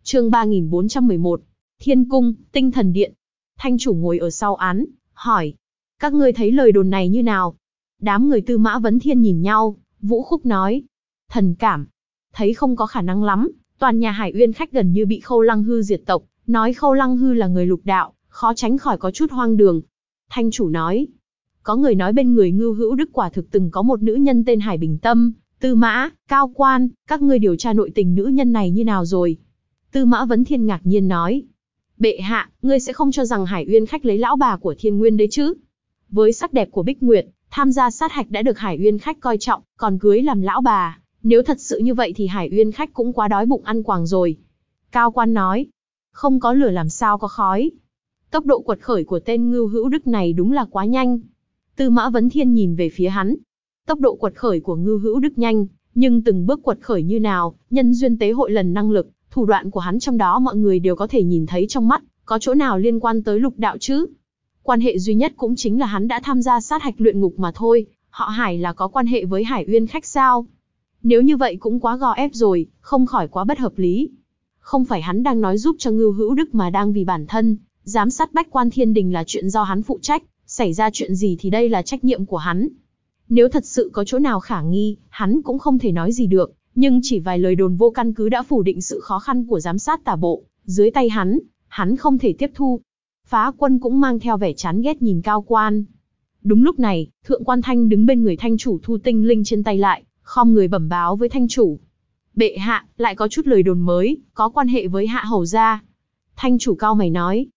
Chương 3411. Thiên cung, Tinh Thần Điện. Thanh chủ ngồi ở sau án, hỏi: các ngươi thấy lời đồn này như nào? Đám người Tư Mã Vấn Thiên nhìn nhau, Vũ Khúc nói: thần cảm, thấy không có khả năng lắm, toàn nhà Hải Uyên khách gần như bị Khâu Lăng Hư diệt tộc, nói Khâu Lăng Hư là người lục đạo, khó tránh khỏi có chút hoang đường. Thanh chủ nói: có người nói bên người Ngưu Hữu Đức quả thực từng có một nữ nhân tên Hải Bình Tâm. Tư Mã, Cao Quan, các ngươi điều tra nội tình nữ nhân này như nào rồi? Tư Mã Vấn Thiên ngạc nhiên nói: bệ hạ, ngươi sẽ không cho rằng Hải Uyên khách lấy lão bà của Thiên Nguyên đấy chứ? Với sắc đẹp của Bích Nguyệt, tham gia sát hạch đã được Hải Uyên khách coi trọng, còn cưới làm lão bà, nếu thật sự như vậy thì Hải Uyên khách cũng quá đói bụng ăn quàng rồi. Cao Quan nói: không có lửa làm sao có khói. Tốc độ quật khởi của tên Ngưu Hữu Đức này đúng là quá nhanh. Tư Mã Vấn Thiên nhìn về phía hắn. Tốc độ quật khởi của Ngưu Hữu Đức nhanh, nhưng từng bước quật khởi như nào, nhân duyên tế hội lần năng lực, thủ đoạn của hắn trong đó mọi người đều có thể nhìn thấy trong mắt, có chỗ nào liên quan tới lục đạo chứ? Quan hệ duy nhất cũng chính là hắn đã tham gia sát hạch luyện ngục mà thôi, họ Hải là có quan hệ với Hải Uyên khách sao? Nếu như vậy cũng quá gò ép rồi, không khỏi quá bất hợp lý. Không phải hắn đang nói giúp cho Ngưu Hữu Đức mà đang vì bản thân, giám sát Bách Quan Thiên Đình là chuyện do hắn phụ trách, xảy ra chuyện gì thì đây là trách nhiệm của hắn. Nếu thật sự có chỗ nào khả nghi, hắn cũng không thể nói gì được, nhưng chỉ vài lời đồn vô căn cứ đã phủ định sự khó khăn của giám sát tả bộ, dưới tay hắn không thể tiếp thu. Phá Quân cũng mang theo vẻ chán ghét nhìn Cao Quan. Đúng lúc này, Thượng Quan Thanh đứng bên người Thanh chủ thu tinh linh trên tay lại, khom người bẩm báo với Thanh chủ: bệ hạ, lại có chút lời đồn mới, có quan hệ với Hạ hầu gia. Thanh chủ cau mày nói.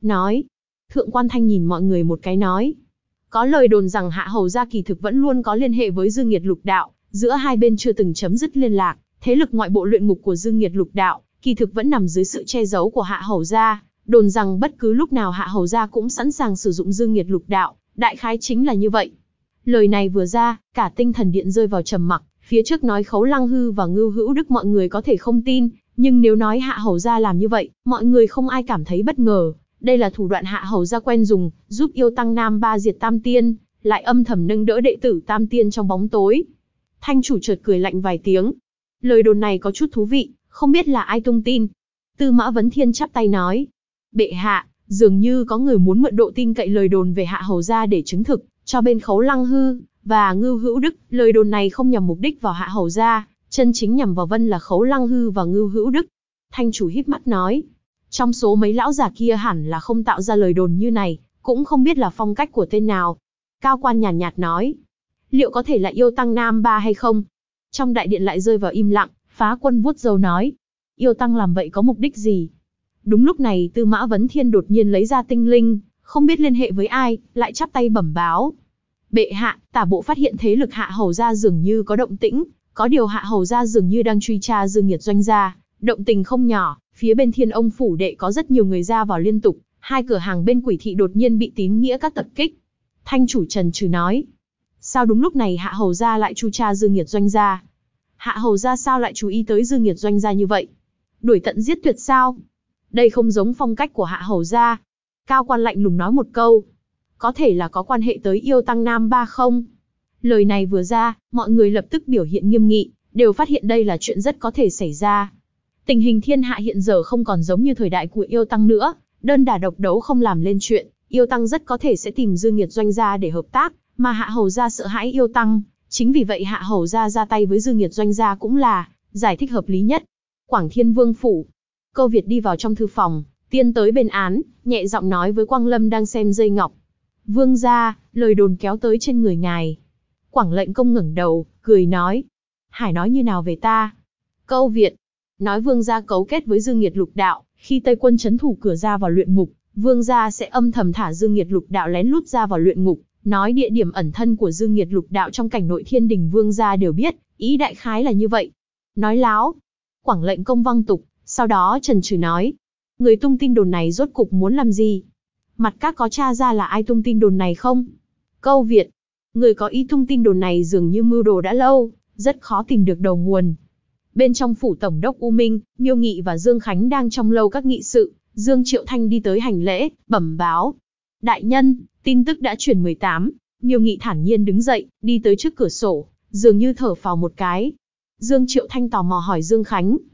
Thượng Quan Thanh nhìn mọi người một cái nói: có lời đồn rằng Hạ hầu gia kỳ thực vẫn luôn có liên hệ với Dương Nghiệt lục đạo, giữa hai bên chưa từng chấm dứt liên lạc, thế lực ngoại bộ luyện ngục của Dương Nghiệt lục đạo, kỳ thực vẫn nằm dưới sự che giấu của Hạ hầu gia, đồn rằng bất cứ lúc nào Hạ hầu gia cũng sẵn sàng sử dụng Dương Nghiệt lục đạo, đại khái chính là như vậy. Lời này vừa ra, cả Tinh Thần Điện rơi vào trầm mặc, phía trước nói Khấu Lăng Hư và Ngưu Hữu Đức mọi người có thể không tin, nhưng nếu nói Hạ hầu gia làm như vậy, mọi người không ai cảm thấy bất ngờ. Đây là thủ đoạn Hạ hầu gia quen dùng, giúp yêu tăng Nam Ba diệt Tam Tiên, lại âm thầm nâng đỡ đệ tử Tam Tiên trong bóng tối. Thanh chủ chợt cười lạnh vài tiếng. Lời đồn này có chút thú vị, không biết là ai tung tin. Tư Mã Vấn Thiên chắp tay nói: bệ hạ, dường như có người muốn mượn độ tin cậy lời đồn về Hạ hầu gia để chứng thực cho bên Khấu Lăng Hư và Ngưu Hữu Đức. Lời đồn này không nhằm mục đích vào Hạ hầu gia, chân chính nhằm vào Vân là Khấu Lăng Hư và Ngưu Hữu Đức. Thanh chủ híp mắt nói: trong số mấy lão già kia hẳn là không tạo ra lời đồn như này, cũng không biết là phong cách của tên nào. Cao Quan nhàn nhạt nói: liệu có thể là yêu tăng Nam Ba hay không? Trong đại điện lại rơi vào im lặng. Phá Quân vuốt râu nói: yêu tăng làm vậy có mục đích gì? Đúng lúc này Tư Mã Vấn Thiên đột nhiên lấy ra tinh linh, không biết liên hệ với ai, lại chắp tay bẩm báo: bệ hạ, tả bộ phát hiện thế lực Hạ hầu gia dường như có động tĩnh, có điều Hạ hầu gia dường như đang truy tra Dương Nghiệt doanh gia, động tình không nhỏ. Phía bên Thiên Ông phủ đệ có rất nhiều người ra vào liên tục, hai cửa hàng bên Quỷ thị đột nhiên bị tín nghĩa các tập kích. Thanh chủ trần trừ nói: sao đúng lúc này Hạ hầu gia lại truy tra Dương Nghiệt doanh gia? Hạ hầu gia sao lại chú ý tới Dương Nghiệt doanh gia như vậy? Đuổi tận giết tuyệt sao? Đây không giống phong cách của Hạ hầu gia. Cao Quan lạnh lùng nói một câu: có thể là có quan hệ tới yêu tăng Nam Ba không? Lời này vừa ra, mọi người lập tức biểu hiện nghiêm nghị, đều phát hiện đây là chuyện rất có thể xảy ra. Tình hình thiên hạ hiện giờ không còn giống như thời đại của yêu tăng nữa, đơn đả độc đấu không làm lên chuyện, yêu tăng rất có thể sẽ tìm Dương Nghiệt doanh gia để hợp tác, mà Hạ hầu gia sợ hãi yêu tăng, chính vì vậy Hạ hầu gia ra tay với Dương Nghiệt doanh gia cũng là giải thích hợp lý nhất. Quảng Thiên Vương phủ, Câu Việt đi vào trong thư phòng, tiến tới bên án, nhẹ giọng nói với Quang Lâm đang xem dây ngọc: vương gia, lời đồn kéo tới trên người ngài. Quảng Lệnh Công ngẩng đầu, cười nói: Hải nói như nào về ta? Câu Việt nói vương gia cấu kết với Dương Nghiệt lục đạo, khi Tây quân trấn thủ cửa ra vào luyện ngục, vương gia sẽ âm thầm thả Dương Nghiệt lục đạo lén lút ra vào luyện ngục, nói địa điểm ẩn thân của Dương Nghiệt lục đạo trong cảnh nội thiên đình vương gia đều biết, ý đại khái là như vậy. Nói láo. Quảng Lệnh Công văng tục, sau đó trần trừ nói: người tung tin đồn này rốt cục muốn làm gì? Mặt các có tra ra là ai tung tin đồn này không? Câu Việt: người có ý tung tin đồn này dường như mưu đồ đã lâu, rất khó tìm được đầu nguồn. Bên trong phủ tổng đốc U Minh, Miêu Nghị và Dương Khánh đang trong lâu các nghị sự. Dương Triệu Thanh đi tới hành lễ, bẩm báo: đại nhân, tin tức đã truyền 18. Miêu Nghị thản nhiên đứng dậy, đi tới trước cửa sổ, dường như thở phào một cái. Dương Triệu Thanh tò mò hỏi Dương Khánh: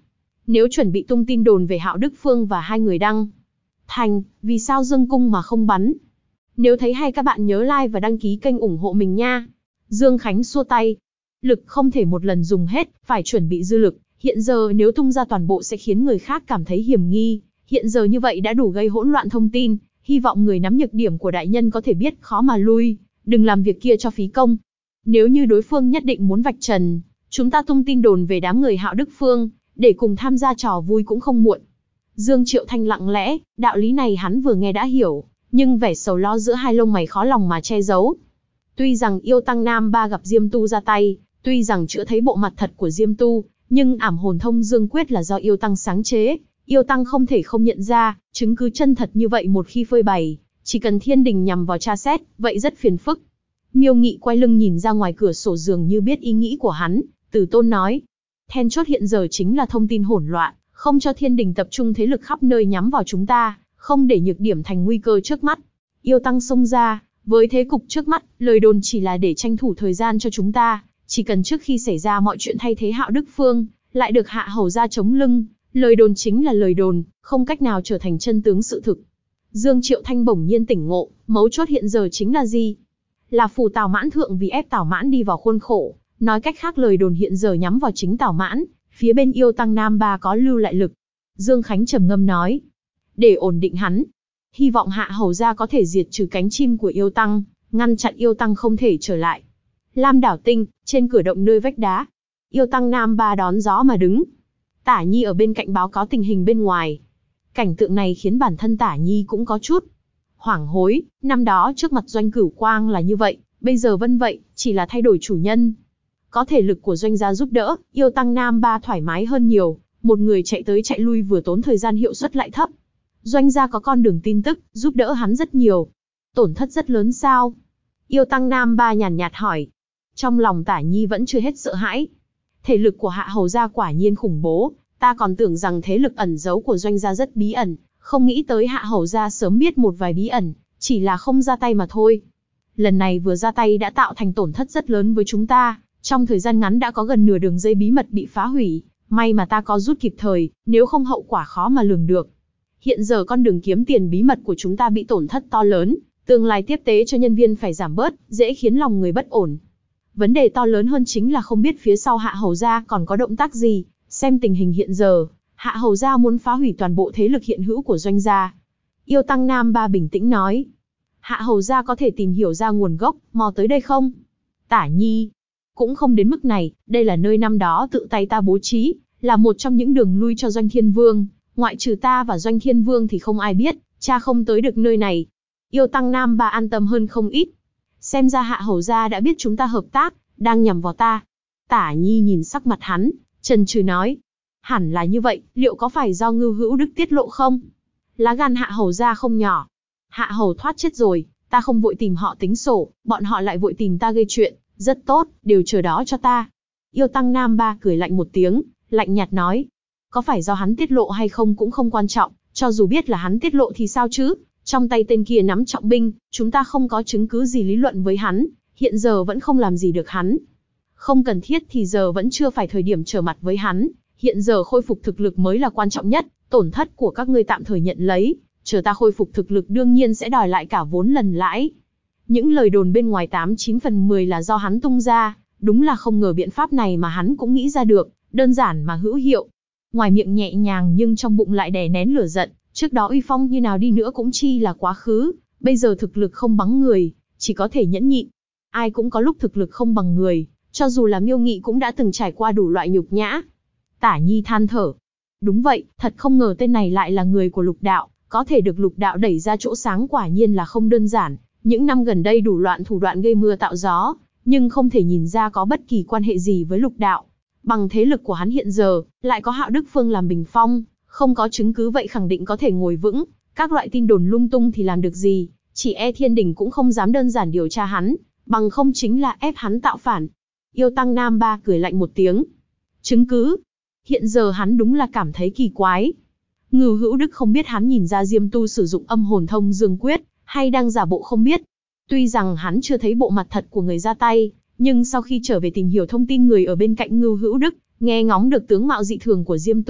Nếu chuẩn bị tung tin đồn về Hạo Đức Phương và hai người Đăng Thành, vì sao Dương Cung mà không bắn? Nếu thấy hay các bạn nhớ like và đăng ký kênh ủng hộ mình nha. Dương Khánh xua tay. Lực không thể một lần dùng hết, phải chuẩn bị dư lực. Hiện giờ nếu tung ra toàn bộ sẽ khiến người khác cảm thấy hiểm nghi. Hiện giờ như vậy đã đủ gây hỗn loạn thông tin. Hy vọng người nắm nhược điểm của đại nhân có thể biết khó mà lui. Đừng làm việc kia cho phí công. Nếu như đối phương nhất định muốn vạch trần, chúng ta tung tin đồn về đám người Hạo Đức Phương, để cùng tham gia trò vui cũng không muộn. Dương Triệu Thanh lặng lẽ, đạo lý này hắn vừa nghe đã hiểu, nhưng vẻ sầu lo giữa hai lông mày khó lòng mà che giấu. Tuy rằng yêu tăng Nam Ba gặp Diêm Tu ra tay, tuy rằng chữa thấy bộ mặt thật của Diêm Tu, nhưng ảm hồn thông dương quyết là do yêu tăng sáng chế, yêu tăng không thể không nhận ra, chứng cứ chân thật như vậy một khi phơi bày, chỉ cần thiên đình nhằm vào tra xét, vậy rất phiền phức. Miêu Nghị quay lưng nhìn ra ngoài cửa sổ dường như biết ý nghĩ của hắn, Từ Tôn nói. Then chốt hiện giờ chính là thông tin hỗn loạn, không cho thiên đình tập trung thế lực khắp nơi nhắm vào chúng ta, không để nhược điểm thành nguy cơ trước mắt. Yêu tăng xông ra, với thế cục trước mắt, lời đồn chỉ là để tranh thủ thời gian cho chúng ta, chỉ cần trước khi xảy ra mọi chuyện thay thế Hạo Đức Phương, lại được Hạ Hầu ra chống lưng, lời đồn chính là lời đồn, không cách nào trở thành chân tướng sự thực. Dương Triệu Thanh bỗng nhiên tỉnh ngộ, mấu chốt hiện giờ chính là gì? Là phủ Tào Mãn Thượng vì ép Tào Mãn đi vào khuôn khổ, nói cách khác lời đồn hiện giờ nhắm vào chính Tào Mãn, phía bên yêu tăng Nam Ba có lưu lại lực. Dương Khánh trầm ngâm nói, để ổn định hắn, hy vọng Hạ Hầu gia có thể diệt trừ cánh chim của yêu tăng, ngăn chặn yêu tăng không thể trở lại. Lam Đảo Tinh, trên cửa động nơi vách đá, yêu tăng Nam Ba đón gió mà đứng. Tả Nhi ở bên cạnh báo cáo tình hình bên ngoài. Cảnh tượng này khiến bản thân Tả Nhi cũng có chút hoảng hối, năm đó trước mặt Doanh Cửu Quang là như vậy, bây giờ vẫn vậy, chỉ là thay đổi chủ nhân. Có thể lực của Doanh gia giúp đỡ, yêu tăng Nam Ba thoải mái hơn nhiều, một người chạy tới chạy lui vừa tốn thời gian hiệu suất lại thấp. Doanh gia có con đường tin tức, giúp đỡ hắn rất nhiều. Tổn thất rất lớn sao? Yêu tăng Nam Ba nhàn nhạt hỏi. Trong lòng Tả Nhi vẫn chưa hết sợ hãi. Thể lực của Hạ Hầu gia quả nhiên khủng bố, ta còn tưởng rằng thế lực ẩn giấu của Doanh gia rất bí ẩn, không nghĩ tới Hạ Hầu gia sớm biết một vài bí ẩn, chỉ là không ra tay mà thôi. Lần này vừa ra tay đã tạo thành tổn thất rất lớn với chúng ta, trong thời gian ngắn đã có gần nửa đường dây bí mật bị phá hủy, may mà ta có rút kịp thời, nếu không hậu quả khó mà lường được. Hiện giờ con đường kiếm tiền bí mật của chúng ta bị tổn thất to lớn, tương lai tiếp tế cho nhân viên phải giảm bớt, dễ khiến lòng người bất ổn. Vấn đề to lớn hơn chính là không biết phía sau Hạ Hầu gia còn có động tác gì, xem tình hình hiện giờ, Hạ Hầu gia muốn phá hủy toàn bộ thế lực hiện hữu của Doanh gia. Yêu tăng Nam Ba bình tĩnh nói. Hạ Hầu gia có thể tìm hiểu ra nguồn gốc, mò tới đây không? Tả Nhi. Cũng không đến mức này, đây là nơi năm đó tự tay ta bố trí, là một trong những đường lui cho Doanh Thiên Vương, ngoại trừ ta và Doanh Thiên Vương thì không ai biết, cha không tới được nơi này. Yêu tăng Nam Ba an tâm hơn không ít. Xem ra Hạ Hầu gia đã biết chúng ta hợp tác, đang nhằm vào ta. Tả Nhi nhìn sắc mặt hắn, chần chừ nói. Hẳn là như vậy, liệu có phải do Ngưu Hữu Đức tiết lộ không? Lá gan Hạ Hầu gia không nhỏ. Hạ Hầu thoát chết rồi, ta không vội tìm họ tính sổ, bọn họ lại vội tìm ta gây chuyện. Rất tốt, đều chờ đó cho ta. Yêu tăng Nam Ba cười lạnh một tiếng, lạnh nhạt nói. Có phải do hắn tiết lộ hay không cũng không quan trọng, cho dù biết là hắn tiết lộ thì sao chứ? Trong tay tên kia nắm trọng binh, chúng ta không có chứng cứ gì lý luận với hắn, hiện giờ vẫn không làm gì được hắn. Không cần thiết thì giờ vẫn chưa phải thời điểm trở mặt với hắn, hiện giờ khôi phục thực lực mới là quan trọng nhất, tổn thất của các ngươi tạm thời nhận lấy, chờ ta khôi phục thực lực đương nhiên sẽ đòi lại cả vốn lần lãi. Những lời đồn bên ngoài 89 phần 10 là do hắn tung ra, đúng là không ngờ biện pháp này mà hắn cũng nghĩ ra được, đơn giản mà hữu hiệu. Ngoài miệng nhẹ nhàng nhưng trong bụng lại đè nén lửa giận, trước đó uy phong như nào đi nữa cũng chi là quá khứ, bây giờ thực lực không bằng người, chỉ có thể nhẫn nhịn. Ai cũng có lúc thực lực không bằng người, cho dù là Miêu Nghị cũng đã từng trải qua đủ loại nhục nhã. Tả Nhi than thở. Đúng vậy, thật không ngờ tên này lại là người của Lục Đạo, có thể được Lục Đạo đẩy ra chỗ sáng quả nhiên là không đơn giản. Những năm gần đây đủ loạn thủ đoạn gây mưa tạo gió, nhưng không thể nhìn ra có bất kỳ quan hệ gì với Lục Đạo. Bằng thế lực của hắn hiện giờ, lại có Hạo Đức Phương làm bình phong, không có chứng cứ vậy khẳng định có thể ngồi vững, các loại tin đồn lung tung thì làm được gì, chỉ e thiên đình cũng không dám đơn giản điều tra hắn, bằng không chính là ép hắn tạo phản. Yêu tăng Nam Ba cười lạnh một tiếng. Chứng cứ? Hiện giờ hắn đúng là cảm thấy kỳ quái. Ngưu Hữu Đức không biết hắn nhìn ra Diêm Tu sử dụng âm hồn thông dương quyết, hay đang giả bộ không biết. Tuy rằng hắn chưa thấy bộ mặt thật của người ra tay, nhưng sau khi trở về tìm hiểu thông tin người ở bên cạnh Ngưu Hữu Đức, nghe ngóng được tướng mạo dị thường của Diêm Tu,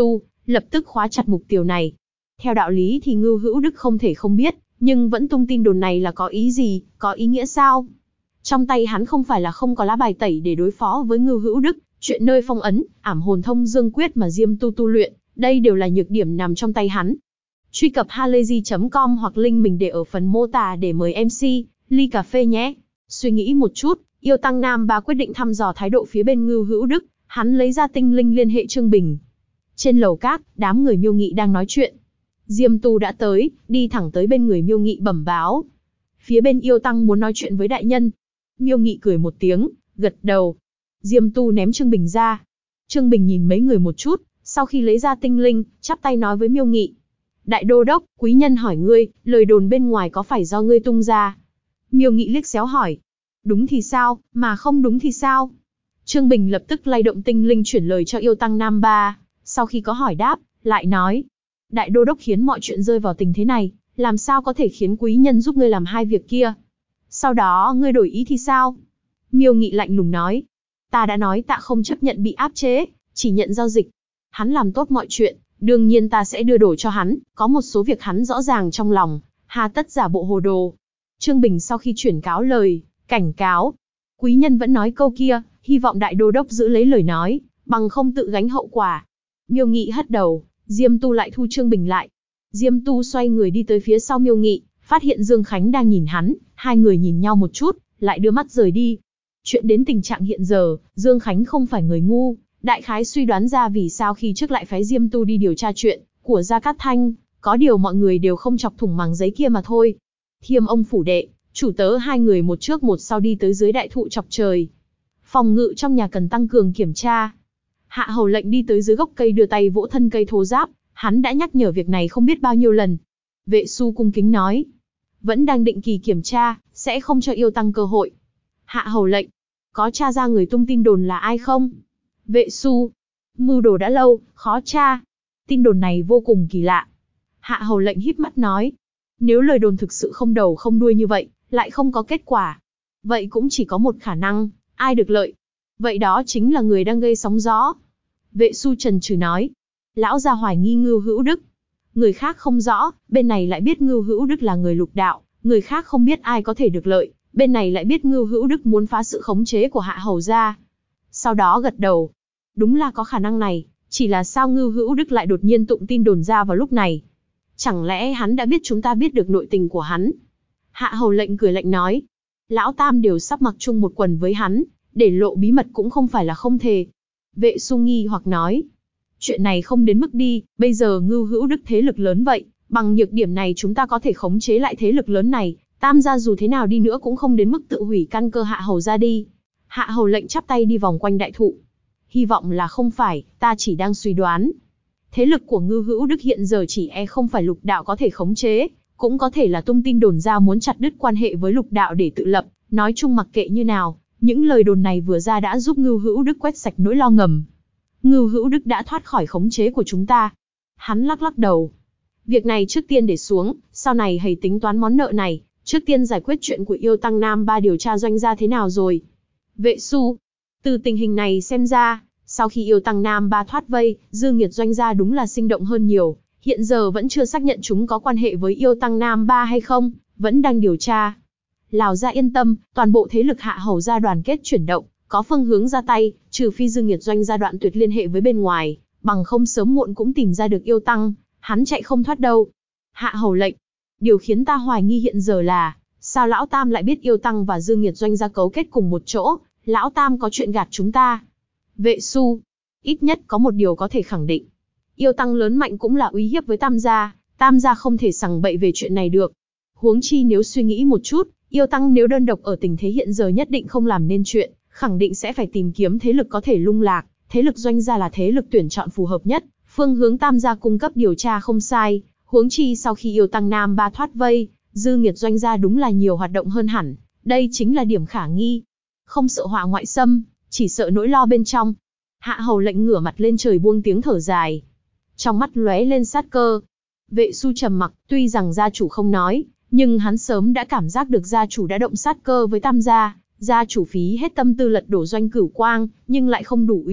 lập tức khóa chặt mục tiêu này. Theo đạo lý thì Ngưu Hữu Đức không thể không biết, nhưng vẫn tung tin đồn này là có ý gì, có ý nghĩa sao? Trong tay hắn không phải là không có lá bài tẩy để đối phó với Ngưu Hữu Đức, chuyện nơi phong ấn, ảm hồn thông dương quyết mà Diêm tu luyện, đây đều là nhược điểm nằm trong tay hắn. Truy cập halayzi.com hoặc link mình để ở phần mô tả để mời MC, ly cà phê nhé. Suy nghĩ một chút, Yêu Tăng Nam Ba quyết định thăm dò thái độ phía bên Ngưu Hữu Đức, hắn lấy ra tinh linh liên hệ Trương Bình. Trên lầu cát, đám người Miêu Nghị đang nói chuyện. Diêm Tu đã tới, đi thẳng tới bên người Miêu Nghị bẩm báo. Phía bên Yêu Tăng muốn nói chuyện với đại nhân. Miêu Nghị cười một tiếng, gật đầu. Diêm Tu ném Trương Bình ra. Trương Bình nhìn mấy người một chút, sau khi lấy ra tinh linh, chắp tay nói với Miêu Nghị. Đại đô đốc, quý nhân hỏi ngươi, lời đồn bên ngoài có phải do ngươi tung ra? Miêu Nghị liếc xéo hỏi. Đúng thì sao, mà không đúng thì sao? Trương Bình lập tức lay động tinh linh chuyển lời cho Yêu Tăng Nam Ba, sau khi có hỏi đáp, lại nói. Đại đô đốc khiến mọi chuyện rơi vào tình thế này, làm sao có thể khiến quý nhân giúp ngươi làm hai việc kia? Sau đó ngươi đổi ý thì sao? Miêu Nghị lạnh lùng nói. Ta đã nói ta không chấp nhận bị áp chế, chỉ nhận giao dịch. Hắn làm tốt mọi chuyện, đương nhiên ta sẽ đưa đổi cho hắn, có một số việc hắn rõ ràng trong lòng, hà tất giả bộ hồ đồ. Trương Bình sau khi chuyển cáo lời, cảnh cáo. Quý nhân vẫn nói câu kia, hy vọng đại đô đốc giữ lấy lời nói, bằng không tự gánh hậu quả. Miêu Nghị hất đầu, Diêm Tu lại thu Trương Bình lại. Diêm Tu xoay người đi tới phía sau Miêu Nghị, phát hiện Dương Khánh đang nhìn hắn, hai người nhìn nhau một chút, lại đưa mắt rời đi. Chuyện đến tình trạng hiện giờ, Dương Khánh không phải người ngu, đại khái suy đoán ra vì sao khi trước lại phái Diêm Tu đi điều tra chuyện của Gia Cát Thanh, có điều mọi người đều không chọc thủng màng giấy kia mà thôi. Thiêm ông phủ đệ, chủ tớ hai người một trước một sau đi tới dưới đại thụ chọc trời. Phòng ngự trong nhà cần tăng cường kiểm tra. Hạ hầu lệnh đi tới dưới gốc cây đưa tay vỗ thân cây thô ráp, hắn đã nhắc nhở việc này không biết bao nhiêu lần. Vệ Su cung kính nói, vẫn đang định kỳ kiểm tra, sẽ không cho Yêu Tăng cơ hội. Hạ hầu lệnh, có tra ra người tung tin đồn là ai không? Vệ Su, mưu đồ đã lâu, khó tra. Tin đồn này vô cùng kỳ lạ. Hạ hầu lệnh híp mắt nói, nếu lời đồn thực sự không đầu không đuôi như vậy, lại không có kết quả, vậy cũng chỉ có một khả năng, ai được lợi? Vậy đó chính là người đang gây sóng gió. Vệ Su chần chừ nói, lão gia hoài nghi Ngưu Hữu Đức. Người khác không rõ, bên này lại biết Ngưu Hữu Đức là người lục đạo, người khác không biết ai có thể được lợi, bên này lại biết Ngưu Hữu Đức muốn phá sự khống chế của Hạ hầu gia. Sau đó gật đầu, đúng là có khả năng này, chỉ là sao Ngưu Hữu Đức lại đột nhiên tụng tin đồn ra vào lúc này? Chẳng lẽ hắn đã biết chúng ta biết được nội tình của hắn? Hạ hầu lệnh cười lạnh nói, lão tam đều sắp mặc chung một quần với hắn, để lộ bí mật cũng không phải là không thể. Vệ Su nghi hoặc nói, chuyện này không đến mức đi, bây giờ Ngưu Hữu Đức thế lực lớn vậy, bằng nhược điểm này chúng ta có thể khống chế lại thế lực lớn này, tam gia dù thế nào đi nữa cũng không đến mức tự hủy căn cơ Hạ hầu gia đi. Hạ hầu lệnh chắp tay đi vòng quanh đại thụ. Hy vọng là không phải, ta chỉ đang suy đoán. Thế lực của Ngưu Hữu Đức hiện giờ chỉ không phải lục đạo có thể khống chế, cũng có thể là tung tin đồn ra muốn chặt đứt quan hệ với lục đạo để tự lập, nói chung mặc kệ như nào, những lời đồn này vừa ra đã giúp Ngưu Hữu Đức quét sạch nỗi lo ngầm. Ngưu Hữu Đức đã thoát khỏi khống chế của chúng ta. Hắn lắc lắc đầu. Việc này trước tiên để xuống, sau này hãy tính toán món nợ này, trước tiên giải quyết chuyện của Yêu Tăng Nam Ba điều tra doanh gia thế nào rồi. Vệ Su, từ tình hình này xem ra, sau khi Yêu Tăng Nam Ba thoát vây, dư nghiệt doanh gia đúng là sinh động hơn nhiều, hiện giờ vẫn chưa xác nhận chúng có quan hệ với Yêu Tăng Nam Ba hay không, vẫn đang điều tra. Lào gia yên tâm, toàn bộ thế lực Hạ hầu gia đoàn kết chuyển động, có phương hướng ra tay, trừ phi dư nghiệt doanh gia đoạn tuyệt liên hệ với bên ngoài, bằng không sớm muộn cũng tìm ra được Yêu Tăng, hắn chạy không thoát đâu. Hạ hầu lệnh, điều khiến ta hoài nghi hiện giờ là, sao lão tam lại biết Yêu Tăng và dư nghiệt doanh gia cấu kết cùng một chỗ, lão tam có chuyện gạt chúng ta. Vệ Su, ít nhất có một điều có thể khẳng định, Yêu Tăng lớn mạnh cũng là uy hiếp với tam gia không thể sằng bậy về chuyện này được. Huống chi nếu suy nghĩ một chút, Yêu Tăng nếu đơn độc ở tình thế hiện giờ nhất định không làm nên chuyện, khẳng định sẽ phải tìm kiếm thế lực có thể lung lạc, thế lực doanh gia là thế lực tuyển chọn phù hợp nhất, phương hướng tam gia cung cấp điều tra không sai, huống chi sau khi Yêu Tăng Nam Ba thoát vây, dư nghiệt doanh gia đúng là nhiều hoạt động hơn hẳn, đây chính là điểm khả nghi. Không sợ họa ngoại xâm, chỉ sợ nỗi lo bên trong. Hạ hầu lệnh ngửa mặt lên trời buông tiếng thở dài, trong mắt lóe lên sát cơ. Vệ Su trầm mặc, tuy rằng gia chủ không nói, nhưng hắn sớm đã cảm giác được gia chủ đã động sát cơ với tam gia. Gia chủ phí hết tâm tư lật đổ Doanh Cửu Quang, nhưng lại không đủ uy vọng,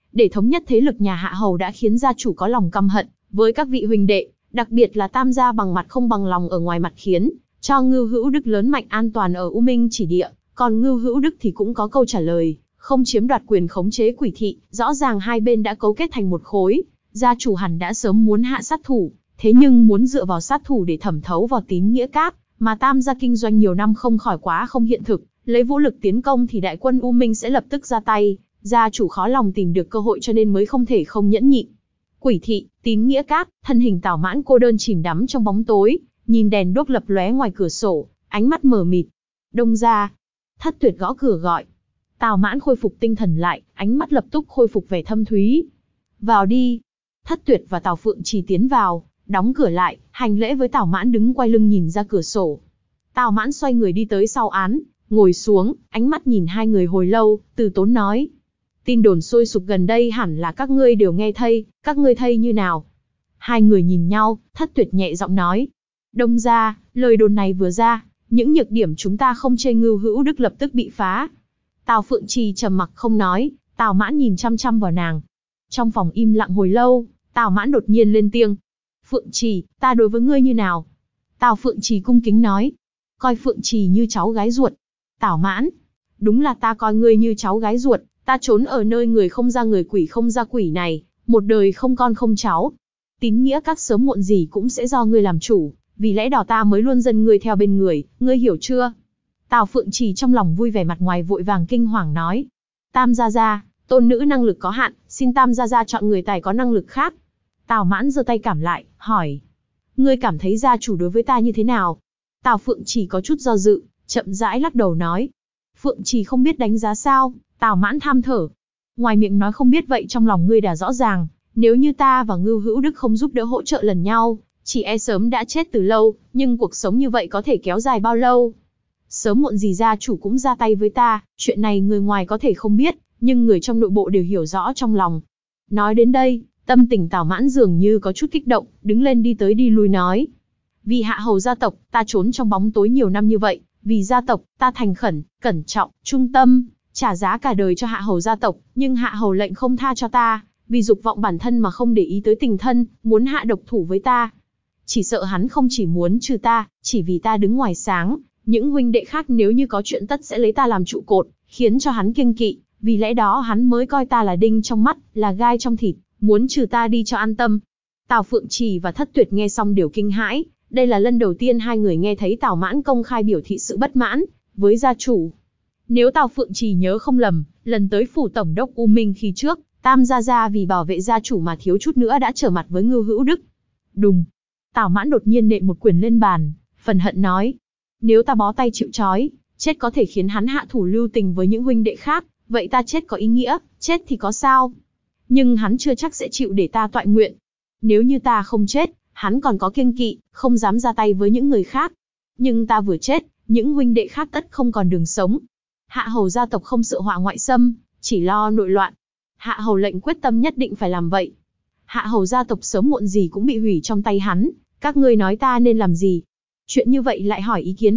để thống nhất thế lực nhà Hạ Hầu đã khiến gia chủ có lòng căm hận với các vị huynh đệ, đặc biệt là Tam gia bằng mặt không bằng lòng ở ngoài mặt, khiến cho Ngưu Hữu Đức lớn mạnh an toàn ở U Minh chỉ địa, còn Ngưu Hữu Đức thì cũng có câu trả lời, không chiếm đoạt quyền khống chế Quỷ thị, rõ ràng hai bên đã cấu kết thành một khối, gia chủ hẳn đã sớm muốn hạ sát thủ, thế nhưng muốn dựa vào sát thủ để thẩm thấu vào tín nghĩa các, mà Tam gia kinh doanh nhiều năm không khỏi quá không hiện thực, lấy vũ lực tiến công thì đại quân U Minh sẽ lập tức ra tay, gia chủ khó lòng tìm được cơ hội cho nên mới không thể không nhẫn nhịn. Quỷ thị, tín nghĩa các, thân hình Tào Mãn cô đơn chìm đắm trong bóng tối, nhìn đèn đuốc lập lóe ngoài cửa sổ, ánh mắt mờ mịt. Đông gia. Thất Tuyệt gõ cửa gọi. Tào Mãn khôi phục tinh thần lại, ánh mắt lập tức khôi phục vẻ thâm thúy. Vào đi. Thất Tuyệt và Tào Phượng Trì tiến vào, đóng cửa lại, hành lễ với Tào Mãn đứng quay lưng nhìn ra cửa sổ. Tào Mãn xoay người đi tới sau án, ngồi xuống, ánh mắt nhìn hai người hồi lâu, từ tốn nói. Tin đồn sôi sục gần đây hẳn là các ngươi đều nghe thấy, các ngươi thấy như nào? Hai người nhìn nhau, Thất Tuyệt nhẹ giọng nói. Đông gia, lời đồn này vừa ra, những nhược điểm chúng ta không chê Ngưu Hữu Đức lập tức bị phá. Tào Phượng Trì trầm mặc không nói, Tào Mãn nhìn chăm chăm vào nàng. Trong phòng im lặng hồi lâu, Tào Mãn đột nhiên lên tiếng. Phượng Trì, ta đối với ngươi như nào? Tào Phượng Trì cung kính nói. Coi Phượng Trì như cháu gái ruột. Tào Mãn, đúng là ta coi ngươi như cháu gái ruột, ta trốn ở nơi người không ra người quỷ không ra quỷ này, một đời không con không cháu. Tín nghĩa các sớm muộn gì cũng sẽ do ngươi làm chủ, vì lẽ đó ta mới luôn dần ngươi theo bên người, ngươi hiểu chưa? Tào Phượng Trì trong lòng vui vẻ mặt ngoài vội vàng kinh hoàng nói. Tam gia gia, tôn nữ năng lực có hạn, xin Tam gia gia chọn người tài có năng lực khác. Tào Mãn giơ tay cảm lại, hỏi. Ngươi cảm thấy gia chủ đối với ta như thế nào? Tào Phượng Trì có chút do dự, chậm rãi lắc đầu nói. Phượng Trì không biết đánh giá sao? Tào Mãn than thở. Ngoài miệng nói không biết vậy trong lòng ngươi đã rõ ràng, nếu như ta và Ngưu Hữu Đức không giúp đỡ hỗ trợ lần nhau, chỉ e sớm đã chết từ lâu, nhưng cuộc sống như vậy có thể kéo dài bao lâu? Sớm muộn gì gia chủ cũng ra tay với ta, chuyện này người ngoài có thể không biết, nhưng người trong nội bộ đều hiểu rõ trong lòng. Nói đến đây, tâm tình Tào Mãn dường như có chút kích động, đứng lên đi tới đi lui nói. Vì Hạ Hầu gia tộc, ta trốn trong bóng tối nhiều năm như vậy, vì gia tộc, ta thành khẩn, cẩn trọng, trung tâm, trả giá cả đời cho Hạ Hầu gia tộc, nhưng Hạ Hầu lệnh không tha cho ta, vì dục vọng bản thân mà không để ý tới tình thân, muốn hạ độc thủ với ta. Chỉ sợ hắn không chỉ muốn trừ ta, chỉ vì ta đứng ngoài sáng, những huynh đệ khác nếu như có chuyện tất sẽ lấy ta làm trụ cột, khiến cho hắn kiêng kỵ, vì lẽ đó hắn mới coi ta là đinh trong mắt, là gai trong thịt, muốn trừ ta đi cho an tâm. Tào Phượng Trì và Thất Tuyệt nghe xong đều kinh hãi, đây là lần đầu tiên hai người nghe thấy Tào Mãn công khai biểu thị sự bất mãn với gia chủ. Nếu Tào Phượng Trì nhớ không lầm, lần tới phủ tổng đốc U Minh khi trước, Tam gia gia vì bảo vệ gia chủ mà thiếu chút nữa đã trở mặt với Ngưu Hữu Đức. Đùng. Tào Mãn đột nhiên nện một quyền lên bàn, phần hận nói. Nếu ta bó tay chịu trói, chết có thể khiến hắn hạ thủ lưu tình với những huynh đệ khác, vậy ta chết có ý nghĩa, chết thì có sao? Nhưng hắn chưa chắc sẽ chịu để ta toại nguyện. Nếu như ta không chết, hắn còn có kiêng kỵ, không dám ra tay với những người khác. Nhưng ta vừa chết, những huynh đệ khác tất không còn đường sống. Hạ Hầu gia tộc không sợ họa ngoại xâm, chỉ lo nội loạn. Hạ Hầu lệnh quyết tâm nhất định phải làm vậy. Hạ Hầu gia tộc sớm muộn gì cũng bị hủy trong tay hắn, các ngươi nói ta nên làm gì? Chuyện như vậy lại hỏi ý kiến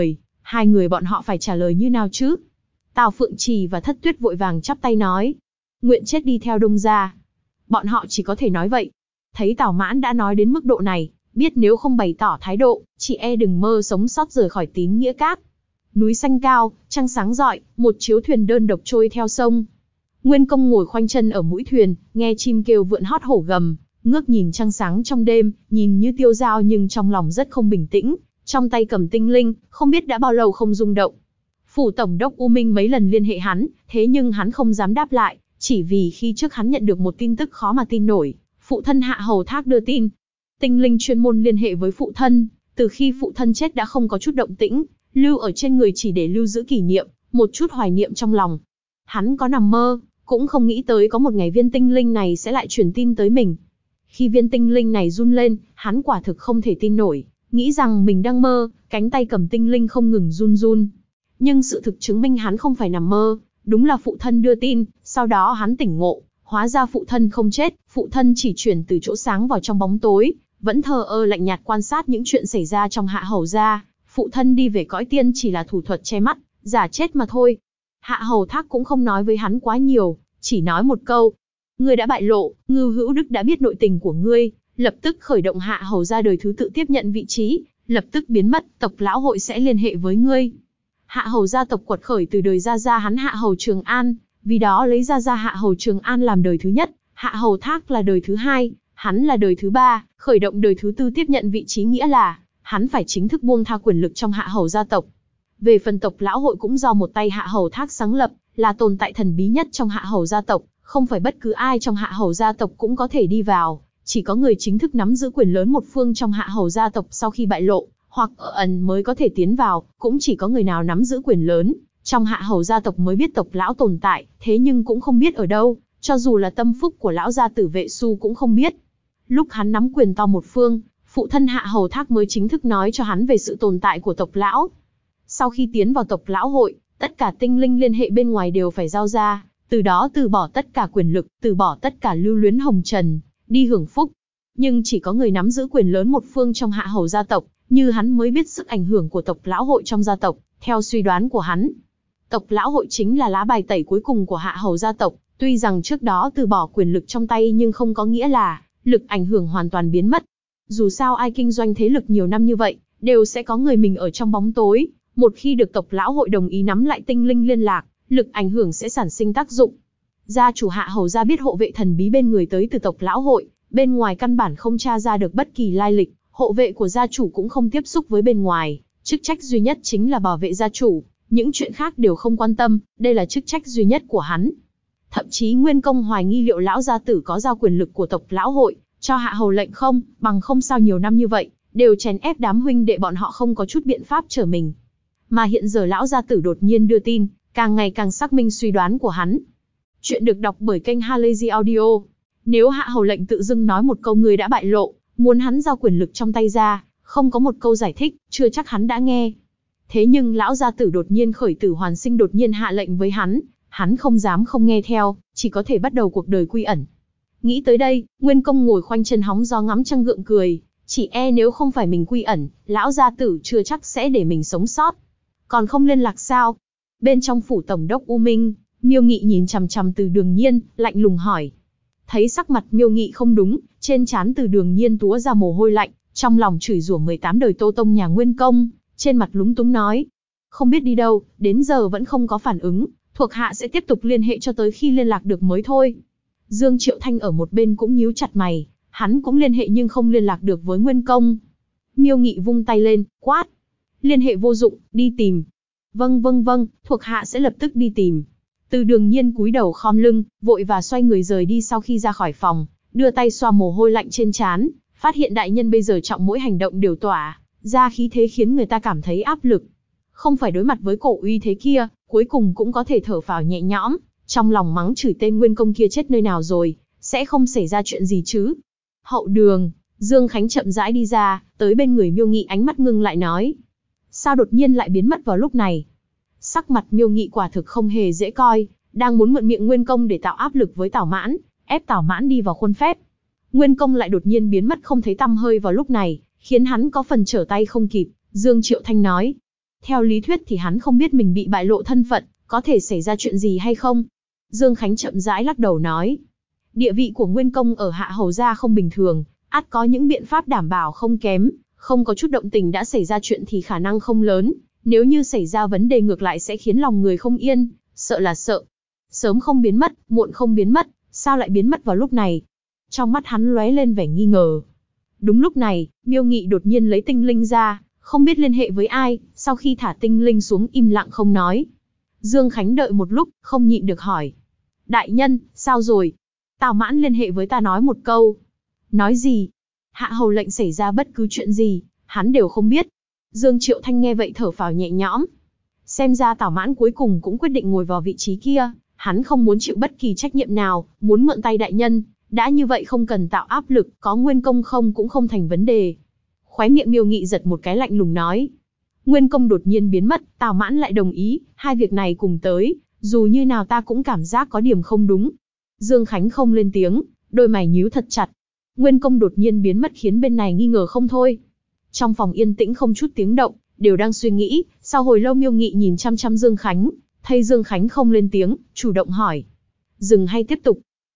hai người bọn họ phải trả lời như nào chứ? Tào Phượng Trì và Thất Tuyết vội vàng chắp tay nói. Nguyện chết đi theo Đông gia. Bọn họ chỉ có thể nói vậy. Thấy Tào Mãn đã nói đến mức độ này, biết nếu không bày tỏ thái độ, chỉ e đừng mơ sống sót rời khỏi tín nghĩa các. Núi xanh cao, trăng sáng rọi, một chiếu thuyền đơn độc trôi theo sông. Nguyên Công ngồi khoanh chân ở mũi thuyền, nghe chim kêu vượn hót hổ gầm, ngước nhìn trăng sáng trong đêm, nhìn như tiêu dao nhưng trong lòng rất không bình tĩnh, trong tay cầm tinh linh, không biết đã bao lâu không rung động. Phủ tổng đốc U Minh mấy lần liên hệ hắn, thế nhưng hắn không dám đáp lại, chỉ vì khi trước hắn nhận được một tin tức khó mà tin nổi, phụ thân Hạ Hầu Thác đưa tin. Tinh linh chuyên môn liên hệ với phụ thân, từ khi phụ thân chết đã không có chút động tĩnh, lưu ở trên người chỉ để lưu giữ kỷ niệm, một chút hoài niệm trong lòng. Hắn có nằm mơ, cũng không nghĩ tới có một ngày viên tinh linh này sẽ lại truyền tin tới mình. Khi viên tinh linh này run lên, hắn quả thực không thể tin nổi, nghĩ rằng mình đang mơ, cánh tay cầm tinh linh không ngừng run run. Nhưng sự thực chứng minh hắn không phải nằm mơ, đúng là phụ thân đưa tin, sau đó hắn tỉnh ngộ, hóa ra phụ thân không chết, phụ thân chỉ chuyển từ chỗ sáng vào trong bóng tối, vẫn thờ ơ lạnh nhạt quan sát những chuyện xảy ra trong Hạ Hầu gia, phụ thân đi về cõi tiên chỉ là thủ thuật che mắt, giả chết mà thôi. Hạ Hầu Thác cũng không nói với hắn quá nhiều, chỉ nói một câu. ngươi đã bại lộ, Ngưu Hữu Đức đã biết nội tình của ngươi, lập tức khởi động Hạ Hầu gia đời thứ tự tiếp nhận vị trí, lập tức biến mất, tộc lão hội sẽ liên hệ với ngươi. Hạ Hầu gia tộc quật khởi từ đời gia gia hắn Hạ Hầu Trường An, vì đó lấy gia gia Hạ Hầu Trường An làm đời thứ nhất, Hạ Hầu Thác là đời thứ hai, hắn là đời thứ ba, khởi động đời thứ tư tiếp nhận vị trí nghĩa là hắn phải chính thức buông tha quyền lực trong Hạ Hầu gia tộc. Về phần tộc lão hội cũng do một tay Hạ Hầu Thác sáng lập, là tồn tại thần bí nhất trong Hạ Hầu gia tộc, không phải bất cứ ai trong Hạ Hầu gia tộc cũng có thể đi vào, chỉ có người chính thức nắm giữ quyền lớn một phương trong Hạ Hầu gia tộc sau khi bại lộ, hoặc ở ẩn mới có thể tiến vào, cũng chỉ có người nào nắm giữ quyền lớn trong Hạ Hầu gia tộc mới biết tộc lão tồn tại, thế nhưng cũng không biết ở đâu, cho dù là tâm phúc của lão gia tử Vệ Su cũng không biết. Lúc hắn nắm quyền to một phương, phụ thân Hạ Hầu Thác mới chính thức nói cho hắn về sự tồn tại của tộc lão. Sau khi tiến vào tộc lão hội, tất cả tinh linh liên hệ bên ngoài đều phải giao ra, từ đó từ bỏ tất cả quyền lực, từ bỏ tất cả lưu luyến hồng trần, đi hưởng phúc. Nhưng chỉ có người nắm giữ quyền lớn một phương trong Hạ Hầu gia tộc, như hắn mới biết sức ảnh hưởng của tộc lão hội trong gia tộc, theo suy đoán của hắn. Tộc lão hội chính là lá bài tẩy cuối cùng của Hạ Hầu gia tộc, tuy rằng trước đó từ bỏ quyền lực trong tay nhưng không có nghĩa là lực ảnh hưởng hoàn toàn biến mất. Dù sao ai kinh doanh thế lực nhiều năm như vậy, đều sẽ có người mình ở trong bóng tối, một khi được tộc lão hội đồng ý nắm lại tinh linh liên lạc, lực ảnh hưởng sẽ sản sinh tác dụng. Gia chủ Hạ Hầu gia biết hộ vệ thần bí bên người tới từ tộc lão hội, bên ngoài căn bản không tra ra được bất kỳ lai lịch, hộ vệ của gia chủ cũng không tiếp xúc với bên ngoài, chức trách duy nhất chính là bảo vệ gia chủ, những chuyện khác đều không quan tâm, đây là chức trách duy nhất của hắn. Thậm chí Nguyên Công hoài nghi liệu lão gia tử có giao quyền lực của tộc lão hội cho Hạ Hầu lệnh không, bằng không sao nhiều năm như vậy, đều chèn ép đám huynh đệ bọn họ không có chút biện pháp trở mình. Mà hiện giờ lão gia tử đột nhiên đưa tin, càng ngày càng xác minh suy đoán của hắn. Chuyện được đọc bởi kênh Halazy Audio. Nếu Hạ Hầu lệnh tự dưng nói một câu người đã bại lộ, muốn hắn giao quyền lực trong tay ra, không có một câu giải thích, chưa chắc hắn đã nghe. Thế nhưng lão gia tử đột nhiên khởi tử hoàn sinh đột nhiên hạ lệnh với hắn không dám không nghe theo, chỉ có thể bắt đầu cuộc đời quy ẩn. Nghĩ tới đây, Nguyên Công ngồi khoanh chân hóng gió ngắm trăng gượng cười, chỉ nếu không phải mình quy ẩn, lão gia tử chưa chắc sẽ để mình sống sót. Còn không liên lạc sao? Bên trong phủ tổng đốc U Minh, Miêu Nghị nhìn chằm chằm Từ Đường Nhiên, lạnh lùng hỏi. Thấy sắc mặt Miêu Nghị không đúng, trên trán Từ Đường Nhiên túa ra mồ hôi lạnh, trong lòng chửi rủa 18 đời Tô Tông nhà Nguyên Công, trên mặt lúng túng nói. Không biết đi đâu, đến giờ vẫn không có phản ứng, thuộc hạ sẽ tiếp tục liên hệ cho tới khi liên lạc được mới thôi. Dương Triệu Thanh ở một bên cũng nhíu chặt mày, hắn cũng liên hệ nhưng không liên lạc được với Nguyên Công. Miêu Nghị vung tay lên, quát. Liên hệ vô dụng, đi tìm. Vâng, thuộc hạ sẽ lập tức đi tìm. Từ Đường Nhiên cúi đầu khom lưng, vội và xoay người rời đi sau khi ra khỏi phòng, đưa tay xoa mồ hôi lạnh trên trán, phát hiện đại nhân bây giờ trọng mỗi hành động đều tỏa ra khí thế khiến người ta cảm thấy áp lực. Không phải đối mặt với cổ uy thế kia, cuối cùng cũng có thể thở phào nhẹ nhõm, trong lòng mắng chửi tên Nguyên Công kia chết nơi nào rồi, sẽ không xảy ra chuyện gì chứ. Hậu đường, Dương Khánh chậm rãi đi ra, tới bên người Miêu Nghị ánh mắt ngưng lại nói. Sao đột nhiên lại biến mất vào lúc này? Sắc mặt Miêu Nghị quả thực không hề dễ coi, đang muốn mượn miệng Nguyên Công để tạo áp lực với Tào Mãn, ép Tào Mãn đi vào khuôn phép. Nguyên Công lại đột nhiên biến mất không thấy tăm hơi vào lúc này, khiến hắn có phần trở tay không kịp. Dương Triệu Thanh nói. Theo lý thuyết thì hắn không biết mình bị bại lộ thân phận, có thể xảy ra chuyện gì hay không? Dương Khánh chậm rãi lắc đầu nói. Địa vị của Nguyên Công ở Hạ Hầu gia không bình thường, ắt có những biện pháp đảm bảo không kém, không có chút động tình đã xảy ra chuyện thì khả năng không lớn, nếu như xảy ra vấn đề ngược lại sẽ khiến lòng người không yên, sợ là sợ. Sớm không biến mất, muộn không biến mất, sao lại biến mất vào lúc này? Trong mắt hắn lóe lên vẻ nghi ngờ. Đúng lúc này, Miêu Nghị đột nhiên lấy tinh linh ra, không biết liên hệ với ai, sau khi thả tinh linh xuống im lặng không nói. Dương Khánh đợi một lúc, không nhịn được hỏi. Đại nhân, sao rồi? Tào Mãn liên hệ với ta nói một câu. Nói gì? Hạ Hầu lệnh xảy ra bất cứ chuyện gì, hắn đều không biết. Dương Triệu Thanh nghe vậy thở phào nhẹ nhõm. Xem ra Tào Mãn cuối cùng cũng quyết định ngồi vào vị trí kia, hắn không muốn chịu bất kỳ trách nhiệm nào, muốn mượn tay đại nhân, đã như vậy không cần tạo áp lực, có Nguyên Công không cũng không thành vấn đề. Khóe miệng Miêu Nghị giật một cái lạnh lùng nói. Nguyên Công đột nhiên biến mất, Tào Mãn lại đồng ý, hai việc này cùng tới, dù như nào ta cũng cảm giác có điểm không đúng. Dương Khánh không lên tiếng, đôi mày nhíu thật chặt. Nguyên Công đột nhiên biến mất khiến bên này nghi ngờ không thôi. Trong phòng yên tĩnh không chút tiếng động, đều đang suy nghĩ, sau hồi lâu Miêu Nghị nhìn chăm chăm Dương Khánh, thấy Dương Khánh không lên tiếng, chủ động hỏi. Dừng hay tiếp tục?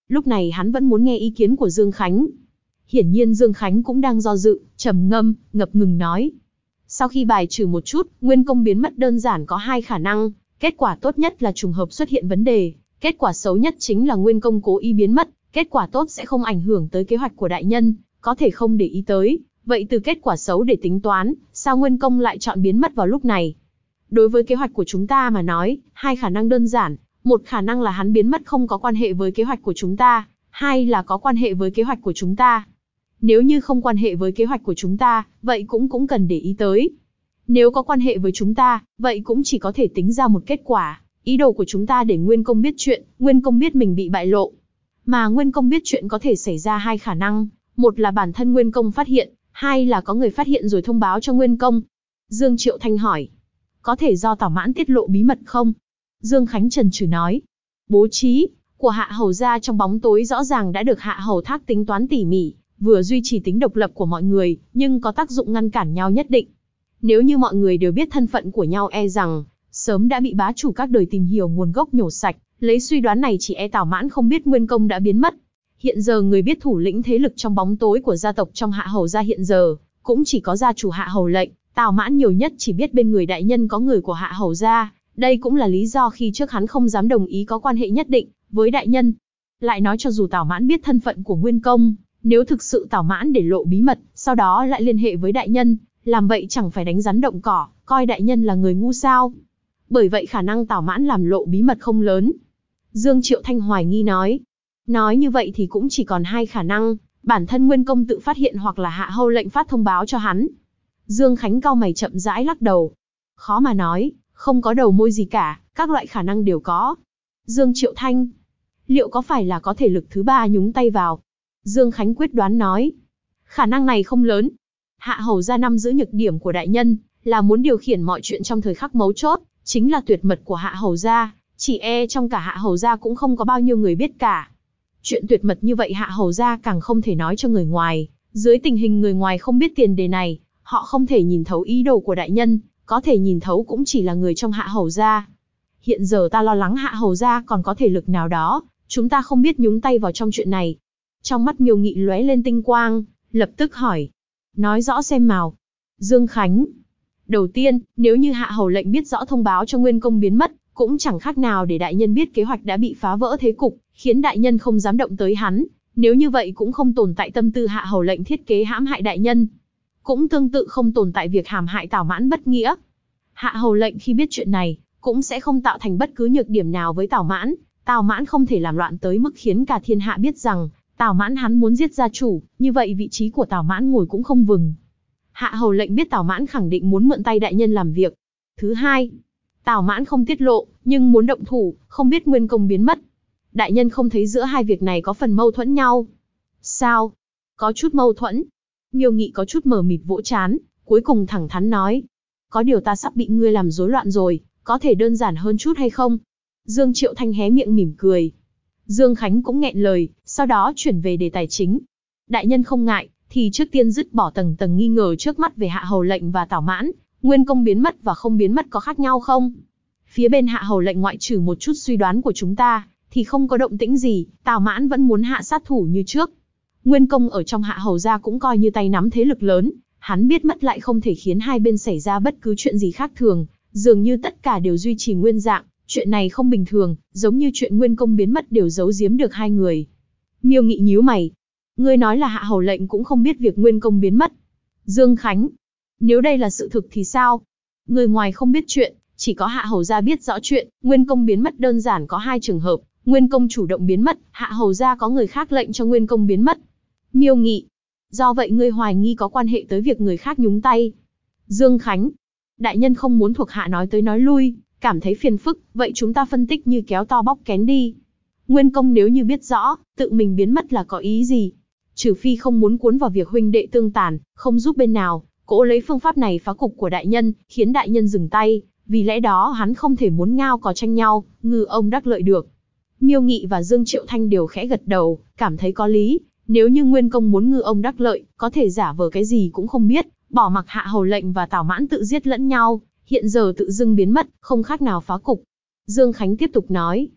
Lúc này hắn vẫn muốn nghe ý kiến của Dương Khánh. Hiển nhiên Dương Khánh cũng đang do dự, trầm ngâm, ngập ngừng nói. Sau khi bài trừ một chút, nguyên công biến mất đơn giản có hai khả năng. Kết quả tốt nhất là trùng hợp xuất hiện vấn đề. Kết quả xấu nhất chính là nguyên công cố ý biến mất. Kết quả tốt sẽ không ảnh hưởng tới kế hoạch của đại nhân, có thể không để ý tới. Vậy từ kết quả xấu để tính toán, sao nguyên công lại chọn biến mất vào lúc này? Đối với kế hoạch của chúng ta mà nói, hai khả năng đơn giản. Một khả năng là hắn biến mất không có quan hệ với kế hoạch của chúng ta. Hai là có quan hệ với kế hoạch của chúng ta. Nếu như không quan hệ với kế hoạch của chúng ta, vậy cũng cần để ý tới. Nếu có quan hệ với chúng ta, vậy cũng chỉ có thể tính ra một kết quả. Ý đồ của chúng ta để Nguyên Công biết chuyện, Nguyên Công biết mình bị bại lộ. Mà Nguyên Công biết chuyện có thể xảy ra hai khả năng. Một là bản thân Nguyên Công phát hiện, hai là có người phát hiện rồi thông báo cho Nguyên Công. Dương Triệu Thanh hỏi. Có thể do Tào Mãn tiết lộ bí mật không? Dương Khánh chần chừ nói. Bố trí của Hạ Hầu gia trong bóng tối rõ ràng đã được Hạ Hầu Thác tính toán tỉ mỉ, vừa duy trì tính độc lập của mọi người, nhưng có tác dụng ngăn cản nhau nhất định. Nếu như mọi người đều biết thân phận của nhau e rằng, sớm đã bị bá chủ các đời tìm hiểu nguồn gốc nhổ sạch, lấy suy đoán này chỉ e Tào Mãn không biết Nguyên Công đã biến mất. Hiện giờ người biết thủ lĩnh thế lực trong bóng tối của gia tộc trong Hạ Hầu gia hiện giờ, cũng chỉ có gia chủ Hạ Hầu Lệnh, Tào Mãn nhiều nhất chỉ biết bên người đại nhân có người của Hạ Hầu gia, đây cũng là lý do khi trước hắn không dám đồng ý có quan hệ nhất định với đại nhân. Lại nói cho dù Tào Mãn biết thân phận của Nguyên Công, nếu thực sự Tào Mãn để lộ bí mật, sau đó lại liên hệ với đại nhân, làm vậy chẳng phải đánh rắn động cỏ, coi đại nhân là người ngu sao? Bởi vậy khả năng Tào Mãn làm lộ bí mật không lớn. Dương Triệu Thanh hoài nghi nói. Nói như vậy thì cũng chỉ còn hai khả năng, bản thân Nguyên Công tự phát hiện hoặc là Hạ Hầu Lệnh phát thông báo cho hắn. Dương Khánh cau mày chậm rãi lắc đầu. Khó mà nói, không có đầu môi gì cả, các loại khả năng đều có. Dương Triệu Thanh, liệu có phải là có thể lực thứ ba nhúng tay vào? Dương Khánh quyết đoán nói. Khả năng này không lớn. Hạ Hầu gia nắm giữ nhược điểm của đại nhân, là muốn điều khiển mọi chuyện trong thời khắc mấu chốt, chính là tuyệt mật của Hạ Hầu gia, chỉ e trong cả Hạ Hầu gia cũng không có bao nhiêu người biết cả. Chuyện tuyệt mật như vậy Hạ Hầu gia càng không thể nói cho người ngoài, dưới tình hình người ngoài không biết tiền đề này, họ không thể nhìn thấu ý đồ của đại nhân, có thể nhìn thấu cũng chỉ là người trong Hạ Hầu gia. Hiện giờ ta lo lắng Hạ Hầu gia còn có thể lực nào đó, chúng ta không biết nhúng tay vào trong chuyện này. Trong mắt Miêu Nghị lóe lên tinh quang, lập tức hỏi. Nói rõ xem nào. Dương Khánh. Đầu tiên, nếu như Hạ Hầu Lệnh biết rõ thông báo cho Nguyên Công biến mất, cũng chẳng khác nào để đại nhân biết kế hoạch đã bị phá vỡ thế cục, khiến đại nhân không dám động tới hắn. Nếu như vậy cũng không tồn tại tâm tư Hạ Hầu Lệnh thiết kế hãm hại đại nhân. Cũng tương tự không tồn tại việc hãm hại Tào Mãn bất nghĩa. Hạ Hầu Lệnh khi biết chuyện này, cũng sẽ không tạo thành bất cứ nhược điểm nào với Tào Mãn. Tào Mãn không thể làm loạn tới mức khiến cả thiên hạ biết rằng Tào Mãn hắn muốn giết gia chủ, như vậy vị trí của Tào Mãn ngồi cũng không vừng. Hạ Hầu Lệnh biết Tào Mãn khẳng định muốn mượn tay đại nhân làm việc. Thứ hai, Tào Mãn không tiết lộ, nhưng muốn động thủ, không biết Nguyên Công biến mất. Đại nhân không thấy giữa hai việc này có phần mâu thuẫn nhau. Sao? Có chút mâu thuẫn. Miêu Nghị có chút mờ mịt vỗ trán, cuối cùng thẳng thắn nói. Có điều ta sắp bị ngươi làm rối loạn rồi, có thể đơn giản hơn chút hay không? Dương Triệu Thanh hé miệng mỉm cười. Dương Khánh cũng nghẹn lời, sau đó chuyển về đề tài chính. Đại nhân không ngại, thì trước tiên dứt bỏ tầng tầng nghi ngờ trước mắt về Hạ Hầu Lệnh và Tào Mãn, Nguyên Công biến mất và không biến mất có khác nhau không? Phía bên Hạ Hầu Lệnh ngoại trừ một chút suy đoán của chúng ta, thì không có động tĩnh gì, Tào Mãn vẫn muốn hạ sát thủ như trước. Nguyên Công ở trong Hạ Hầu gia cũng coi như tay nắm thế lực lớn, hắn biết mất lại không thể khiến hai bên xảy ra bất cứ chuyện gì khác thường, dường như tất cả đều duy trì nguyên dạng, chuyện này không bình thường, giống như chuyện Nguyên Công biến mất đều giấu giếm được hai người. Miêu Nghị nhíu mày. Ngươi nói là Hạ Hầu Lệnh cũng không biết việc Nguyên Công biến mất. Dương Khánh. Nếu đây là sự thực thì sao? Người ngoài không biết chuyện, chỉ có Hạ Hầu gia biết rõ chuyện, Nguyên Công biến mất đơn giản có hai trường hợp, Nguyên Công chủ động biến mất, Hạ Hầu gia có người khác lệnh cho Nguyên Công biến mất. Miêu Nghị. Do vậy ngươi hoài nghi có quan hệ tới việc người khác nhúng tay. Dương Khánh. Đại nhân không muốn thuộc hạ nói tới nói lui, cảm thấy phiền phức, vậy chúng ta phân tích như kéo to bóc kén đi. Nguyên Công nếu như biết rõ, tự mình biến mất là có ý gì? Trừ phi không muốn cuốn vào việc huynh đệ tương tàn, không giúp bên nào, cố lấy phương pháp này phá cục của đại nhân, khiến đại nhân dừng tay, vì lẽ đó hắn không thể muốn ngao có tranh nhau, ngư ông đắc lợi được. Miêu Nghị và Dương Triệu Thanh đều khẽ gật đầu, cảm thấy có lý, nếu như Nguyên Công muốn ngư ông đắc lợi, có thể giả vờ cái gì cũng không biết, bỏ mặc Hạ Hầu Lệnh và Tào Mãn tự giết lẫn nhau, hiện giờ tự dưng biến mất, không khác nào phá cục. Dương Khánh tiếp tục nói,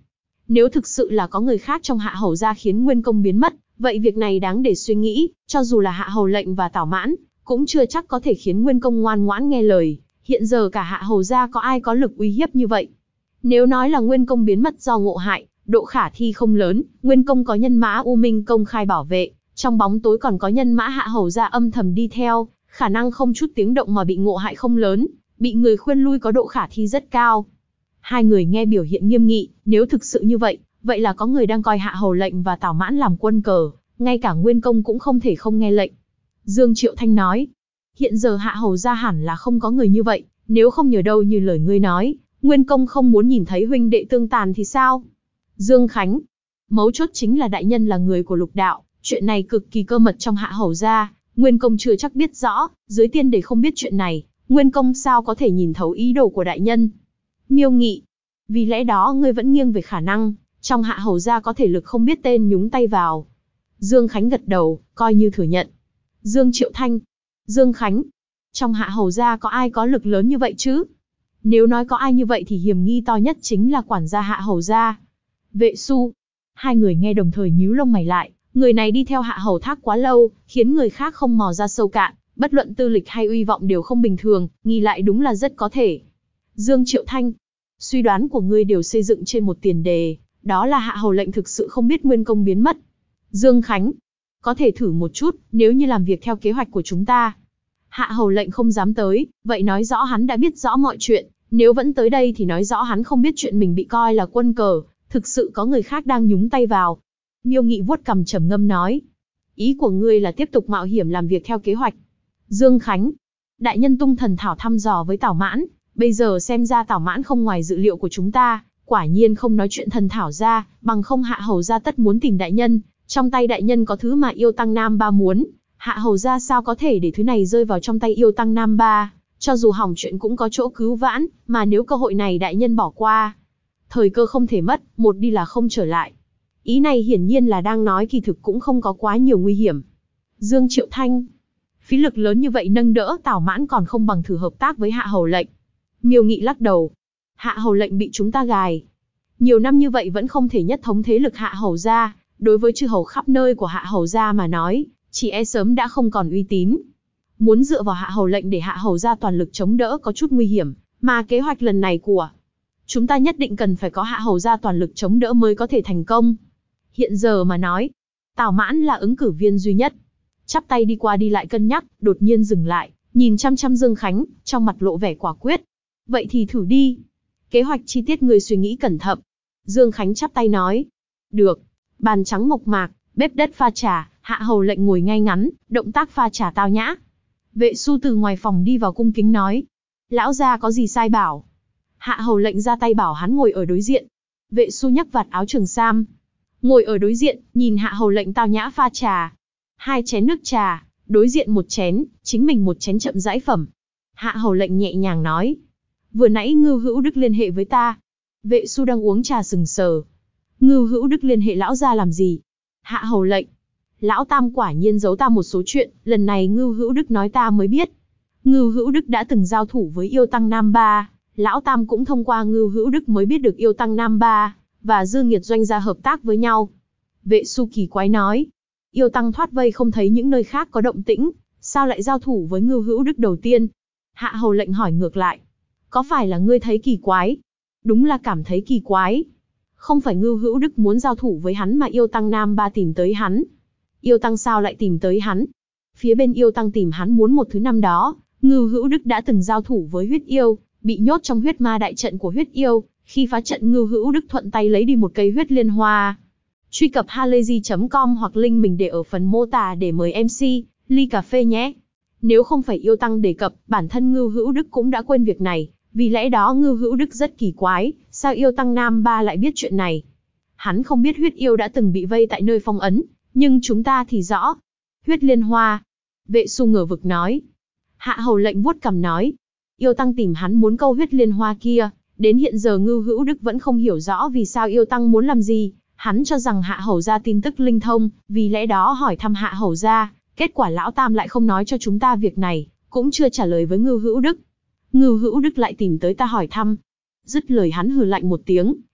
Nếu thực sự là có người khác trong Hạ Hầu gia khiến Nguyên Công biến mất, vậy việc này đáng để suy nghĩ, cho dù là Hạ Hầu lệnh và Tào Mãn, cũng chưa chắc có thể khiến Nguyên Công ngoan ngoãn nghe lời. Hiện giờ cả Hạ Hầu gia có ai có lực uy hiếp như vậy? Nếu nói là Nguyên Công biến mất do ngộ hại, độ khả thi không lớn, Nguyên Công có nhân mã U Minh công khai bảo vệ, trong bóng tối còn có nhân mã Hạ Hầu gia âm thầm đi theo, khả năng không chút tiếng động mà bị ngộ hại không lớn, bị người khuyên lui có độ khả thi rất cao. Hai người nghe biểu hiện nghiêm nghị, nếu thực sự như vậy, vậy là có người đang coi Hạ Hầu lệnh và Tào Mãn làm quân cờ, ngay cả Nguyên Công cũng không thể không nghe lệnh. Dương Triệu Thanh nói, hiện giờ Hạ Hầu gia hẳn là không có người như vậy, nếu không nhờ đâu như lời ngươi nói, Nguyên Công không muốn nhìn thấy huynh đệ tương tàn thì sao? Dương Khánh, mấu chốt chính là đại nhân là người của Lục đạo, chuyện này cực kỳ cơ mật trong Hạ Hầu gia, Nguyên Công chưa chắc biết rõ, dưới tiên để không biết chuyện này, Nguyên Công sao có thể nhìn thấu ý đồ của đại nhân? Miêu Nghị, vì lẽ đó ngươi vẫn nghiêng về khả năng, trong Hạ Hầu gia có thể lực không biết tên nhúng tay vào. Dương Khánh gật đầu, coi như thừa nhận. Dương Triệu Thanh, Dương Khánh, trong Hạ Hầu gia có ai có lực lớn như vậy chứ? Nếu nói có ai như vậy thì hiểm nghi to nhất chính là quản gia Hạ Hầu gia. Vệ Xu, hai người nghe đồng thời nhíu lông mày lại, người này đi theo Hạ Hầu Thác quá lâu, khiến người khác không mò ra sâu cạn, bất luận tư lịch hay uy vọng đều không bình thường, nghi lại đúng là rất có thể. Dương Triệu Thanh, suy đoán của ngươi đều xây dựng trên một tiền đề, đó là Hạ Hầu lệnh thực sự không biết Nguyên Công biến mất. Dương Khánh, có thể thử một chút, nếu như làm việc theo kế hoạch của chúng ta. Hạ Hầu lệnh không dám tới, vậy nói rõ hắn đã biết rõ mọi chuyện, nếu vẫn tới đây thì nói rõ hắn không biết chuyện mình bị coi là quân cờ, thực sự có người khác đang nhúng tay vào. Miêu Nghị vuốt cằm trầm ngâm nói, ý của ngươi là tiếp tục mạo hiểm làm việc theo kế hoạch. Dương Khánh, đại nhân tung thần thảo thăm dò với Tào Mãn, bây giờ xem ra Tào Mãn không ngoài dự liệu của chúng ta, quả nhiên không nói chuyện thần thảo ra, bằng không Hạ Hầu gia tất muốn tìm đại nhân, trong tay đại nhân có thứ mà Yêu Tăng Nam Ba muốn, Hạ Hầu gia sao có thể để thứ này rơi vào trong tay Yêu Tăng Nam Ba, cho dù hỏng chuyện cũng có chỗ cứu vãn, mà nếu cơ hội này đại nhân bỏ qua, thời cơ không thể mất, một đi là không trở lại. Ý này hiển nhiên là đang nói kỳ thực cũng không có quá nhiều nguy hiểm. Dương Triệu Thanh, phí lực lớn như vậy nâng đỡ Tào Mãn còn không bằng thử hợp tác với Hạ Hầu lệnh. Miêu Nghị lắc đầu, Hạ Hầu lệnh bị chúng ta gài. Nhiều năm như vậy vẫn không thể nhất thống thế lực Hạ Hầu gia, đối với chư hầu khắp nơi của Hạ Hầu gia mà nói, chỉ e sớm đã không còn uy tín. Muốn dựa vào Hạ Hầu lệnh để Hạ Hầu gia toàn lực chống đỡ có chút nguy hiểm, mà kế hoạch lần này của chúng ta nhất định cần phải có Hạ Hầu gia toàn lực chống đỡ mới có thể thành công. Hiện giờ mà nói, Tào Mãn là ứng cử viên duy nhất. Chắp tay đi qua đi lại cân nhắc, đột nhiên dừng lại, nhìn chăm chăm Dương Khánh, trong mặt lộ vẻ quả quyết. Vậy thì thử đi. Kế hoạch chi tiết người suy nghĩ cẩn thận. Dương Khánh chắp tay nói. Được. Bàn trắng mộc mạc, bếp đất pha trà, Hạ Hầu lệnh ngồi ngay ngắn, động tác pha trà tao nhã. Vệ Xu từ ngoài phòng đi vào cung kính nói. Lão gia có gì sai bảo? Hạ Hầu lệnh ra tay bảo hắn ngồi ở đối diện. Vệ Xu nhấc vạt áo trường sam, ngồi ở đối diện, nhìn Hạ Hầu lệnh tao nhã pha trà. 2 chén nước trà, đối diện 1 chén, chính mình 1 chén chậm rãi phẩm. Hạ Hầu lệnh nhẹ nhàng nói. Vừa nãy Ngưu Hữu Đức liên hệ với ta. Vệ Xu đang uống trà sừng sờ. Ngưu Hữu Đức liên hệ lão gia làm gì? Hạ Hầu lệnh. Lão Tam quả nhiên giấu ta một số chuyện, lần này Ngưu Hữu Đức nói ta mới biết. Ngưu Hữu Đức đã từng giao thủ với Yêu Tăng Nam Ba, Lão Tam cũng thông qua Ngưu Hữu Đức mới biết được Yêu Tăng Nam Ba và Dư Nghiệt Doanh gia hợp tác với nhau. Vệ Xu kỳ quái nói, Yêu Tăng thoát vây không thấy những nơi khác có động tĩnh, sao lại giao thủ với Ngưu Hữu Đức đầu tiên? Hạ Hầu lệnh hỏi ngược lại, có phải là ngươi thấy kỳ quái? Đúng là cảm thấy kỳ quái. Không phải Ngưu Hữu Đức muốn giao thủ với hắn mà Yêu Tăng Nam Ba tìm tới hắn. Yêu Tăng sao lại tìm tới hắn? Phía bên Yêu Tăng tìm hắn muốn một thứ năm đó, Ngưu Hữu Đức đã từng giao thủ với huyết yêu, bị nhốt trong huyết ma đại trận của huyết yêu, khi phá trận Ngưu Hữu Đức thuận tay lấy đi một cây huyết liên hoa. Truy cập halayzi.com hoặc link mình để ở phần mô tả để mời MC, ly cà phê nhé. Nếu không phải Yêu Tăng đề cập, bản thân Ngưu Hữu Đức cũng đã quên việc này, vì lẽ đó Ngưu Hữu Đức rất kỳ quái, sao Yêu Tăng Nam Ba lại biết chuyện này? Hắn không biết huyết yêu đã từng bị vây tại nơi phong ấn, nhưng chúng ta thì rõ. Huyết liên hoa. Vệ Xu ngờ vực nói. Hạ Hầu lệnh vuốt cằm nói. Yêu Tăng tìm hắn muốn câu huyết liên hoa kia, đến hiện giờ Ngưu Hữu Đức vẫn không hiểu rõ vì sao Yêu Tăng muốn làm gì. Hắn cho rằng Hạ Hầu gia tin tức linh thông, vì lẽ đó hỏi thăm Hạ Hầu gia, kết quả Lão Tam lại không nói cho chúng ta việc này, cũng chưa trả lời với Ngưu Hữu Đức. Ngưu Hữu Đức lại tìm tới ta hỏi thăm. Dứt lời hắn hừ lạnh một tiếng,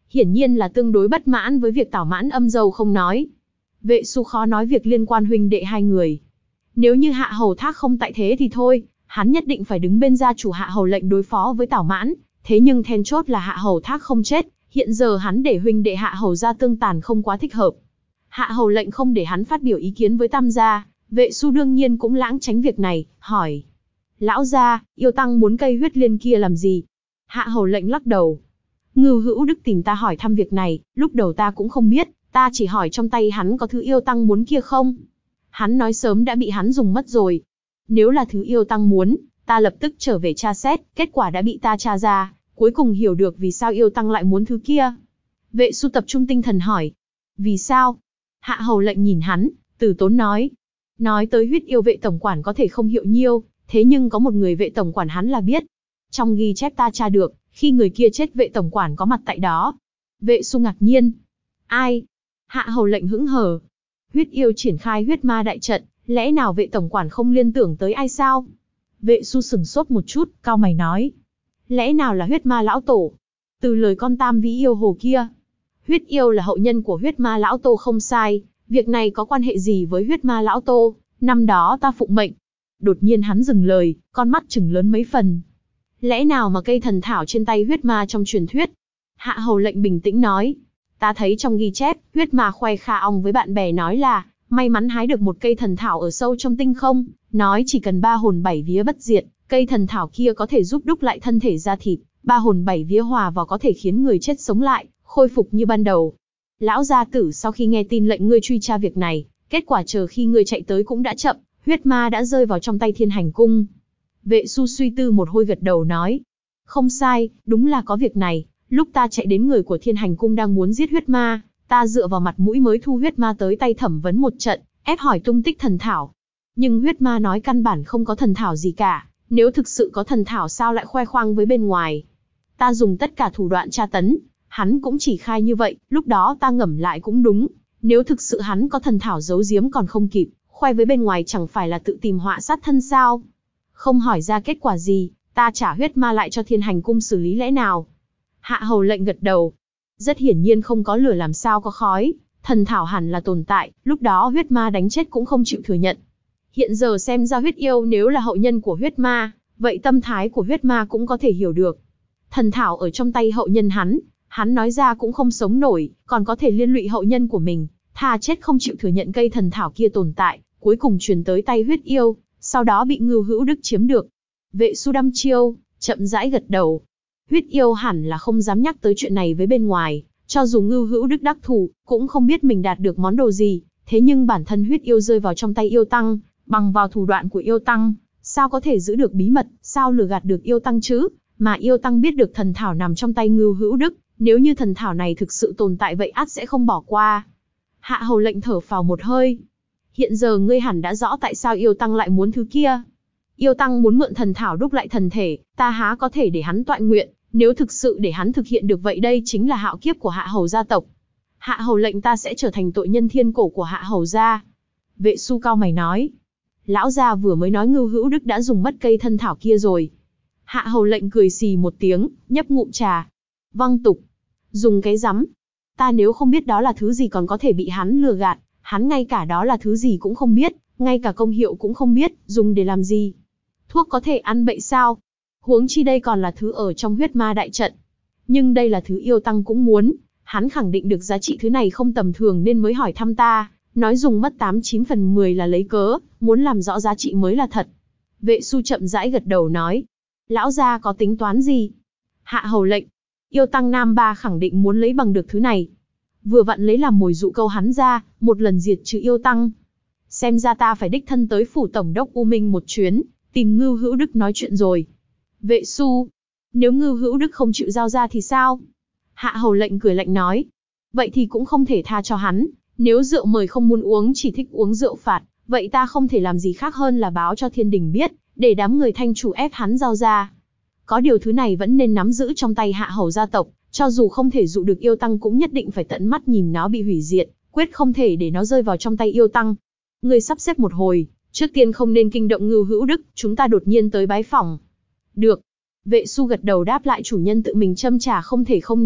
hiển nhiên là tương đối bất mãn với việc Tảo Mãn âm dâu không nói. Vệ Su khó nói việc liên quan huynh đệ hai người. Nếu như Hạ Hầu Thác không tại thế thì thôi, hắn nhất định phải đứng bên gia chủ Hạ Hầu lệnh đối phó với Tảo Mãn, thế nhưng then chốt là Hạ Hầu Thác không chết, hiện giờ hắn để huynh đệ Hạ Hầu gia tương tàn không quá thích hợp. Hạ Hầu lệnh không để hắn phát biểu ý kiến với Tam gia, Vệ Su đương nhiên cũng lảng tránh việc này, hỏi: "Lão gia, yêu tăng muốn cây huyết liên kia làm gì?" Hạ Hầu lệnh lắc đầu: "Ngưu Hữu Đức tìm ta hỏi thăm việc này, lúc đầu ta cũng không biết, ta chỉ hỏi trong tay hắn có thứ yêu tăng muốn kia không. Hắn nói sớm đã bị hắn dùng mất rồi. Nếu là thứ yêu tăng muốn, ta lập tức trở về tra xét, kết quả đã bị ta tra ra, cuối cùng hiểu được vì sao yêu tăng lại muốn thứ kia." Vệ Su tập trung tinh thần hỏi: "Vì sao?" Hạ Hầu lệnh nhìn hắn, từ tốn nói: "Nói tới huyết yêu vệ tổng quản có thể không hiệu nhiêu, thế nhưng có một người vệ tổng quản hắn là biết. Trong ghi chép ta tra được, khi người kia chết vệ tổng quản có mặt tại đó." Vệ Su ngạc nhiên: "Ai?" Hạ Hầu lệnh hững hờ: "Huyết yêu triển khai huyết ma đại trận, lẽ nào vệ tổng quản không liên tưởng tới ai sao?" Vệ Su sừng sốt một chút, cau mày nói: "Lẽ nào là huyết ma lão tổ? Từ lời con tam vĩ yêu hồ kia, huyết yêu là hậu nhân của huyết ma lão tô không sai, việc này có quan hệ gì với huyết ma lão tô? Năm đó ta phụng mệnh." Đột nhiên hắn dừng lời, con mắt trừng lớn mấy phần. "Lẽ nào mà cây thần thảo trên tay huyết ma trong truyền thuyết?" Hạ Hầu lệnh bình tĩnh nói: "Ta thấy trong ghi chép, huyết ma khoe kha ong với bạn bè nói là may mắn hái được một cây thần thảo ở sâu trong tinh không, nói chỉ cần 3 hồn 7 vía bất diệt, cây thần thảo kia có thể giúp đúc lại thân thể da thịt, 3 hồn 7 vía hòa vào có thể khiến người chết sống lại, khôi phục như ban đầu. Lão gia tử sau khi nghe tin lệnh ngươi truy tra việc này, kết quả chờ khi ngươi chạy tới cũng đã chậm, huyết ma đã rơi vào trong tay Thiên Hành Cung." Vệ Su suy tư một hồi gật đầu nói: "Không sai, đúng là có việc này, lúc ta chạy đến người của Thiên Hành Cung đang muốn giết huyết ma, ta dựa vào mặt mũi mới thu huyết ma tới tay thẩm vấn một trận, ép hỏi tung tích thần thảo. Nhưng huyết ma nói căn bản không có thần thảo gì cả, nếu thực sự có thần thảo sao lại khoe khoang với bên ngoài. Ta dùng tất cả thủ đoạn tra tấn, hắn cũng chỉ khai như vậy, lúc đó ta ngẫm lại cũng đúng, nếu thực sự hắn có thần thảo giấu giếm còn không kịp, khoe với bên ngoài chẳng phải là tự tìm họa sát thân sao? Không hỏi ra kết quả gì, ta trả huyết ma lại cho Thiên Hành Cung xử lý lẽ nào?" Hạ Hầu lệnh gật đầu. Rất hiển nhiên không có lửa làm sao có khói, thần thảo hẳn là tồn tại, lúc đó huyết ma đánh chết cũng không chịu thừa nhận. Hiện giờ xem ra huyết yêu nếu là hậu nhân của huyết ma, vậy tâm thái của huyết ma cũng có thể hiểu được. Thần thảo ở trong tay hậu nhân hắn nói ra cũng không sống nổi, còn có thể liên lụy hậu nhân của mình, thà chết không chịu thừa nhận cây thần thảo kia tồn tại, cuối cùng truyền tới tay huyết yêu, sau đó bị Ngưu Hữu Đức chiếm được. Vệ Su đăm chiêu, chậm rãi gật đầu. Huyết yêu hẳn là không dám nhắc tới chuyện này với bên ngoài, cho dù Ngưu Hữu Đức đắc thủ, cũng không biết mình đạt được món đồ gì, thế nhưng bản thân huyết yêu rơi vào trong tay yêu tăng, bằng vào thủ đoạn của yêu tăng, sao có thể giữ được bí mật, sao lừa gạt được yêu tăng chứ? Mà yêu tăng biết được thần thảo nằm trong tay Ngưu Hữu Đức, nếu như thần thảo này thực sự tồn tại vậy ắt sẽ không bỏ qua. Hạ Hầu lệnh thở phào một hơi. Hiện giờ ngươi hẳn đã rõ tại sao yêu tăng lại muốn thứ kia. Yêu tăng muốn mượn thần thảo đúc lại thần thể, ta há có thể để hắn toại nguyện, nếu thực sự để hắn thực hiện được vậy đây chính là hạo kiếp của Hạ Hầu gia tộc. Hạ Hầu lệnh ta sẽ trở thành tội nhân thiên cổ của Hạ Hầu gia. Vệ Su cao mày nói. Lão gia vừa mới nói Ngưu Hữu Đức đã dùng mất cây thân thảo kia rồi. Hạ Hầu lệnh cười xì một tiếng, nhấp ngụm trà. Văng tục. Dùng cái rắm. Ta nếu không biết đó là thứ gì còn có thể bị hắn lừa gạt, hắn ngay cả đó là thứ gì cũng không biết, ngay cả công hiệu cũng không biết, dùng để làm gì. Thuốc có thể ăn bậy sao? Huống chi đây còn là thứ ở trong huyết ma đại trận. Nhưng đây là thứ yêu tăng cũng muốn, hắn khẳng định được giá trị thứ này không tầm thường nên mới hỏi thăm ta, nói dùng mất 89 phần 10 là lấy cớ, muốn làm rõ giá trị mới là thật. Vệ Su chậm rãi gật đầu nói. Lão gia có tính toán gì? Hạ Hầu lệnh. Yêu tăng Nam Ba khẳng định muốn lấy bằng được thứ này. Vừa vặn lấy làm mồi dụ câu hắn ra, một lần diệt trừ yêu tăng. Xem ra ta phải đích thân tới phủ tổng đốc U Minh một chuyến, tìm Ngưu Hữu Đức nói chuyện rồi. Vệ Su. Nếu Ngưu Hữu Đức không chịu giao ra thì sao? Hạ Hầu lệnh cười lạnh nói. Vậy thì cũng không thể tha cho hắn. Nếu rượu mời không muốn uống chỉ thích uống rượu phạt, vậy ta không thể làm gì khác hơn là báo cho thiên đình biết, để đám người thanh chủ ép hắn giao ra. Có điều thứ này vẫn nên nắm giữ trong tay Hạ Hầu gia tộc, cho dù không thể dụ được yêu tăng cũng nhất định phải tận mắt nhìn nó bị hủy diệt, quyết không thể để nó rơi vào trong tay yêu tăng. Người sắp xếp một hồi, trước tiên không nên kinh động Ngưu Hữu Đức, chúng ta đột nhiên tới bái phỏng. Được. Vệ Su gật đầu đáp lại, chủ nhân tự mình châm trà không thể không nể mặt,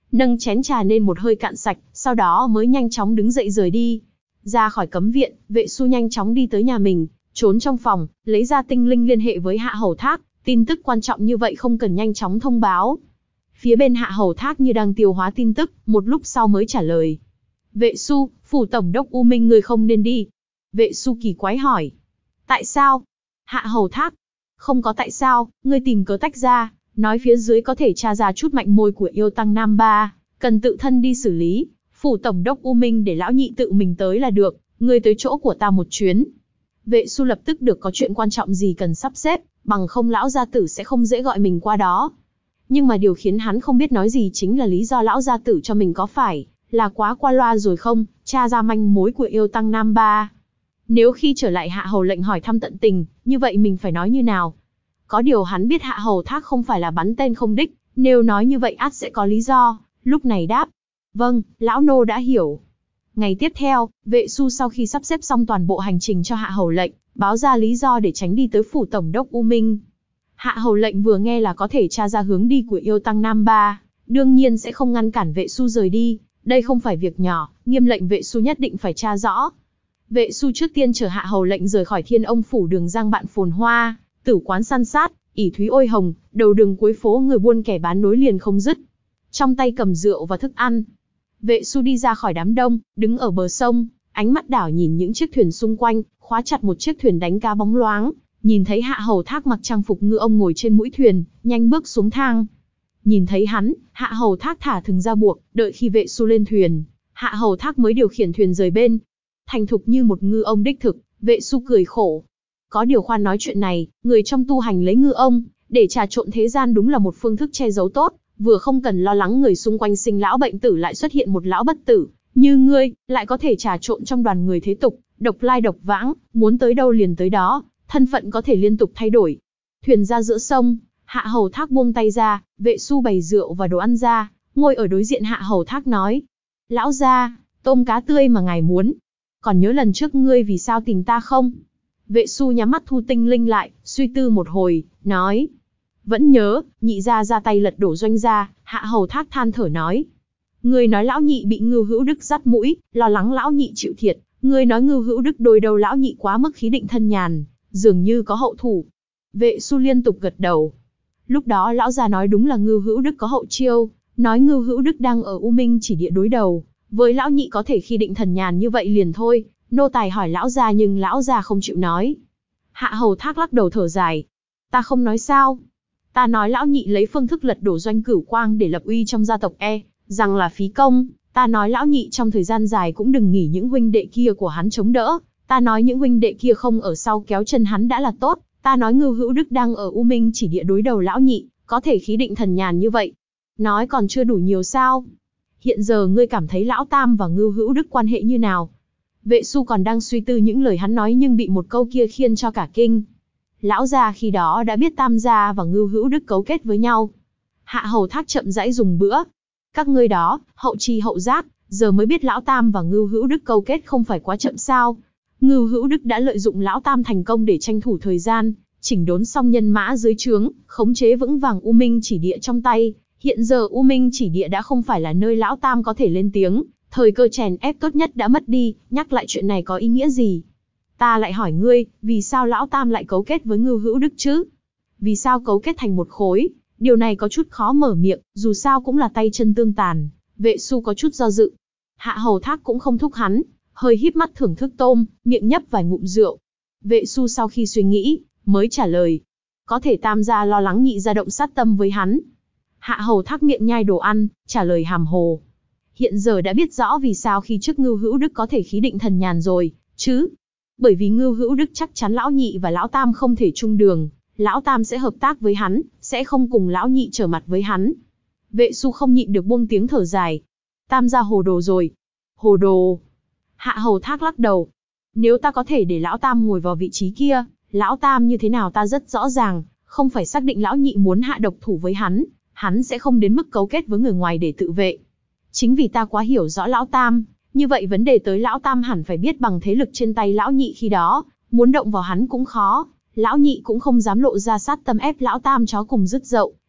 nâng chén trà lên một hơi cạn sạch, sau đó mới nhanh chóng đứng dậy rời đi. Ra khỏi cấm viện, Vệ Xu nhanh chóng đi tới nhà mình, trốn trong phòng, lấy ra tinh linh liên hệ với Hạ Hầu Thác, tin tức quan trọng như vậy không cần nhanh chóng thông báo. Phía bên Hạ Hầu Thác như đang tiêu hóa tin tức, một lúc sau mới trả lời. Vệ Xu, phủ tổng đốc U Minh người không nên đi. Vệ Xu kỳ quái hỏi. Tại sao? Hạ Hầu Thác. Không có tại sao, ngươi tìm cớ tách ra, nói phía dưới có thể tra ra chút mạnh môi của yêu tăng Nam Ba, cần tự thân đi xử lý. Phủ tổng đốc U Minh để lão nhị tự mình tới là được, ngươi tới chỗ của ta một chuyến. Vệ Xu lập tức được có chuyện quan trọng gì cần sắp xếp, bằng không lão gia tử sẽ không dễ gọi mình qua đó. Nhưng mà điều khiến hắn không biết nói gì chính là lý do lão gia tử cho mình có phải là quá qua loa rồi không, tra ra manh mối của yêu tăng Nam Ba. Nếu khi trở lại Hạ Hầu lệnh hỏi thăm tận tình, như vậy mình phải nói như nào? Có điều hắn biết Hạ Hầu Thác không phải là bắn tên không đích, nếu nói như vậy ắt sẽ có lý do, lúc này đáp. Vâng, lão nô đã hiểu. Ngày tiếp theo, Vệ Xu sau khi sắp xếp xong toàn bộ hành trình cho Hạ Hầu lệnh, báo ra lý do để tránh đi tới phủ tổng đốc U Minh. Hạ Hầu lệnh vừa nghe là có thể tra ra hướng đi của yêu tăng Nam Ba, đương nhiên sẽ không ngăn cản Vệ Xu rời đi, đây không phải việc nhỏ, nghiêm lệnh Vệ Xu nhất định phải tra rõ. Vệ Xu trước tiên chở Hạ Hầu lệnh rời khỏi Thiên Ông phủ đường Giang Bạn phồn hoa, tử quán săn sát, ỷ thúy ôi hồng, đầu đường cuối phố người buôn kẻ bán nối liền không dứt. Trong tay cầm rượu và thức ăn. Vệ Xu đi ra khỏi đám đông, đứng ở bờ sông, ánh mắt đảo nhìn những chiếc thuyền xung quanh, khóa chặt một chiếc thuyền đánh cá bóng loáng, nhìn thấy Hạ Hầu Thác mặc trang phục ngư ông ngồi trên mũi thuyền, nhanh bước xuống thang. Nhìn thấy hắn, Hạ Hầu Thác thả thừng ra buộc, đợi khi Vệ Xu lên thuyền, Hạ Hầu Thác mới điều khiển thuyền rời bên. Thành thục như một ngư ông đích thực, Vệ Xu cười khổ. Có điều khoan nói chuyện này, người trong tu hành lấy ngư ông để trà trộn thế gian đúng là một phương thức che giấu tốt, vừa không cần lo lắng người xung quanh sinh lão bệnh tử lại xuất hiện một lão bất tử như ngươi, lại có thể trà trộn trong đoàn người thế tục, độc lai độc vãng, muốn tới đâu liền tới đó, thân phận có thể liên tục thay đổi. Thuyền ra giữa sông, Hạ Hầu Thác buông tay ra, Vệ Xu bày rượu và đồ ăn ra, ngồi ở đối diện Hạ Hầu Thác nói: Lão gia, tôm cá tươi mà ngài muốn. Còn nhớ lần trước ngươi vì sao tìm ta không? Vệ Xu nhắm mắt thu tinh linh lại, suy tư một hồi, nói: Vẫn nhớ. Nhị gia ra tay lật đổ Doanh gia. Hạ Hầu Thác than thở nói: Ngươi nói lão nhị bị Ngưu Hữu Đức dắt mũi, lo lắng lão nhị chịu thiệt. Ngươi nói Ngưu Hữu Đức đôi đầu lão nhị quá mức khí định thân nhàn, dường như có hậu thủ. Vệ Xu liên tục gật đầu. Lúc đó lão già nói đúng là Ngưu Hữu Đức có hậu chiêu, nói Ngưu Hữu Đức đang ở U Minh chỉ địa đối đầu với lão nhị có thể khi định thần nhàn như vậy liền thôi. Nô tài hỏi lão già nhưng lão già không chịu nói. Hạ Hầu Thác lắc đầu thở dài. Ta không nói sao? Ta nói lão nhị lấy phương thức lật đổ Doanh Cửu Quang để lập uy trong gia tộc rằng là phí công. Ta nói lão nhị trong thời gian dài cũng đừng nghỉ những huynh đệ kia của hắn chống đỡ. Ta nói những huynh đệ kia không ở sau kéo chân hắn đã là tốt. Ta nói Ngưu Hữu Đức đang ở U Minh chỉ địa đối đầu lão nhị, có thể khí định thần nhàn như vậy. Nói còn chưa đủ nhiều sao? Hiện giờ ngươi cảm thấy lão Tam và Ngưu Hữu Đức quan hệ như nào? Vệ Xu còn đang suy tư những lời hắn nói nhưng bị một câu kia khiên cho cả kinh. Lão gia khi đó đã biết Tam gia và Ngưu Hữu Đức cấu kết với nhau. Hạ Hầu Thác chậm rãi dùng bữa. Các ngươi đó, hậu chi hậu giác, giờ mới biết lão Tam và Ngưu Hữu Đức cấu kết không phải quá chậm sao? Ngưu Hữu Đức đã lợi dụng lão Tam thành công để tranh thủ thời gian, chỉnh đốn xong nhân mã dưới trướng, khống chế vững vàng U Minh chỉ địa trong tay. Hiện giờ U Minh chỉ địa đã không phải là nơi lão Tam có thể lên tiếng, thời cơ chèn ép tốt nhất đã mất đi, nhắc lại chuyện này có ý nghĩa gì? Ta lại hỏi ngươi, vì sao lão Tam lại cấu kết với Ngưu Hữu Đức chứ? Vì sao cấu kết thành một khối? Điều này có chút khó mở miệng, dù sao cũng là tay chân tương tàn. Vệ Xu có chút do dự. Hạ Hầu Thác cũng không thúc hắn, hơi híp mắt thưởng thức tôm, miệng nhấp vài ngụm rượu. Vệ Xu sau khi suy nghĩ, mới trả lời. Có thể Tam gia lo lắng nhị gia động sát tâm với hắn. Hạ Hầu Thác miệng nhai đồ ăn, trả lời hàm hồ. Hiện giờ đã biết rõ vì sao khi trước Ngưu Hữu Đức có thể khí định thần nhàn rồi, chứ? Bởi vì Ngưu Hữu Đức chắc chắn lão nhị và lão Tam không thể chung đường, lão Tam sẽ hợp tác với hắn, sẽ không cùng lão nhị trở mặt với hắn. Vệ Xu không nhịn được buông tiếng thở dài. Tam gia hồ đồ rồi. Hồ đồ. Hạ Hầu Thác lắc đầu. Nếu ta có thể để lão Tam ngồi vào vị trí kia, lão Tam như thế nào ta rất rõ ràng, không phải xác định lão nhị muốn hạ độc thủ với hắn sẽ không đến mức cấu kết với người ngoài để tự vệ. Chính vì ta quá hiểu rõ lão Tam, như vậy vấn đề tới lão Tam hẳn phải biết bằng thế lực trên tay lão nhị khi đó, muốn động vào hắn cũng khó, lão nhị cũng không dám lộ ra sát tâm ép lão Tam chó cùng dứt dậu,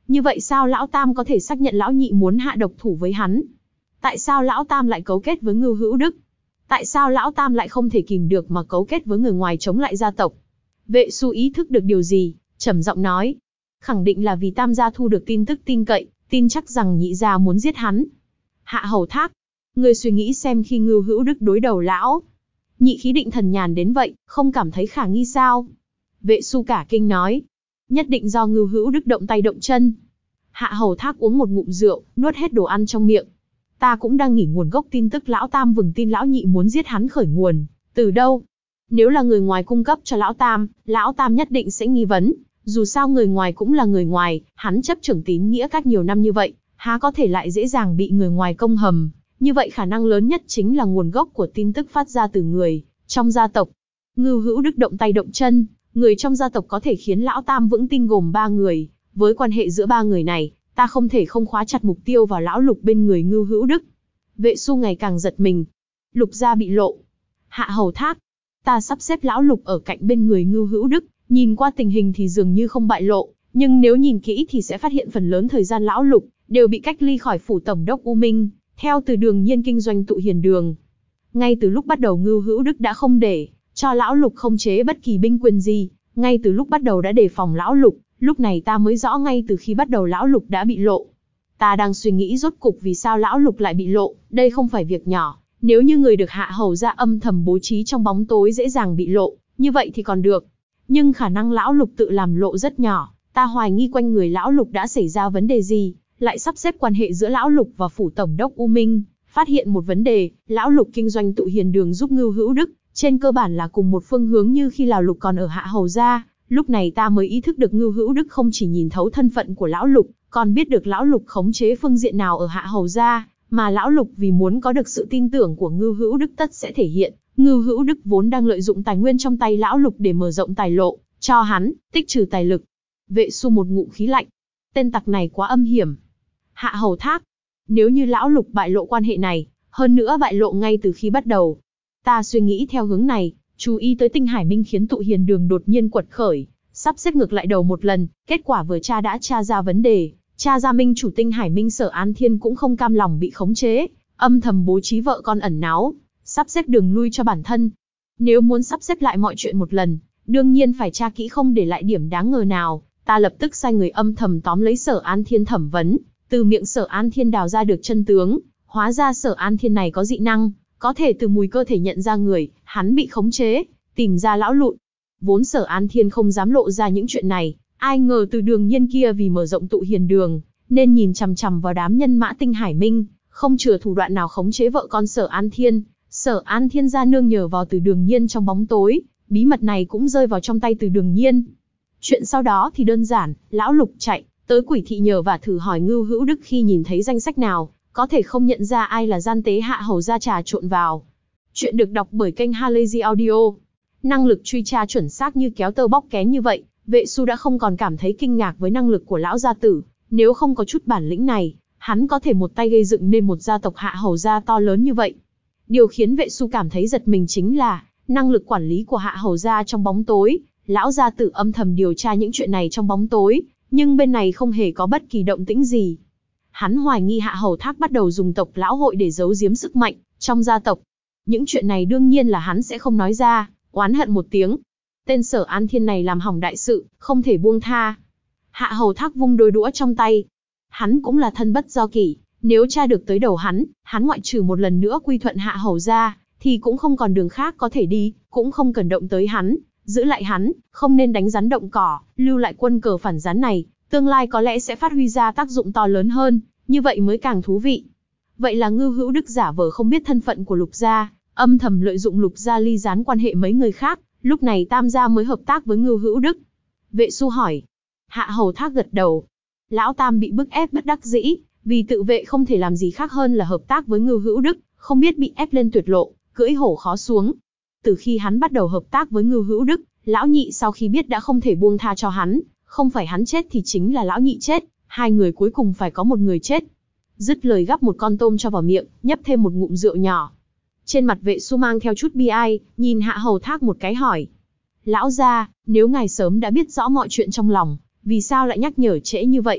Như vậy sao Lão Tam có thể xác nhận Lão Nhị muốn hạ độc thủ với hắn? Tại sao Lão Tam lại cấu kết với Ngưu Hữu Đức? Tại sao Lão Tam lại không thể kìm được mà cấu kết với người ngoài chống lại gia tộc? Vệ Xu ý thức được điều gì, trầm giọng nói. Khẳng định là vì Tam gia thu được tin tức tin cậy, tin chắc rằng Nhị gia muốn giết hắn. Hạ Hầu Thác, ngươi suy nghĩ xem khi Ngưu Hữu Đức đối đầu Lão Nhị khí định thần nhàn đến vậy, không cảm thấy khả nghi sao? Vệ Xu cả kinh nói. Nhất định do Ngưu Hữu Đức động tay động chân. Hạ Hầu Thác uống một ngụm rượu, nuốt hết đồ ăn trong miệng. Ta cũng đang nghĩ nguồn gốc tin tức Lão Tam vừng tin Lão Nhị muốn giết hắn khởi nguồn từ đâu. Nếu là người ngoài cung cấp cho Lão Tam nhất định sẽ nghi vấn. Dù sao người ngoài cũng là người ngoài, hắn chấp trưởng tín nghĩa các nhiều năm như vậy, há có thể lại dễ dàng bị người ngoài công hầm. Như vậy khả năng lớn nhất chính là nguồn gốc của tin tức phát ra từ người trong gia tộc. Ngưu Hữu Đức động tay động chân, người trong gia tộc có thể khiến Lão Tam vững tin gồm 3 người. Với quan hệ giữa 3 người này, ta không thể không khóa chặt mục tiêu vào Lão Lục bên người Ngưu Hữu Đức. Vệ Xu ngày càng giật mình. Lục gia bị lộ. Hạ Hầu Thác, ta sắp xếp Lão Lục ở cạnh bên người Ngưu Hữu Đức, nhìn qua tình hình thì dường như không bại lộ, nhưng nếu nhìn kỹ thì sẽ phát hiện phần lớn thời gian Lão Lục đều bị cách ly khỏi phủ tổng đốc U Minh, theo từ Đường Nhiên kinh doanh tụ hiền đường. Ngay từ lúc bắt đầu Ngưu Hữu Đức đã không để cho Lão Lục khống chế bất kỳ binh quyền gì, ngay từ lúc bắt đầu đã đề phòng Lão Lục, lúc này ta mới rõ ngay từ khi bắt đầu Lão Lục đã bị lộ. Ta đang suy nghĩ rốt cục vì sao Lão Lục lại bị lộ, đây không phải việc nhỏ, nếu như người được Hạ Hầu gia âm thầm bố trí trong bóng tối dễ dàng bị lộ, như vậy thì còn được. Nhưng khả năng Lão Lục tự làm lộ rất nhỏ, ta hoài nghi quanh người Lão Lục đã xảy ra vấn đề gì, lại sắp xếp quan hệ giữa Lão Lục và phủ tổng đốc U Minh, phát hiện một vấn đề, Lão Lục kinh doanh tụ hiền đường giúp Ngưu Hữu Đức, trên cơ bản là cùng một phương hướng như khi Lào Lục còn ở Hạ Hầu gia, lúc này ta mới ý thức được Ngưu Hữu Đức không chỉ nhìn thấu thân phận của Lão Lục, còn biết được Lão Lục khống chế phương diện nào ở Hạ Hầu gia, mà Lão Lục vì muốn có được sự tin tưởng của Ngưu Hữu Đức tất sẽ thể hiện, Ngưu Hữu Đức vốn đang lợi dụng tài nguyên trong tay Lão Lục để mở rộng tài lộ, cho hắn, tích trừ tài lực. Vệ Xu một ngụm khí lạnh, tên tặc này quá âm hiểm. Hạ Hầu Thác, nếu như Lão Lục bại lộ quan hệ này, hơn nữa bại lộ ngay từ khi bắt đầu. Ta suy nghĩ theo hướng này, chú ý tới Tinh Hải Minh khiến tụ hiền đường đột nhiên quật khởi, sắp xếp ngược lại đầu một lần, kết quả vừa đã tra ra vấn đề, tra ra minh chủ Tinh Hải Minh Sở An Thiên cũng không cam lòng bị khống chế, âm thầm bố trí vợ con ẩn náu, sắp xếp đường lui cho bản thân. Nếu muốn sắp xếp lại mọi chuyện một lần, đương nhiên phải tra kỹ không để lại điểm đáng ngờ nào, ta lập tức sai người âm thầm tóm lấy Sở An Thiên thẩm vấn, từ miệng Sở An Thiên đào ra được chân tướng, hóa ra Sở An Thiên này có dị năng, có thể từ mùi cơ thể nhận ra người, hắn bị khống chế, tìm ra Lão Lụn. Vốn Sở An Thiên không dám lộ ra những chuyện này, ai ngờ từ Đường Nhiên kia vì mở rộng tụ hiền đường, nên nhìn chằm chằm vào đám nhân mã Tinh Hải Minh, không chừa thủ đoạn nào khống chế vợ con Sở An Thiên. Sở An Thiên ra nương nhờ vào từ Đường Nhiên trong bóng tối, bí mật này cũng rơi vào trong tay từ Đường Nhiên. Chuyện sau đó thì đơn giản, Lão Lục chạy tới Quỷ Thị nhờ và thử hỏi Ngưu Hữu Đức khi nhìn thấy danh sách nào, có thể không nhận ra ai là gian tế Hạ Hầu gia trà trộn vào. Chuyện được đọc bởi kênh Halazy Audio. Năng lực truy tra chuẩn xác như kéo tơ bóc kén như vậy, Vệ Xu đã không còn cảm thấy kinh ngạc với năng lực của lão gia tử. Nếu không có chút bản lĩnh này, hắn có thể một tay gây dựng nên một gia tộc Hạ Hầu gia to lớn như vậy. Điều khiến Vệ Xu cảm thấy giật mình chính là năng lực quản lý của Hạ Hầu gia trong bóng tối. Lão gia tử âm thầm điều tra những chuyện này trong bóng tối, nhưng bên này không hề có bất kỳ động tĩnh gì. Hắn hoài nghi Hạ Hầu Thác bắt đầu dùng tộc lão hội để giấu giếm sức mạnh trong gia tộc. Những chuyện này đương nhiên là hắn sẽ không nói ra, oán hận một tiếng. Tên Sở An Thiên này làm hỏng đại sự, không thể buông tha. Hạ Hầu Thác vung đôi đũa trong tay. Hắn cũng là thân bất do kỷ, nếu tra được tới đầu hắn ngoại trừ một lần nữa quy thuận Hạ Hầu gia, thì cũng không còn đường khác có thể đi, cũng không cần động tới hắn, giữ lại hắn, không nên đánh rắn động cỏ, lưu lại quân cờ phản gián này, tương lai có lẽ sẽ phát huy ra tác dụng to lớn hơn, như vậy mới càng thú vị. Vậy là Ngưu Hữu Đức giả vờ không biết thân phận của Lục gia, âm thầm lợi dụng Lục gia ly gián quan hệ mấy người khác, lúc này Tam gia mới hợp tác với Ngưu Hữu Đức. Vệ Xu hỏi. Hạ Hầu Thác gật đầu. Lão Tam bị bức ép bất đắc dĩ, vì tự vệ không thể làm gì khác hơn là hợp tác với Ngưu Hữu Đức, không biết bị ép lên tuyệt lộ, cưỡi hổ khó xuống. Từ khi hắn bắt đầu hợp tác với Ngưu Hữu Đức, Lão Nhị sau khi biết đã không thể buông tha cho hắn, không phải hắn chết thì chính là Lão Nhị chết, hai người cuối cùng phải có một người chết. Dứt lời gắp một con tôm cho vào miệng, nhấp thêm một ngụm rượu nhỏ. Trên mặt Vệ Xu mang theo chút bi ai, nhìn Hạ Hầu Thác một cái hỏi. Lão gia, nếu ngài sớm đã biết rõ mọi chuyện trong lòng, vì sao lại nhắc nhở trễ như vậy?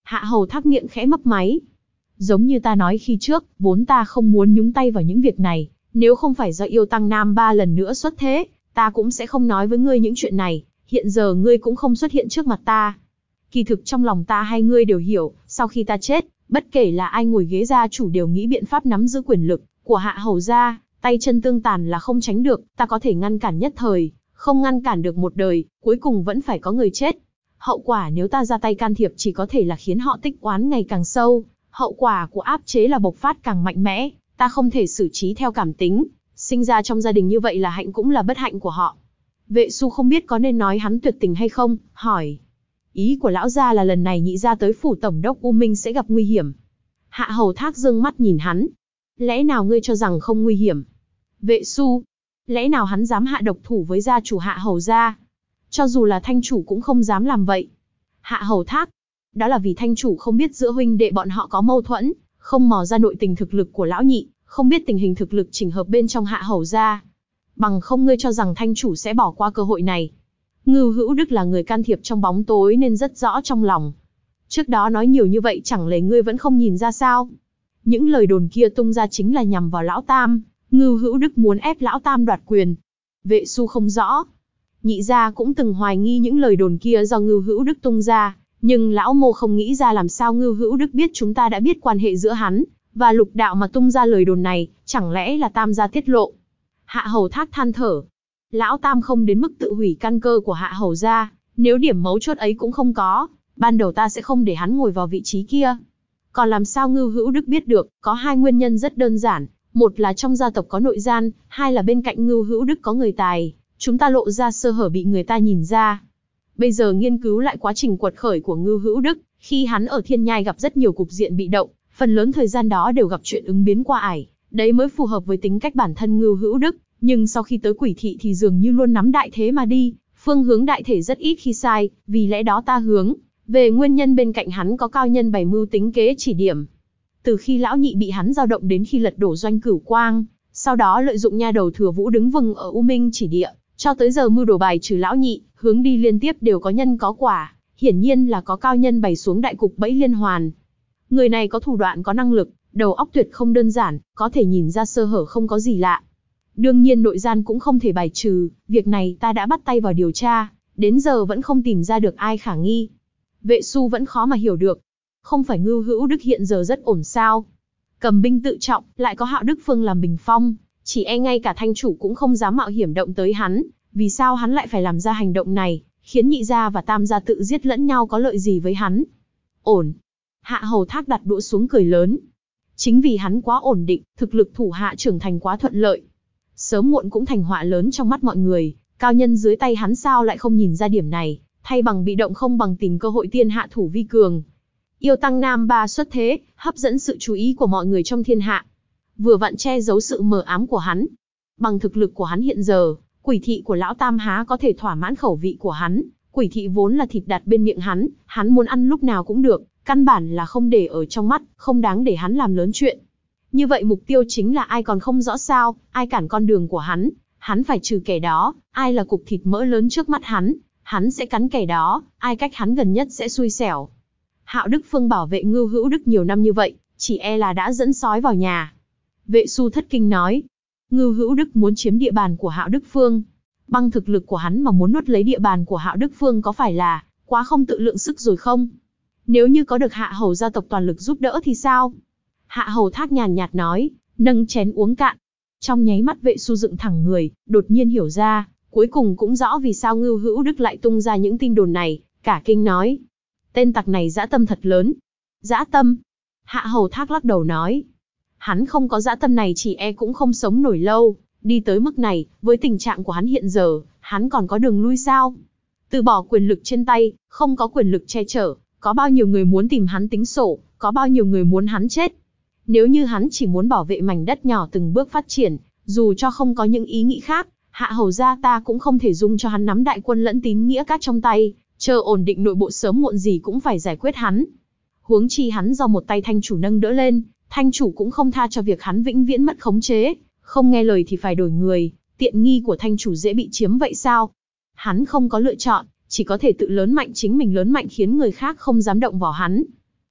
Hạ hầu thác miệng khẽ mấp máy. Giống như ta nói khi trước, vốn ta không muốn nhúng tay vào những việc này, nếu không phải do yêu tăng nam 3 lần nữa xuất thế, ta cũng sẽ không nói với ngươi những chuyện này, hiện giờ ngươi cũng không xuất hiện trước mặt ta. Kỳ thực trong lòng ta hay ngươi đều hiểu, sau khi ta chết, bất kể là ai ngồi ghế gia chủ đều nghĩ biện pháp nắm giữ quyền lực của Hạ hầu gia, tay chân tương tàn là không tránh được, ta có thể ngăn cản nhất thời, không ngăn cản được một đời, cuối cùng vẫn phải có người chết. Hậu quả nếu ta ra tay can thiệp chỉ có thể là khiến họ tích oán ngày càng sâu, hậu quả của áp chế là bộc phát càng mạnh mẽ, ta không thể xử trí theo cảm tính, sinh ra trong gia đình như vậy là hạnh cũng là bất hạnh của họ. Vệ Su không biết có nên nói hắn tuyệt tình hay không, hỏi. Ý của lão gia là lần này nhị gia tới phủ tổng đốc U Minh sẽ gặp nguy hiểm. Hạ hầu thác dương mắt nhìn hắn. Lẽ nào ngươi cho rằng không nguy hiểm? Vệ Su, lẽ nào hắn dám hạ độc thủ với gia chủ Hạ hầu gia? Cho dù là thanh chủ cũng không dám làm vậy. Hạ hầu thác, đó là vì thanh chủ không biết giữa huynh đệ bọn họ có mâu thuẫn, không mò ra nội tình thực lực của lão nhị, không biết tình hình thực lực chỉnh hợp bên trong Hạ hầu gia. Bằng không ngươi cho rằng thanh chủ sẽ bỏ qua cơ hội này. Ngưu Hữu Đức là người can thiệp trong bóng tối nên rất rõ trong lòng. Trước đó nói nhiều như vậy chẳng lẽ ngươi vẫn không nhìn ra sao? Những lời đồn kia tung ra chính là nhằm vào lão tam, Ngưu Hữu Đức muốn ép lão tam đoạt quyền. Vệ Su không rõ. Nhị gia cũng từng hoài nghi những lời đồn kia do Ngưu Hữu Đức tung ra, nhưng lão mô không nghĩ ra làm sao Ngưu Hữu Đức biết chúng ta đã biết quan hệ giữa hắn và Lục Đạo mà tung ra lời đồn này, chẳng lẽ là tam gia tiết lộ? Hạ hầu thác than thở. Lão tam không đến mức tự hủy căn cơ của Hạ hầu gia, nếu điểm mấu chốt ấy cũng không có, ban đầu ta sẽ không để hắn ngồi vào vị trí kia. Còn làm sao Ngưu Hữu Đức biết được? Có hai nguyên nhân rất đơn giản, một là trong gia tộc có nội gian, hai là bên cạnh Ngưu Hữu Đức có người tài, chúng ta lộ ra sơ hở bị người ta nhìn ra. Bây giờ nghiên cứu lại quá trình quật khởi của Ngưu Hữu Đức, khi hắn ở Thiên Nhai gặp rất nhiều cục diện bị động, phần lớn thời gian đó đều gặp chuyện ứng biến qua ải, đấy mới phù hợp với tính cách bản thân Ngưu Hữu Đức, nhưng sau khi tới Quỷ Thị thì dường như luôn nắm đại thế mà đi, phương hướng đại thể rất ít khi sai, vì lẽ đó ta hướng về nguyên nhân bên cạnh hắn có cao nhân bày mưu tính kế chỉ điểm. Từ khi lão nhị bị hắn dao động đến khi lật đổ Doanh Cửu Quang, sau đó lợi dụng nha đầu Thừa Vũ đứng vừng ở U Minh chỉ địa, cho tới giờ mưu đồ bài trừ lão nhị, hướng đi liên tiếp đều có nhân có quả, hiển nhiên là có cao nhân bày xuống đại cục bẫy liên hoàn. Người này có thủ đoạn có năng lực, đầu óc tuyệt không đơn giản, có thể nhìn ra sơ hở không có gì lạ. Đương nhiên nội gian cũng không thể bài trừ, việc này ta đã bắt tay vào điều tra, đến giờ vẫn không tìm ra được ai khả nghi. Vệ Su vẫn khó mà hiểu được. Không phải Ngưu Hữu Đức hiện giờ rất ổn sao? Cầm binh tự trọng, lại có Hạo Đức Phương làm bình phong, chỉ e ngay cả thanh chủ cũng không dám mạo hiểm động tới hắn, vì sao hắn lại phải làm ra hành động này, khiến nhị gia và tam gia tự giết lẫn nhau có lợi gì với hắn? Ổn. Hạ hầu thác đặt đũa xuống cười lớn. Chính vì hắn quá ổn định, thực lực thủ hạ trưởng thành quá thuận lợi. Sớm muộn cũng thành họa lớn trong mắt mọi người, cao nhân dưới tay hắn sao lại không nhìn ra điểm này, thay bằng bị động không bằng tìm cơ hội tiên hạ thủ vi cường. Yêu tăng nam ba xuất thế, hấp dẫn sự chú ý của mọi người trong thiên hạ. Vừa vặn che giấu sự mờ ám của hắn. Bằng thực lực của hắn hiện giờ, Quỷ Thị của lão tam há có thể thỏa mãn khẩu vị của hắn. Quỷ Thị vốn là thịt đặt bên miệng hắn muốn ăn lúc nào cũng được, căn bản là không để ở trong mắt, không đáng để hắn làm lớn chuyện. Như vậy mục tiêu chính là ai còn không rõ sao, ai cản con đường của hắn phải trừ kẻ đó, ai là cục thịt mỡ lớn trước mắt hắn sẽ cắn kẻ đó, ai cách hắn gần nhất sẽ xui xẻo. Hạo Đức Phương bảo vệ Ngưu Hữu Đức nhiều năm như vậy, chỉ e là đã dẫn sói vào nhà. Vệ Su thất kinh nói, Ngưu Hữu Đức muốn chiếm địa bàn của Hạo Đức Phương. Bằng thực lực của hắn mà muốn nuốt lấy địa bàn của Hạo Đức Phương có phải là quá không tự lượng sức rồi không? Nếu như có được Hạ hầu gia tộc toàn lực giúp đỡ thì sao? Hạ hầu thác nhàn nhạt nói, nâng chén uống cạn. Trong nháy mắt Vệ Su dựng thẳng người, đột nhiên hiểu ra, cuối cùng cũng rõ vì sao Ngưu Hữu Đức lại tung ra những tin đồn này, cả kinh nói. Tên tặc này dã tâm thật lớn. Dã tâm? Hạ hầu thác lắc đầu nói. Hắn không có dã tâm này chỉ e cũng không sống nổi lâu, đi tới mức này, với tình trạng của hắn hiện giờ, hắn còn có đường lui sao? Từ bỏ quyền lực trên tay, không có quyền lực che chở, có bao nhiêu người muốn tìm hắn tính sổ, có bao nhiêu người muốn hắn chết. Nếu như hắn chỉ muốn bảo vệ mảnh đất nhỏ từng bước phát triển, dù cho không có những ý nghĩ khác, Hạ hầu gia ta cũng không thể dung cho hắn nắm đại quân lẫn tín nghĩa các trong tay, chờ ổn định nội bộ sớm muộn gì cũng phải giải quyết hắn. Huống chi hắn do một tay thanh chủ nâng đỡ lên, thanh chủ cũng không tha cho việc hắn vĩnh viễn mất khống chế, không nghe lời thì phải đổi người, tiện nghi của thanh chủ dễ bị chiếm vậy sao? Hắn không có lựa chọn, chỉ có thể tự lớn mạnh chính mình lớn mạnh khiến người khác không dám động vào hắn.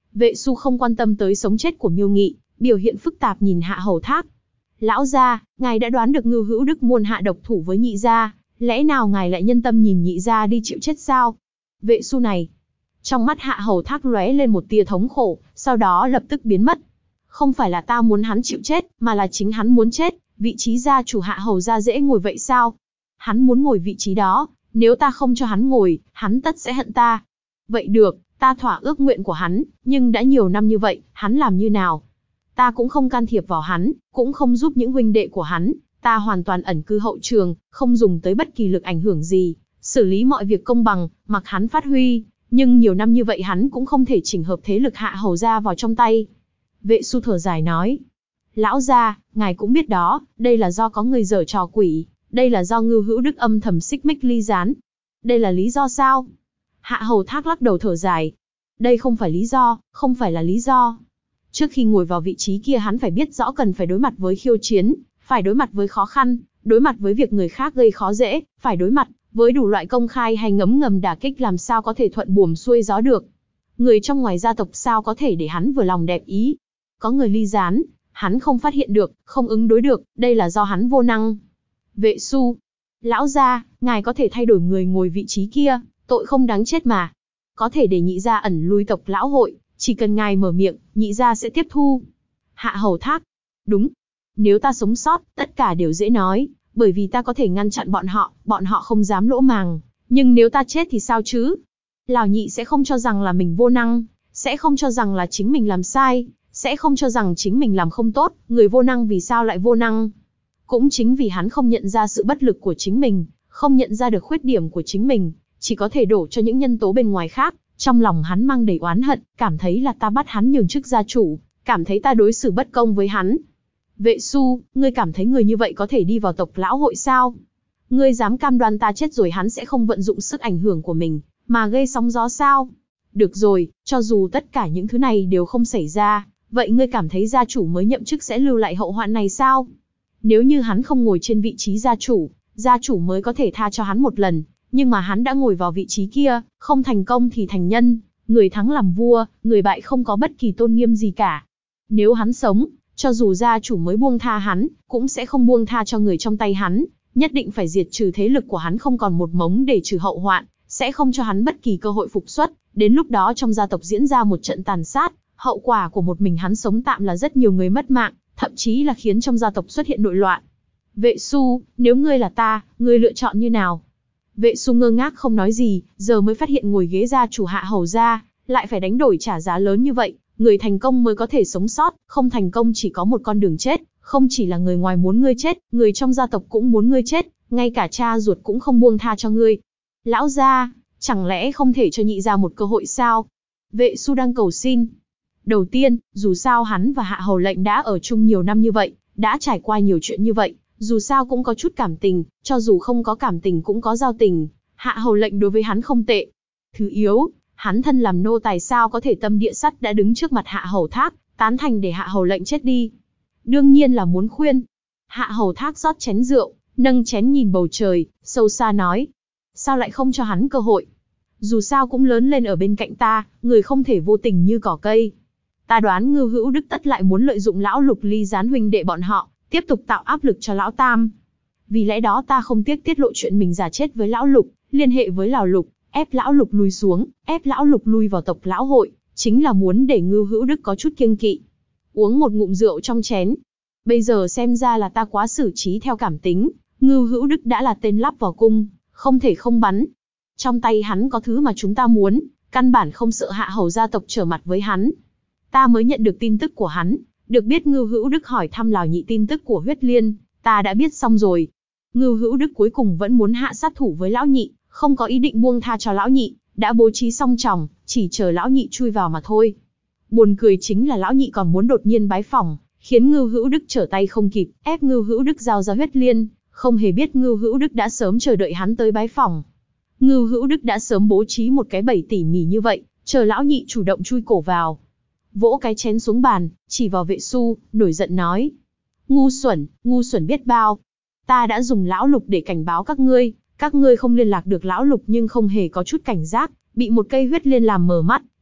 Vệ Xu không quan tâm tới sống chết của Miêu Nghị, biểu hiện phức tạp nhìn Hạ Hầu Thác. Lão gia, ngài đã đoán được Ngưu Hữu Đức muôn hạ độc thủ với nhị gia, lẽ nào ngài lại nhân tâm nhìn nhị gia đi chịu chết sao? Vệ Xu này. Trong mắt Hạ Hầu Thác lóe lên một tia thống khổ, sau đó lập tức biến mất. Không phải là ta muốn hắn chịu chết, mà là chính hắn muốn chết, vị trí gia chủ Hạ Hầu gia dễ ngồi vậy sao? Hắn muốn ngồi vị trí đó, nếu ta không cho hắn ngồi, hắn tất sẽ hận ta. Vậy được, ta thỏa ước nguyện của hắn, nhưng đã nhiều năm như vậy, hắn làm như nào? Ta cũng không can thiệp vào hắn, cũng không giúp những huynh đệ của hắn, ta hoàn toàn ẩn cư hậu trường, không dùng tới bất kỳ lực ảnh hưởng gì, xử lý mọi việc công bằng, mặc hắn phát huy, nhưng nhiều năm như vậy hắn cũng không thể chỉnh hợp thế lực Hạ Hầu gia vào trong tay. Vệ Xu thở dài nói, lão gia, ngài cũng biết đó, đây là do có người giở trò quỷ, đây là do Ngưu Hữu Đức âm thầm xích mích ly gián. Đây là lý do sao? Hạ Hầu Thác lắc đầu thở dài. Đây không phải lý do, không phải là lý do. Trước khi ngồi vào vị trí kia hắn phải biết rõ cần phải đối mặt với khiêu chiến, phải đối mặt với khó khăn, đối mặt với việc người khác gây khó dễ, phải đối mặt với đủ loại công khai hay ngấm ngầm đả kích, làm sao có thể thuận buồm xuôi gió được. Người trong ngoài gia tộc sao có thể để hắn vừa lòng đẹp ý. Có người ly gián, hắn không phát hiện được, không ứng đối được, đây là do hắn vô năng. Vệ Xu, lão gia, ngài có thể thay đổi người ngồi vị trí kia, tội không đáng chết mà. Có thể để nhị gia ẩn lui tộc lão hội, chỉ cần ngài mở miệng, nhị gia sẽ tiếp thu. Hạ Hầu Thác, đúng. Nếu ta sống sót, tất cả đều dễ nói, bởi vì ta có thể ngăn chặn bọn họ không dám lỗ màng. Nhưng nếu ta chết thì sao chứ? Lào nhị sẽ không cho rằng là mình vô năng, sẽ không cho rằng là chính mình làm sai, sẽ không cho rằng chính mình làm không tốt, người vô năng vì sao lại vô năng? Cũng chính vì hắn không nhận ra sự bất lực của chính mình, không nhận ra được khuyết điểm của chính mình, chỉ có thể đổ cho những nhân tố bên ngoài khác. Trong lòng hắn mang đầy oán hận, cảm thấy là ta bắt hắn nhường chức gia chủ, cảm thấy ta đối xử bất công với hắn. Vệ Xu, ngươi cảm thấy người như vậy có thể đi vào tộc lão hội sao? Ngươi dám cam đoan ta chết rồi hắn sẽ không vận dụng sức ảnh hưởng của mình, mà gây sóng gió sao? Được rồi, cho dù tất cả những thứ này đều không xảy ra, vậy ngươi cảm thấy gia chủ mới nhậm chức sẽ lưu lại hậu hoạn này sao? Nếu như hắn không ngồi trên vị trí gia chủ mới có thể tha cho hắn một lần, nhưng mà hắn đã ngồi vào vị trí kia, không thành công thì thành nhân, người thắng làm vua, người bại không có bất kỳ tôn nghiêm gì cả. Nếu hắn sống, cho dù gia chủ mới buông tha hắn, cũng sẽ không buông tha cho người trong tay hắn, nhất định phải diệt trừ thế lực của hắn không còn một mống để trừ hậu hoạn, sẽ không cho hắn bất kỳ cơ hội phục xuất, đến lúc đó trong gia tộc diễn ra một trận tàn sát, hậu quả của một mình hắn sống tạm là rất nhiều người mất mạng, thậm chí là khiến trong gia tộc xuất hiện nội loạn. Vệ Xu, nếu ngươi là ta, ngươi lựa chọn như nào? Vệ Xu ngơ ngác không nói gì, giờ mới phát hiện ngồi ghế gia chủ Hạ Hầu gia, lại phải đánh đổi trả giá lớn như vậy, người thành công mới có thể sống sót, không thành công chỉ có một con đường chết, không chỉ là người ngoài muốn ngươi chết, người trong gia tộc cũng muốn ngươi chết, ngay cả cha ruột cũng không buông tha cho ngươi. Lão gia, chẳng lẽ không thể cho nhị gia một cơ hội sao? Vệ Xu đang cầu xin. Đầu tiên, dù sao hắn và Hạ Hầu lệnh đã ở chung nhiều năm như vậy, đã trải qua nhiều chuyện như vậy, dù sao cũng có chút cảm tình, cho dù không có cảm tình cũng có giao tình, Hạ Hầu lệnh đối với hắn không tệ. Thứ yếu, hắn thân làm nô tài sao có thể tâm địa sắt đã đứng trước mặt Hạ Hầu Thác, tán thành để Hạ Hầu lệnh chết đi. Đương nhiên là muốn khuyên. Hạ Hầu Thác rót chén rượu, nâng chén nhìn bầu trời, sâu xa nói. Sao lại không cho hắn cơ hội? Dù sao cũng lớn lên ở bên cạnh ta, người không thể vô tình như cỏ cây. Ta đoán Ngưu Hữu Đức tất lại muốn lợi dụng lão Lục ly gián huynh đệ bọn họ, tiếp tục tạo áp lực cho lão Tam. Vì lẽ đó ta không tiếc tiết lộ chuyện mình già chết với lão Lục, liên hệ với lão Lục, ép lão Lục lui xuống, ép lão Lục lui vào tộc lão hội, chính là muốn để Ngưu Hữu Đức có chút kiêng kỵ. Uống một ngụm rượu trong chén. Bây giờ xem ra là ta quá xử trí theo cảm tính, Ngưu Hữu Đức đã là tên lắp vào cung, không thể không bắn. Trong tay hắn có thứ mà chúng ta muốn, căn bản không sợ Hạ Hầu gia tộc trở mặt với hắn. Ta mới nhận được tin tức của hắn, được biết Ngưu Hữu Đức hỏi thăm Lào Nhị tin tức của Huyết Liên, ta đã biết xong rồi. Ngưu Hữu Đức cuối cùng vẫn muốn hạ sát thủ với lão Nhị, không có ý định buông tha cho lão Nhị, đã bố trí xong chòng, chỉ chờ lão Nhị chui vào mà thôi. Buồn cười chính là lão Nhị còn muốn đột nhiên bái phỏng, khiến Ngưu Hữu Đức trở tay không kịp, ép Ngưu Hữu Đức giao ra Huyết Liên, không hề biết Ngưu Hữu Đức đã sớm chờ đợi hắn tới bái phỏng. Ngưu Hữu Đức đã sớm bố trí một cái bẫy tỉ mỉ như vậy, chờ lão Nhị chủ động chui cổ vào. Vỗ cái chén xuống bàn, chỉ vào Vệ Xu, nổi giận nói. Ngu xuẩn biết bao. Ta đã dùng lão Lục để cảnh báo các ngươi không liên lạc được lão Lục nhưng không hề có chút cảnh giác, bị một cây Huyết Liên làm mờ mắt,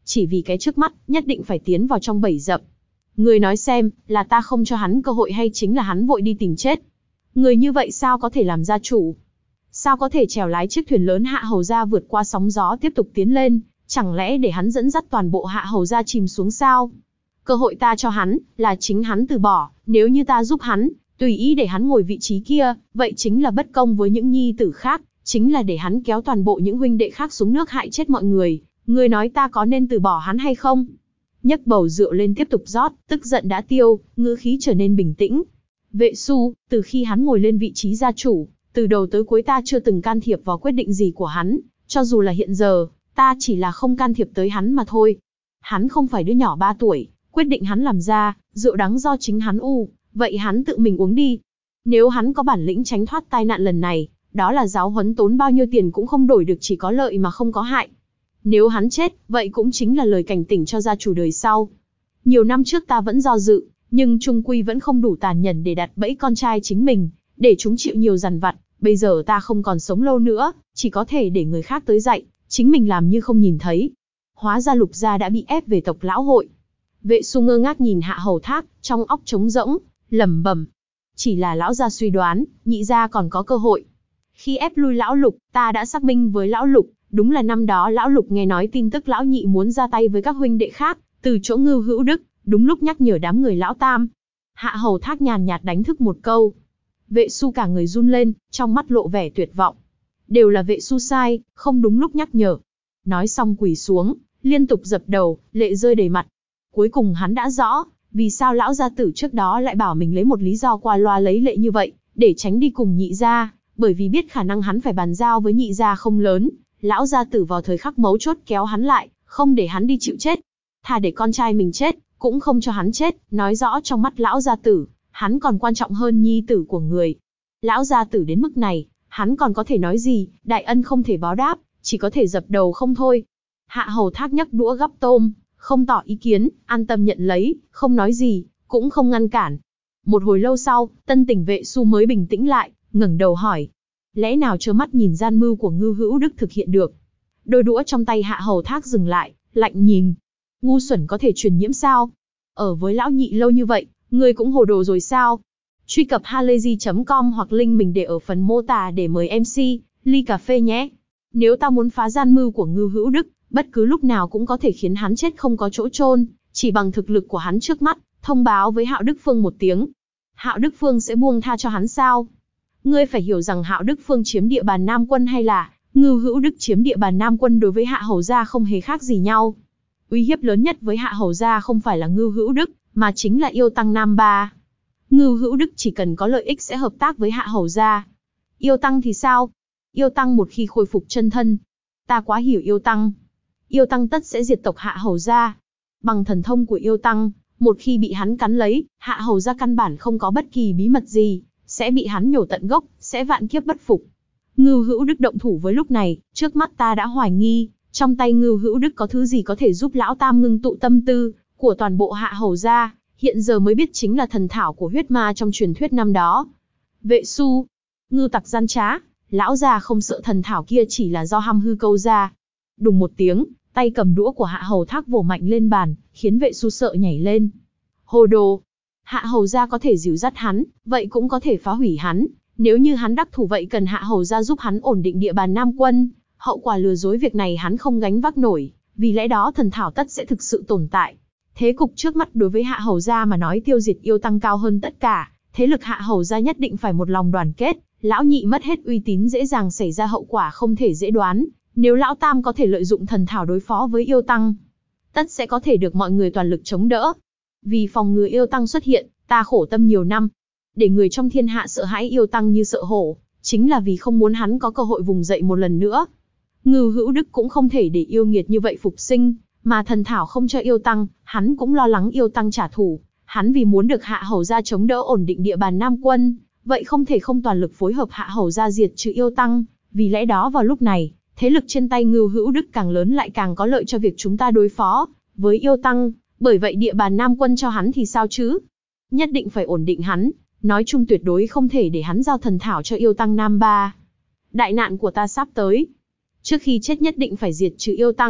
chỉ vì cái trước mắt, nhất định phải tiến vào trong bẫy dập. Người nói xem, là ta không cho hắn cơ hội hay chính là hắn vội đi tìm chết? Người như vậy sao có thể làm gia chủ? Sao có thể chèo lái chiếc thuyền lớn Hạ Hầu gia vượt qua sóng gió tiếp tục tiến lên? Chẳng lẽ để hắn dẫn dắt toàn bộ Hạ Hầu gia chìm xuống sao? Cơ hội ta cho hắn, là chính hắn từ bỏ, nếu như ta giúp hắn, tùy ý để hắn ngồi vị trí kia, vậy chính là bất công với những nhi tử khác, chính là để hắn kéo toàn bộ những huynh đệ khác xuống nước hại chết mọi người. Ngươi nói ta có nên từ bỏ hắn hay không? Nhấc bầu rượu lên tiếp tục rót, tức giận đã tiêu, ngữ khí trở nên bình tĩnh. Vệ Su, từ khi hắn ngồi lên vị trí gia chủ, từ đầu tới cuối ta chưa từng can thiệp vào quyết định gì của hắn, cho dù là hiện giờ, ta chỉ là không can thiệp tới hắn mà thôi. Hắn không phải đứa nhỏ 3 tuổi, quyết định hắn làm ra, rượu đắng do chính hắn vậy hắn tự mình uống đi. Nếu hắn có bản lĩnh tránh thoát tai nạn lần này, đó là giáo huấn tốn bao nhiêu tiền cũng không đổi được, chỉ có lợi mà không có hại. Nếu hắn chết, vậy cũng chính là lời cảnh tỉnh cho gia chủ đời sau. Nhiều năm trước ta vẫn do dự, nhưng chung quy vẫn không đủ tàn nhẫn để đặt bẫy con trai chính mình, để chúng chịu nhiều dằn vặt. Bây giờ ta không còn sống lâu nữa, chỉ có thể để người khác tới dạy, chính mình làm như không nhìn thấy. Hóa ra Lục gia đã bị ép về tộc lão hội. Vệ Su ngơ ngác nhìn Hạ Hầu Thác, trong óc trống rỗng, lẩm bẩm: chỉ là lão gia suy đoán, nhị gia còn có cơ hội. Khi ép lui lão Lục, ta đã xác minh với lão Lục, đúng là năm đó lão Lục nghe nói tin tức lão nhị muốn ra tay với các huynh đệ khác, từ chỗ Ngưu Hữu Đức, đúng lúc nhắc nhở đám người lão Tam. Hạ Hầu Thác nhàn nhạt đánh thức một câu. Vệ Su cả người run lên, trong mắt lộ vẻ tuyệt vọng. Đều là Vệ Su sai, không đúng lúc nhắc nhở. Nói xong quỳ xuống, liên tục dập đầu, lệ rơi đầy mặt. Cuối cùng hắn đã rõ, vì sao lão gia tử trước đó lại bảo mình lấy một lý do qua loa lấy lệ như vậy, để tránh đi cùng nhị gia, bởi vì biết khả năng hắn phải bàn giao với nhị gia không lớn. Lão gia tử vào thời khắc mấu chốt kéo hắn lại, không để hắn đi chịu chết. Thà để con trai mình chết, cũng không cho hắn chết, nói rõ trong mắt lão gia tử, hắn còn quan trọng hơn nhi tử của người. Lão gia tử đến mức này, hắn còn có thể nói gì, đại ân không thể báo đáp, chỉ có thể dập đầu không thôi. Hạ Hầu Thác nhấc đũa gắp tôm, không tỏ ý kiến, an tâm nhận lấy, không nói gì, cũng không ngăn cản. Một hồi lâu sau, tân tỉnh Vệ Su mới bình tĩnh lại, ngẩng đầu hỏi: lẽ nào trơ mắt nhìn gian mưu của Ngưu Hữu Đức thực hiện được? Đôi đũa trong tay Hạ Hầu Thác dừng lại, lạnh nhìn. Ngu xuẩn có thể truyền nhiễm sao? Ở với lão nhị lâu như vậy, ngươi cũng hồ đồ rồi sao? Truy cập halayzi.com hoặc link mình để ở phần mô tả để mời MC ly cà phê nhé. Nếu ta muốn phá gian mưu của Ngưu Hữu Đức, bất cứ lúc nào cũng có thể khiến hắn chết không có chỗ chôn, chỉ bằng thực lực của hắn trước mắt, thông báo với Hạo Đức Phương một tiếng. Hạo Đức Phương sẽ buông tha cho hắn sao? Ngươi phải hiểu rằng Hạo Đức Phương chiếm địa bàn Nam Quân hay là Ngưu Hữu Đức chiếm địa bàn Nam Quân đối với Hạ Hầu gia không hề khác gì nhau. Uy hiếp lớn nhất với Hạ Hầu gia không phải là Ngưu Hữu Đức, mà chính là Yêu Tăng Nam Ba. Ngưu Hữu Đức chỉ cần có lợi ích sẽ hợp tác với Hạ Hầu gia. Yêu Tăng thì sao? Yêu Tăng một khi khôi phục chân thân, ta quá hiểu Yêu Tăng. Yêu Tăng tất sẽ diệt tộc Hạ Hầu gia. Bằng thần thông của Yêu Tăng, một khi bị hắn cắn lấy, Hạ Hầu gia căn bản không có bất kỳ bí mật gì, sẽ bị hắn nhổ tận gốc, sẽ vạn kiếp bất phục. Ngưu Hữu Đức động thủ với lúc này, trước mắt ta đã hoài nghi, trong tay Ngưu Hữu Đức có thứ gì có thể giúp lão Tam ngưng tụ tâm tư của toàn bộ Hạ Hầu gia, hiện giờ mới biết chính là thần thảo của huyết ma trong truyền thuyết năm đó. Vệ Su, Ngưu tặc gian trá, lão già không sợ thần thảo kia chỉ là do hăm hư câu ra. Đùng một tiếng, tay cầm đũa của Hạ Hầu Thác vồ mạnh lên bàn, khiến Vệ Su sợ nhảy lên. Hồ đồ! Hạ Hầu gia có thể dìu dắt hắn, vậy cũng có thể phá hủy hắn. Nếu như hắn đắc thủ vậy cần Hạ Hầu gia giúp hắn ổn định địa bàn Nam Quân. Hậu quả lừa dối việc này hắn không gánh vác nổi, vì lẽ đó thần thảo tất sẽ thực sự tồn tại. Thế cục trước mắt đối với Hạ Hầu gia mà nói tiêu diệt Yêu Tăng cao hơn tất cả. Thế lực Hạ Hầu gia nhất định phải một lòng đoàn kết. Lão nhị mất hết uy tín dễ dàng xảy ra hậu quả không thể dễ đoán. Nếu lão Tam có thể lợi dụng thần thảo đối phó với Yêu Tăng, tất sẽ có thể được mọi người toàn lực chống đỡ. Vì phòng ngừa Yêu Tăng xuất hiện, ta khổ tâm nhiều năm, để người trong thiên hạ sợ hãi Yêu Tăng như sợ hổ, chính là vì không muốn hắn có cơ hội vùng dậy một lần nữa. Ngưu Hữu Đức cũng không thể để yêu nghiệt như vậy phục sinh, mà thần thảo không cho Yêu Tăng, hắn cũng lo lắng Yêu Tăng trả thù. Hắn vì muốn được Hạ Hầu gia chống đỡ ổn định địa bàn Nam Quân, vậy không thể không toàn lực phối hợp Hạ Hầu gia diệt trừ Yêu Tăng. Vì lẽ đó vào lúc này, thế lực trên tay Ngưu Hữu Đức càng lớn lại càng có lợi cho việc chúng ta đối phó với Yêu Tăng. Bởi vậy địa bàn Nam Quân cho hắn thì sao chứ? Nhất định phải ổn định hắn, nói chung tuyệt đối không thể để hắn giao thần thảo cho Yêu Tăng Nam Ba. Đại nạn của ta sắp tới. Trước khi chết nhất định phải diệt trừ Yêu Tăng,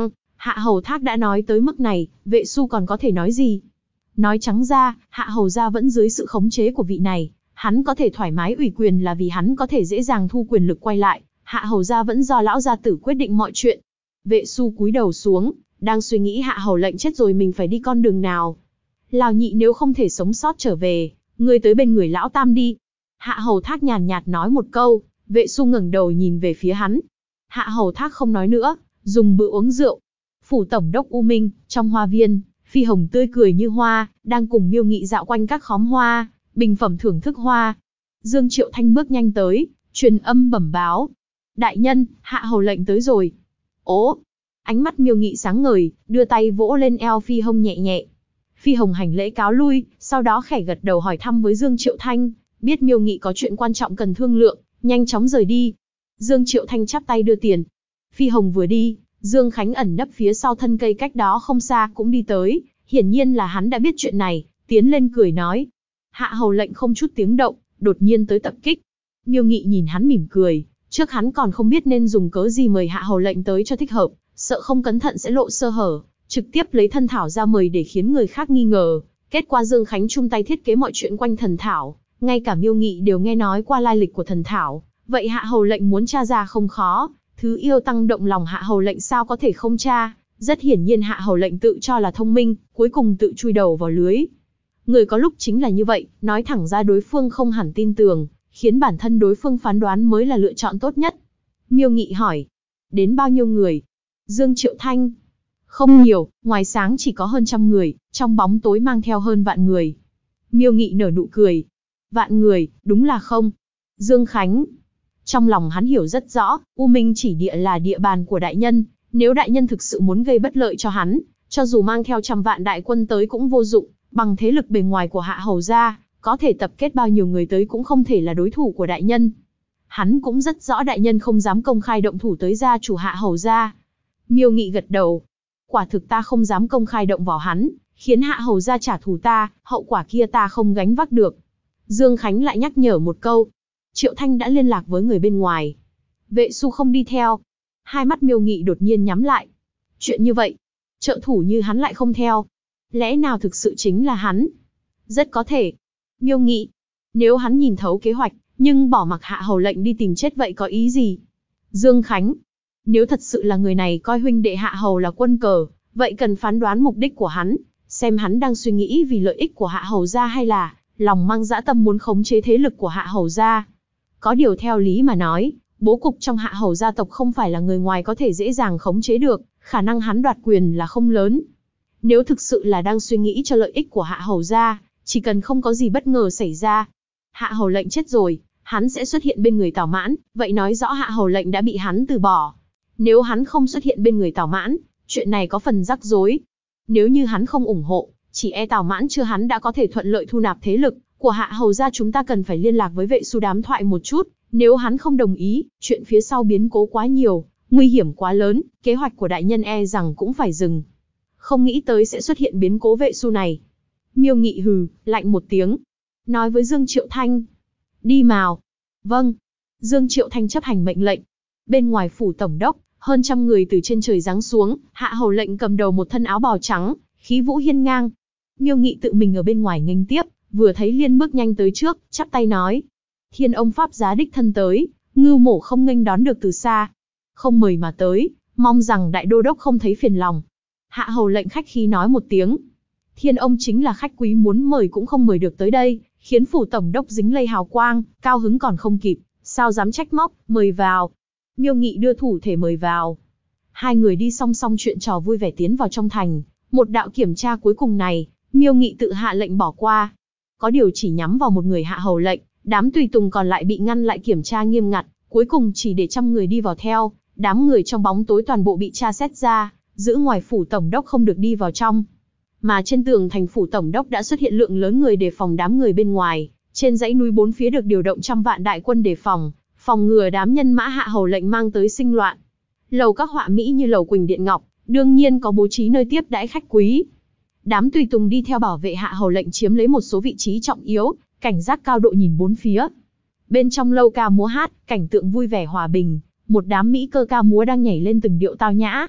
Hạ Hầu Thác đã nói tới mức này, Vệ Xu còn có thể nói gì? Nói trắng ra, Hạ Hầu gia vẫn dưới sự khống chế của vị này, hắn có thể thoải mái ủy quyền là vì hắn có thể dễ dàng thu quyền lực quay lại, Hạ Hầu gia vẫn do lão gia tử quyết định mọi chuyện. Vệ Xu cúi đầu xuống, đang suy nghĩ Hạ Hầu lệnh chết rồi mình phải đi con đường nào. Lào nhị nếu không thể sống sót trở về, ngươi tới bên người lão tam đi. Hạ Hầu Thác nhàn nhạt nói một câu, Vệ Xu ngẩng đầu nhìn về phía hắn. Hạ Hầu Thác không nói nữa, dùng bữa uống rượu. Phủ tổng đốc U Minh, trong hoa viên, Phi Hồng tươi cười như hoa, đang cùng Miêu Nghị dạo quanh các khóm hoa, bình phẩm thưởng thức hoa. Dương Triệu Thanh bước nhanh tới, truyền âm bẩm báo. Đại nhân, Hạ Hầu lệnh tới rồi. Ố! Ánh mắt Miêu Nghị sáng ngời, đưa tay vỗ lên eo Phi Hồng nhẹ nhẹ. Phi Hồng hành lễ cáo lui, sau đó khẽ gật đầu hỏi thăm với Dương Triệu Thanh, biết Miêu Nghị có chuyện quan trọng cần thương lượng, nhanh chóng rời đi. Dương Triệu Thanh chắp tay đưa tiền. Phi Hồng vừa đi, Dương Khánh ẩn nấp phía sau thân cây cách đó không xa cũng đi tới, hiển nhiên là hắn đã biết chuyện này, tiến lên cười nói. Hạ Hầu lệnh không chút tiếng động, đột nhiên tới tập kích. Miêu Nghị nhìn hắn mỉm cười, trước hắn còn không biết nên dùng cớ gì mời Hạ Hầu lệnh tới cho thích hợp, sợ không cẩn thận sẽ lộ sơ hở, trực tiếp lấy thân thảo ra mời để khiến người khác nghi ngờ. Kết quả Dương Khánh chung tay thiết kế mọi chuyện quanh thần thảo, ngay cả Miêu Nghị đều nghe nói qua lai lịch của thần thảo, vậy Hạ Hầu lệnh muốn tra ra không khó. Thứ yêu tăng động lòng Hạ Hầu lệnh sao có thể không tra, rất hiển nhiên Hạ Hầu lệnh tự cho là thông minh, cuối cùng tự chui đầu vào lưới. Người có lúc chính là như vậy, nói thẳng ra đối phương không hẳn tin tưởng, khiến bản thân đối phương phán đoán mới là lựa chọn tốt nhất. Miêu Nghị hỏi, đến bao nhiêu người? Dương Triệu Thanh, không nhiều, ngoài sáng chỉ có hơn 100 người, trong bóng tối mang theo hơn vạn người. Miêu Nghị nở nụ cười, vạn người, đúng là không. Dương Khánh, trong lòng hắn hiểu rất rõ, U Minh chỉ địa là địa bàn của đại nhân, nếu đại nhân thực sự muốn gây bất lợi cho hắn, cho dù mang theo 100 vạn đại quân tới cũng vô dụng, bằng thế lực bề ngoài của Hạ Hầu gia, có thể tập kết bao nhiêu người tới cũng không thể là đối thủ của đại nhân. Hắn cũng rất rõ đại nhân không dám công khai động thủ tới gia chủ Hạ Hầu gia. Miêu Nghị gật đầu, quả thực ta không dám công khai động vào hắn, khiến Hạ Hầu gia trả thù ta, hậu quả kia ta không gánh vác được. Dương Khánh lại nhắc nhở một câu. Triệu Thanh đã liên lạc với người bên ngoài. Vệ Xu không đi theo. Hai mắt Miêu Nghị đột nhiên nhắm lại. Chuyện như vậy, trợ thủ như hắn lại không theo. Lẽ nào thực sự chính là hắn? Rất có thể. Miêu Nghị, nếu hắn nhìn thấu kế hoạch, nhưng bỏ mặc Hạ Hầu lệnh đi tìm chết vậy có ý gì? Dương Khánh, nếu thật sự là người này coi huynh đệ Hạ Hầu là quân cờ, vậy cần phán đoán mục đích của hắn, xem hắn đang suy nghĩ vì lợi ích của Hạ Hầu gia hay là lòng mang dã tâm muốn khống chế thế lực của Hạ Hầu gia. Có điều theo lý mà nói, bố cục trong Hạ Hầu gia tộc không phải là người ngoài có thể dễ dàng khống chế được, khả năng hắn đoạt quyền là không lớn. Nếu thực sự là đang suy nghĩ cho lợi ích của Hạ Hầu gia, chỉ cần không có gì bất ngờ xảy ra, Hạ Hầu lệnh chết rồi, hắn sẽ xuất hiện bên người Tào Mãn, vậy nói rõ Hạ Hầu lệnh đã bị hắn từ bỏ. Nếu hắn không xuất hiện bên người Tào Mãn, chuyện này có phần rắc rối. Nếu như hắn không ủng hộ, chỉ e Tào Mãn chưa hắn đã có thể thuận lợi thu nạp thế lực của Hạ Hầu gia, chúng ta cần phải liên lạc với Vệ Xu đám thoại một chút, nếu hắn không đồng ý, chuyện phía sau biến cố quá nhiều, nguy hiểm quá lớn, kế hoạch của đại nhân e rằng cũng phải dừng. Không nghĩ tới sẽ xuất hiện biến cố Vệ Xu này. Miêu Nghị hừ, lạnh một tiếng, nói với Dương Triệu Thanh. Đi mào. Vâng. Dương Triệu Thanh chấp hành mệnh lệnh. Bên ngoài phủ tổng đốc, hơn 100 người từ trên trời giáng xuống, Hạ Hầu lệnh cầm đầu một thân áo bào trắng, khí vũ hiên ngang. Miêu Nghị tự mình ở bên ngoài nghênh tiếp, vừa thấy Liên bước nhanh tới trước, chắp tay nói. Thiên ông pháp giá đích thân tới, Ngưu Mổ không nghênh đón được từ xa. Không mời mà tới, mong rằng đại đô đốc không thấy phiền lòng. Hạ Hầu lệnh khách khí nói một tiếng. Thiên ông chính là khách quý, muốn mời cũng không mời được tới đây, khiến phủ tổng đốc dính lây hào quang, cao hứng còn không kịp, sao dám trách móc, mời vào. Miêu Nghị đưa thủ thể mời vào. Hai người đi song song chuyện trò vui vẻ tiến vào trong thành. Một đạo kiểm tra cuối cùng này, Miêu Nghị tự hạ lệnh bỏ qua. Có điều chỉ nhắm vào một người Hạ Hầu lệnh, đám tùy tùng còn lại bị ngăn lại kiểm tra nghiêm ngặt, cuối cùng chỉ để 100 người đi vào theo, đám người trong bóng tối toàn bộ bị tra xét ra, giữ ngoài phủ tổng đốc không được đi vào trong. Mà trên tường thành phủ tổng đốc đã xuất hiện lượng lớn người đề phòng đám người bên ngoài, trên dãy núi bốn phía được điều động 100 vạn đại quân đề phòng, phòng ngừa đám nhân mã Hạ Hầu lệnh mang tới sinh loạn. Lầu các họa mỹ như lầu Quỳnh Điện Ngọc, đương nhiên có bố trí nơi tiếp đãi khách quý. Đám tùy tùng đi theo bảo vệ Hạ Hầu lệnh chiếm lấy một số vị trí trọng yếu, cảnh giác cao độ nhìn bốn phía. Bên trong lâu ca múa hát, cảnh tượng vui vẻ hòa bình, một đám mỹ cơ ca múa đang nhảy lên từng điệu tao nhã.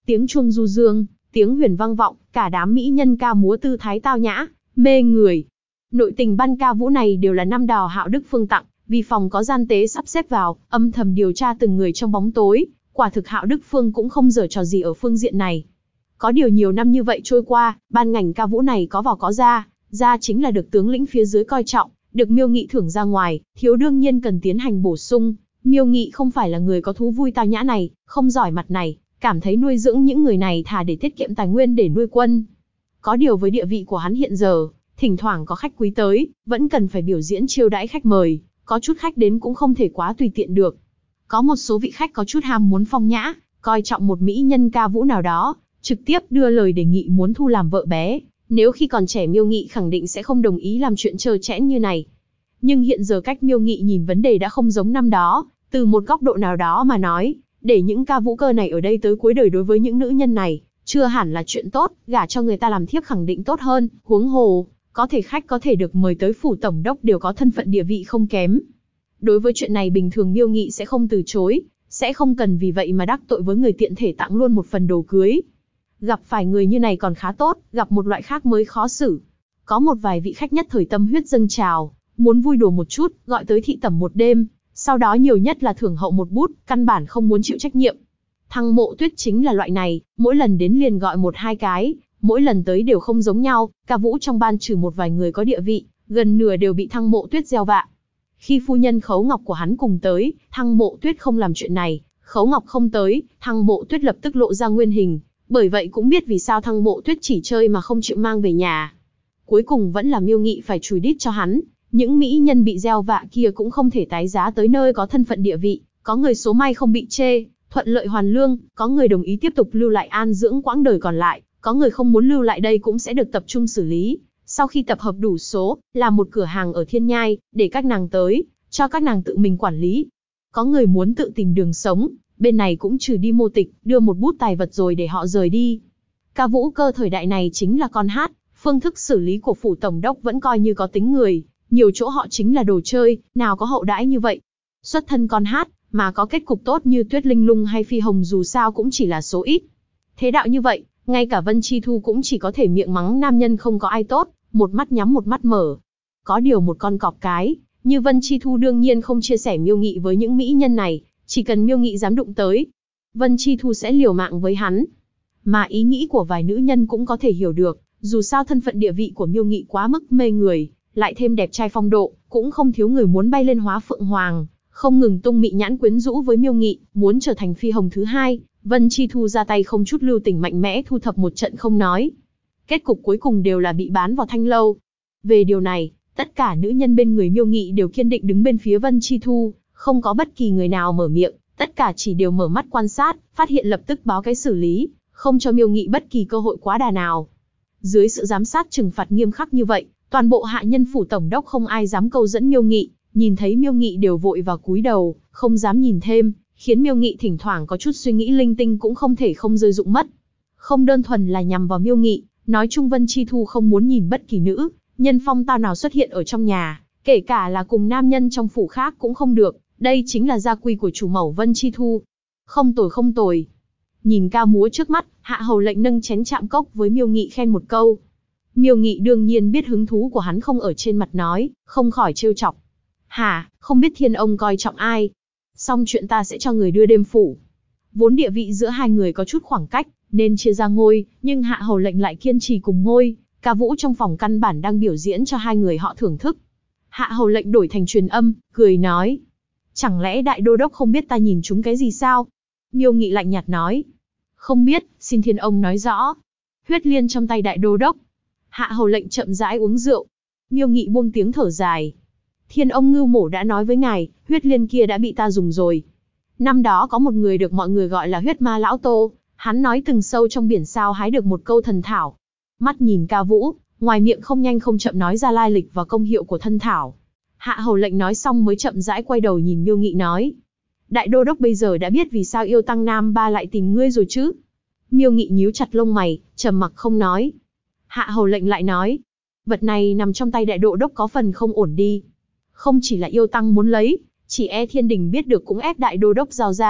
Tiếng chuông du dương, tiếng huyền vang vọng, cả đám mỹ nhân ca múa tư thái tao nhã, mê người. Nội tình ban ca vũ này đều là năm đào Hạo Đức Phương tặng, vì phòng có gian tế sắp xếp vào, âm thầm điều tra từng người trong bóng tối, quả thực Hạo Đức Phương cũng không giở trò gì ở phương diện này. Có điều nhiều năm như vậy trôi qua, ban ngành ca vũ này có vào có ra chính là được tướng lĩnh phía dưới coi trọng, được Miêu Nghị thưởng ra ngoài, thiếu đương nhiên cần tiến hành bổ sung. Miêu Nghị không phải là người có thú vui tao nhã này, không giỏi mặt này, cảm thấy nuôi dưỡng những người này thà để tiết kiệm tài nguyên để nuôi quân. Có điều với địa vị của hắn hiện giờ, thỉnh thoảng có khách quý tới, vẫn cần phải biểu diễn chiêu đãi khách mời, có chút khách đến cũng không thể quá tùy tiện được. Có một số vị khách có chút ham muốn phong nhã, coi trọng một mỹ nhân ca vũ nào đó, trực tiếp đưa lời đề nghị muốn thu làm vợ bé. Nếu khi còn trẻ Miêu Nghị khẳng định sẽ không đồng ý làm chuyện trơ trẽn như này. Nhưng hiện giờ cách Miêu Nghị nhìn vấn đề đã không giống năm đó, từ một góc độ nào đó mà nói, để những ca vũ cơ này ở đây tới cuối đời đối với những nữ nhân này, chưa hẳn là chuyện tốt, gả cho người ta làm thiếp khẳng định tốt hơn, huống hồ, có thể khách có thể được mời tới phủ tổng đốc đều có thân phận địa vị không kém. Đối với chuyện này bình thường Miêu Nghị sẽ không từ chối, sẽ không cần vì vậy mà đắc tội với người tiện thể tặng luôn một phần đồ cưới. Gặp phải người như này còn khá tốt, gặp một loại khác mới khó xử. Có một vài vị khách nhất thời tâm huyết dâng trào, muốn vui đùa một chút, gọi tới thị tẩm một đêm, sau đó nhiều nhất là thưởng hậu một bút, căn bản không muốn chịu trách nhiệm. Thăng Mộ Tuyết chính là loại này, mỗi lần đến liền gọi một hai cái, mỗi lần tới đều không giống nhau, ca vũ trong ban trừ một vài người có địa vị, gần nửa đều bị Thăng Mộ Tuyết gieo vạ. Khi phu nhân Khấu Ngọc của hắn cùng tới, Thăng Mộ Tuyết không làm chuyện này, Khấu Ngọc không tới, Thăng Mộ Tuyết lập tức lộ ra nguyên hình, bởi vậy cũng biết vì sao Thăng Mộ Tuyết chỉ chơi mà không chịu mang về nhà. Cuối cùng vẫn là Miêu Nghị phải chùi đít cho hắn, những mỹ nhân bị gieo vạ kia cũng không thể tái giá tới nơi có thân phận địa vị, có người số may không bị chê, thuận lợi hoàn lương, có người đồng ý tiếp tục lưu lại an dưỡng quãng đời còn lại, có người không muốn lưu lại đây cũng sẽ được tập trung xử lý. Sau khi tập hợp đủ số, làm một cửa hàng ở Thiên Nhai, để các nàng tới, cho các nàng tự mình quản lý. Có người muốn tự tìm đường sống, bên này cũng trừ đi mô tịch, đưa một bút tài vật rồi để họ rời đi. Ca vũ cơ thời đại này chính là con hát, phương thức xử lý của phủ tổng đốc vẫn coi như có tính người, nhiều chỗ họ chính là đồ chơi, nào có hậu đãi như vậy. Xuất thân con hát, mà có kết cục tốt như Tuyết Linh Lung hay Phi Hồng dù sao cũng chỉ là số ít. Thế đạo như vậy, ngay cả Vân Chi Thu cũng chỉ có thể miệng mắng nam nhân không có ai tốt, một mắt nhắm một mắt mở. Có điều một con cọp cái, như Vân Chi Thu đương nhiên không chia sẻ Miêu Nghị với những mỹ nhân này, chỉ cần Miêu Nghị dám đụng tới, Vân Chi Thu sẽ liều mạng với hắn. Mà ý nghĩ của vài nữ nhân cũng có thể hiểu được, dù sao thân phận địa vị của Miêu Nghị quá mức mê người, lại thêm đẹp trai phong độ, cũng không thiếu người muốn bay lên hóa phượng hoàng, không ngừng tung mị nhãn quyến rũ với Miêu Nghị, muốn trở thành Phi Hồng thứ hai. Vân Chi Thu ra tay không chút lưu tình mạnh mẽ thu thập một trận không nói. Kết cục cuối cùng đều là bị bán vào thanh lâu. Về điều này, tất cả nữ nhân bên người Miêu Nghị đều kiên định đứng bên phía Vân Chi Thu, không có bất kỳ người nào mở miệng, tất cả chỉ đều mở mắt quan sát, phát hiện lập tức báo cái xử lý, không cho Miêu Nghị bất kỳ cơ hội quá đà nào. Dưới sự giám sát trừng phạt nghiêm khắc như vậy, toàn bộ hạ nhân phủ tổng đốc không ai dám câu dẫn Miêu Nghị, nhìn thấy Miêu Nghị đều vội vào cúi đầu, không dám nhìn thêm, khiến Miêu Nghị thỉnh thoảng có chút suy nghĩ linh tinh cũng không thể không rơi rụng mất. Không đơn thuần là nhằm vào Miêu Nghị, nói chung Vân Chi Thu không muốn nhìn bất kỳ nữ nhân phong tao nào xuất hiện ở trong nhà, kể cả là cùng nam nhân trong phủ khác cũng không được, đây chính là gia quy của chủ mẫu Vân Chi Thu. Không tồi không tồi. Nhìn ca múa trước mắt, Hạ Hầu lệnh nâng chén chạm cốc với Miêu Nghị khen một câu. Miêu Nghị đương nhiên biết hứng thú của hắn không ở trên mặt nói, không khỏi trêu chọc. Hả, không biết thiên ông coi trọng ai? Xong chuyện ta sẽ cho người đưa đêm phủ. Vốn địa vị giữa hai người có chút khoảng cách, nên chia ra ngôi, nhưng Hạ Hầu lệnh lại kiên trì cùng ngôi, ca vũ trong phòng căn bản đang biểu diễn cho hai người họ thưởng thức. Hạ Hầu lệnh đổi thành truyền âm, cười nói. Chẳng lẽ đại đô đốc không biết ta nhìn chúng cái gì sao? Miêu Nghị lạnh nhạt nói. Không biết, xin thiên ông nói rõ. Huyết liên trong tay đại đô đốc. Hạ Hầu lệnh chậm rãi uống rượu. Miêu Nghị buông tiếng thở dài. Thiên ông Ngưu Mổ đã nói với ngài, huyết liên kia đã bị ta dùng rồi. Năm đó có một người được mọi người gọi là huyết ma lão Tô, hắn nói từng sâu trong biển sao hái được một câu thần thảo. Mắt nhìn ca vũ, ngoài miệng không nhanh không chậm nói ra lai lịch và công hiệu của thân thảo. Hạ Hầu lệnh nói xong mới chậm rãi quay đầu nhìn Miêu Nghị nói. Đại đô đốc bây giờ đã biết vì sao yêu tăng Nam Ba lại tìm ngươi rồi chứ? Miêu Nghị nhíu chặt lông mày, trầm mặc không nói. Hạ Hầu lệnh lại nói. Vật này nằm trong tay đại đô đốc có phần không ổn đi. Không chỉ là yêu tăng muốn lấy, chỉ e thiên đình biết được cũng ép đại đô đốc giao ra,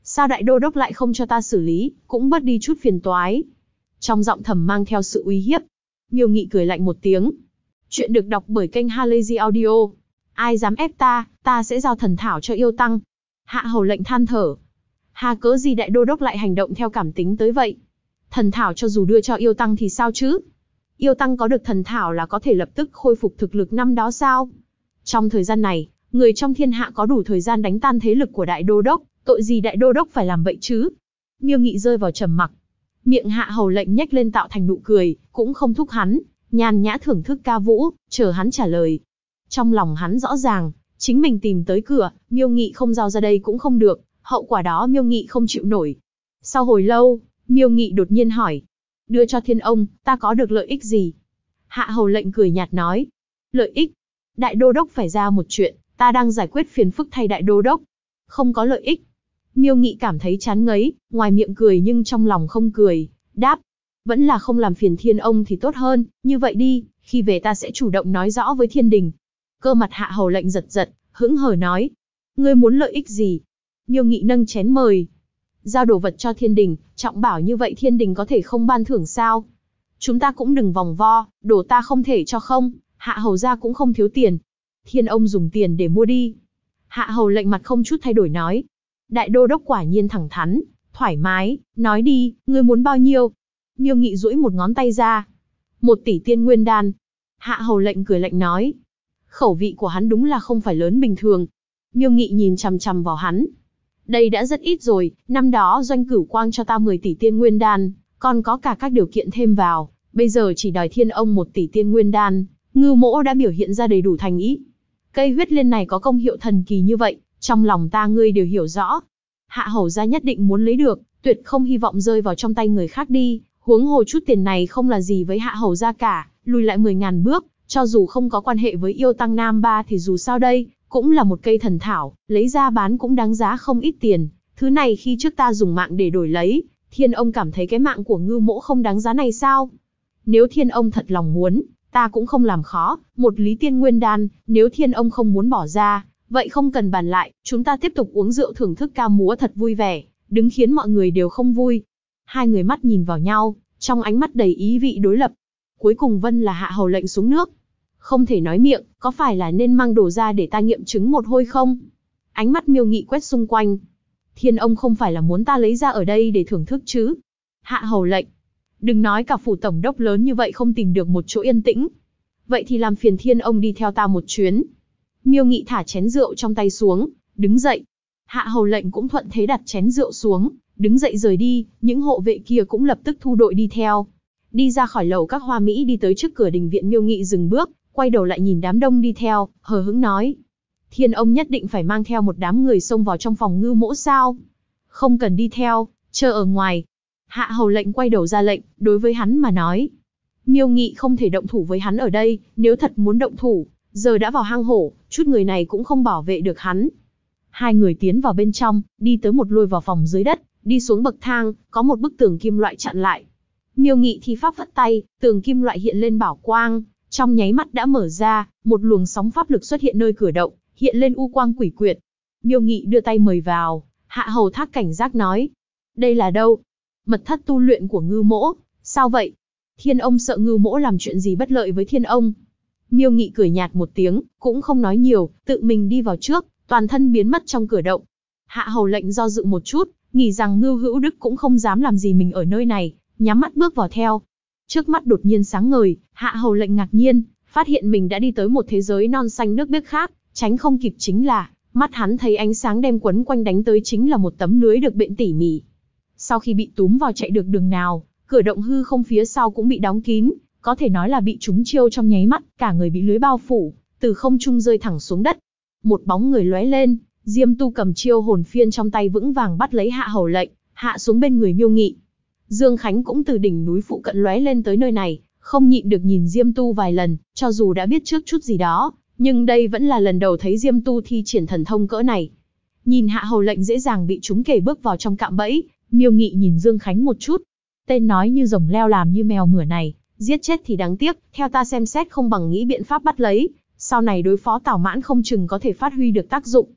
Sao đại đô đốc lại không cho ta xử lý, cũng bớt đi chút phiền toái. Trong giọng thầm mang theo sự uy hiếp. Miêu Nghị cười lạnh một tiếng. Chuyện được đọc bởi kênh Halazy Audio. Ai dám ép ta sẽ giao thần thảo cho yêu tăng. Hạ hầu lệnh than thở. Hà cớ gì đại đô đốc lại hành động theo cảm tính tới vậy? Thần thảo cho dù đưa cho yêu tăng thì sao chứ? Yêu tăng có được thần thảo là có thể lập tức khôi phục thực lực năm đó sao? Trong thời gian này, người trong thiên hạ có đủ thời gian đánh tan thế lực của đại đô đốc, tội gì đại đô đốc phải làm vậy chứ? Miêu Nghị rơi vào trầm mặc. Miệng hạ hầu lệnh nhếch lên tạo thành nụ cười, cũng không thúc hắn, nhàn nhã thưởng thức ca vũ, chờ hắn trả lời. Trong lòng hắn rõ ràng, chính mình tìm tới cửa, Miêu Nghị không giao ra đây cũng không được, hậu quả đó Miêu Nghị không chịu nổi. Sau hồi lâu, Miêu Nghị đột nhiên hỏi, đưa cho thiên ông, ta có được lợi ích gì? Hạ hầu lệnh cười nhạt nói, lợi ích? Đại đô đốc phải ra một chuyện, ta đang giải quyết phiền phức thay đại đô đốc. Không có lợi ích. Miêu Nghị cảm thấy chán ngấy, ngoài miệng cười nhưng trong lòng không cười, đáp, vẫn là không làm phiền thiên ông thì tốt hơn, như vậy đi, khi về ta sẽ chủ động nói rõ với thiên đình. Cơ mặt hạ hầu lệnh giật giật, hững hờ nói, ngươi muốn lợi ích gì? Miêu Nghị nâng chén mời, giao đồ vật cho thiên đình, trọng bảo như vậy thiên đình có thể không ban thưởng sao? Chúng ta cũng đừng vòng vo, đồ ta không thể cho không, hạ hầu gia cũng không thiếu tiền. Thiên ông dùng tiền để mua đi. Hạ hầu lệnh mặt không chút thay đổi nói. Đại đô đốc quả nhiên thẳng thắn, thoải mái, nói đi, ngươi muốn bao nhiêu? Miêu Nghị duỗi một ngón tay ra. 1 tỷ tiên nguyên đan. Hạ hầu lệnh cười lạnh nói. Khẩu vị của hắn đúng là không phải lớn bình thường. Miêu Nghị nhìn chằm chằm vào hắn. Đây đã rất ít rồi, năm đó Doanh Cửu Quang cho ta 10 tỷ tiên nguyên đan, còn có cả các điều kiện thêm vào, bây giờ chỉ đòi thiên ông 1 tỷ tiên nguyên đan, Ngưu Mỗ đã biểu hiện ra đầy đủ thành ý. Cây huyết liên này có công hiệu thần kỳ như vậy, trong lòng ta ngươi đều hiểu rõ. Hạ hầu gia nhất định muốn lấy được, tuyệt không hy vọng rơi vào trong tay người khác đi, huống hồ chút tiền này không là gì với hạ hầu gia cả, lùi lại 10.000 bước, cho dù không có quan hệ với yêu tăng Nam Ba thì dù sao đây, cũng là một cây thần thảo, lấy ra bán cũng đáng giá không ít tiền. Thứ này khi trước ta dùng mạng để đổi lấy, thiên ông cảm thấy cái mạng của Ngưu Mỗ không đáng giá này sao? Nếu thiên ông thật lòng muốn, ta cũng không làm khó, 1 lý tiên nguyên đan, nếu thiên ông không muốn bỏ ra, vậy không cần bàn lại, chúng ta tiếp tục uống rượu thưởng thức ca múa thật vui vẻ, đứng khiến mọi người đều không vui. Hai người mắt nhìn vào nhau, trong ánh mắt đầy ý vị đối lập. Cuối cùng Vân là hạ hầu lệnh xuống nước. Không thể nói miệng, có phải là nên mang đồ ra để ta nghiệm chứng một hồi không? Ánh mắt Miêu Nghị quét xung quanh. Thiên ông không phải là muốn ta lấy ra ở đây để thưởng thức chứ? Hạ hầu lệnh. Đừng nói cả phủ tổng đốc lớn như vậy không tìm được một chỗ yên tĩnh. Vậy thì làm phiền thiên ông đi theo ta một chuyến. Miêu Nghị thả chén rượu trong tay xuống, đứng dậy. Hạ hầu lệnh cũng thuận thế đặt chén rượu xuống, đứng dậy rời đi, những hộ vệ kia cũng lập tức thu đội đi theo. Đi ra khỏi lầu các hoa mỹ đi tới trước cửa đình viện, Miêu Nghị dừng bước, quay đầu lại nhìn đám đông đi theo, hờ hững nói. Thiên ông nhất định phải mang theo một đám người xông vào trong phòng Ngưu Mỗ sao? Không cần đi theo, chờ ở ngoài. Hạ hầu lệnh quay đầu ra lệnh, đối với hắn mà nói. Miêu Nghị không thể động thủ với hắn ở đây, nếu thật muốn động thủ, giờ đã vào hang hổ, chút người này cũng không bảo vệ được hắn. Hai người tiến vào bên trong, đi tới một lối vào phòng dưới đất, đi xuống bậc thang, có một bức tường kim loại chặn lại. Miêu Nghị thi pháp phất tay, tường kim loại hiện lên bảo quang, trong nháy mắt đã mở ra, một luồng sóng pháp lực xuất hiện nơi cửa động, hiện lên u quang quỷ quyệt. Miêu Nghị đưa tay mời vào, hạ hầu thác cảnh giác nói. Đây là đâu? Mật thất tu luyện của Ngưu Mỗ, sao vậy? Thiên ông sợ Ngưu Mỗ làm chuyện gì bất lợi với thiên ông. Miêu Nghị cười nhạt một tiếng, cũng không nói nhiều, tự mình đi vào trước, toàn thân biến mất trong cửa động. Hạ hầu lệnh do dự một chút, nghĩ rằng Ngưu Hữu Đức cũng không dám làm gì mình ở nơi này, nhắm mắt bước vào theo. Trước mắt đột nhiên sáng ngời, hạ hầu lệnh ngạc nhiên, phát hiện mình đã đi tới một thế giới non xanh nước biếc khác, tránh không kịp chính là, mắt hắn thấy ánh sáng đem quấn quanh đánh tới chính là một tấm lưới được bện tỉ mỉ. Sau khi bị túm vào chạy được đường nào, cửa động hư không phía sau cũng bị đóng kín, có thể nói là bị trúng chiêu trong nháy mắt, cả người bị lưới bao phủ, từ không trung rơi thẳng xuống đất. Một bóng người lóe lên, Diêm Tu cầm chiêu hồn phiên trong tay vững vàng bắt lấy hạ hầu lệnh, hạ xuống bên người Miêu Nghị. Dương Khánh cũng từ đỉnh núi phụ cận lóe lên tới nơi này, không nhịn được nhìn Diêm Tu vài lần, cho dù đã biết trước chút gì đó, nhưng đây vẫn là lần đầu thấy Diêm Tu thi triển thần thông cỡ này. Nhìn hạ hầu lệnh dễ dàng bị chúng kể bước vào trong cạm bẫy, Miêu Nghị nhìn Dương Khánh một chút. Tên nói như rồng leo làm như mèo mửa này, giết chết thì đáng tiếc, theo ta xem xét không bằng nghĩ biện pháp bắt lấy, sau này đối phó Tào Mãn không chừng có thể phát huy được tác dụng.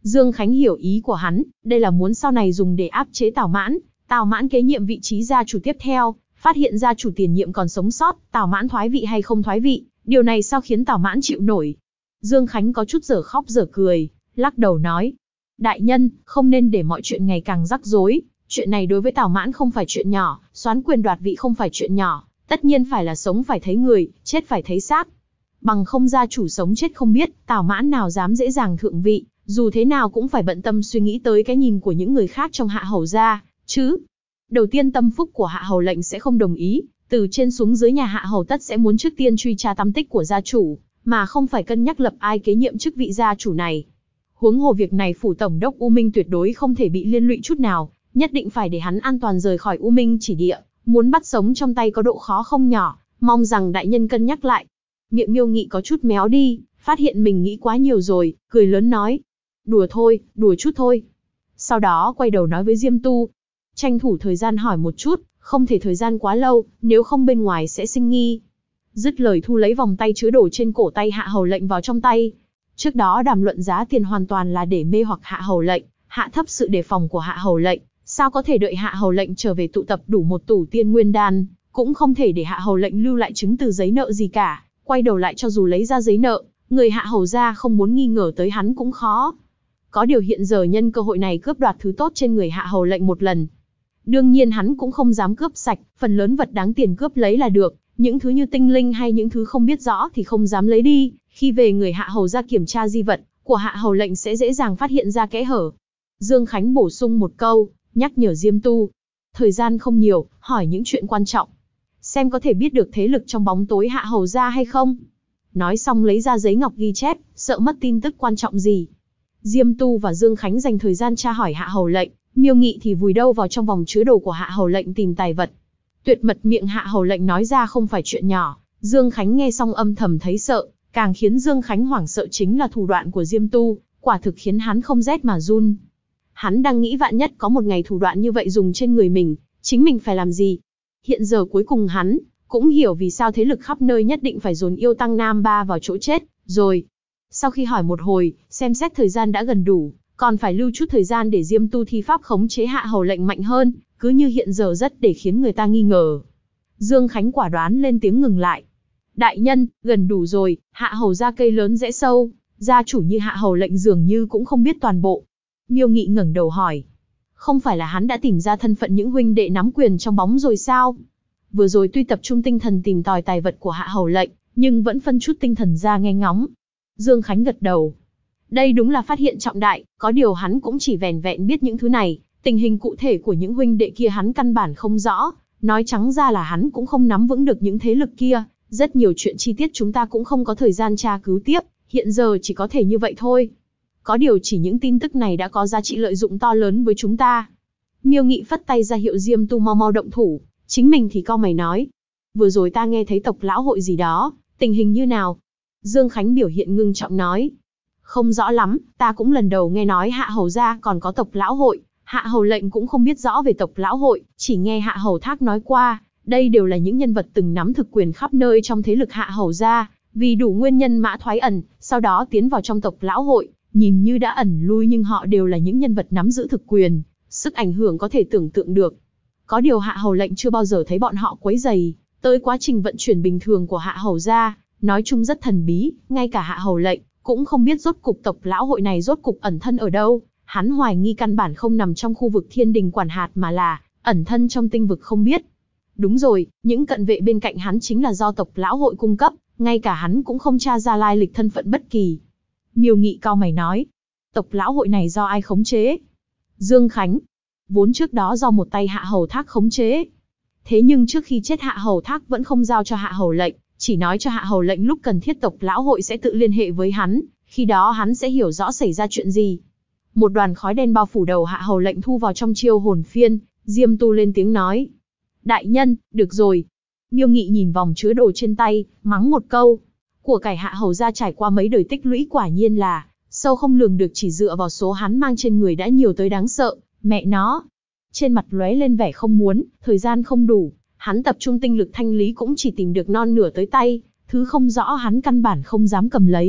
Dương Khánh hiểu ý của hắn, đây là muốn sau này dùng để áp chế Tào Mãn. Tào Mãn kế nhiệm vị trí gia chủ tiếp theo, phát hiện gia chủ tiền nhiệm còn sống sót, Tào Mãn thoái vị hay không thoái vị, điều này sao khiến Tào Mãn chịu nổi. Dương Khánh có chút dở khóc dở cười, lắc đầu nói: đại nhân, không nên để mọi chuyện ngày càng rắc rối. Chuyện này đối với Tào Mãn không phải chuyện nhỏ, soán quyền đoạt vị không phải chuyện nhỏ, tất nhiên phải là sống phải thấy người, chết phải thấy xác. Bằng không gia chủ sống chết không biết, Tào Mãn nào dám dễ dàng thượng vị, dù thế nào cũng phải bận tâm suy nghĩ tới cái nhìn của những người khác trong Hạ Hầu gia, chứ. Đầu tiên tâm phúc của Hạ Hầu lệnh sẽ không đồng ý, từ trên xuống dưới nhà Hạ Hầu tất sẽ muốn trước tiên truy tra tăm tích của gia chủ, mà không phải cân nhắc lập ai kế nhiệm chức vị gia chủ này. Huống hồ việc này phủ tổng đốc U Minh tuyệt đối không thể bị liên lụy chút nào, nhất định phải để hắn an toàn rời khỏi U Minh chỉ địa, muốn bắt sống trong tay có độ khó không nhỏ, mong rằng đại nhân cân nhắc lại. Miệng Miêu Nghị có chút méo đi, phát hiện mình nghĩ quá nhiều rồi, cười lớn nói: đùa thôi, đùa chút thôi. Sau đó quay đầu nói với Diêm Tu: tranh thủ thời gian hỏi một chút, không thể thời gian quá lâu, nếu không bên ngoài sẽ sinh nghi. Dứt lời thu lấy vòng tay chứa đồ trên cổ tay Hạ Hầu lệnh vào trong tay. Trước đó đàm luận giá tiền hoàn toàn là để mê hoặc Hạ Hầu lệnh, hạ thấp sự đề phòng của Hạ Hầu lệnh, sao có thể đợi Hạ Hầu lệnh trở về tụ tập đủ một tủ tiên nguyên đan, cũng không thể để Hạ Hầu lệnh lưu lại chứng từ giấy nợ gì cả, quay đầu lại cho dù lấy ra giấy nợ, người Hạ Hầu gia không muốn nghi ngờ tới hắn cũng khó. Có điều hiện giờ nhân cơ hội này cướp đoạt thứ tốt trên người Hạ Hầu lệnh một lần. Đương nhiên hắn cũng không dám cướp sạch, phần lớn vật đáng tiền cướp lấy là được, những thứ như tinh linh hay những thứ không biết rõ thì không dám lấy đi, khi về người Hạ Hầu gia kiểm tra di vật của Hạ Hầu lệnh sẽ dễ dàng phát hiện ra kẽ hở. Dương Khánh bổ sung một câu, nhắc nhở Diêm Tu: thời gian không nhiều, hỏi những chuyện quan trọng, xem có thể biết được thế lực trong bóng tối Hạ Hầu gia hay không. Nói xong lấy ra giấy ngọc ghi chép, sợ mất tin tức quan trọng gì. Diêm Tu và Dương Khánh dành thời gian tra hỏi Hạ Hầu lệnh, Miêu Nghị thì vùi đâu vào trong vòng chứa đồ của Hạ Hầu lệnh tìm tài vật. Tuyệt mật miệng Hạ Hầu lệnh nói ra không phải chuyện nhỏ, Dương Khánh nghe xong âm thầm thấy sợ, càng khiến Dương Khánh hoảng sợ chính là thủ đoạn của Diêm Tu, quả thực khiến hắn không rét mà run. Hắn đang nghĩ vạn nhất có một ngày thủ đoạn như vậy dùng trên người mình, chính mình phải làm gì. Hiện giờ cuối cùng hắn cũng hiểu vì sao thế lực khắp nơi nhất định phải dồn Yêu Tăng Nam Ba vào chỗ chết rồi. Sau khi hỏi một hồi, xem xét thời gian đã gần đủ, còn phải lưu chút thời gian để Diêm Tu thi pháp khống chế Hạ Hầu lệnh mạnh hơn, cứ như hiện giờ rất để khiến người ta nghi ngờ. Dương Khánh quả đoán lên tiếng ngừng lại. Đại nhân, gần đủ rồi, Hạ Hầu gia cây lớn rẽ sâu, gia chủ như Hạ Hầu lệnh dường như cũng không biết toàn bộ. Miêu Nghị ngẩng đầu hỏi: không phải là hắn đã tìm ra thân phận những huynh đệ nắm quyền trong bóng rồi sao? Vừa rồi tuy tập trung tinh thần tìm tòi tài vật của Hạ Hầu lệnh, nhưng vẫn phân chút tinh thần ra nghe ngóng. Dương Khánh gật đầu. Đây đúng là phát hiện trọng đại, có điều hắn cũng chỉ vẻn vẹn biết những thứ này, tình hình cụ thể của những huynh đệ kia hắn căn bản không rõ, nói trắng ra là hắn cũng không nắm vững được những thế lực kia, rất nhiều chuyện chi tiết chúng ta cũng không có thời gian tra cứu tiếp, hiện giờ chỉ có thể như vậy thôi. Có điều chỉ những tin tức này đã có giá trị lợi dụng to lớn với chúng ta. Miêu Nghị phất tay ra hiệu Diêm Tu mau mau động thủ, chính mình thì cau mày nói: vừa rồi ta nghe thấy tộc lão hội gì đó, tình hình như nào? Dương Khánh biểu hiện ngưng trọng nói: không rõ lắm, ta cũng lần đầu nghe nói Hạ Hầu gia còn có tộc lão hội, Hạ Hầu lệnh cũng không biết rõ về tộc lão hội, chỉ nghe Hạ Hầu Thác nói qua, đây đều là những nhân vật từng nắm thực quyền khắp nơi trong thế lực Hạ Hầu gia, vì đủ nguyên nhân mã thoái ẩn, sau đó tiến vào trong tộc lão hội, nhìn như đã ẩn lui nhưng họ đều là những nhân vật nắm giữ thực quyền, sức ảnh hưởng có thể tưởng tượng được. Có điều Hạ Hầu lệnh chưa bao giờ thấy bọn họ quấy rầy tới quá trình vận chuyển bình thường của Hạ Hầu gia, nói chung rất thần bí, ngay cả Hạ Hầu lệnh cũng không biết rốt cục tộc lão hội này rốt cục ẩn thân ở đâu. Hắn hoài nghi căn bản không nằm trong khu vực thiên đình quản hạt mà là ẩn thân trong tinh vực không biết. Đúng rồi, những cận vệ bên cạnh hắn chính là do tộc lão hội cung cấp, ngay cả hắn cũng không tra ra lai lịch thân phận bất kỳ. Miêu Nghị cau mày nói: tộc lão hội này do ai khống chế? Dương Khánh: vốn trước đó do một tay Hạ Hầu Thác khống chế. Thế nhưng trước khi chết Hạ Hầu Thác vẫn không giao cho Hạ Hầu lệnh, chỉ nói cho Hạ Hầu lệnh lúc cần thiết tộc lão hội sẽ tự liên hệ với hắn, khi đó hắn sẽ hiểu rõ xảy ra chuyện gì. Một đoàn khói đen bao phủ đầu Hạ Hầu lệnh thu vào trong chiêu hồn phiên, Diêm Tu lên tiếng nói: đại nhân, được rồi. Miêu Nghị nhìn vòng chứa đồ trên tay, mắng một câu. Của cải Hạ Hầu gia trải qua mấy đời tích lũy quả nhiên là sâu không lường được, chỉ dựa vào số hắn mang trên người đã nhiều tới đáng sợ, mẹ nó. Trên mặt lóe lên vẻ không muốn, thời gian không đủ, hắn tập trung tinh lực thanh lý cũng chỉ tìm được non nửa tới tay, thứ không rõ hắn căn bản không dám cầm lấy,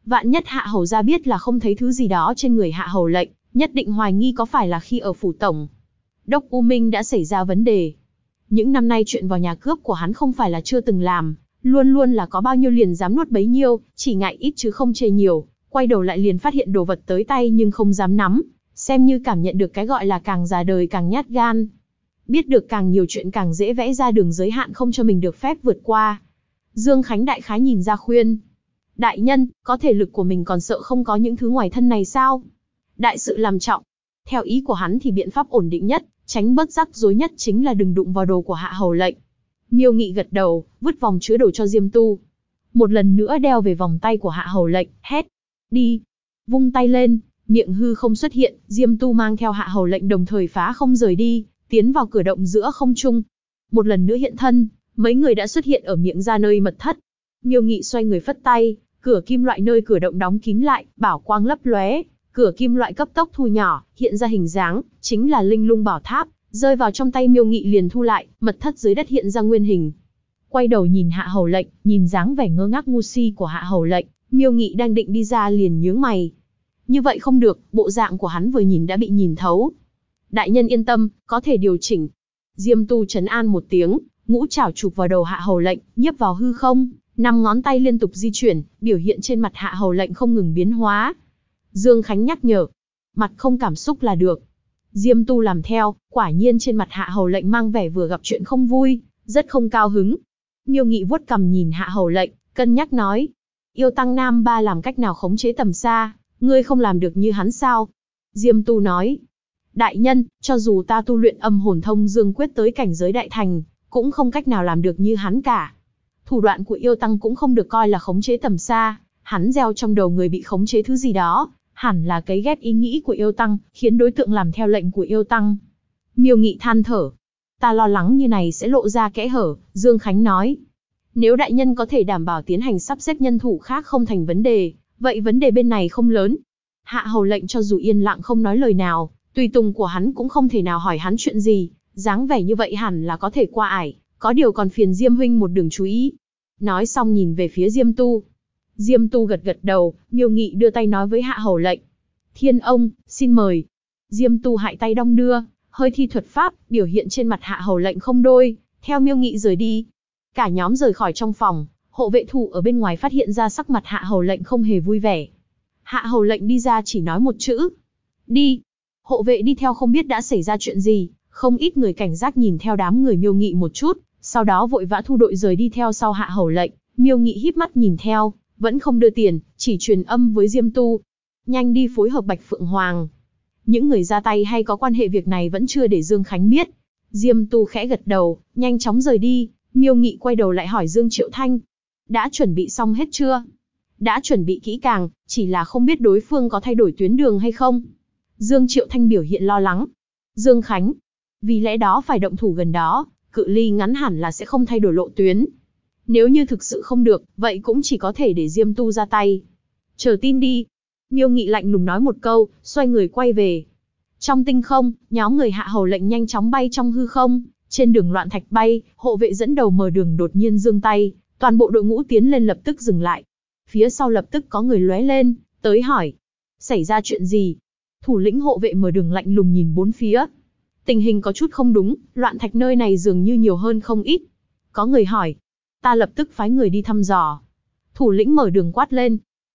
Vạn nhất Hạ hầu gia biết là không thấy thứ gì đó trên người Hạ hầu lệnh, nhất định hoài nghi có phải là khi ở phủ tổng đốc U Minh đã xảy ra vấn đề. Những năm nay chuyện vào nhà cướp của hắn không phải là chưa từng làm, luôn luôn là có bao nhiêu liền dám nuốt bấy nhiêu, chỉ ngại ít chứ không chê nhiều, quay đầu lại liền phát hiện đồ vật tới tay nhưng không dám nắm, xem như cảm nhận được cái gọi là càng già đời càng nhát gan. Biết được càng nhiều chuyện càng dễ vẽ ra đường giới hạn không cho mình được phép vượt qua. Dương Khánh đại khái nhìn ra khuyên. Đại nhân, có thể lực của mình còn sợ không có những thứ ngoài thân này sao? Đại sự làm trọng. Theo ý của hắn thì biện pháp ổn định nhất, tránh bớt rắc rối nhất chính là đừng đụng vào đồ của Hạ hầu lệnh. Miêu Nghị gật đầu, vứt vòng chứa đồ cho Diêm Tu. Một lần nữa đeo về vòng tay của Hạ hầu lệnh, hét. Đi. Vung tay lên, miệng hư không xuất hiện, Diêm Tu mang theo Hạ hầu lệnh đồng thời phá không rời đi, tiến vào cửa động giữa không trung. Một lần nữa hiện thân, mấy người đã xuất hiện ở miệng ra nơi mật thất. Miêu Nghị xoay người phất tay, cửa kim loại nơi cửa động đóng kín lại, bảo quang lấp lóe, cửa kim loại cấp tốc thu nhỏ, hiện ra hình dáng, chính là Linh Lung Bảo Tháp, rơi vào trong tay Miêu Nghị liền thu lại, mật thất dưới đất hiện ra nguyên hình. Quay đầu nhìn Hạ hầu lệnh, nhìn dáng vẻ ngơ ngác ngu si của Hạ hầu lệnh, Miêu Nghị đang định đi ra liền nhướng mày. Như vậy không được, bộ dạng của hắn vừa nhìn đã bị nhìn thấu. Đại nhân yên tâm, có thể điều chỉnh. Diêm Tu trấn an một tiếng, ngũ trảo chụp vào đầu Hạ hầu lệnh, nhiếp vào hư không, 5 ngón tay liên tục di chuyển, biểu hiện trên mặt Hạ hầu lệnh không ngừng biến hóa. Dương Khánh nhắc nhở, mặt không cảm xúc là được. Diêm Tu làm theo, quả nhiên trên mặt Hạ hầu lệnh mang vẻ vừa gặp chuyện không vui, rất không cao hứng. Miêu Nghị vuốt cằm nhìn Hạ hầu lệnh, cân nhắc nói, yêu tăng Nam Ba làm cách nào khống chế tầm xa, ngươi không làm được như hắn sao? Diêm Tu nói, đại nhân, cho dù ta tu luyện âm hồn thông dương quyết tới cảnh giới đại thành, cũng không cách nào làm được như hắn cả. Thủ đoạn của yêu tăng cũng không được coi là khống chế tầm xa, hắn gieo trong đầu người bị khống chế thứ gì đó, hẳn là cấy ghép ý nghĩ của yêu tăng, khiến đối tượng làm theo lệnh của yêu tăng. Miêu Nghị than thở, ta lo lắng như này sẽ lộ ra kẽ hở. Dương Khánh nói, nếu đại nhân có thể đảm bảo tiến hành sắp xếp nhân thủ khác không thành vấn đề, vậy vấn đề bên này không lớn. Hạ hầu lệnh cho dù yên lặng không nói lời nào, tùy tùng của hắn cũng không thể nào hỏi hắn chuyện gì, dáng vẻ như vậy hẳn là có thể qua ải, có điều còn phiền Diêm huynh một đường chú ý. Nói xong nhìn về phía Diêm Tu. Diêm Tu gật gật đầu, Miêu Nghị đưa tay nói với Hạ hầu lệnh. Thiên ông, xin mời. Diêm Tu hại tay đong đưa, hơi thi thuật pháp, biểu hiện trên mặt Hạ hầu lệnh không đôi, theo Miêu Nghị rời đi. Cả nhóm rời khỏi trong phòng, hộ vệ thủ ở bên ngoài phát hiện ra sắc mặt Hạ hầu lệnh không hề vui vẻ. Hạ hầu lệnh đi ra chỉ nói một chữ. Đi. Hộ vệ đi theo không biết đã xảy ra chuyện gì, không ít người cảnh giác nhìn theo đám người Miêu Nghị một chút, sau đó vội vã thu đội rời đi theo sau Hạ hầu lệnh. Miêu Nghị híp mắt nhìn theo, vẫn không đưa tiền, chỉ truyền âm với Diêm Tu. Nhanh đi phối hợp Bạch Phượng Hoàng. Những người ra tay hay có quan hệ việc này vẫn chưa để Dương Khánh biết. Diêm Tu khẽ gật đầu, nhanh chóng rời đi. Miêu Nghị quay đầu lại hỏi Dương Triệu Thanh. Đã chuẩn bị xong hết chưa? Đã chuẩn bị kỹ càng, chỉ là không biết đối phương có thay đổi tuyến đường hay không. Dương Triệu Thanh biểu hiện lo lắng. Dương Khánh, vì lẽ đó phải động thủ gần đó, cự ly ngắn hẳn là sẽ không thay đổi lộ tuyến. Nếu như thực sự không được, vậy cũng chỉ có thể để Diêm Tu ra tay. Chờ tin đi. Miêu Nghị lạnh lùng nói một câu, xoay người quay về. Trong tinh không, nhóm người Hạ hầu lệnh nhanh chóng bay trong hư không. Trên đường loạn thạch bay, hộ vệ dẫn đầu mở đường đột nhiên giương tay, toàn bộ đội ngũ tiến lên lập tức dừng lại. Phía sau lập tức có người lóe lên, tới hỏi. Xảy ra chuyện gì? Thủ lĩnh hộ vệ mở đường lạnh lùng nhìn bốn phía. Tình hình có chút không đúng, loạn thạch nơi này dường như nhiều hơn không ít. Có người hỏi. Ta lập tức phái người đi thăm dò. Thủ lĩnh mở đường quát lên.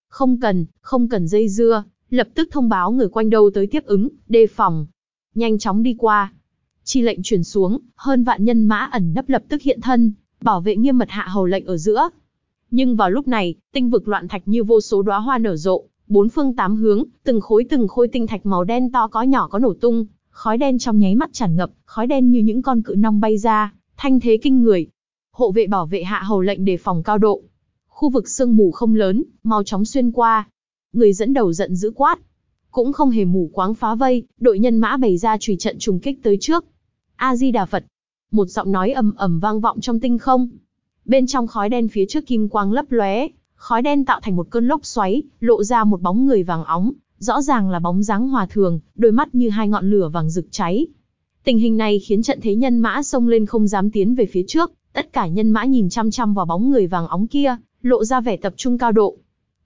Không cần dây dưa, lập tức thông báo người quanh đâu tới tiếp ứng, đề phòng. Nhanh chóng đi qua. Chi lệnh truyền xuống, hơn vạn nhân mã ẩn nấp lập tức hiện thân, bảo vệ nghiêm mật Hạ hầu lệnh ở giữa. Nhưng vào lúc này, tinh vực loạn thạch như vô số đóa hoa nở rộ, bốn phương tám hướng, từng khối tinh thạch màu đen to có nhỏ có nổ tung, khói đen trong nháy mắt tràn ngập, khói đen như những con cự nong bay ra, thanh thế kinh người. Hộ vệ bảo vệ Hạ hầu lệnh đề phòng cao độ. Khu vực sương mù không lớn, mau chóng xuyên qua. Người dẫn đầu giận dữ quát. Cũng không hề mù quáng phá vây, đội nhân mã bày ra chùy trận trùng kích tới trước. A Di Đà Phật. Một giọng nói ầm ầm vang vọng trong tinh không. Bên trong khói đen phía trước kim quang lấp lóe, khói đen tạo thành một cơn lốc xoáy, lộ ra một bóng người vàng óng, rõ ràng là bóng dáng hòa thượng, đôi mắt như hai ngọn lửa vàng rực cháy. Tình hình này khiến trận thế nhân mã xông lên không dám tiến về phía trước, tất cả nhân mã nhìn chăm chăm vào bóng người vàng óng kia, lộ ra vẻ tập trung cao độ.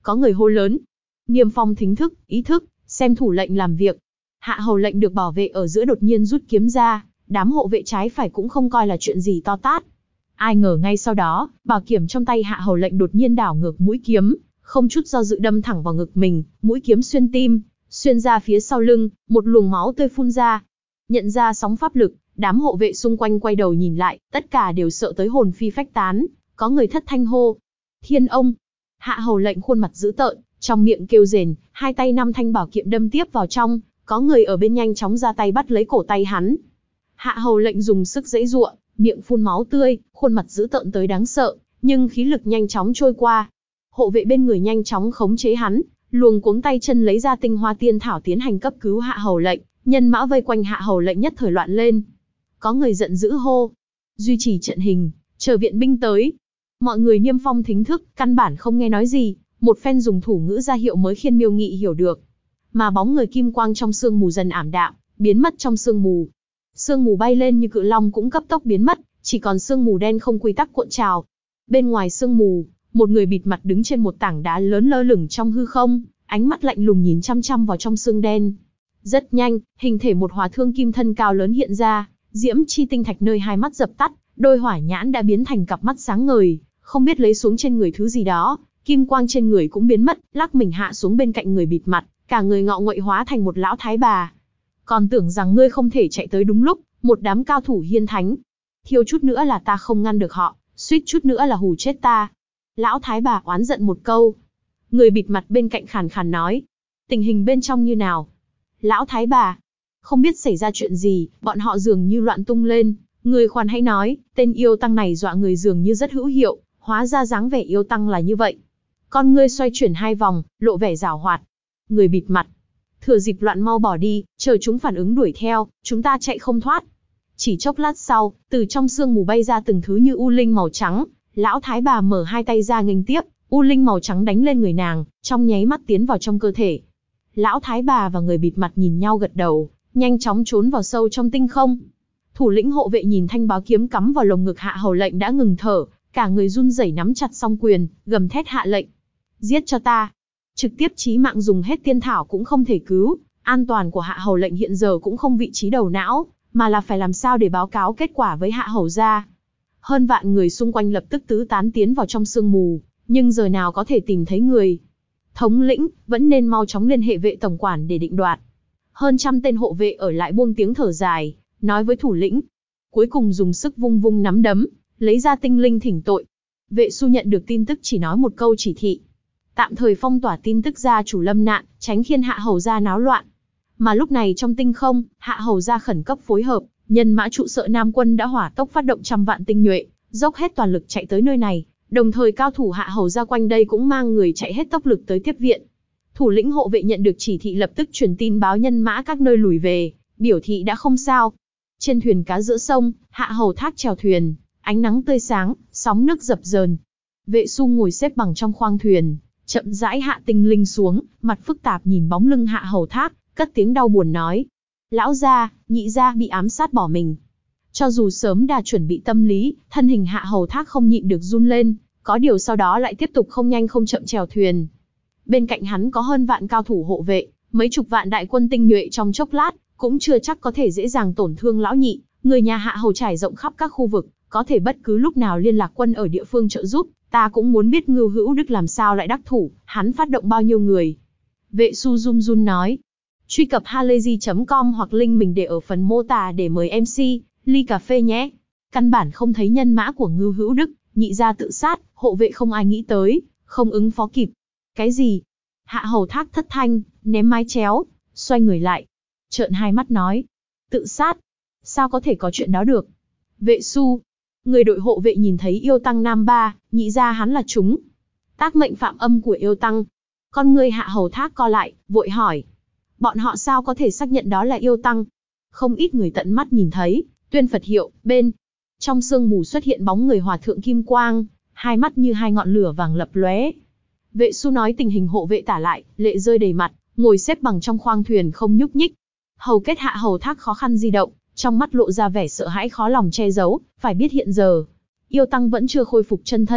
Có người hô lớn. Niêm Phong thính thức, ý thức, xem thủ lệnh làm việc. Hạ hầu lệnh được bảo vệ ở giữa đột nhiên rút kiếm ra, đám hộ vệ trái phải cũng không coi là chuyện gì to tát. Ai ngờ ngay sau đó, bảo kiếm trong tay hạ hầu lệnh đột nhiên đảo ngược mũi kiếm, không chút do dự đâm thẳng vào ngực mình, mũi kiếm xuyên tim, xuyên ra phía sau lưng, một luồng máu tươi phun ra. Nhận ra sóng pháp lực, đám hộ vệ xung quanh quay đầu nhìn lại, tất cả đều sợ tới hồn phi phách tán, có người thất thanh hô. Thiên ông! Hạ hầu lệnh khuôn mặt dữ tợn, trong miệng kêu rền, hai tay 5 thanh bảo kiếm đâm tiếp vào trong, có người ở bên nhanh chóng ra tay bắt lấy cổ tay hắn. Hạ hầu lệnh dùng sức giãy giụa, miệng phun máu tươi, khuôn mặt dữ tợn tới đáng sợ, nhưng khí lực nhanh chóng trôi qua. Hộ vệ bên người nhanh chóng khống chế hắn, luồng cuống tay chân lấy ra tinh hoa tiên thảo tiến hành cấp cứu hạ hầu lệnh, nhân mã vây quanh hạ hầu lệnh nhất thời loạn lên. Có người giận dữ hô, duy trì trận hình, chờ viện binh tới. Mọi người Niêm Phong thính thức, căn bản không nghe nói gì, một phen dùng thủ ngữ ra hiệu mới khiến Miêu Nghị hiểu được. Mà bóng người kim quang trong sương mù dần ảm đạm, biến mất trong sương mù. Sương mù bay lên như cự long cũng cấp tốc biến mất, chỉ còn sương mù đen không quy tắc cuộn trào. Bên ngoài sương mù, một người bịt mặt đứng trên một tảng đá lớn lơ lửng trong hư không, ánh mắt lạnh lùng nhìn chăm chăm vào trong sương đen. Rất nhanh, hình thể một hỏa thương kim thân cao lớn hiện ra, diễm chi tinh thạch nơi hai mắt dập tắt, đôi hỏa nhãn đã biến thành cặp mắt sáng ngời, không biết lấy xuống trên người thứ gì đó, kim quang trên người cũng biến mất, lắc mình hạ xuống bên cạnh người bịt mặt, cả người ngọ nguậy hóa thành một lão thái bà. Còn tưởng rằng ngươi không thể chạy tới đúng lúc, một đám cao thủ hiên thánh. Thiếu chút nữa là ta không ngăn được họ, suýt chút nữa là hù chết ta. Lão thái bà oán giận một câu. Người bịt mặt bên cạnh khàn khàn nói. Tình hình bên trong như nào? Lão thái bà. Không biết xảy ra chuyện gì, bọn họ dường như loạn tung lên. Người khoan hãy nói, tên yêu tăng này dọa người dường như rất hữu hiệu, hóa ra dáng vẻ yêu tăng là như vậy. Con ngươi xoay chuyển 2 vòng, lộ vẻ giảo hoạt. Người bịt mặt. Thừa dịp loạn mau bỏ đi, chờ chúng phản ứng đuổi theo, chúng ta chạy không thoát. Chỉ chốc lát sau, từ trong sương mù bay ra từng thứ như u linh màu trắng. Lão thái bà mở 2 tay ra nghênh tiếp, u linh màu trắng đánh lên người nàng, trong nháy mắt tiến vào trong cơ thể. Lão thái bà và người bịt mặt nhìn nhau gật đầu, nhanh chóng trốn vào sâu trong tinh không. Thủ lĩnh hộ vệ nhìn thanh báo kiếm cắm vào lồng ngực hạ hầu lệnh đã ngừng thở, cả người run rẩy nắm chặt song quyền, gầm thét hạ lệnh. Giết cho ta. Trực tiếp chí mạng dùng hết tiên thảo cũng không thể cứu, an toàn của hạ hầu lệnh hiện giờ cũng không vị trí đầu não, mà là phải làm sao để báo cáo kết quả với hạ hầu gia. Hơn vạn người xung quanh lập tức tứ tán tiến vào trong sương mù, nhưng giờ nào có thể tìm thấy người. Thống lĩnh, vẫn nên mau chóng liên hệ vệ tổng quản để định đoạt. Hơn trăm tên hộ vệ ở lại buông tiếng thở dài, nói với thủ lĩnh. Cuối cùng dùng sức vung vung nắm đấm, lấy ra tinh linh thỉnh tội. Vệ Su nhận được tin tức chỉ nói một câu chỉ thị. Tạm thời phong tỏa tin tức gia chủ lâm nạn, tránh khiến hạ hầu gia náo loạn. Mà lúc này trong tinh không, hạ hầu gia khẩn cấp phối hợp, nhân mã trụ sở Nam quân đã hỏa tốc phát động trăm vạn tinh nhuệ, dốc hết toàn lực chạy tới nơi này. Đồng thời cao thủ hạ hầu gia quanh đây cũng mang người chạy hết tốc lực tới tiếp viện. Thủ lĩnh hộ vệ nhận được chỉ thị lập tức truyền tin báo nhân mã các nơi lùi về, biểu thị đã không sao. Trên thuyền cá giữa sông, hạ hầu thác chèo thuyền, ánh nắng tươi sáng, sóng nước dập dờn. Vệ Su ngồi xếp bằng trong khoang thuyền, chậm rãi hạ tinh linh xuống, mặt phức tạp nhìn bóng lưng hạ hầu thác, cất tiếng đau buồn nói. Lão gia, nhị gia bị ám sát bỏ mình. Cho dù sớm đã chuẩn bị tâm lý, thân hình hạ hầu thác không nhịn được run lên, có điều sau đó lại tiếp tục không nhanh không chậm chèo thuyền. Bên cạnh hắn có hơn vạn cao thủ hộ vệ, mấy chục vạn đại quân tinh nhuệ trong chốc lát, cũng chưa chắc có thể dễ dàng tổn thương lão nhị. Người nhà hạ hầu trải rộng khắp các khu vực, có thể bất cứ lúc nào liên lạc quân ở địa phương trợ giúp. Ta cũng muốn biết Ngưu Hữu Đức làm sao lại đắc thủ, hắn phát động bao nhiêu người. Vệ Su run run nói. Truy cập halayzi.com hoặc link mình để ở phần mô tả để mời MC, ly cà phê nhé. Căn bản không thấy nhân mã của Ngưu Hữu Đức, nhị gia tự sát, hộ vệ không ai nghĩ tới, không ứng phó kịp. Cái gì? Hạ hầu thác thất thanh, ném mái chéo, xoay người lại. Trợn hai mắt nói. Tự sát? Sao có thể có chuyện đó được? Vệ Su. Người đội hộ vệ nhìn thấy yêu tăng Nam Ba, nhị ra hắn là chúng. Tác mệnh phạm âm của yêu tăng. Con người hạ hầu thác co lại, vội hỏi. Bọn họ sao có thể xác nhận đó là yêu tăng? Không ít người tận mắt nhìn thấy, tuyên Phật hiệu, bên. Trong sương mù xuất hiện bóng người hòa thượng kim quang, hai mắt như hai ngọn lửa vàng lập lóe. Vệ Su nói tình hình hộ vệ tả lại, lệ rơi đầy mặt, ngồi xếp bằng trong khoang thuyền không nhúc nhích. Hầu kết hạ hầu thác khó khăn di động, trong mắt lộ ra vẻ sợ hãi khó lòng che giấu, phải biết hiện giờ, yêu tăng vẫn chưa khôi phục chân thân,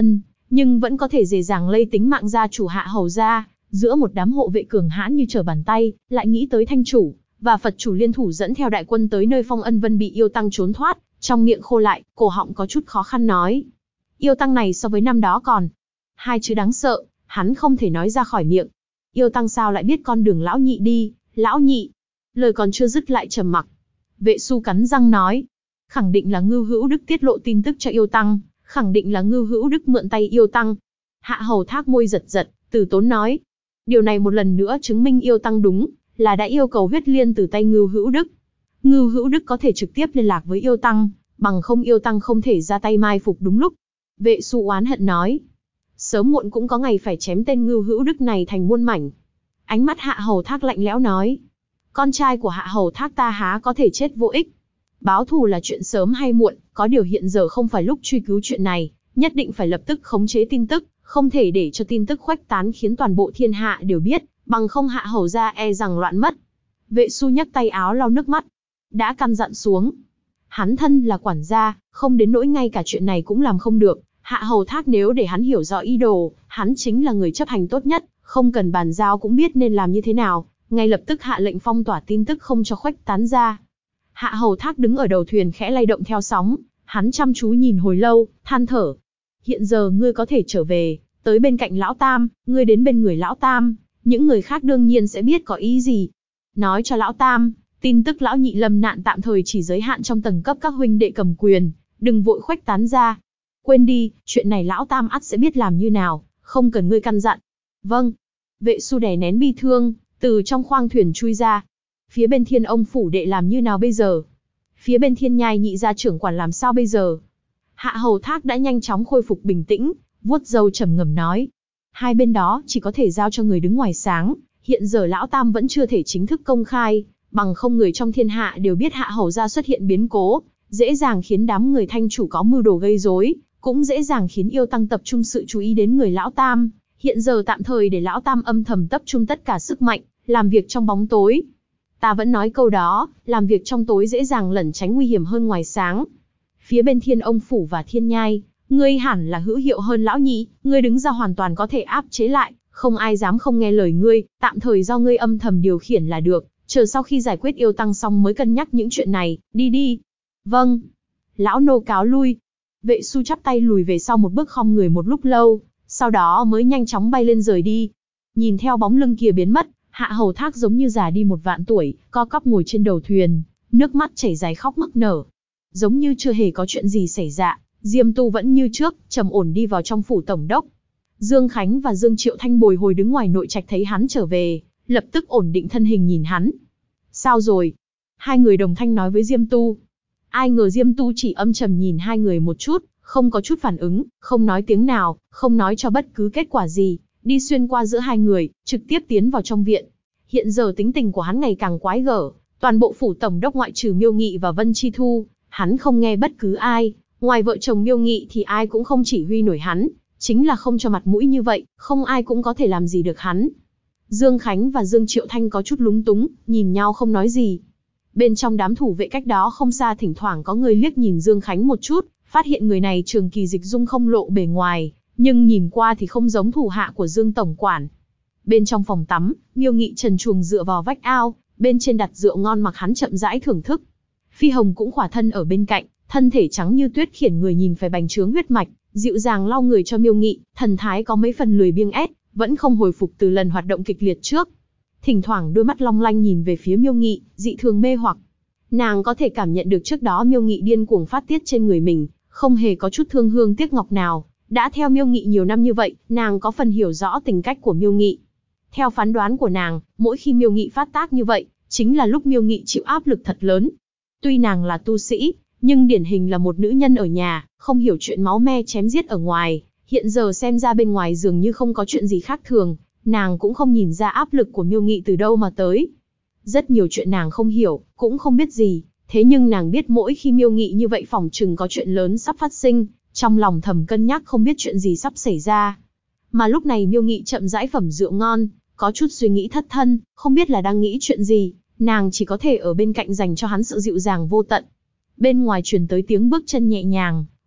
nhưng vẫn có thể dễ dàng lây tính mạng gia chủ Hạ Hầu gia. Giữa một đám hộ vệ cường hãn như trở bàn tay, lại nghĩ tới Thanh chủ và Phật chủ liên thủ dẫn theo đại quân tới nơi Phong Ân Vân bị yêu tăng trốn thoát, trong miệng khô lại, cổ họng có chút khó khăn nói. Yêu tăng này so với năm đó còn hai chữ đáng sợ, hắn không thể nói ra khỏi miệng. Yêu tăng sao lại biết con đường lão nhị đi, lão nhị. Lời còn chưa dứt lại trầm mặc. Vệ Su cắn răng nói, khẳng định là Ngưu Hữu Đức tiết lộ tin tức cho yêu tăng, khẳng định là Ngưu Hữu Đức mượn tay yêu tăng. Hạ Hầu Thác môi giật giật, từ tốn nói, điều này một lần nữa chứng minh yêu tăng đúng là đã yêu cầu huyết liên từ tay Ngưu Hữu Đức. Ngưu Hữu Đức có thể trực tiếp liên lạc với yêu tăng, bằng không yêu tăng không thể ra tay mai phục đúng lúc. Vệ Su oán hận nói, sớm muộn cũng có ngày phải chém tên Ngưu Hữu Đức này thành muôn mảnh. Ánh mắt Hạ Hầu Thác lạnh lẽo nói, con trai của Hạ Hầu Thác ta há có thể chết vô ích. Báo thù là chuyện sớm hay muộn, có điều hiện giờ không phải lúc truy cứu chuyện này, nhất định phải lập tức khống chế tin tức, không thể để cho tin tức khuếch tán khiến toàn bộ thiên hạ đều biết, bằng không Hạ Hầu gia e rằng loạn mất. Vệ Su nhấc tay áo lau nước mắt, đã căn dặn xuống. Hắn thân là quản gia, không đến nỗi ngay cả chuyện này cũng làm không được. Hạ Hầu Thác nếu để hắn hiểu rõ ý đồ, hắn chính là người chấp hành tốt nhất, không cần bàn giao cũng biết nên làm như thế nào, ngay lập tức hạ lệnh phong tỏa tin tức không cho khuếch tán ra. Hạ Hầu Thác đứng ở đầu thuyền khẽ lay động theo sóng, hắn chăm chú nhìn hồi lâu, than thở. Hiện giờ ngươi có thể trở về, tới bên cạnh Lão Tam, ngươi đến bên người Lão Tam, những người khác đương nhiên sẽ biết có ý gì. Nói cho Lão Tam, tin tức Lão Nhị lâm nạn tạm thời chỉ giới hạn trong tầng cấp các huynh đệ cầm quyền, đừng vội khuếch tán ra. Quên đi, chuyện này Lão Tam ắt sẽ biết làm như nào, không cần ngươi căn dặn. Vâng. Vệ Su đè nén bi thương, từ trong khoang thuyền chui ra. Phía bên Thiên Ông phủ đệ làm như nào bây giờ? Phía bên Thiên Nhai nhị gia trưởng quản làm sao bây giờ? Hạ Hầu Thác đã nhanh chóng khôi phục bình tĩnh, vuốt râu trầm ngâm nói. Hai bên đó chỉ có thể giao cho người đứng ngoài sáng, hiện giờ Lão Tam vẫn chưa thể chính thức công khai, bằng không người trong thiên hạ đều biết Hạ Hầu gia xuất hiện biến cố, dễ dàng khiến đám người Thanh chủ có mưu đồ gây rối, cũng dễ dàng khiến yêu tăng tập trung sự chú ý đến người Lão Tam. Hiện giờ tạm thời để Lão Tam âm thầm tập trung tất cả sức mạnh, làm việc trong bóng tối. Ta vẫn nói câu đó, làm việc trong tối dễ dàng lẩn tránh nguy hiểm hơn ngoài sáng. Phía bên Thiên Ông phủ và Thiên Nhai, ngươi hẳn là hữu hiệu hơn Lão Nhị, ngươi đứng ra hoàn toàn có thể áp chế lại, không ai dám không nghe lời ngươi, tạm thời do ngươi âm thầm điều khiển là được, chờ sau khi giải quyết yêu tăng xong mới cân nhắc những chuyện này, đi đi. Vâng. Lão nô cáo lui. Vệ Su chắp tay lùi về sau một bước khom người một lúc lâu, sau đó mới nhanh chóng bay lên rời đi. Nhìn theo bóng lưng kia biến mất, Hạ Hầu Thác giống như già đi một vạn tuổi, co quắp ngồi trên đầu thuyền, nước mắt chảy dài khóc nức nở. Giống như chưa hề có chuyện gì xảy ra, Diêm Tu vẫn như trước, trầm ổn đi vào trong phủ tổng đốc. Dương Khánh và Dương Triệu Thanh bồi hồi đứng ngoài nội trạch thấy hắn trở về, lập tức ổn định thân hình nhìn hắn. Sao rồi? Hai người đồng thanh nói với Diêm Tu. Ai ngờ Diêm Tu chỉ âm trầm nhìn hai người một chút, không có chút phản ứng, không nói tiếng nào, không nói cho bất cứ kết quả gì, đi xuyên qua giữa hai người, trực tiếp tiến vào trong viện. Hiện giờ tính tình của hắn ngày càng quái gở, toàn bộ phủ tổng đốc ngoại trừ Miêu Nghị và Vân Chi Thu, hắn không nghe bất cứ ai, ngoài vợ chồng Miêu Nghị thì ai cũng không chỉ huy nổi hắn, chính là không cho mặt mũi như vậy, không ai cũng có thể làm gì được hắn. Dương Khánh và Dương Triệu Thanh có chút lúng túng, nhìn nhau không nói gì. Bên trong đám thủ vệ cách đó không xa thỉnh thoảng có người liếc nhìn Dương Khánh một chút, phát hiện người này Trường Kỳ Dịch Dung không lộ bề ngoài, nhưng nhìn qua thì không giống thủ hạ của Dương tổng quản. Bên trong phòng tắm, Miêu Nghị trần truồng dựa vào vách ao, bên trên đặt rượu ngon mặc hắn chậm rãi thưởng thức. Phi Hồng cũng khỏa thân ở bên cạnh, thân thể trắng như tuyết khiến người nhìn phải bành trướng huyết mạch, dịu dàng lau người cho Miêu Nghị, thần thái có mấy phần lười biếng ép, vẫn không hồi phục từ lần hoạt động kịch liệt trước. Thỉnh thoảng đôi mắt long lanh nhìn về phía Miêu Nghị, dị thường mê hoặc. Nàng có thể cảm nhận được trước đó Miêu Nghị điên cuồng phát tiết trên người mình, không hề có chút thương hương tiếc ngọc nào. Đã theo Miêu Nghị nhiều năm như vậy, nàng có phần hiểu rõ tình cách của Miêu Nghị. Theo phán đoán của nàng, mỗi khi Miêu Nghị phát tác như vậy, chính là lúc Miêu Nghị chịu áp lực thật lớn. Tuy nàng là tu sĩ, nhưng điển hình là một nữ nhân ở nhà, không hiểu chuyện máu me chém giết ở ngoài. Hiện giờ xem ra bên ngoài dường như không có chuyện gì khác thường, nàng cũng không nhìn ra áp lực của Miêu Nghị từ đâu mà tới. Rất nhiều chuyện nàng không hiểu, cũng không biết gì, thế nhưng nàng biết mỗi khi Miêu Nghị như vậy phỏng chừng có chuyện lớn sắp phát sinh, trong lòng thầm cân nhắc không biết chuyện gì sắp xảy ra. Mà lúc này Miêu Nghị chậm rãi phẩm rượu ngon, có chút suy nghĩ thất thân, không biết là đang nghĩ chuyện gì, nàng chỉ có thể ở bên cạnh dành cho hắn sự dịu dàng vô tận. Bên ngoài truyền tới tiếng bước chân nhẹ nhàng,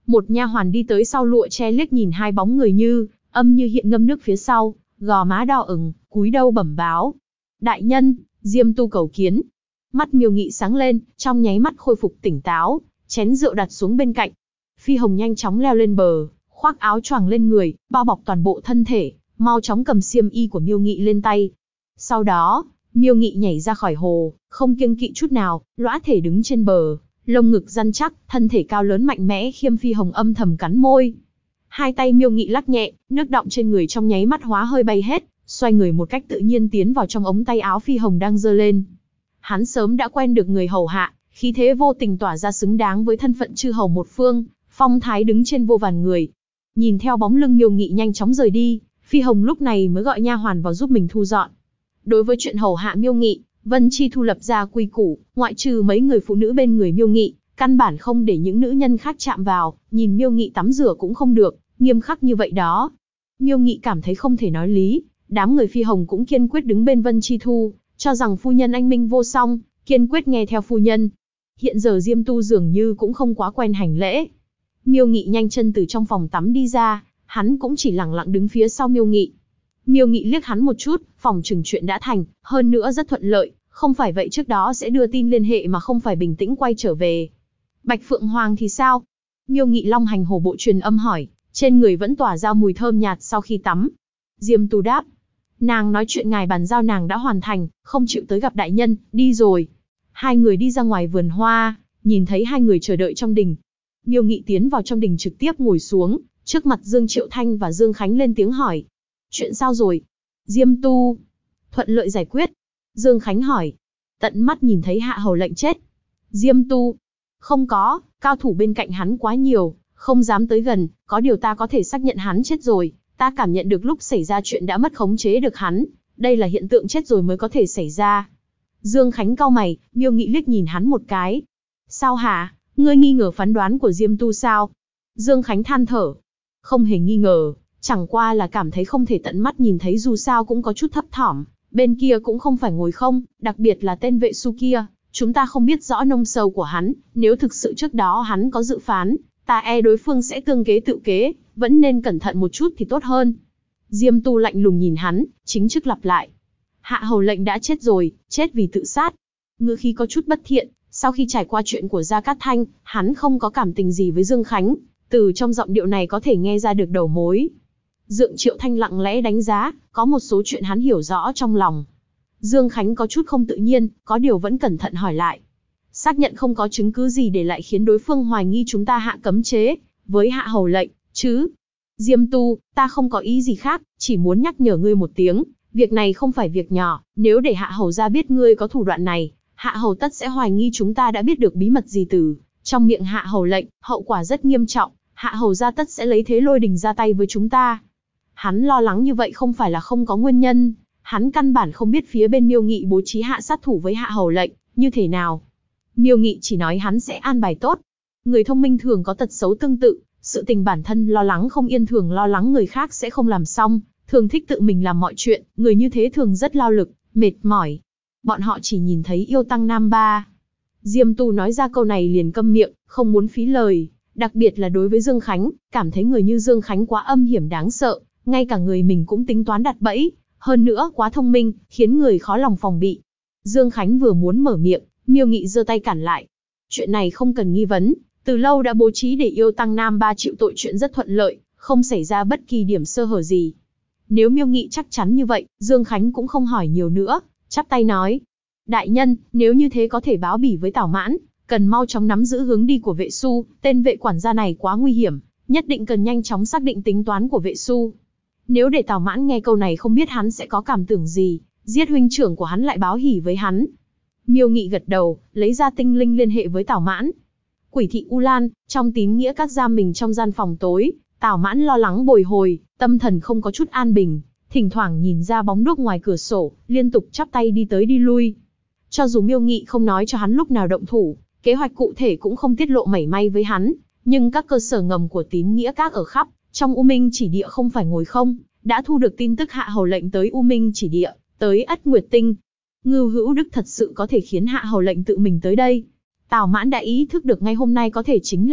Một nha hoàn đi tới sau lụa che liếc nhìn hai bóng người như âm như hiện ngâm nước phía sau, gò má đỏ ửng, cúi đầu bẩm báo. Đại nhân, Diêm Tu cầu kiến. Mắt Miêu Nghị sáng lên, trong nháy mắt khôi phục tỉnh táo, chén rượu đặt xuống bên cạnh. Phi Hồng nhanh chóng leo lên bờ, khoác áo choàng lên người, bao bọc toàn bộ thân thể, mau chóng cầm xiêm y của Miêu Nghị lên tay. Sau đó, Miêu Nghị nhảy ra khỏi hồ, không kiêng kỵ chút nào, lõa thể đứng trên bờ, lông ngực rắn chắc, thân thể cao lớn mạnh mẽ khiêm Phi Hồng âm thầm cắn môi. Hai tay Miêu Nghị lắc nhẹ, nước đọng trên người trong nháy mắt hóa hơi bay hết, xoay người một cách tự nhiên tiến vào trong ống tay áo Phi Hồng đang giơ lên. Hắn sớm đã quen được người hầu hạ, khí thế vô tình tỏa ra xứng đáng với thân phận chư hầu một phương, phong thái đứng trên vô vàn người. Nhìn theo bóng lưng Miêu Nghị nhanh chóng rời đi, Phi Hồng lúc này mới gọi nha hoàn vào giúp mình thu dọn. Đối với chuyện hầu hạ Miêu Nghị, Vân Chi Thu lập ra quy củ, ngoại trừ mấy người phụ nữ bên người Miêu Nghị, căn bản không để những nữ nhân khác chạm vào, nhìn Miêu Nghị tắm rửa cũng không được, nghiêm khắc như vậy đó. Miêu Nghị cảm thấy không thể nói lý, đám người Phi Hồng cũng kiên quyết đứng bên Vân Chi Thu, cho rằng phu nhân anh minh vô song, kiên quyết nghe theo phu nhân. Hiện giờ Diêm Tu dường như cũng không quá quen hành lễ. Miêu Nghị nhanh chân từ trong phòng tắm đi ra, hắn cũng chỉ lặng lặng đứng phía sau Miêu Nghị. Miêu Nghị liếc hắn một chút, phòng chừng chuyện đã thành, hơn nữa rất thuận lợi, không phải vậy trước đó sẽ đưa tin liên hệ mà không phải bình tĩnh quay trở về. Bạch Phượng Hoàng thì sao? Miêu Nghị long hành hổ bộ truyền âm hỏi, trên người vẫn tỏa ra mùi thơm nhạt sau khi tắm. Diêm Tu đáp, nàng nói chuyện ngài bàn giao nàng đã hoàn thành, không chịu tới gặp đại nhân, đi rồi. Hai người đi ra ngoài vườn hoa, nhìn thấy hai người chờ đợi trong đình. Miêu Nghị tiến vào trong đình trực tiếp ngồi xuống, trước mặt Dương Triệu Thanh và Dương Khánh lên tiếng hỏi. Chuyện sao rồi? Diêm Tu. Thuận lợi giải quyết. Dương Khánh hỏi. Tận mắt nhìn thấy hạ hầu lệnh chết. Diêm Tu. Không có, cao thủ bên cạnh hắn quá nhiều, không dám tới gần, có điều ta có thể xác nhận hắn chết rồi. Ta cảm nhận được lúc xảy ra chuyện đã mất khống chế được hắn, đây là hiện tượng chết rồi mới có thể xảy ra. Dương Khánh cau mày, Miêu Nghị liếc nhìn hắn một cái. Sao hả, ngươi nghi ngờ phán đoán của Diêm Tu sao? Dương Khánh than thở. Không hề nghi ngờ, chẳng qua là cảm thấy không thể tận mắt nhìn thấy dù sao cũng có chút thấp thỏm. Bên kia cũng không phải ngồi không, đặc biệt là tên vệ su kia, chúng ta không biết rõ nông sâu của hắn, nếu thực sự trước đó hắn có dự phán, ta e đối phương sẽ tương kế tự kế, vẫn nên cẩn thận một chút thì tốt hơn. Diêm Tu lạnh lùng nhìn hắn, chính chức lặp lại. Hạ hầu lệnh đã chết rồi, chết vì tự sát. Ngữ khí có chút bất thiện, sau khi trải qua chuyện của Gia Cát Thanh, hắn không có cảm tình gì với Dương Khánh, từ trong giọng điệu này có thể nghe ra được đầu mối. Dượng Triệu Thanh lặng lẽ đánh giá, có một số chuyện hắn hiểu rõ trong lòng. Dương Khánh có chút không tự nhiên, có điều vẫn cẩn thận hỏi lại. Xác nhận không có chứng cứ gì để lại khiến đối phương hoài nghi chúng ta hạ cấm chế, với hạ hầu lệnh, chứ? Diêm Tu, ta không có ý gì khác, chỉ muốn nhắc nhở ngươi một tiếng, việc này không phải việc nhỏ, nếu để hạ hầu ra biết ngươi có thủ đoạn này, hạ hầu tất sẽ hoài nghi chúng ta đã biết được bí mật gì từ trong miệng hạ hầu lệnh, hậu quả rất nghiêm trọng, hạ hầu ra tất sẽ lấy thế lôi đình ra tay với chúng ta. Hắn lo lắng như vậy không phải là không có nguyên nhân, hắn căn bản không biết phía bên Miêu Nghị bố trí hạ sát thủ với hạ hầu lệnh, như thế nào. Miêu Nghị chỉ nói hắn sẽ an bài tốt. Người thông minh thường có tật xấu tương tự, sự tình bản thân lo lắng không yên thường lo lắng người khác sẽ không làm xong, thường thích tự mình làm mọi chuyện, người như thế thường rất lao lực, mệt mỏi. Bọn họ chỉ nhìn thấy yêu tăng nam ba. Diêm Tu nói ra câu này liền câm miệng, không muốn phí lời, đặc biệt là đối với Dương Khánh, cảm thấy người như Dương Khánh quá âm hiểm đáng sợ, ngay cả người mình cũng tính toán đặt bẫy, hơn nữa quá thông minh, khiến người khó lòng phòng bị. Dương Khánh vừa muốn mở miệng, Miêu Nghị giơ tay cản lại. Chuyện này không cần nghi vấn, từ lâu đã bố trí để yêu tăng nam ba chịu tội chuyện rất thuận lợi, không xảy ra bất kỳ điểm sơ hở gì. Nếu Miêu Nghị chắc chắn như vậy, Dương Khánh cũng không hỏi nhiều nữa, chắp tay nói. Đại nhân, nếu như thế có thể báo bỉ với Tào Mãn, cần mau chóng nắm giữ hướng đi của vệ su, tên vệ quản gia này quá nguy hiểm, nhất định cần nhanh chóng xác định tính toán của vệ su. Nếu để Tào Mãn nghe câu này không biết hắn sẽ có cảm tưởng gì, giết huynh trưởng của hắn lại báo hỉ với hắn. Miêu Nghị gật đầu, lấy ra tinh linh liên hệ với Tào Mãn. Quỷ thị U Lan, trong tín nghĩa các giam mình trong gian phòng tối, Tào Mãn lo lắng bồi hồi, tâm thần không có chút an bình, thỉnh thoảng nhìn ra bóng đuốc ngoài cửa sổ, liên tục chắp tay đi tới đi lui. Cho dù Miêu Nghị không nói cho hắn lúc nào động thủ, kế hoạch cụ thể cũng không tiết lộ mảy may với hắn, nhưng các cơ sở ngầm của tín nghĩa các ở khắp trong U Minh Chỉ Địa không phải ngồi không, đã thu được tin tức hạ hầu lệnh tới U Minh Chỉ Địa, tới Ất Nguyệt Tinh. Ngưu Hữu Đức thật sự có thể khiến hạ hầu lệnh tự mình tới đây. Tào Mãn đã ý thức được ngay hôm nay có thể chính là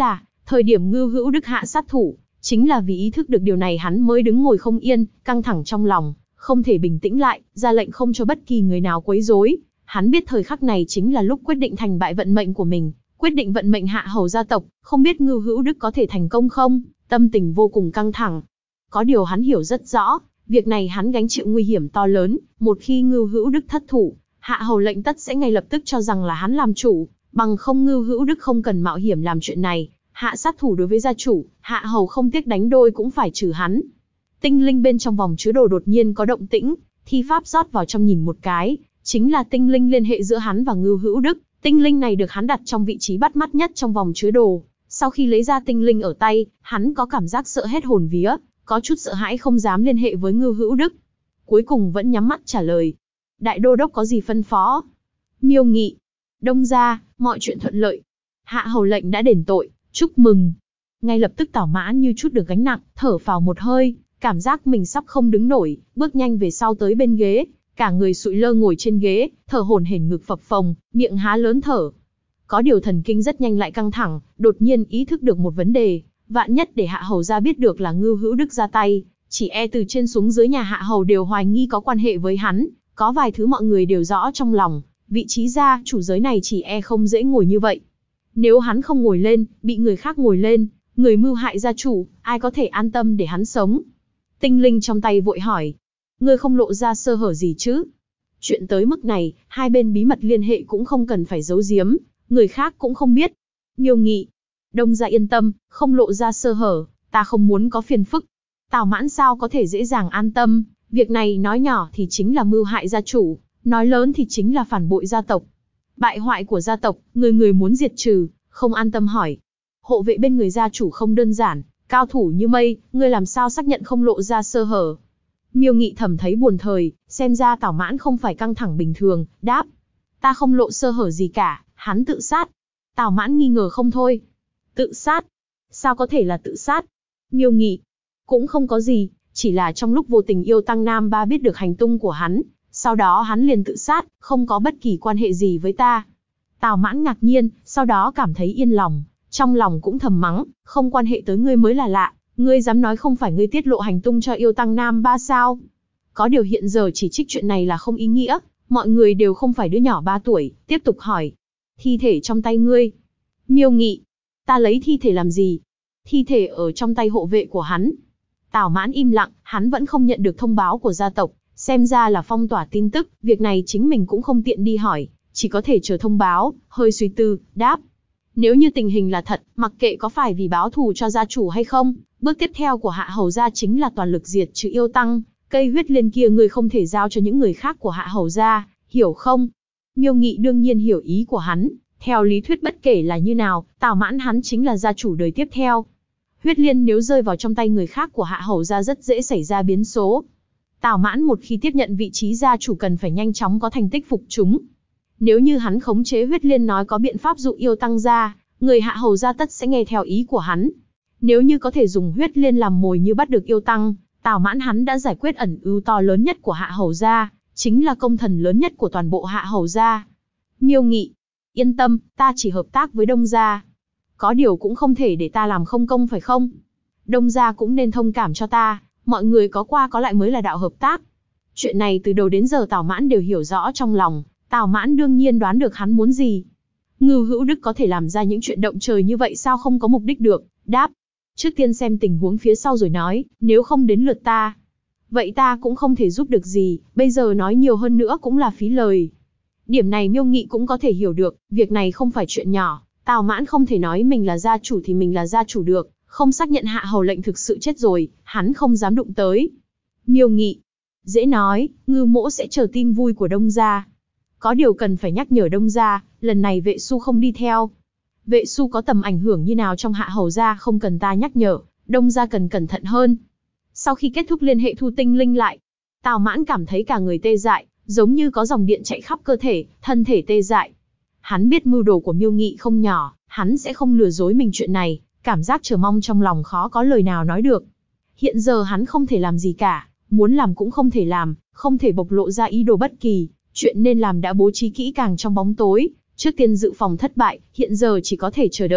Thời điểm Ngưu Hữu Đức hạ sát thủ, chính là vì ý thức được điều này hắn mới đứng ngồi không yên, căng thẳng trong lòng, không thể bình tĩnh lại, ra lệnh không cho bất kỳ người nào quấy rối. Hắn biết thời khắc này chính là lúc quyết định thành bại vận mệnh của mình, quyết định vận mệnh Hạ Hầu gia tộc, không biết Ngưu Hữu Đức có thể thành công không, tâm tình vô cùng căng thẳng. Có điều hắn hiểu rất rõ, việc này hắn gánh chịu nguy hiểm to lớn, một khi Ngưu Hữu Đức thất thủ, Hạ Hầu lệnh tất sẽ ngay lập tức cho rằng là hắn làm chủ, bằng không Ngưu Hữu Đức không cần mạo hiểm làm chuyện này, hạ sát thủ đối với gia chủ, Hạ Hầu không tiếc đánh đôi cũng phải trừ hắn. Tinh linh bên trong vòng chứa đồ đột nhiên có động tĩnh, thi pháp rót vào trong nhìn một cái, chính là tinh linh liên hệ giữa hắn và Ngưu Hữu Đức. Tinh linh này được hắn đặt trong vị trí bắt mắt nhất trong vòng chứa đồ. Sau khi lấy ra tinh linh ở tay, hắn có cảm giác sợ hết hồn vía, có chút sợ hãi không dám liên hệ với Ngưu Hữu Đức. Cuối cùng vẫn nhắm mắt trả lời. Đại đô đốc có gì phân phó? Miêu Nghị. Đông gia, mọi chuyện thuận lợi. Hạ Hầu lệnh đã đền tội, chúc mừng. Ngay lập tức Tào Mãn như chút được gánh nặng, thở phào một hơi, cảm giác mình sắp không đứng nổi, bước nhanh về sau tới bên ghế, cả người sụi lơ ngồi trên ghế, thở hổn hển ngực phập phồng, miệng há lớn thở. Có điều thần kinh rất nhanh lại căng thẳng, đột nhiên ý thức được một vấn đề, vạn nhất để Hạ Hầu gia biết được là Ngưu Hữu Đức ra tay, chỉ e từ trên xuống dưới nhà Hạ Hầu đều hoài nghi có quan hệ với hắn, có vài thứ mọi người đều rõ trong lòng, vị trí gia chủ giới này chỉ e không dễ ngồi như vậy. Nếu hắn không ngồi lên, bị người khác ngồi lên, người mưu hại gia chủ, ai có thể an tâm để hắn sống? Tinh linh trong tay vội hỏi, ngươi không lộ ra sơ hở gì chứ? Chuyện tới mức này, hai bên bí mật liên hệ cũng không cần phải giấu giếm, người khác cũng không biết. Miêu Nghị, Đông gia yên tâm, không lộ ra sơ hở, ta không muốn có phiền phức. Tào Mãn sao có thể dễ dàng an tâm, việc này nói nhỏ thì chính là mưu hại gia chủ, nói lớn thì chính là phản bội gia tộc. Bại hoại của gia tộc, người người muốn diệt trừ, không an tâm hỏi. Hộ vệ bên người gia chủ không đơn giản, cao thủ như mây, ngươi làm sao xác nhận không lộ ra sơ hở? Miêu Nghị thầm thấy buồn thời, xem ra Tào Mãn không phải căng thẳng bình thường, đáp. Ta không lộ sơ hở gì cả, hắn tự sát. Tào Mãn nghi ngờ không thôi. Tự sát? Sao có thể là tự sát? Miêu Nghị. Cũng không có gì, chỉ là trong lúc vô tình Yêu Tăng Nam Ba biết được hành tung của hắn, sau đó hắn liền tự sát, không có bất kỳ quan hệ gì với ta. Tào Mãn ngạc nhiên, sau đó cảm thấy yên lòng, trong lòng cũng thầm mắng, không quan hệ tới ngươi mới là lạ, ngươi dám nói không phải ngươi tiết lộ hành tung cho Yêu Tăng Nam Ba sao? Có điều hiện giờ chỉ trích chuyện này là không ý nghĩa, mọi người đều không phải đứa nhỏ 3 tuổi, tiếp tục hỏi. Thi thể trong tay ngươi. Miêu Nghị. Ta lấy thi thể làm gì? Thi thể ở trong tay hộ vệ của hắn. Tào Mãn im lặng, hắn vẫn không nhận được thông báo của gia tộc, xem ra là phong tỏa tin tức, việc này chính mình cũng không tiện đi hỏi, chỉ có thể chờ thông báo, hơi suy tư, đáp. Nếu như tình hình là thật, mặc kệ có phải vì báo thù cho gia chủ hay không, bước tiếp theo của Hạ Hầu gia chính là toàn lực diệt trừ Yêu Tăng, cây huyết liên kia ngươi không thể giao cho những người khác của Hạ Hầu gia, hiểu không? Miêu Nghị đương nhiên hiểu ý của hắn, theo lý thuyết bất kể là như nào, Tào Mãn hắn chính là gia chủ đời tiếp theo. Huyết liên nếu rơi vào trong tay người khác của Hạ Hầu gia rất dễ xảy ra biến số. Tào Mãn một khi tiếp nhận vị trí gia chủ cần phải nhanh chóng có thành tích phục chúng. Nếu như hắn khống chế huyết liên nói có biện pháp dụ Yêu Tăng ra, người Hạ Hầu gia tất sẽ nghe theo ý của hắn. Nếu như có thể dùng huyết liên làm mồi như bắt được Yêu Tăng, Tào Mãn hắn đã giải quyết ẩn ưu to lớn nhất của Hạ Hầu gia, chính là công thần lớn nhất của toàn bộ Hạ Hầu gia. Miêu Nghị, yên tâm, ta chỉ hợp tác với Đông gia. Có điều cũng không thể để ta làm không công phải không? Đông gia cũng nên thông cảm cho ta, mọi người có qua có lại mới là đạo hợp tác. Chuyện này từ đầu đến giờ Tào Mãn đều hiểu rõ trong lòng, Tào Mãn đương nhiên đoán được hắn muốn gì. Ngưu Hữu Đức có thể làm ra những chuyện động trời như vậy sao không có mục đích được, đáp. Trước tiên xem tình huống phía sau rồi nói, nếu không đến lượt ta. Vậy ta cũng không thể giúp được gì, bây giờ nói nhiều hơn nữa cũng là phí lời. Điểm này Miêu Nghị cũng có thể hiểu được, việc này không phải chuyện nhỏ, Tào Mãn không thể nói mình là gia chủ thì mình là gia chủ được, không xác nhận Hạ Hầu lệnh thực sự chết rồi, hắn không dám đụng tới. Miêu Nghị, dễ nói, Ngưu mỗ sẽ chờ tin vui của Đông gia. Có điều cần phải nhắc nhở Đông gia, lần này Vệ Su không đi theo. Vệ Su có tầm ảnh hưởng như nào trong Hạ Hầu gia không cần ta nhắc nhở, Đông gia cần cẩn thận hơn. Sau khi kết thúc liên hệ thu tinh linh lại, Tào Mãn cảm thấy cả người tê dại, giống như có dòng điện chạy khắp cơ thể, thân thể tê dại. Hắn biết mưu đồ của Miêu Nghị không nhỏ, hắn sẽ không lừa dối mình chuyện này, cảm giác chờ mong trong lòng khó có lời nào nói được. Hiện giờ hắn không thể làm gì cả, muốn làm cũng không thể làm, không thể bộc lộ ra ý đồ bất kỳ, chuyện nên làm đã bố trí kỹ càng trong bóng tối, trước tiên dự phòng thất bại, hiện giờ chỉ có thể chờ đợi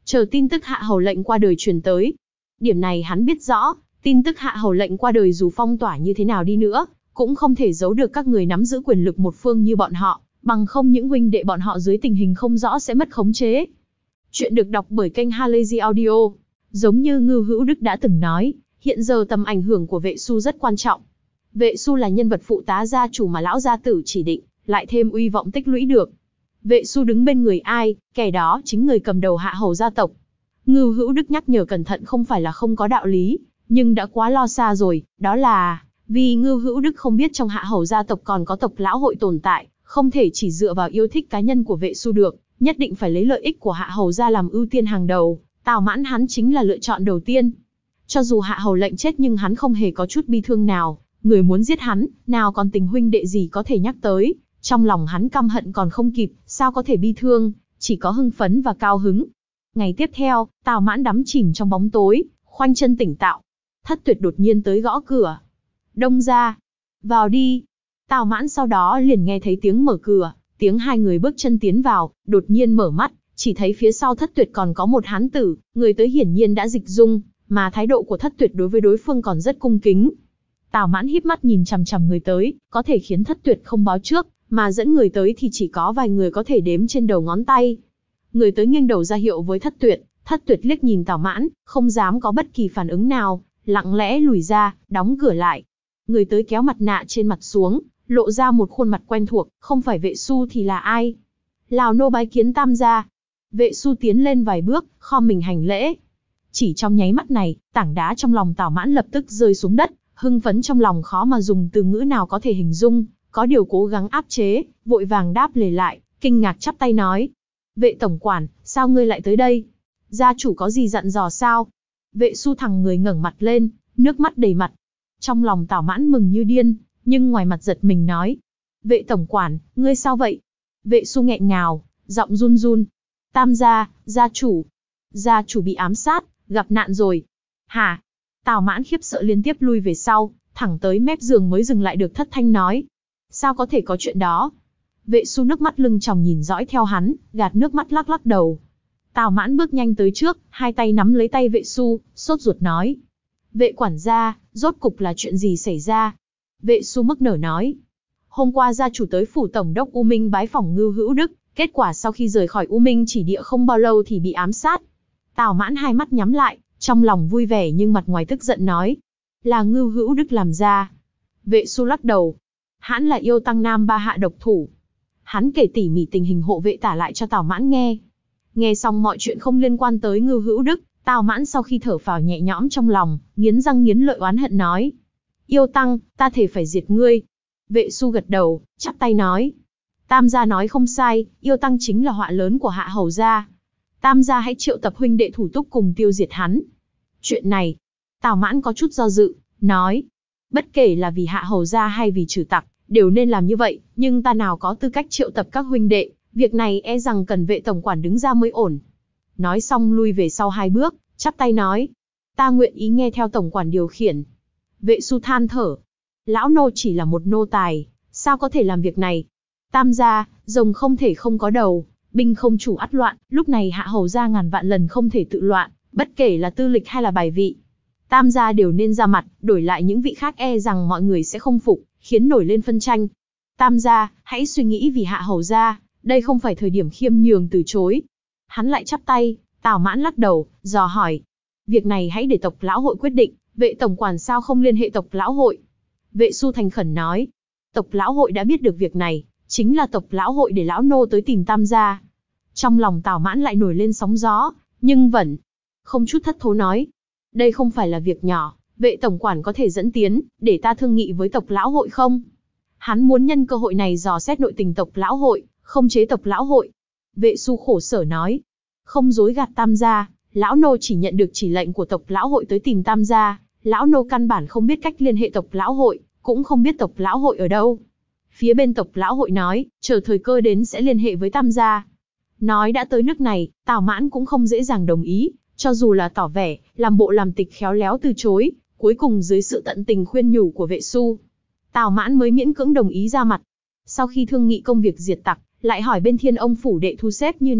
chờ tin tức hạ hầu lệnh qua đời truyền tới. Điểm này hắn biết rõ, tin tức hạ hầu lệnh qua đời dù phong tỏa như thế nào đi nữa, cũng không thể giấu được các người nắm giữ quyền lực một phương như bọn họ, bằng không những huynh đệ bọn họ dưới tình hình không rõ sẽ mất khống chế. Chuyện được đọc bởi kênh Halazy Audio. Giống như Ngưu Hữu Đức đã từng nói, hiện giờ tầm ảnh hưởng của Vệ Xu rất quan trọng. Vệ Xu là nhân vật phụ tá gia chủ mà lão gia tử chỉ định, lại thêm uy vọng tích lũy được. Vệ Xu đứng bên người ai, kẻ đó chính người cầm đầu hạ hầu gia tộc. Ngưu Hữu Đức nhắc nhở cẩn thận không phải là không có đạo lý, nhưng đã quá lo xa rồi, đó là vì Ngưu Hữu Đức không biết trong hạ hầu gia tộc còn có tộc lão hội tồn tại, không thể chỉ dựa vào yêu thích cá nhân của Vệ Xu được, nhất định phải lấy lợi ích của hạ hầu gia làm ưu tiên hàng đầu. Tào Mãn hắn chính là lựa chọn đầu tiên. Cho dù hạ hầu lệnh chết nhưng hắn không hề có chút bi thương nào, người muốn giết hắn, nào còn tình huynh đệ gì có thể nhắc tới, trong lòng hắn căm hận còn không kịp, sao có thể bi thương, chỉ có hưng phấn và cao hứng. Ngày tiếp theo, Tào Mãn đắm chìm trong bóng tối, khoanh chân tỉnh táo. Thất Tuyệt đột nhiên tới gõ cửa. Đông gia, vào đi. Tào Mãn sau đó liền nghe thấy tiếng mở cửa, tiếng hai người bước chân tiến vào, đột nhiên mở mắt, chỉ thấy phía sau Thất Tuyệt còn có một hán tử, người tới hiển nhiên đã dịch dung, mà thái độ của Thất Tuyệt đối với đối phương còn rất cung kính. Tào Mãn híp mắt nhìn chằm chằm người tới, có thể khiến Thất Tuyệt không báo trước, mà dẫn người tới thì chỉ có vài người có thể đếm trên đầu ngón tay. Người tới nghiêng đầu ra hiệu với Thất Tuyệt liếc nhìn Tào Mãn, không dám có bất kỳ phản ứng nào, lặng lẽ lùi ra, đóng cửa lại. Người tới kéo mặt nạ trên mặt xuống, lộ ra một khuôn mặt quen thuộc, không phải Vệ Xu thì là ai? Lào nô bái kiến Tam gia. Vệ Xu tiến lên vài bước, khom mình hành lễ. Chỉ trong nháy mắt này, tảng đá trong lòng Tào Mãn lập tức rơi xuống đất, hưng phấn trong lòng khó mà dùng từ ngữ nào có thể hình dung, có điều cố gắng áp chế, vội vàng đáp lề lại, kinh ngạc chắp tay nói. Vệ tổng quản, sao ngươi lại tới đây? Gia chủ có gì dặn dò sao? Vệ Xu thẳng người ngẩng mặt lên, nước mắt đầy mặt. Trong lòng Tào Mãn mừng như điên, nhưng ngoài mặt giật mình nói. Vệ tổng quản, ngươi sao vậy? Vệ Xu nghẹn ngào, giọng run run. Tam gia, gia chủ bị ám sát, gặp nạn rồi. Hả? Tào Mãn khiếp sợ liên tiếp lui về sau, thẳng tới mép giường mới dừng lại được thất thanh nói. Sao có thể có chuyện đó? Vệ Xu nước mắt lưng tròng nhìn dõi theo hắn, gạt nước mắt lắc lắc đầu. Tào Mãn bước nhanh tới trước, hai tay nắm lấy tay Vệ Xu, sốt ruột nói. Vệ quản gia, rốt cục là chuyện gì xảy ra? Vệ Xu mức nở nói. Hôm qua gia chủ tới phủ tổng đốc U Minh bái phỏng Ngưu Hữu Đức, kết quả sau khi rời khỏi U Minh chỉ địa không bao lâu thì bị ám sát. Tào Mãn hai mắt nhắm lại, trong lòng vui vẻ nhưng mặt ngoài tức giận nói. Là Ngưu Hữu Đức làm ra. Vệ Xu lắc đầu. Hắn là yêu tăng nam ba hạ độc thủ. Hắn kể tỉ mỉ tình hình hộ vệ tả lại cho Tào Mãn nghe. Nghe xong mọi chuyện không liên quan tới Ngưu Hữu Đức, Tào Mãn sau khi thở phào nhẹ nhõm trong lòng, nghiến răng nghiến lợi oán hận nói. Yêu tăng, ta thề phải diệt ngươi. Vệ Xu gật đầu, chắp tay nói. Tam gia nói không sai, yêu tăng chính là họa lớn của hạ hầu gia. Tam gia hãy triệu tập huynh đệ thủ túc cùng tiêu diệt hắn. Chuyện này, Tào Mãn có chút do dự, nói. Bất kể là vì hạ hầu gia hay vì trừ tặc, đều nên làm như vậy, nhưng ta nào có tư cách triệu tập các huynh đệ, việc này e rằng cần Vệ tổng quản đứng ra mới ổn. Nói xong lui về sau hai bước, chắp tay nói. Ta nguyện ý nghe theo tổng quản điều khiển. Vệ Xu than thở. Lão nô chỉ là một nô tài, sao có thể làm việc này? Tam gia, rồng không thể không có đầu, binh không chủ ắt loạn, lúc này hạ hầu gia ngàn vạn lần không thể tự loạn, bất kể là tư lịch hay là bài vị. Tam gia đều nên ra mặt, đổi lại những vị khác e rằng mọi người sẽ không phục, khiến nổi lên phân tranh. Tam gia, hãy suy nghĩ vì hạ hầu gia, đây không phải thời điểm khiêm nhường từ chối. Hắn lại chắp tay, Tào Mãn lắc đầu, dò hỏi. Việc này hãy để tộc lão hội quyết định, Vệ tổng quản sao không liên hệ tộc lão hội? Vệ Xu thành khẩn nói. Tộc lão hội đã biết được việc này, chính là tộc lão hội để lão nô tới tìm Tam gia. Trong lòng Tào Mãn lại nổi lên sóng gió, nhưng vẫn không chút thất thố nói. Đây không phải là việc nhỏ, Vệ tổng quản có thể dẫn tiến, để ta thương nghị với tộc lão hội không? Hắn muốn nhân cơ hội này dò xét nội tình tộc lão hội, không chế tộc lão hội. Vệ Xu khổ sở nói. Không dối gạt Tam gia, lão nô chỉ nhận được chỉ lệnh của tộc lão hội tới tìm Tam gia, lão nô căn bản không biết cách liên hệ tộc lão hội, cũng không biết tộc lão hội ở đâu. Phía bên tộc lão hội nói, chờ thời cơ đến sẽ liên hệ với Tam gia. Nói đã tới nước này, Tào Mãn cũng không dễ dàng đồng ý, cho dù là tỏ vẻ, làm bộ làm tịch khéo léo từ chối, cuối cùng dưới sự tận tình khuyên nhủ của Vệ Xu, Tào Mãn mới miễn cưỡng đồng ý ra mặt. Sau khi thương nghị công việc diệt tặc, lại hỏi bên Thiên Ông phủ đệ thu xếp như nào,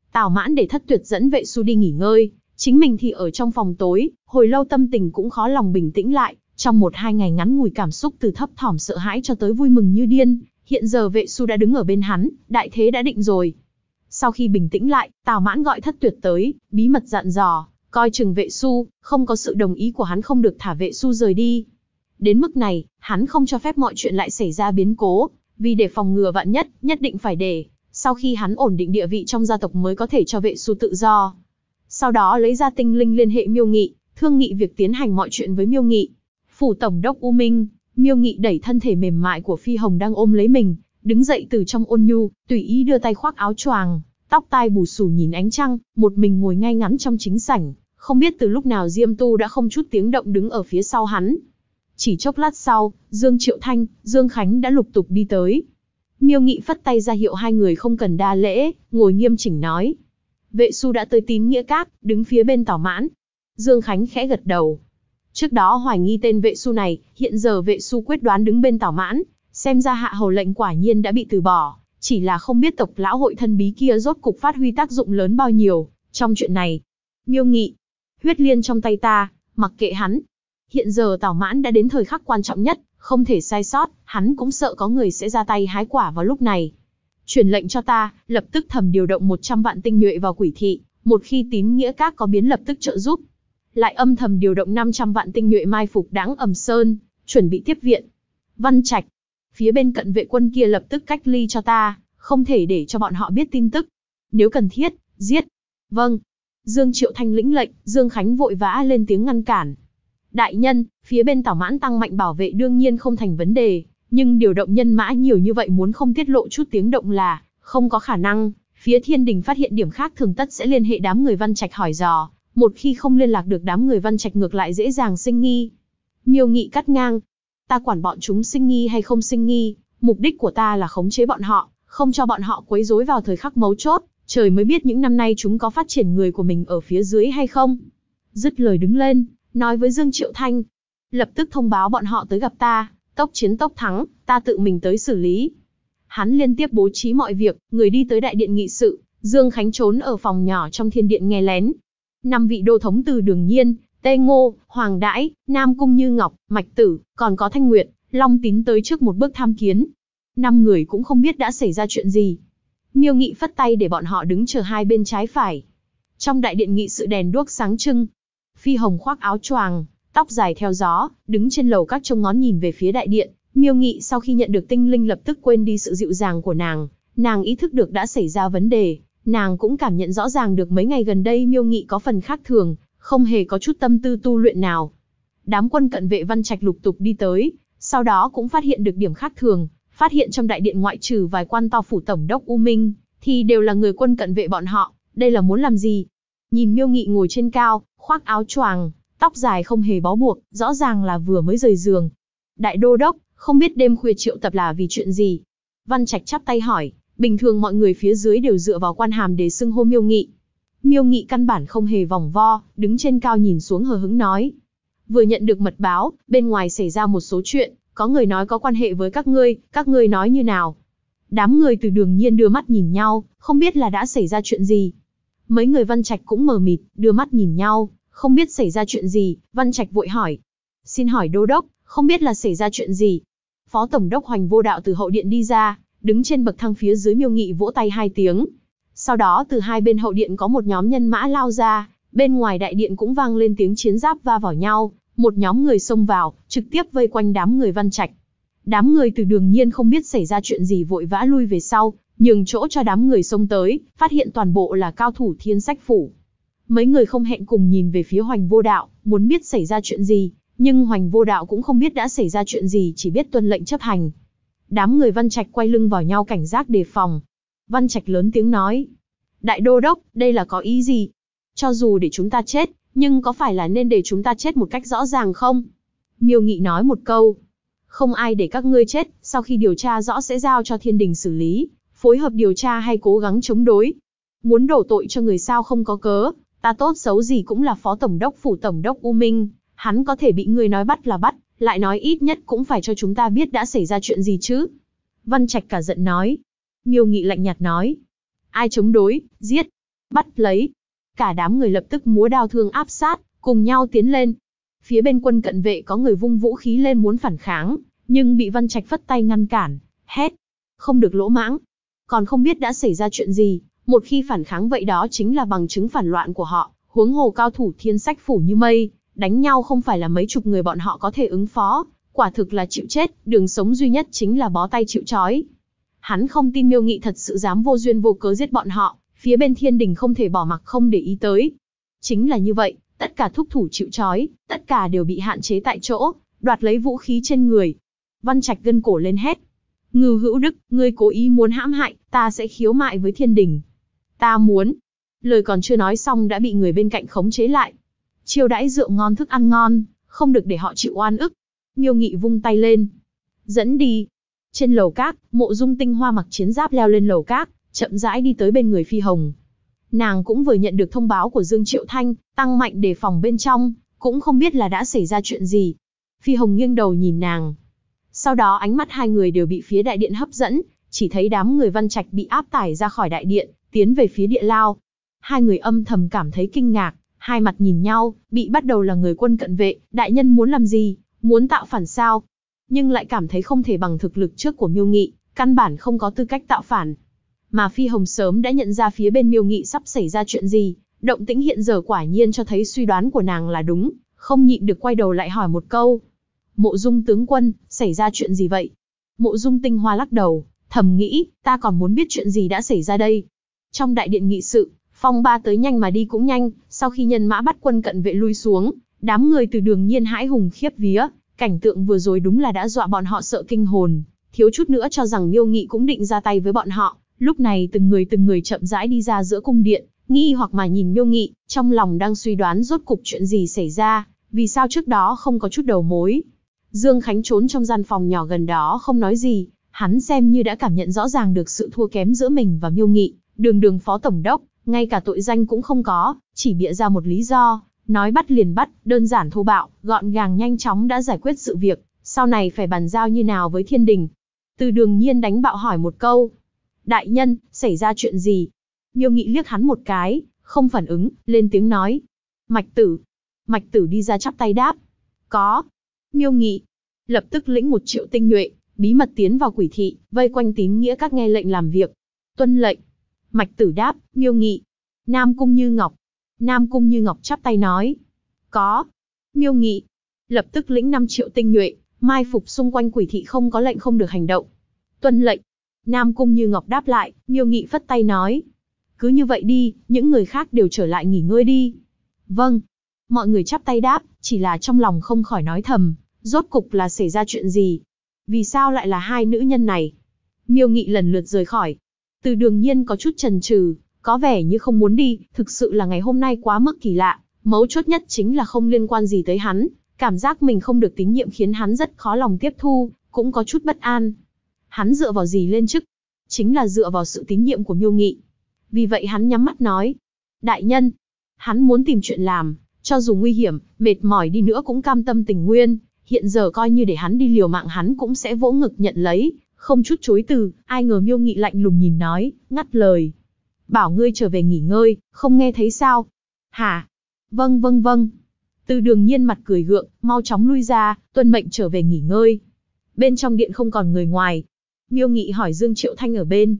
Tào Mãn để Thất Tuyệt dẫn vệ su đi nghỉ ngơi, chính mình thì ở trong phòng tối, hồi lâu tâm tình cũng khó lòng bình tĩnh lại, trong 1-2 ngày ngắn ngủi cảm xúc từ thấp thỏm sợ hãi cho tới vui mừng như điên, hiện giờ vệ su đã đứng ở bên hắn, đại thế đã định rồi. Sau khi bình tĩnh lại, Tào Mãn gọi Thất Tuyệt tới, bí mật dặn dò, coi chừng vệ su, không có sự đồng ý của hắn không được thả vệ su rời đi. Đến mức này, hắn không cho phép mọi chuyện lại xảy ra biến cố, vì để phòng ngừa vạn nhất, nhất định phải để, sau khi hắn ổn định địa vị trong gia tộc mới có thể cho vệ su tự do. Sau đó lấy ra tinh linh liên hệ Miêu Nghị, thương nghị việc tiến hành mọi chuyện với Miêu Nghị. Phủ tổng đốc U Minh, Miêu Nghị đẩy thân thể mềm mại của Phi Hồng đang ôm lấy mình, đứng dậy từ trong ôn nhu, tùy ý đưa tay khoác áo choàng, tóc tai bù xù nhìn ánh trăng, một mình ngồi ngay ngắn trong chính sảnh, không biết từ lúc nào Diêm Tu đã không chút tiếng động đứng ở phía sau hắn. Chỉ chốc lát sau, Dương Triệu Thanh, Dương Khánh đã lục tục đi tới. Miêu Nghị phất tay ra hiệu hai người không cần đa lễ, ngồi nghiêm chỉnh nói. Vệ su đã tới Tín Nghĩa Các, đứng phía bên Tào Mãn. Dương Khánh khẽ gật đầu. Trước đó hoài nghi tên vệ su này, hiện giờ vệ su quyết đoán đứng bên Tào Mãn, xem ra hạ hầu lệnh quả nhiên đã bị từ bỏ, chỉ là không biết tộc lão hội thân bí kia rốt cục phát huy tác dụng lớn bao nhiêu trong chuyện này. Miêu Nghị, huyết liên trong tay ta, mặc kệ hắn. Hiện giờ Tào Mãn đã đến thời khắc quan trọng nhất, không thể sai sót, hắn cũng sợ có người sẽ ra tay hái quả vào lúc này. Truyền lệnh cho ta, lập tức thầm điều động 100 vạn tinh nhuệ vào Quỷ thị, một khi Tín Nghĩa Các có biến lập tức trợ giúp. Lại âm thầm điều động 500 vạn tinh nhuệ mai phục Đãng Ẩm Sơn, chuẩn bị tiếp viện. Văn Trạch, phía bên cận vệ quân kia lập tức cách ly cho ta, không thể để cho bọn họ biết tin tức. Nếu cần thiết, giết. Vâng. Dương Triệu Thanh lĩnh lệnh, Dương Khánh vội vã lên tiếng ngăn cản. Đại nhân, phía bên Tào Mãn tăng mạnh bảo vệ đương nhiên không thành vấn đề, nhưng điều động nhân mã nhiều như vậy muốn không tiết lộ chút tiếng động là không có khả năng. Phía Thiên Đình phát hiện điểm khác thường tất sẽ liên hệ đám người Văn Trạch hỏi dò, một khi không liên lạc được đám người Văn Trạch ngược lại dễ dàng sinh nghi. Miêu Nghị cắt ngang. Ta quản bọn chúng sinh nghi hay không sinh nghi, mục đích của ta là khống chế bọn họ, không cho bọn họ quấy rối vào thời khắc mấu chốt, trời mới biết những năm nay chúng có phát triển người của mình ở phía dưới hay không. Dứt lời đứng lên, nói với Dương Triệu Thanh, lập tức thông báo bọn họ tới gặp ta, tốc chiến tốc thắng, ta tự mình tới xử lý. Hắn liên tiếp bố trí mọi việc, người đi tới đại điện nghị sự, Dương Khánh trốn ở phòng nhỏ trong thiên điện nghe lén. 5 vị đô thống từ Đường Nhiên, Tê Ngô, Hoàng Đãi, Nam Cung Như Ngọc, Mạch Tử, còn có Thanh Nguyệt, Long Tín tới trước một bước tham kiến. 5 người cũng không biết đã xảy ra chuyện gì. Miêu Nghị phất tay để bọn họ đứng chờ hai bên trái phải. Trong đại điện nghị sự đèn đuốc sáng trưng. Phi Hồng khoác áo choàng, tóc dài theo gió, đứng trên lầu các trông ngón nhìn về phía đại điện. Miêu Nghị sau khi nhận được tinh linh lập tức quên đi sự dịu dàng của nàng ý thức được đã xảy ra vấn đề. Nàng cũng cảm nhận rõ ràng được mấy ngày gần đây Miêu Nghị có phần khác thường, không hề có chút tâm tư tu luyện nào. Đám quân cận vệ Văn Trạch lục tục đi tới, sau đó cũng phát hiện được điểm khác thường, phát hiện trong đại điện ngoại trừ vài quan to phủ tổng đốc U Minh, thì đều là người quân cận vệ bọn họ, đây là muốn làm gì? Nhìn Miêu Nghị ngồi trên cao, khoác áo choàng, tóc dài không hề bó buộc, rõ ràng là vừa mới rời giường. Đại đô đốc, không biết đêm khuya triệu tập là vì chuyện gì? Văn Trạch chắp tay hỏi, bình thường mọi người phía dưới đều dựa vào quan hàm để xưng hô Miêu Nghị. Miêu Nghị căn bản không hề vòng vo, đứng trên cao nhìn xuống hờ hững nói. Vừa nhận được mật báo, bên ngoài xảy ra một số chuyện, có người nói có quan hệ với các ngươi nói như nào? Đám người từ Đường Nhiên đưa mắt nhìn nhau, không biết là đã xảy ra chuyện gì. Mấy người Văn Trạch cũng mờ mịt, đưa mắt nhìn nhau, không biết xảy ra chuyện gì. Văn Trạch vội hỏi. Xin hỏi đô đốc, không biết là xảy ra chuyện gì? Phó tổng đốc Hoành Vô Đạo từ hậu điện đi ra, đứng trên bậc thang phía dưới. Miêu Nghị vỗ tay 2 tiếng. Sau đó từ hai bên hậu điện có một nhóm nhân mã lao ra, bên ngoài đại điện cũng vang lên tiếng chiến giáp va vào nhau, một nhóm người xông vào, trực tiếp vây quanh đám người Văn Trạch. Đám người từ Đường Nhiên không biết xảy ra chuyện gì vội vã lui về sau, nhường chỗ cho đám người xông tới, phát hiện toàn bộ là cao thủ Thiên Sách phủ. Mấy người không hẹn cùng nhìn về phía Hoành Vô Đạo, muốn biết xảy ra chuyện gì, nhưng Hoành Vô Đạo cũng không biết đã xảy ra chuyện gì, chỉ biết tuân lệnh chấp hành. Đám người Văn Trạch quay lưng vào nhau cảnh giác đề phòng. Văn Trạch lớn tiếng nói, đại đô đốc, đây là có ý gì? Cho dù để chúng ta chết, nhưng có phải là nên để chúng ta chết một cách rõ ràng không? Miêu Nghị nói một câu, không ai để các ngươi chết, sau khi điều tra rõ sẽ giao cho Thiên Đình xử lý, phối hợp điều tra hay cố gắng chống đối. Muốn đổ tội cho người sao không có cớ, ta tốt xấu gì cũng là phó tổng đốc phủ tổng đốc U Minh, hắn có thể bị người nói bắt là bắt, lại nói ít nhất cũng phải cho chúng ta biết đã xảy ra chuyện gì chứ. Văn Trạch cả giận nói. Miêu Nghị lạnh nhạt nói, ai chống đối, giết. Bắt lấy. Cả đám người lập tức múa đao thương áp sát, cùng nhau tiến lên. Phía bên quân cận vệ có người vung vũ khí lên muốn phản kháng, nhưng bị Văn Trạch phất tay ngăn cản, hét. Không được lỗ mãng. Còn không biết đã xảy ra chuyện gì, một khi phản kháng vậy đó chính là bằng chứng phản loạn của họ, huống hồ cao thủ Thiên Sách phủ như mây, đánh nhau không phải là mấy chục người bọn họ có thể ứng phó, quả thực là chịu chết, đường sống duy nhất chính là bó tay chịu trói. Hắn không tin Miêu Nghị thật sự dám vô duyên vô cớ giết bọn họ, phía bên Thiên Đình không thể bỏ mặc không để ý tới. Chính là như vậy, tất cả thúc thủ chịu trói, tất cả đều bị hạn chế tại chỗ, đoạt lấy vũ khí trên người. Văn Trạch gân cổ lên hét. Ngưu Hữu Đức, ngươi cố ý muốn hãm hại, ta sẽ khiếu mại với Thiên Đình. Ta muốn. Lời còn chưa nói xong đã bị người bên cạnh khống chế lại. Chiêu đãi rượu ngon thức ăn ngon, không được để họ chịu oan ức. Miêu Nghị vung tay lên. Dẫn đi. Trên lầu các, Mộ Dung Tinh Hoa mặc chiến giáp leo lên lầu các, chậm rãi đi tới bên người Phi Hồng. Nàng cũng vừa nhận được thông báo của Dương Triệu Thanh, tăng mạnh đề phòng bên trong, cũng không biết là đã xảy ra chuyện gì. Phi Hồng nghiêng đầu nhìn nàng. Sau đó ánh mắt hai người đều bị phía đại điện hấp dẫn, chỉ thấy đám người Văn Trạch bị áp tải ra khỏi đại điện, tiến về phía địa lao. Hai người âm thầm cảm thấy kinh ngạc, hai mặt nhìn nhau, bị bắt đầu là người quân cận vệ, đại nhân muốn làm gì, muốn tạo phản sao? Nhưng lại cảm thấy không thể bằng thực lực trước của Miêu Nghị, căn bản không có tư cách tạo phản. Mà Phi Hồng sớm đã nhận ra phía bên Miêu Nghị sắp xảy ra chuyện gì, động tĩnh hiện giờ quả nhiên cho thấy suy đoán của nàng là đúng, không nhịn được quay đầu lại hỏi một câu. Mộ Dung tướng quân, xảy ra chuyện gì vậy? Mộ Dung Tinh Hoa lắc đầu, thầm nghĩ, ta còn muốn biết chuyện gì đã xảy ra đây. Trong đại điện nghị sự, phong ba tới nhanh mà đi cũng nhanh, sau khi nhân mã bắt quân cận vệ lui xuống, đám người từ Đường Nhiên hãi hùng khiếp vía, cảnh tượng vừa rồi đúng là đã dọa bọn họ sợ kinh hồn, thiếu chút nữa cho rằng Miêu Nghị cũng định ra tay với bọn họ. Lúc này từng người chậm rãi đi ra giữa cung điện, nghi hoặc mà nhìn Miêu Nghị, trong lòng đang suy đoán rốt cục chuyện gì xảy ra, vì sao trước đó không có chút đầu mối. Dương Khánh trốn trong gian phòng nhỏ gần đó không nói gì, hắn xem như đã cảm nhận rõ ràng được sự thua kém giữa mình và Miêu Nghị, đường phó tổng đốc, ngay cả tội danh cũng không có, chỉ bịa ra một lý do, nói bắt liền bắt, đơn giản thô bạo, gọn gàng nhanh chóng đã giải quyết sự việc, sau này phải bàn giao như nào với Thiên Đình. Từ Đường Nhiên đánh bạo hỏi một câu. Đại nhân, xảy ra chuyện gì? Miêu Nghị liếc hắn một cái, không phản ứng, lên tiếng nói. Mạch Tử. Mạch Tử đi ra chắp tay đáp. Có. Miêu Nghị lập tức lĩnh 1 triệu tinh nhuệ, bí mật tiến vào Quỷ thị, vây quanh Tín Nghĩa các nghe lệnh làm việc. Tuân lệnh. Mạch Tử đáp. Miêu Nghị. Nam Cung Như Ngọc. Nam Cung Như Ngọc chắp tay nói. Có. Miêu Nghị lập tức lĩnh 5 triệu tinh nhuệ, mai phục xung quanh Quỷ thị, không có lệnh không được hành động. Tuân lệnh. Nam Cung Như Ngọc đáp lại. Miêu Nghị phất tay nói. Cứ như vậy đi, những người khác đều trở lại nghỉ ngơi đi. Vâng. Mọi người chắp tay đáp, chỉ là trong lòng không khỏi nói thầm, rốt cục là xảy ra chuyện gì? Vì sao lại là hai nữ nhân này? Miêu Nghị lần lượt rời khỏi. Từ Đường Nhiên có chút chần chừ, có vẻ như không muốn đi, thực sự là ngày hôm nay quá mức kỳ lạ, mấu chốt nhất chính là không liên quan gì tới hắn, cảm giác mình không được tín nhiệm khiến hắn rất khó lòng tiếp thu, cũng có chút bất an. Hắn dựa vào gì lên chức? Chính là dựa vào sự tín nhiệm của Miêu Nghị. Vì vậy hắn nhắm mắt nói. Đại nhân, hắn muốn tìm chuyện làm, cho dù nguy hiểm, mệt mỏi đi nữa cũng cam tâm tình nguyên, hiện giờ coi như để hắn đi liều mạng hắn cũng sẽ vỗ ngực nhận lấy, không chút chối từ. Ai ngờ Miêu Nghị lạnh lùng nhìn nói, ngắt lời. Bảo ngươi trở về nghỉ ngơi, không nghe thấy sao? Hả? Vâng vâng vâng. Từ Đường Nhiên mặt cười gượng, mau chóng lui ra, tuân mệnh trở về nghỉ ngơi. Bên trong điện không còn người ngoài. Miêu Nghị hỏi Dương Triệu Thanh ở bên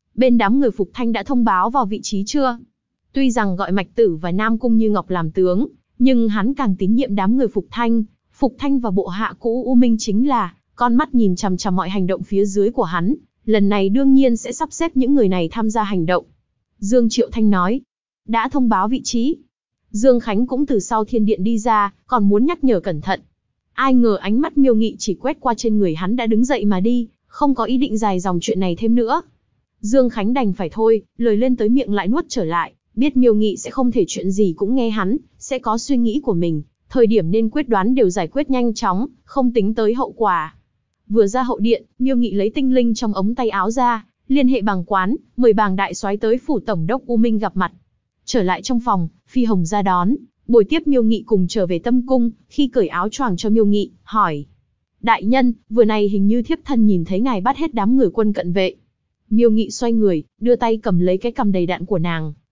đám người Phục Thanh đã thông báo vào vị trí chưa? Tuy rằng gọi Mạch Tử và Nam Cung Như Ngọc làm tướng, nhưng hắn càng tín nhiệm đám người Phục Thanh. Phục Thanh và bộ hạ cũ U Minh chính là con mắt nhìn chằm chằm mọi hành động phía dưới của hắn, lần này đương nhiên sẽ sắp xếp những người này tham gia hành động. Dương Triệu Thanh nói, đã thông báo vị trí. Dương Khánh cũng từ sau thiên điện đi ra, còn muốn nhắc nhở cẩn thận. Ai ngờ ánh mắt Miêu Nghị chỉ quét qua trên người hắn đã đứng dậy mà đi, không có ý định dài dòng chuyện này thêm nữa. Dương Khánh đành phải thôi, lời lên tới miệng lại nuốt trở lại, biết Miêu Nghị sẽ không thể chuyện gì cũng nghe hắn, sẽ có suy nghĩ của mình, thời điểm nên quyết đoán đều giải quyết nhanh chóng, không tính tới hậu quả. Vừa ra hậu điện, Miêu Nghị lấy tinh linh trong ống tay áo ra, liên hệ bàng quán, mời bàng đại soái tới phủ tổng đốc U Minh gặp mặt. Trở lại trong phòng, Phi Hồng ra đón, buổi tiếp Miêu Nghị cùng trở về Tâm cung, khi cởi áo choàng cho Miêu Nghị, hỏi: Đại nhân, vừa này hình như thiếp thân nhìn thấy ngài bắt hết đám người quân cận vệ. Miêu Nghị xoay người, đưa tay cầm lấy cái cằm đầy đặn của nàng,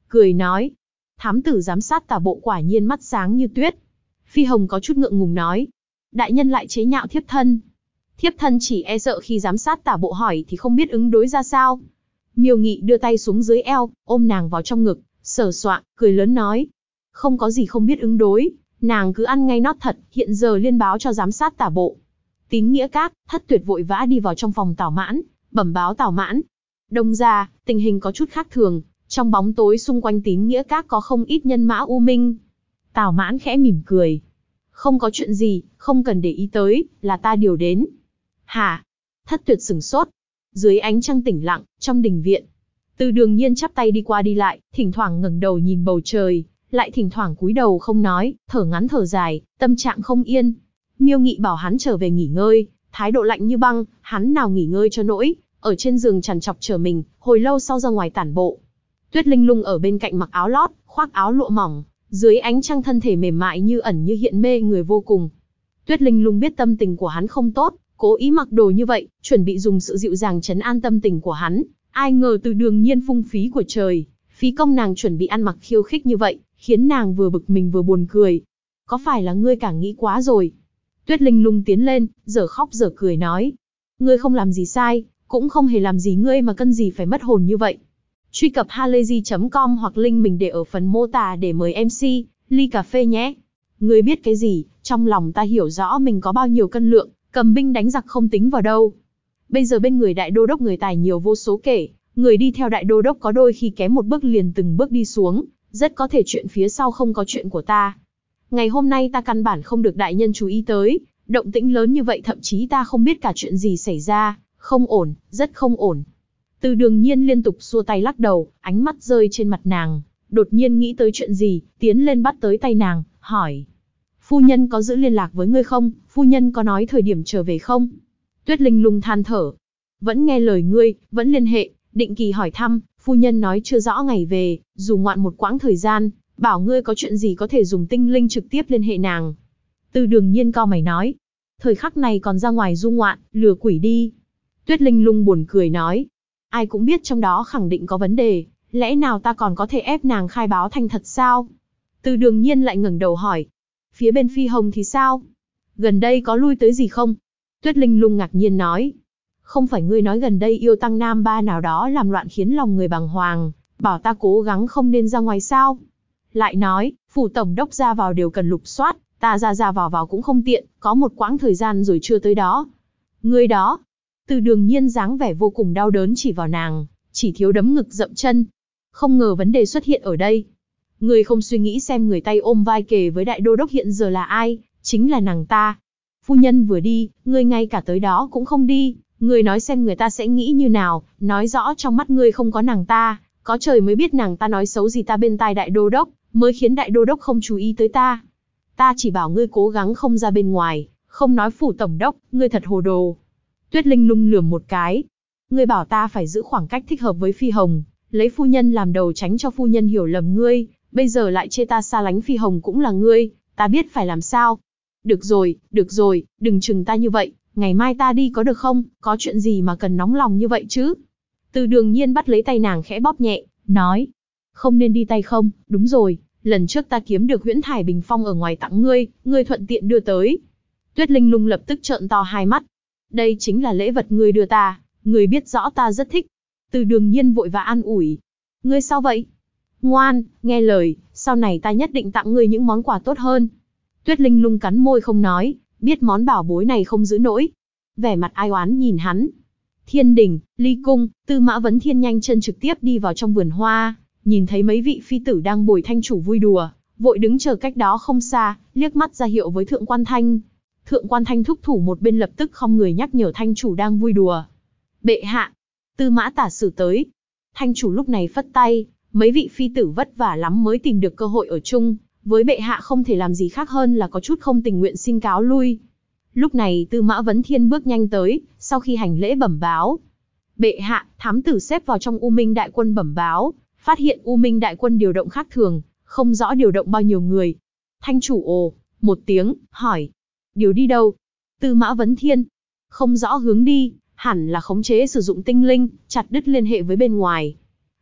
cười nói. Thám tử giám sát tả bộ quả nhiên mắt sáng như tuyết. Phi Hồng có chút ngượng ngùng nói. Đại nhân lại chế nhạo thiếp thân. Thiếp thân chỉ e sợ khi giám sát tả bộ hỏi thì không biết ứng đối ra sao. Miêu Nghị đưa tay xuống dưới eo, ôm nàng vào trong ngực, sờ soạng, cười lớn nói. Không có gì không biết ứng đối, nàng cứ ăn ngay nót thật, hiện giờ liên báo cho giám sát tả bộ. Tín Nghĩa Các, Thất Tuyệt vội vã đi vào trong phòng Tào Mãn, bẩm báo Tào Mãn. Đông ra, tình hình có chút khác thường, trong bóng tối xung quanh Tín Nghĩa Các có không ít nhân mã u minh. Tào Mãn khẽ mỉm cười. Không có chuyện gì, không cần để ý tới, là ta điều đến. Hả? Thất Tuyệt sửng sốt. Dưới ánh trăng tĩnh lặng, trong đình viện, Từ Đường Nhiên chắp tay đi qua đi lại, thỉnh thoảng ngẩng đầu nhìn bầu trời, lại thỉnh thoảng cúi đầu không nói, thở ngắn thở dài, tâm trạng không yên. Miêu Nghị bảo hắn trở về nghỉ ngơi, thái độ lạnh như băng, hắn nào nghỉ ngơi cho nỗi, ở trên giường trằn trọc chờ mình, hồi lâu sau ra ngoài tản bộ. Tuyết Linh Lung ở bên cạnh mặc áo lót, khoác áo lụa mỏng, dưới ánh trăng thân thể mềm mại như ẩn như hiện mê người vô cùng. Tuyết Linh Lung biết tâm tình của hắn không tốt, cố ý mặc đồ như vậy, chuẩn bị dùng sự dịu dàng trấn an tâm tình của hắn. Ai ngờ Từ Đường Nhiên phung phí của trời, phí công nàng chuẩn bị ăn mặc khiêu khích như vậy, khiến nàng vừa bực mình vừa buồn cười. Có phải là ngươi cả nghĩ quá rồi? Tuyết Linh Lung tiến lên, dở khóc dở cười nói. Ngươi không làm gì sai, cũng không hề làm gì ngươi mà cần gì phải mất hồn như vậy. Truy cập halayzi.com hoặc link mình để ở phần mô tả để mời MC, ly cà phê nhé. Ngươi biết cái gì, trong lòng ta hiểu rõ mình có bao nhiêu cân lượng, cầm binh đánh giặc không tính vào đâu. Bây giờ bên người đại đô đốc người tài nhiều vô số kể, người đi theo đại đô đốc có đôi khi kém một bước liền từng bước đi xuống, rất có thể chuyện phía sau không có chuyện của ta. Ngày hôm nay ta căn bản không được đại nhân chú ý tới, động tĩnh lớn như vậy thậm chí ta không biết cả chuyện gì xảy ra, không ổn, rất không ổn. Từ Đường Nhiên liên tục xua tay lắc đầu, ánh mắt rơi trên mặt nàng, đột nhiên nghĩ tới chuyện gì, tiến lên bắt tới tay nàng, hỏi. Phu nhân có giữ liên lạc với ngươi không, phu nhân có nói thời điểm trở về không? Tuyết Linh Lung than thở. Vẫn nghe lời ngươi, vẫn liên hệ, định kỳ hỏi thăm, phu nhân nói chưa rõ ngày về, dù ngoạn một quãng thời gian, bảo ngươi có chuyện gì có thể dùng tinh linh trực tiếp liên hệ nàng. Từ Đường Nhiên cau mày nói. Thời khắc này còn ra ngoài du ngoạn, lừa quỷ đi. Tuyết Linh Lung buồn cười nói. Ai cũng biết trong đó khẳng định có vấn đề, lẽ nào ta còn có thể ép nàng khai báo thành thật sao? Từ Đường Nhiên lại ngẩng đầu hỏi. Phía bên Phi Hồng thì sao? Gần đây có lui tới gì không? Tuyết Linh Lung ngạc nhiên nói. Không phải ngươi nói gần đây yêu tăng nam ba nào đó làm loạn khiến lòng người bàng hoàng, bảo ta cố gắng không nên ra ngoài sao? Lại nói, phủ tổng đốc ra vào đều cần lục soát, ta ra vào cũng không tiện, có một quãng thời gian rồi chưa tới đó. Ngươi đó. Từ Đường Nhiên dáng vẻ vô cùng đau đớn chỉ vào nàng, chỉ thiếu đấm ngực dậm chân. Không ngờ vấn đề xuất hiện ở đây. Ngươi không suy nghĩ xem người tay ôm vai kề với đại đô đốc hiện giờ là ai, chính là nàng ta. Phu nhân vừa đi, ngươi ngay cả tới đó cũng không đi, ngươi nói xem người ta sẽ nghĩ như nào, nói rõ trong mắt ngươi không có nàng ta, có trời mới biết nàng ta nói xấu gì ta bên tai đại đô đốc, mới khiến đại đô đốc không chú ý tới ta. Ta chỉ bảo ngươi cố gắng không ra bên ngoài, không nói phủ tổng đốc, ngươi thật hồ đồ. Tuyết Linh Lung lườm một cái. Ngươi bảo ta phải giữ khoảng cách thích hợp với Phi Hồng, lấy phu nhân làm đầu tránh cho phu nhân hiểu lầm ngươi, bây giờ lại chê ta xa lánh Phi Hồng cũng là ngươi, ta biết phải làm sao. Được rồi, đừng chừng ta như vậy, ngày mai ta đi có được không, có chuyện gì mà cần nóng lòng như vậy chứ? Từ Đường Nhiên bắt lấy tay nàng khẽ bóp nhẹ, nói. Không nên đi tay không, đúng rồi, lần trước ta kiếm được huyễn thải bình phong ở ngoài tặng ngươi, ngươi thuận tiện đưa tới. Tuyết Linh Lung lập tức trợn to hai mắt. Đây chính là lễ vật ngươi đưa ta, ngươi biết rõ ta rất thích. Từ Đường Nhiên vội và an ủi. Ngươi sao vậy? Ngoan, nghe lời, sau này ta nhất định tặng ngươi những món quà tốt hơn. Tuyết Linh Lung cắn môi không nói, biết món bảo bối này không giữ nổi. Vẻ mặt ai oán nhìn hắn. Thiên đình, ly cung, Tư Mã Vấn Thiên nhanh chân trực tiếp đi vào trong vườn hoa, nhìn thấy mấy vị phi tử đang bồi thanh chủ vui đùa, vội đứng chờ cách đó không xa, liếc mắt ra hiệu với Thượng Quan Thanh. Thượng Quan Thanh thúc thủ một bên lập tức không người nhắc nhở thanh chủ đang vui đùa. Bệ hạ, Tư Mã tả sử tới. Thanh chủ lúc này phất tay, mấy vị phi tử vất vả lắm mới tìm được cơ hội ở chung, với bệ hạ không thể làm gì khác hơn là có chút không tình nguyện xin cáo lui. Lúc này Tư Mã Vấn Thiên bước nhanh tới, sau khi hành lễ bẩm báo. Bệ hạ, thám tử xếp vào trong U Minh đại quân bẩm báo, phát hiện U Minh đại quân điều động khác thường, không rõ điều động bao nhiêu người. Thanh chủ ồ, một tiếng, hỏi. Điều đi đâu? Tư Mã Vấn Thiên. Không rõ hướng đi, hẳn là khống chế sử dụng tinh linh, chặt đứt liên hệ với bên ngoài.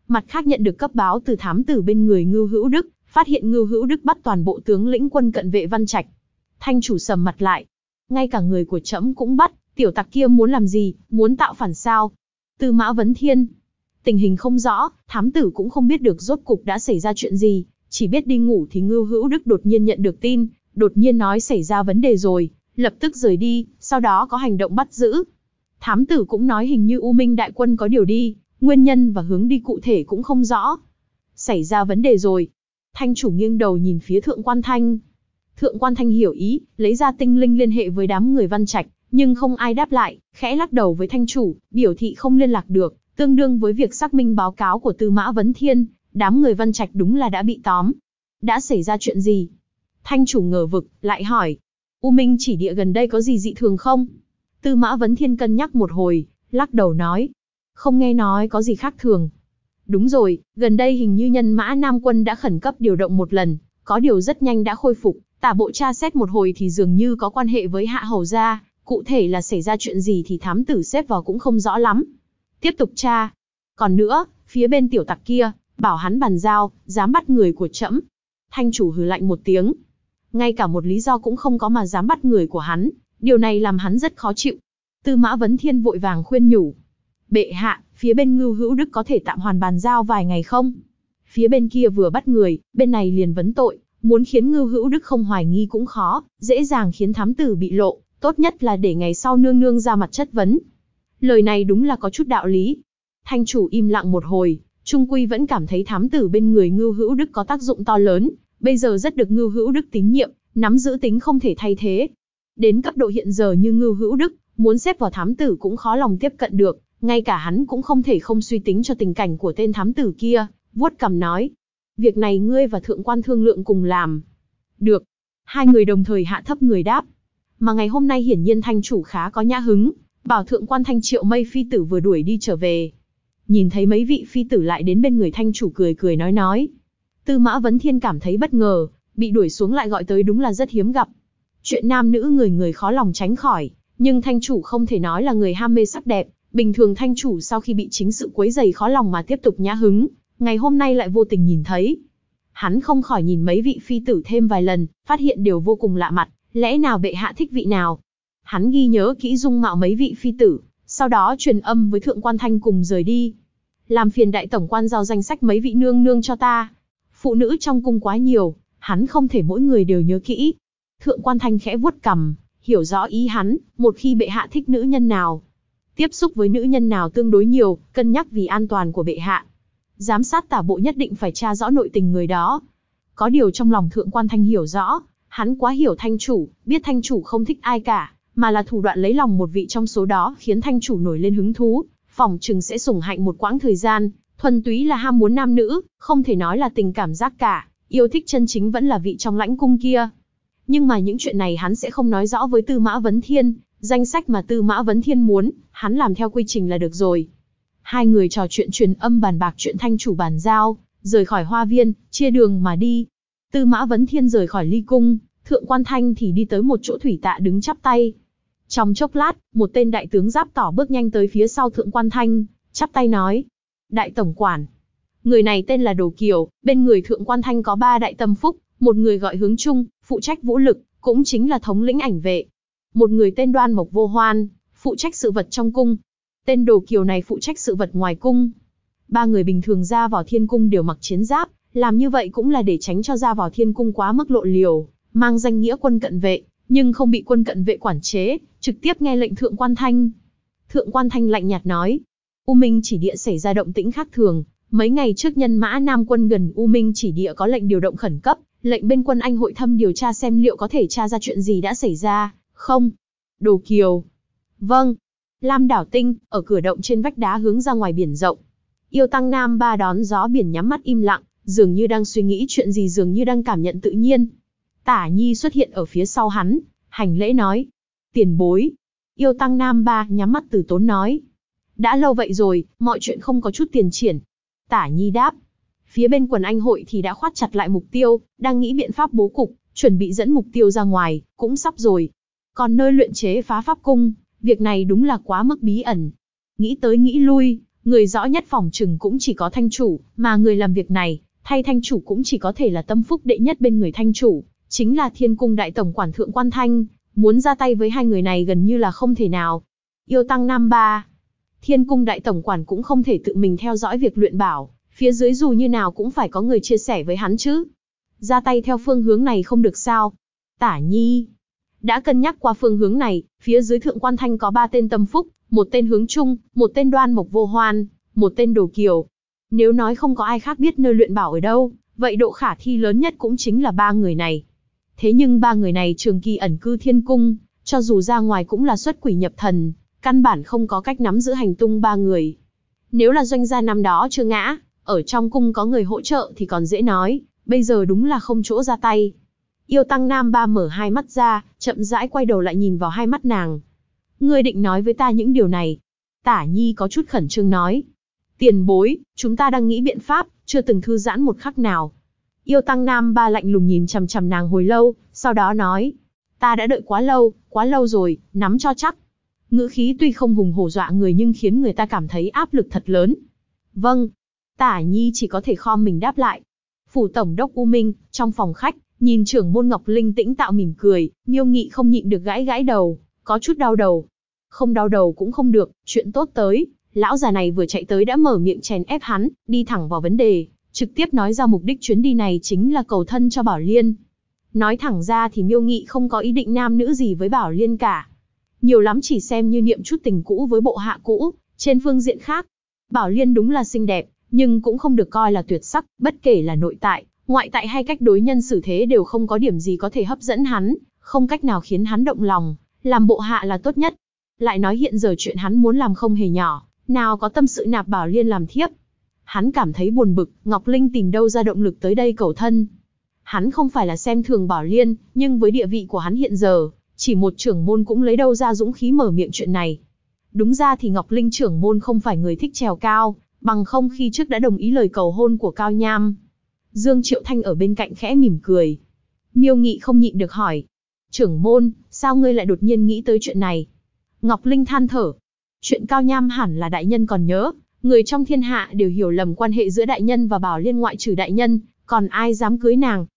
Mặt khác nhận được cấp báo từ thám tử bên người Ngưu Hữu Đức, phát hiện Ngưu Hữu Đức bắt toàn bộ tướng lĩnh quân cận vệ Văn Trạch. Thanh chủ sầm mặt lại. Ngay cả người của trẫm cũng bắt, tiểu tặc kia muốn làm gì, muốn tạo phản sao? Tư Mã Vấn Thiên. Tình hình không rõ, thám tử cũng không biết được rốt cục đã xảy ra chuyện gì, chỉ biết đi ngủ thì Ngưu Hữu Đức đột nhiên nhận được tin, đột nhiên nói xảy ra vấn đề rồi, lập tức rời đi, sau đó có hành động bắt giữ. Thám tử cũng nói hình như U Minh đại quân có điều đi, nguyên nhân và hướng đi cụ thể cũng không rõ. Xảy ra vấn đề rồi. Thanh chủ nghiêng đầu nhìn phía Thượng Quan Thanh. Thượng Quan Thanh hiểu ý, lấy ra tinh linh liên hệ với đám người Văn Trạch, nhưng không ai đáp lại, khẽ lắc đầu với thanh chủ, biểu thị không liên lạc được, tương đương với việc xác minh báo cáo của Tư Mã Vấn Thiên, đám người Văn Trạch đúng là đã bị tóm. Đã xảy ra chuyện gì? Thanh chủ ngờ vực, lại hỏi. U Minh chỉ địa gần đây có gì dị thường không? Tư Mã Vấn Thiên cân nhắc một hồi, lắc đầu nói. Không nghe nói có gì khác thường. Đúng rồi, gần đây hình như nhân mã Nam quân đã khẩn cấp điều động một lần, có điều rất nhanh đã khôi phục, tả bộ tra xét một hồi thì dường như có quan hệ với Hạ Hầu gia, cụ thể là xảy ra chuyện gì thì thám tử xếp vào cũng không rõ lắm. Tiếp tục tra. Còn nữa, phía bên tiểu tặc kia, bảo hắn bàn giao, dám bắt người của trẫm. Thanh chủ hừ lạnh một tiếng. Ngay cả một lý do cũng không có mà dám bắt người của hắn, điều này làm hắn rất khó chịu. Tư Mã Vấn Thiên vội vàng khuyên nhủ. Bệ hạ, phía bên Ngưu Hữu Đức có thể tạm hoàn bàn giao vài ngày không? Phía bên kia vừa bắt người, bên này liền vấn tội, muốn khiến Ngưu Hữu Đức không hoài nghi cũng khó, dễ dàng khiến thám tử bị lộ, tốt nhất là để ngày sau nương nương ra mặt chất vấn. Lời này đúng là có chút đạo lý. Thanh chủ im lặng một hồi, trung quy vẫn cảm thấy thám tử bên người Ngưu Hữu Đức có tác dụng to lớn, bây giờ rất được Ngưu Hữu Đức tín nhiệm, nắm giữ tính không thể thay thế. Đến cấp độ hiện giờ như Ngưu Hữu Đức, muốn xếp vào thám tử cũng khó lòng tiếp cận được, ngay cả hắn cũng không thể không suy tính cho tình cảnh của tên thám tử kia, vuốt cằm nói. Việc này ngươi và thượng quan thương lượng cùng làm. Được. Hai người đồng thời hạ thấp người đáp. Mà ngày hôm nay hiển nhiên thanh chủ khá có nhã hứng, bảo thượng quan Thanh triệu mây phi tử vừa đuổi đi trở về. Nhìn thấy mấy vị phi tử lại đến bên người thanh chủ cười cười nói. Tư Mã Vấn Thiên cảm thấy bất ngờ, bị đuổi xuống lại gọi tới đúng là rất hiếm gặp. Chuyện nam nữ người người khó lòng tránh khỏi, nhưng thanh chủ không thể nói là người ham mê sắc đẹp. Bình thường thanh chủ sau khi bị chính sự quấy rầy khó lòng mà tiếp tục nhã hứng, ngày hôm nay lại vô tình nhìn thấy. Hắn không khỏi nhìn mấy vị phi tử thêm vài lần, phát hiện đều vô cùng lạ mặt, lẽ nào bệ hạ thích vị nào? Hắn ghi nhớ kỹ dung mạo mấy vị phi tử, sau đó truyền âm với Thượng Quan Thanh cùng rời đi. Làm phiền đại tổng quan giao danh sách mấy vị nương nương cho ta. Phụ nữ trong cung quá nhiều, hắn không thể mỗi người đều nhớ kỹ. Thượng Quan Thanh khẽ vuốt cằm, hiểu rõ ý hắn, một khi bệ hạ thích nữ nhân nào, tiếp xúc với nữ nhân nào tương đối nhiều, cân nhắc vì an toàn của bệ hạ. Giám sát tả bộ nhất định phải tra rõ nội tình người đó. Có điều trong lòng Thượng Quan Thanh hiểu rõ, hắn quá hiểu thanh chủ, biết thanh chủ không thích ai cả, mà là thủ đoạn lấy lòng một vị trong số đó khiến thanh chủ nổi lên hứng thú, phỏng chừng sẽ sủng hạnh một quãng thời gian, thuần túy là ham muốn nam nữ, không thể nói là tình cảm giác cả, yêu thích chân chính vẫn là vị trong lãnh cung kia. Nhưng mà những chuyện này hắn sẽ không nói rõ với Tư Mã Vấn Thiên, danh sách mà Tư Mã Vấn Thiên muốn, hắn làm theo quy trình là được rồi. Hai người trò chuyện truyền âm bàn bạc chuyện thanh chủ bàn giao, rời khỏi hoa viên, chia đường mà đi. Tư Mã Vấn Thiên rời khỏi ly cung, Thượng Quan Thanh thì đi tới một chỗ thủy tạ đứng chắp tay. Trong chốc lát, một tên đại tướng giáp tỏ bước nhanh tới phía sau Thượng Quan Thanh, chắp tay nói. Đại tổng quản. Người này tên là Đồ Kiều, bên người Thượng Quan Thanh có 3 đại tâm phúc, một người gọi Hướng Trung, phụ trách vũ lực, cũng chính là thống lĩnh ảnh vệ. Một người tên Đoan Mộc Vô Hoan, phụ trách sự vật trong cung. Tên Đồ Kiều này phụ trách sự vật ngoài cung. 3 người bình thường ra vào thiên cung đều mặc chiến giáp, làm như vậy cũng là để tránh cho ra vào thiên cung quá mức lộ liều, mang danh nghĩa quân cận vệ, nhưng không bị quân cận vệ quản chế, trực tiếp nghe lệnh Thượng Quan Thanh. Thượng Quan Thanh lạnh nhạt nói, U Minh chỉ địa xảy ra động tĩnh khác thường, mấy ngày trước nhân mã Nam quân gần U Minh chỉ địa có lệnh điều động khẩn cấp, lệnh bên quân Anh hội thâm điều tra xem liệu có thể tra ra chuyện gì đã xảy ra, không? Đồ Kiều. Vâng. Lam Đảo Tinh, ở cửa động trên vách đá hướng ra ngoài biển rộng. Yêu Tăng Nam Ba đón gió biển nhắm mắt im lặng, dường như đang suy nghĩ chuyện gì, dường như đang cảm nhận tự nhiên. Tả Nhi xuất hiện ở phía sau hắn, hành lễ nói. Tiền bối. Yêu Tăng Nam Ba nhắm mắt từ tốn nói. Đã lâu vậy rồi, mọi chuyện không có chút tiến triển. Tả Nhi đáp. Phía bên quần Anh hội thì đã khoát chặt lại mục tiêu, đang nghĩ biện pháp bố cục, chuẩn bị dẫn mục tiêu ra ngoài, cũng sắp rồi. Còn nơi luyện chế phá pháp cung, việc này đúng là quá mức bí ẩn. Nghĩ tới nghĩ lui, Người rõ nhất phỏng chừng cũng chỉ có thanh chủ, mà người làm việc này, thay thanh chủ cũng chỉ có thể là tâm phúc đệ nhất bên người thanh chủ, chính là Thiên Cung đại tổng quản Thượng Quan Thanh, muốn ra tay với hai người này gần như là không thể nào. Yêu Tăng Nam Ba, Thiên Cung đại tổng quản cũng không thể tự mình theo dõi việc luyện bảo, phía dưới dù như nào cũng phải có người chia sẻ với hắn chứ. Ra tay theo phương hướng này không được sao? Tả Nhi đã cân nhắc qua phương hướng này, phía dưới Thượng Quan Thanh có 3 tên tâm phúc, một tên Hướng Trung, một tên Đoan Mộc Vô Hoan, một tên Đồ Kiều. Nếu nói không có ai khác biết nơi luyện bảo ở đâu, vậy độ khả thi lớn nhất cũng chính là 3 người này. Thế nhưng 3 người này trường kỳ ẩn cư Thiên Cung, cho dù ra ngoài cũng là xuất quỷ nhập thần, căn bản không có cách nắm giữ hành tung 3 người. Nếu là doanh gia năm đó chưa ngã, ở trong cung có người hỗ trợ thì còn dễ nói, bây giờ đúng là không chỗ ra tay. Yêu Tăng Nam Ba mở hai mắt ra, chậm rãi quay đầu lại nhìn vào hai mắt nàng. Ngươi định nói với ta những điều này? Tả Nhi có chút khẩn trương nói. Tiền bối, chúng ta đang nghĩ biện pháp, chưa từng thư giãn một khắc nào. Yêu Tăng Nam Ba lạnh lùng nhìn chằm chằm nàng hồi lâu, sau đó nói. Ta đã đợi quá lâu rồi, nắm cho chắc. Ngữ khí tuy không hùng hổ dọa người nhưng khiến người ta cảm thấy áp lực thật lớn. Vâng. Tả Nhi chỉ có thể khom mình đáp lại. Phủ tổng đốc U Minh, trong phòng khách, nhìn trưởng môn Ngọc Linh tĩnh tạo mỉm cười, Miêu Nghị không nhịn được gãi gãi đầu, có chút đau đầu. Không đau đầu cũng không được, chuyện tốt tới, lão già này vừa chạy tới đã mở miệng chèn ép hắn, đi thẳng vào vấn đề, trực tiếp nói ra mục đích chuyến đi này chính là cầu thân cho Bảo Liên. Nói thẳng ra thì Miêu Nghị không có ý định nam nữ gì với Bảo Liên cả. Nhiều lắm chỉ xem như niệm chút tình cũ với bộ hạ cũ, trên phương diện khác. Bảo Liên đúng là xinh đẹp, nhưng cũng không được coi là tuyệt sắc, bất kể là nội tại, ngoại tại hay cách đối nhân xử thế đều không có điểm gì có thể hấp dẫn hắn, không cách nào khiến hắn động lòng, làm bộ hạ là tốt nhất. Lại nói hiện giờ chuyện hắn muốn làm không hề nhỏ, nào có tâm sự nạp Bảo Liên làm thiếp. Hắn cảm thấy buồn bực, Ngọc Linh tìm đâu ra động lực tới đây cầu thân. Hắn không phải là xem thường Bảo Liên, nhưng với địa vị của hắn hiện giờ, chỉ một trưởng môn cũng lấy đâu ra dũng khí mở miệng chuyện này. Đúng ra thì Ngọc Linh trưởng môn không phải người thích trèo cao, bằng không khi trước đã đồng ý lời cầu hôn của Cao Nham. Dương Triệu Thanh ở bên cạnh khẽ mỉm cười. Miêu Nghị không nhịn được hỏi. Trưởng môn, sao ngươi lại đột nhiên nghĩ tới chuyện này? Ngọc Linh than thở. Chuyện Cao Nham hẳn là đại nhân còn nhớ, người trong thiên hạ đều hiểu lầm quan hệ giữa đại nhân và Bảo Liên ngoại trừ đại nhân, còn ai dám cưới nàng?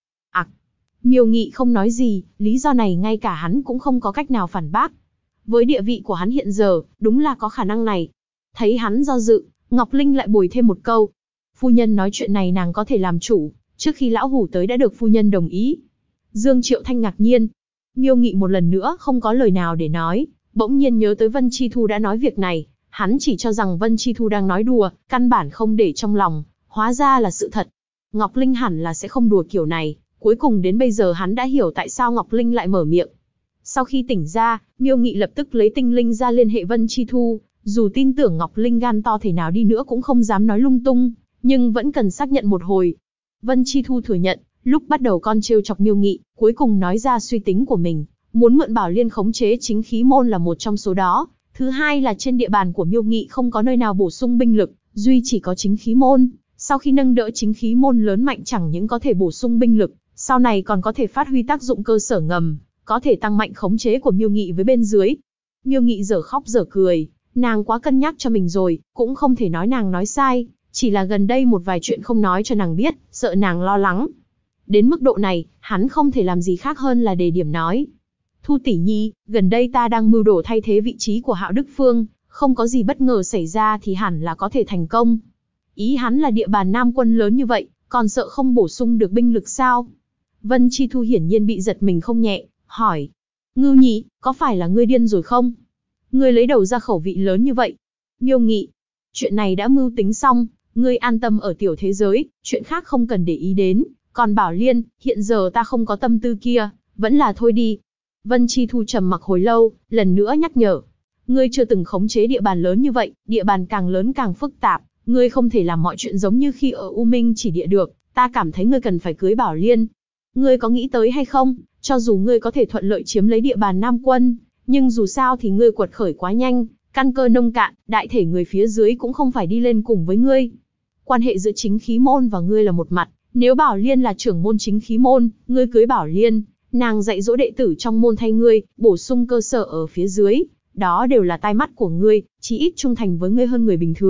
Miêu Nghị không nói gì, lý do này ngay cả hắn cũng không có cách nào phản bác. Với địa vị của hắn hiện giờ, đúng là có khả năng này. Thấy hắn do dự, Ngọc Linh lại bồi thêm một câu. Phu nhân nói chuyện này nàng có thể làm chủ, trước khi lão hủ tới đã được phu nhân đồng ý. Dương Triệu Thanh ngạc nhiên. Miêu Nghị một lần nữa không có lời nào để nói, bỗng nhiên nhớ tới Vân Chi Thu đã nói việc này. Hắn chỉ cho rằng Vân Chi Thu đang nói đùa, căn bản không để trong lòng, hóa ra là sự thật. Ngọc Linh hẳn là sẽ không đùa kiểu này. Cuối cùng đến bây giờ hắn đã hiểu tại sao Ngọc Linh lại mở miệng. Sau khi tỉnh ra, Miêu Nghị lập tức lấy tinh linh ra liên hệ Vân Chi Thu, dù tin tưởng Ngọc Linh gan to thể nào đi nữa cũng không dám nói lung tung, nhưng vẫn cần xác nhận một hồi. Vân Chi Thu thừa nhận, lúc bắt đầu con trêu chọc Miêu Nghị, cuối cùng nói ra suy tính của mình, muốn mượn Bảo Liên khống chế chính khí môn là một trong số đó. Thứ hai là trên địa bàn của Miêu Nghị không có nơi nào bổ sung binh lực, duy chỉ có chính khí môn. Sau khi nâng đỡ chính khí môn lớn mạnh chẳng những có thể bổ sung binh lực, sau này còn có thể phát huy tác dụng cơ sở ngầm, có thể tăng mạnh khống chế của Miêu Nghị với bên dưới. Miêu Nghị dở khóc dở cười, nàng quá cân nhắc cho mình rồi, cũng không thể nói nàng nói sai, chỉ là gần đây một vài chuyện không nói cho nàng biết, sợ nàng lo lắng. Đến mức độ này, hắn không thể làm gì khác hơn là đề điểm nói. Thu tỷ nhi, gần đây ta đang mưu đồ thay thế vị trí của Hạo Đức Phương, không có gì bất ngờ xảy ra thì hẳn là có thể thành công. Ý hắn là địa bàn Nam Quân lớn như vậy, còn sợ không bổ sung được binh lực sao? Vân Chi Thu hiển nhiên bị giật mình không nhẹ, hỏi. Ngưu Nhị, có phải là ngươi điên rồi không? Ngươi lấy đầu ra khẩu vị lớn như vậy. Miêu Nghị, chuyện này đã mưu tính xong, ngươi an tâm ở tiểu thế giới, chuyện khác không cần để ý đến. Còn Bảo Liên, hiện giờ ta không có tâm tư kia, vẫn là thôi đi. Vân Chi Thu trầm mặc hồi lâu, lần nữa nhắc nhở. Ngươi chưa từng khống chế địa bàn lớn như vậy, địa bàn càng lớn càng phức tạp, ngươi không thể làm mọi chuyện giống như khi ở U Minh chỉ địa được, ta cảm thấy ngươi cần phải cưới Bảo Liên. Ngươi có nghĩ tới hay không, cho dù ngươi có thể thuận lợi chiếm lấy địa bàn Nam Quân, nhưng dù sao thì ngươi quật khởi quá nhanh, căn cơ nông cạn, đại thể người phía dưới cũng không phải đi lên cùng với ngươi. Quan hệ giữa chính khí môn và ngươi là một mặt, nếu Bảo Liên là trưởng môn chính khí môn, ngươi cưới Bảo Liên, nàng dạy dỗ đệ tử trong môn thay ngươi, bổ sung cơ sở ở phía dưới, đó đều là tai mắt của ngươi, chí ít trung thành với ngươi hơn người bình thường,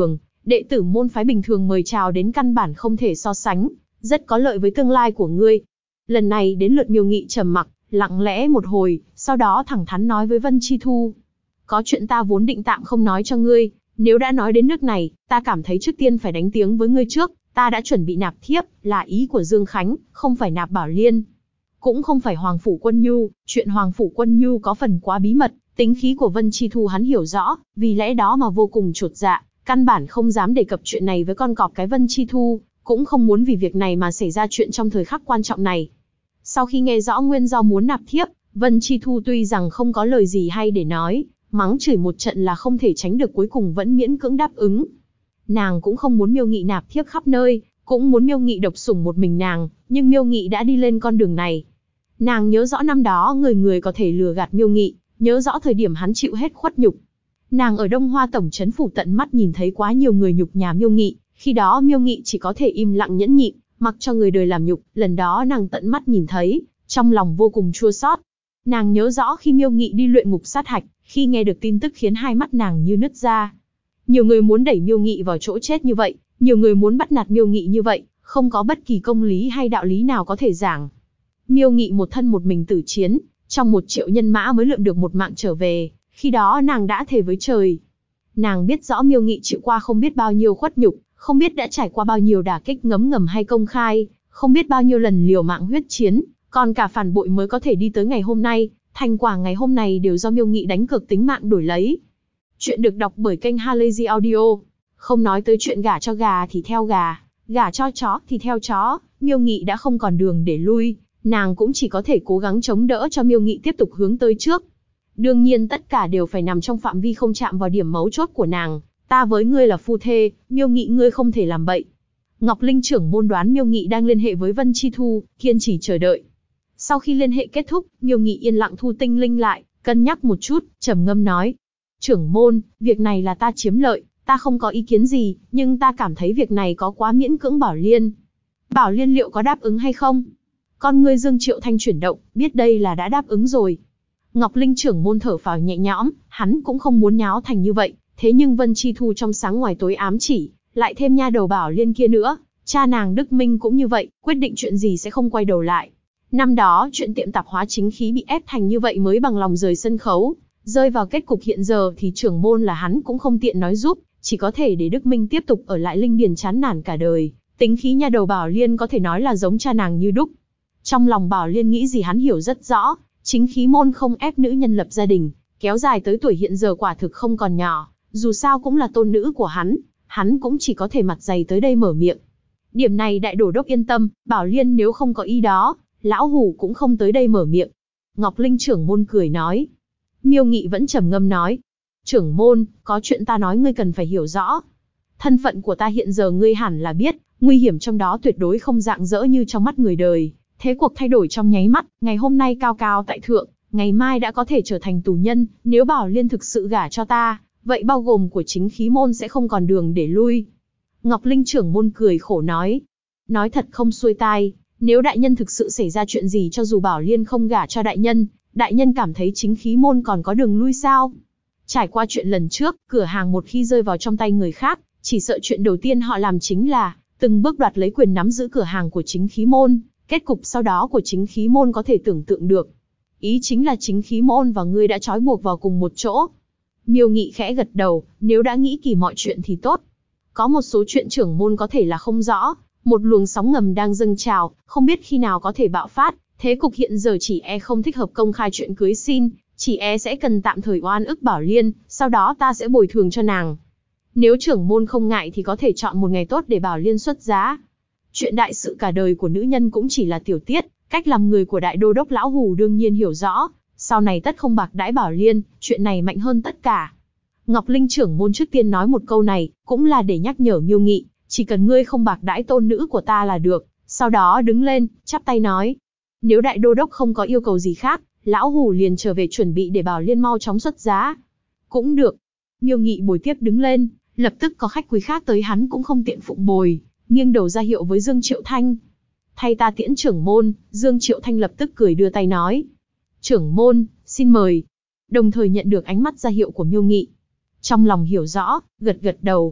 đệ tử môn phái bình thường mời chào đến căn bản không thể so sánh, rất có lợi với tương lai của ngươi. Lần này đến lượt Miêu Nghị trầm mặc, lặng lẽ một hồi, sau đó thẳng thắn nói với Vân Chi Thu. Có chuyện ta vốn định tạm không nói cho ngươi, nếu đã nói đến nước này, ta cảm thấy trước tiên phải đánh tiếng với ngươi trước, ta đã chuẩn bị nạp thiếp, là ý của Dương Khánh, không phải nạp Bảo Liên. Cũng không phải Hoàng Phủ Quân Nhu, chuyện Hoàng Phủ Quân Nhu có phần quá bí mật, tính khí của Vân Chi Thu hắn hiểu rõ, vì lẽ đó mà vô cùng chột dạ, căn bản không dám đề cập chuyện này với con cọp cái Vân Chi Thu, cũng không muốn vì việc này mà xảy ra chuyện trong thời khắc quan trọng này. Sau khi nghe rõ nguyên do muốn nạp thiếp, Vân Chi Thu tuy rằng không có lời gì hay để nói, mắng chửi một trận là không thể tránh được, cuối cùng vẫn miễn cưỡng đáp ứng. Nàng cũng không muốn Miêu Nghị nạp thiếp khắp nơi, cũng muốn Miêu Nghị độc sủng một mình nàng, nhưng Miêu Nghị đã đi lên con đường này. Nàng nhớ rõ năm đó người người có thể lừa gạt Miêu Nghị, nhớ rõ thời điểm hắn chịu hết khuất nhục. Nàng ở Đông Hoa Tổng trấn phủ tận mắt nhìn thấy quá nhiều người nhục nhã Miêu Nghị, khi đó Miêu Nghị chỉ có thể im lặng nhẫn nhịn, mặc cho người đời làm nhục, lần đó nàng tận mắt nhìn thấy, trong lòng vô cùng chua xót. Nàng nhớ rõ khi Miêu Nghị đi luyện ngục sát hạch, khi nghe được tin tức khiến hai mắt nàng như nứt ra. Nhiều người muốn đẩy Miêu Nghị vào chỗ chết như vậy, nhiều người muốn bắt nạt Miêu Nghị như vậy, không có bất kỳ công lý hay đạo lý nào có thể giảng. Miêu Nghị một thân một mình tử chiến, trong 1 triệu nhân mã mới lượm được một mạng trở về, khi đó nàng đã thề với trời. Nàng biết rõ Miêu Nghị chịu qua không biết bao nhiêu khuất nhục, không biết đã trải qua bao nhiêu đả kích ngấm ngầm hay công khai, không biết bao nhiêu lần liều mạng huyết chiến, còn cả phản bội mới có thể đi tới ngày hôm nay, thành quả ngày hôm nay đều do Miêu Nghị đánh cược tính mạng đổi lấy. Chuyện được đọc bởi kênh Halazy Audio. Không nói tới chuyện gả cho gà thì theo gà, gả cho chó thì theo chó, Miêu Nghị đã không còn đường để lui, nàng cũng chỉ có thể cố gắng chống đỡ cho Miêu Nghị tiếp tục hướng tới trước. Đương nhiên tất cả đều phải nằm trong phạm vi không chạm vào điểm mấu chốt của nàng, ta với ngươi là phu thê, Miêu Nghị ngươi không thể làm bậy. Ngọc Linh trưởng môn đoán Miêu Nghị đang liên hệ với Vân Chi Thu, kiên trì chờ đợi. Sau khi liên hệ kết thúc, Miêu Nghị yên lặng thu tinh linh lại, cân nhắc một chút, trầm ngâm nói. Trưởng môn, việc này là ta chiếm lợi, ta không có ý kiến gì, nhưng ta cảm thấy việc này có quá miễn cưỡng Bảo Liên. Bảo Liên liệu có đáp ứng hay không? Con ngươi Dương Triệu Thanh chuyển động, biết đây là đã đáp ứng rồi. Ngọc Linh trưởng môn thở phào nhẹ nhõm, hắn cũng không muốn nháo thành như vậy, thế nhưng Vân Chi Thu trong sáng ngoài tối ám chỉ, lại thêm nha đầu Bảo Liên kia nữa, cha nàng Đức Minh cũng như vậy, quyết định chuyện gì sẽ không quay đầu lại. Năm đó chuyện tiệm tạp hóa chính khí bị ép thành như vậy mới bằng lòng rời sân khấu, rơi vào kết cục hiện giờ thì trưởng môn là hắn cũng không tiện nói giúp, chỉ có thể để Đức Minh tiếp tục ở lại Linh Điền chán nản cả đời. Tính khí nha đầu Bảo Liên có thể nói là giống cha nàng như đúc. Trong lòng Bảo Liên nghĩ gì hắn hiểu rất rõ, chính khí môn không ép nữ nhân lập gia đình, kéo dài tới tuổi hiện giờ quả thực không còn nhỏ, dù sao cũng là tôn nữ của hắn cũng chỉ có thể mặt dày tới đây mở miệng. Điểm này đại đô đốc yên tâm, Bảo Liên nếu không có ý đó, lão hủ cũng không tới đây mở miệng. Ngọc Linh trưởng môn cười nói. Miêu Nghị vẫn trầm ngâm nói. Trưởng môn, có chuyện ta nói ngươi cần phải hiểu rõ. Thân phận của ta hiện giờ ngươi hẳn là biết, nguy hiểm trong đó tuyệt đối không rạng rỡ như trong mắt người đời. Thế cuộc thay đổi trong nháy mắt, ngày hôm nay cao cao tại thượng, ngày mai đã có thể trở thành tù nhân, nếu Bảo Liên thực sự gả cho ta, vậy bao gồm của chính khí môn sẽ không còn đường để lui. Ngọc Linh trưởng môn cười khổ nói. Nói thật không xuôi tai, nếu đại nhân thực sự xảy ra chuyện gì cho dù Bảo Liên không gả cho đại nhân cảm thấy chính khí môn còn có đường lui sao? Trải qua chuyện lần trước, cửa hàng một khi rơi vào trong tay người khác, chỉ sợ chuyện đầu tiên họ làm chính là từng bước đoạt lấy quyền nắm giữ cửa hàng của chính khí môn, kết cục sau đó của chính khí môn có thể tưởng tượng được. Ý chính là chính khí môn và ngươi đã trói buộc vào cùng một chỗ. Miêu Nghị khẽ gật đầu, nếu đã nghĩ kỳ mọi chuyện thì tốt. Có một số chuyện trưởng môn có thể là không rõ, một luồng sóng ngầm đang dâng trào, không biết khi nào có thể bạo phát, thế cục hiện giờ chỉ e không thích hợp công khai chuyện cưới xin, chỉ e sẽ cần tạm thời oan ức Bảo Liên, sau đó ta sẽ bồi thường cho nàng. Nếu trưởng môn không ngại thì có thể chọn một ngày tốt để Bảo Liên xuất giá. Chuyện đại sự cả đời của nữ nhân cũng chỉ là tiểu tiết, cách làm người của đại đô đốc lão hủ đương nhiên hiểu rõ, sau này tất không bạc đãi Bảo Liên, chuyện này mạnh hơn tất cả. Ngọc Linh trưởng môn trước tiên nói một câu này, cũng là để nhắc nhở Miêu Nghị, chỉ cần ngươi không bạc đãi tôn nữ của ta là được, sau đó đứng lên, chắp tay nói. Nếu đại đô đốc không có yêu cầu gì khác, lão hủ liền trở về chuẩn bị để Bảo Liên mau chóng xuất giá. Cũng được. Miêu Nghị bồi tiếp đứng lên, lập tức có khách quý khác tới hắn cũng không tiện phụng bồi, nghiêng đầu ra hiệu với Dương Triệu Thanh. Thay ta tiễn trưởng môn, Dương Triệu Thanh lập tức cười đưa tay nói. Trưởng môn, xin mời. Đồng thời nhận được ánh mắt ra hiệu của Miêu Nghị. Trong lòng hiểu rõ, gật gật đầu.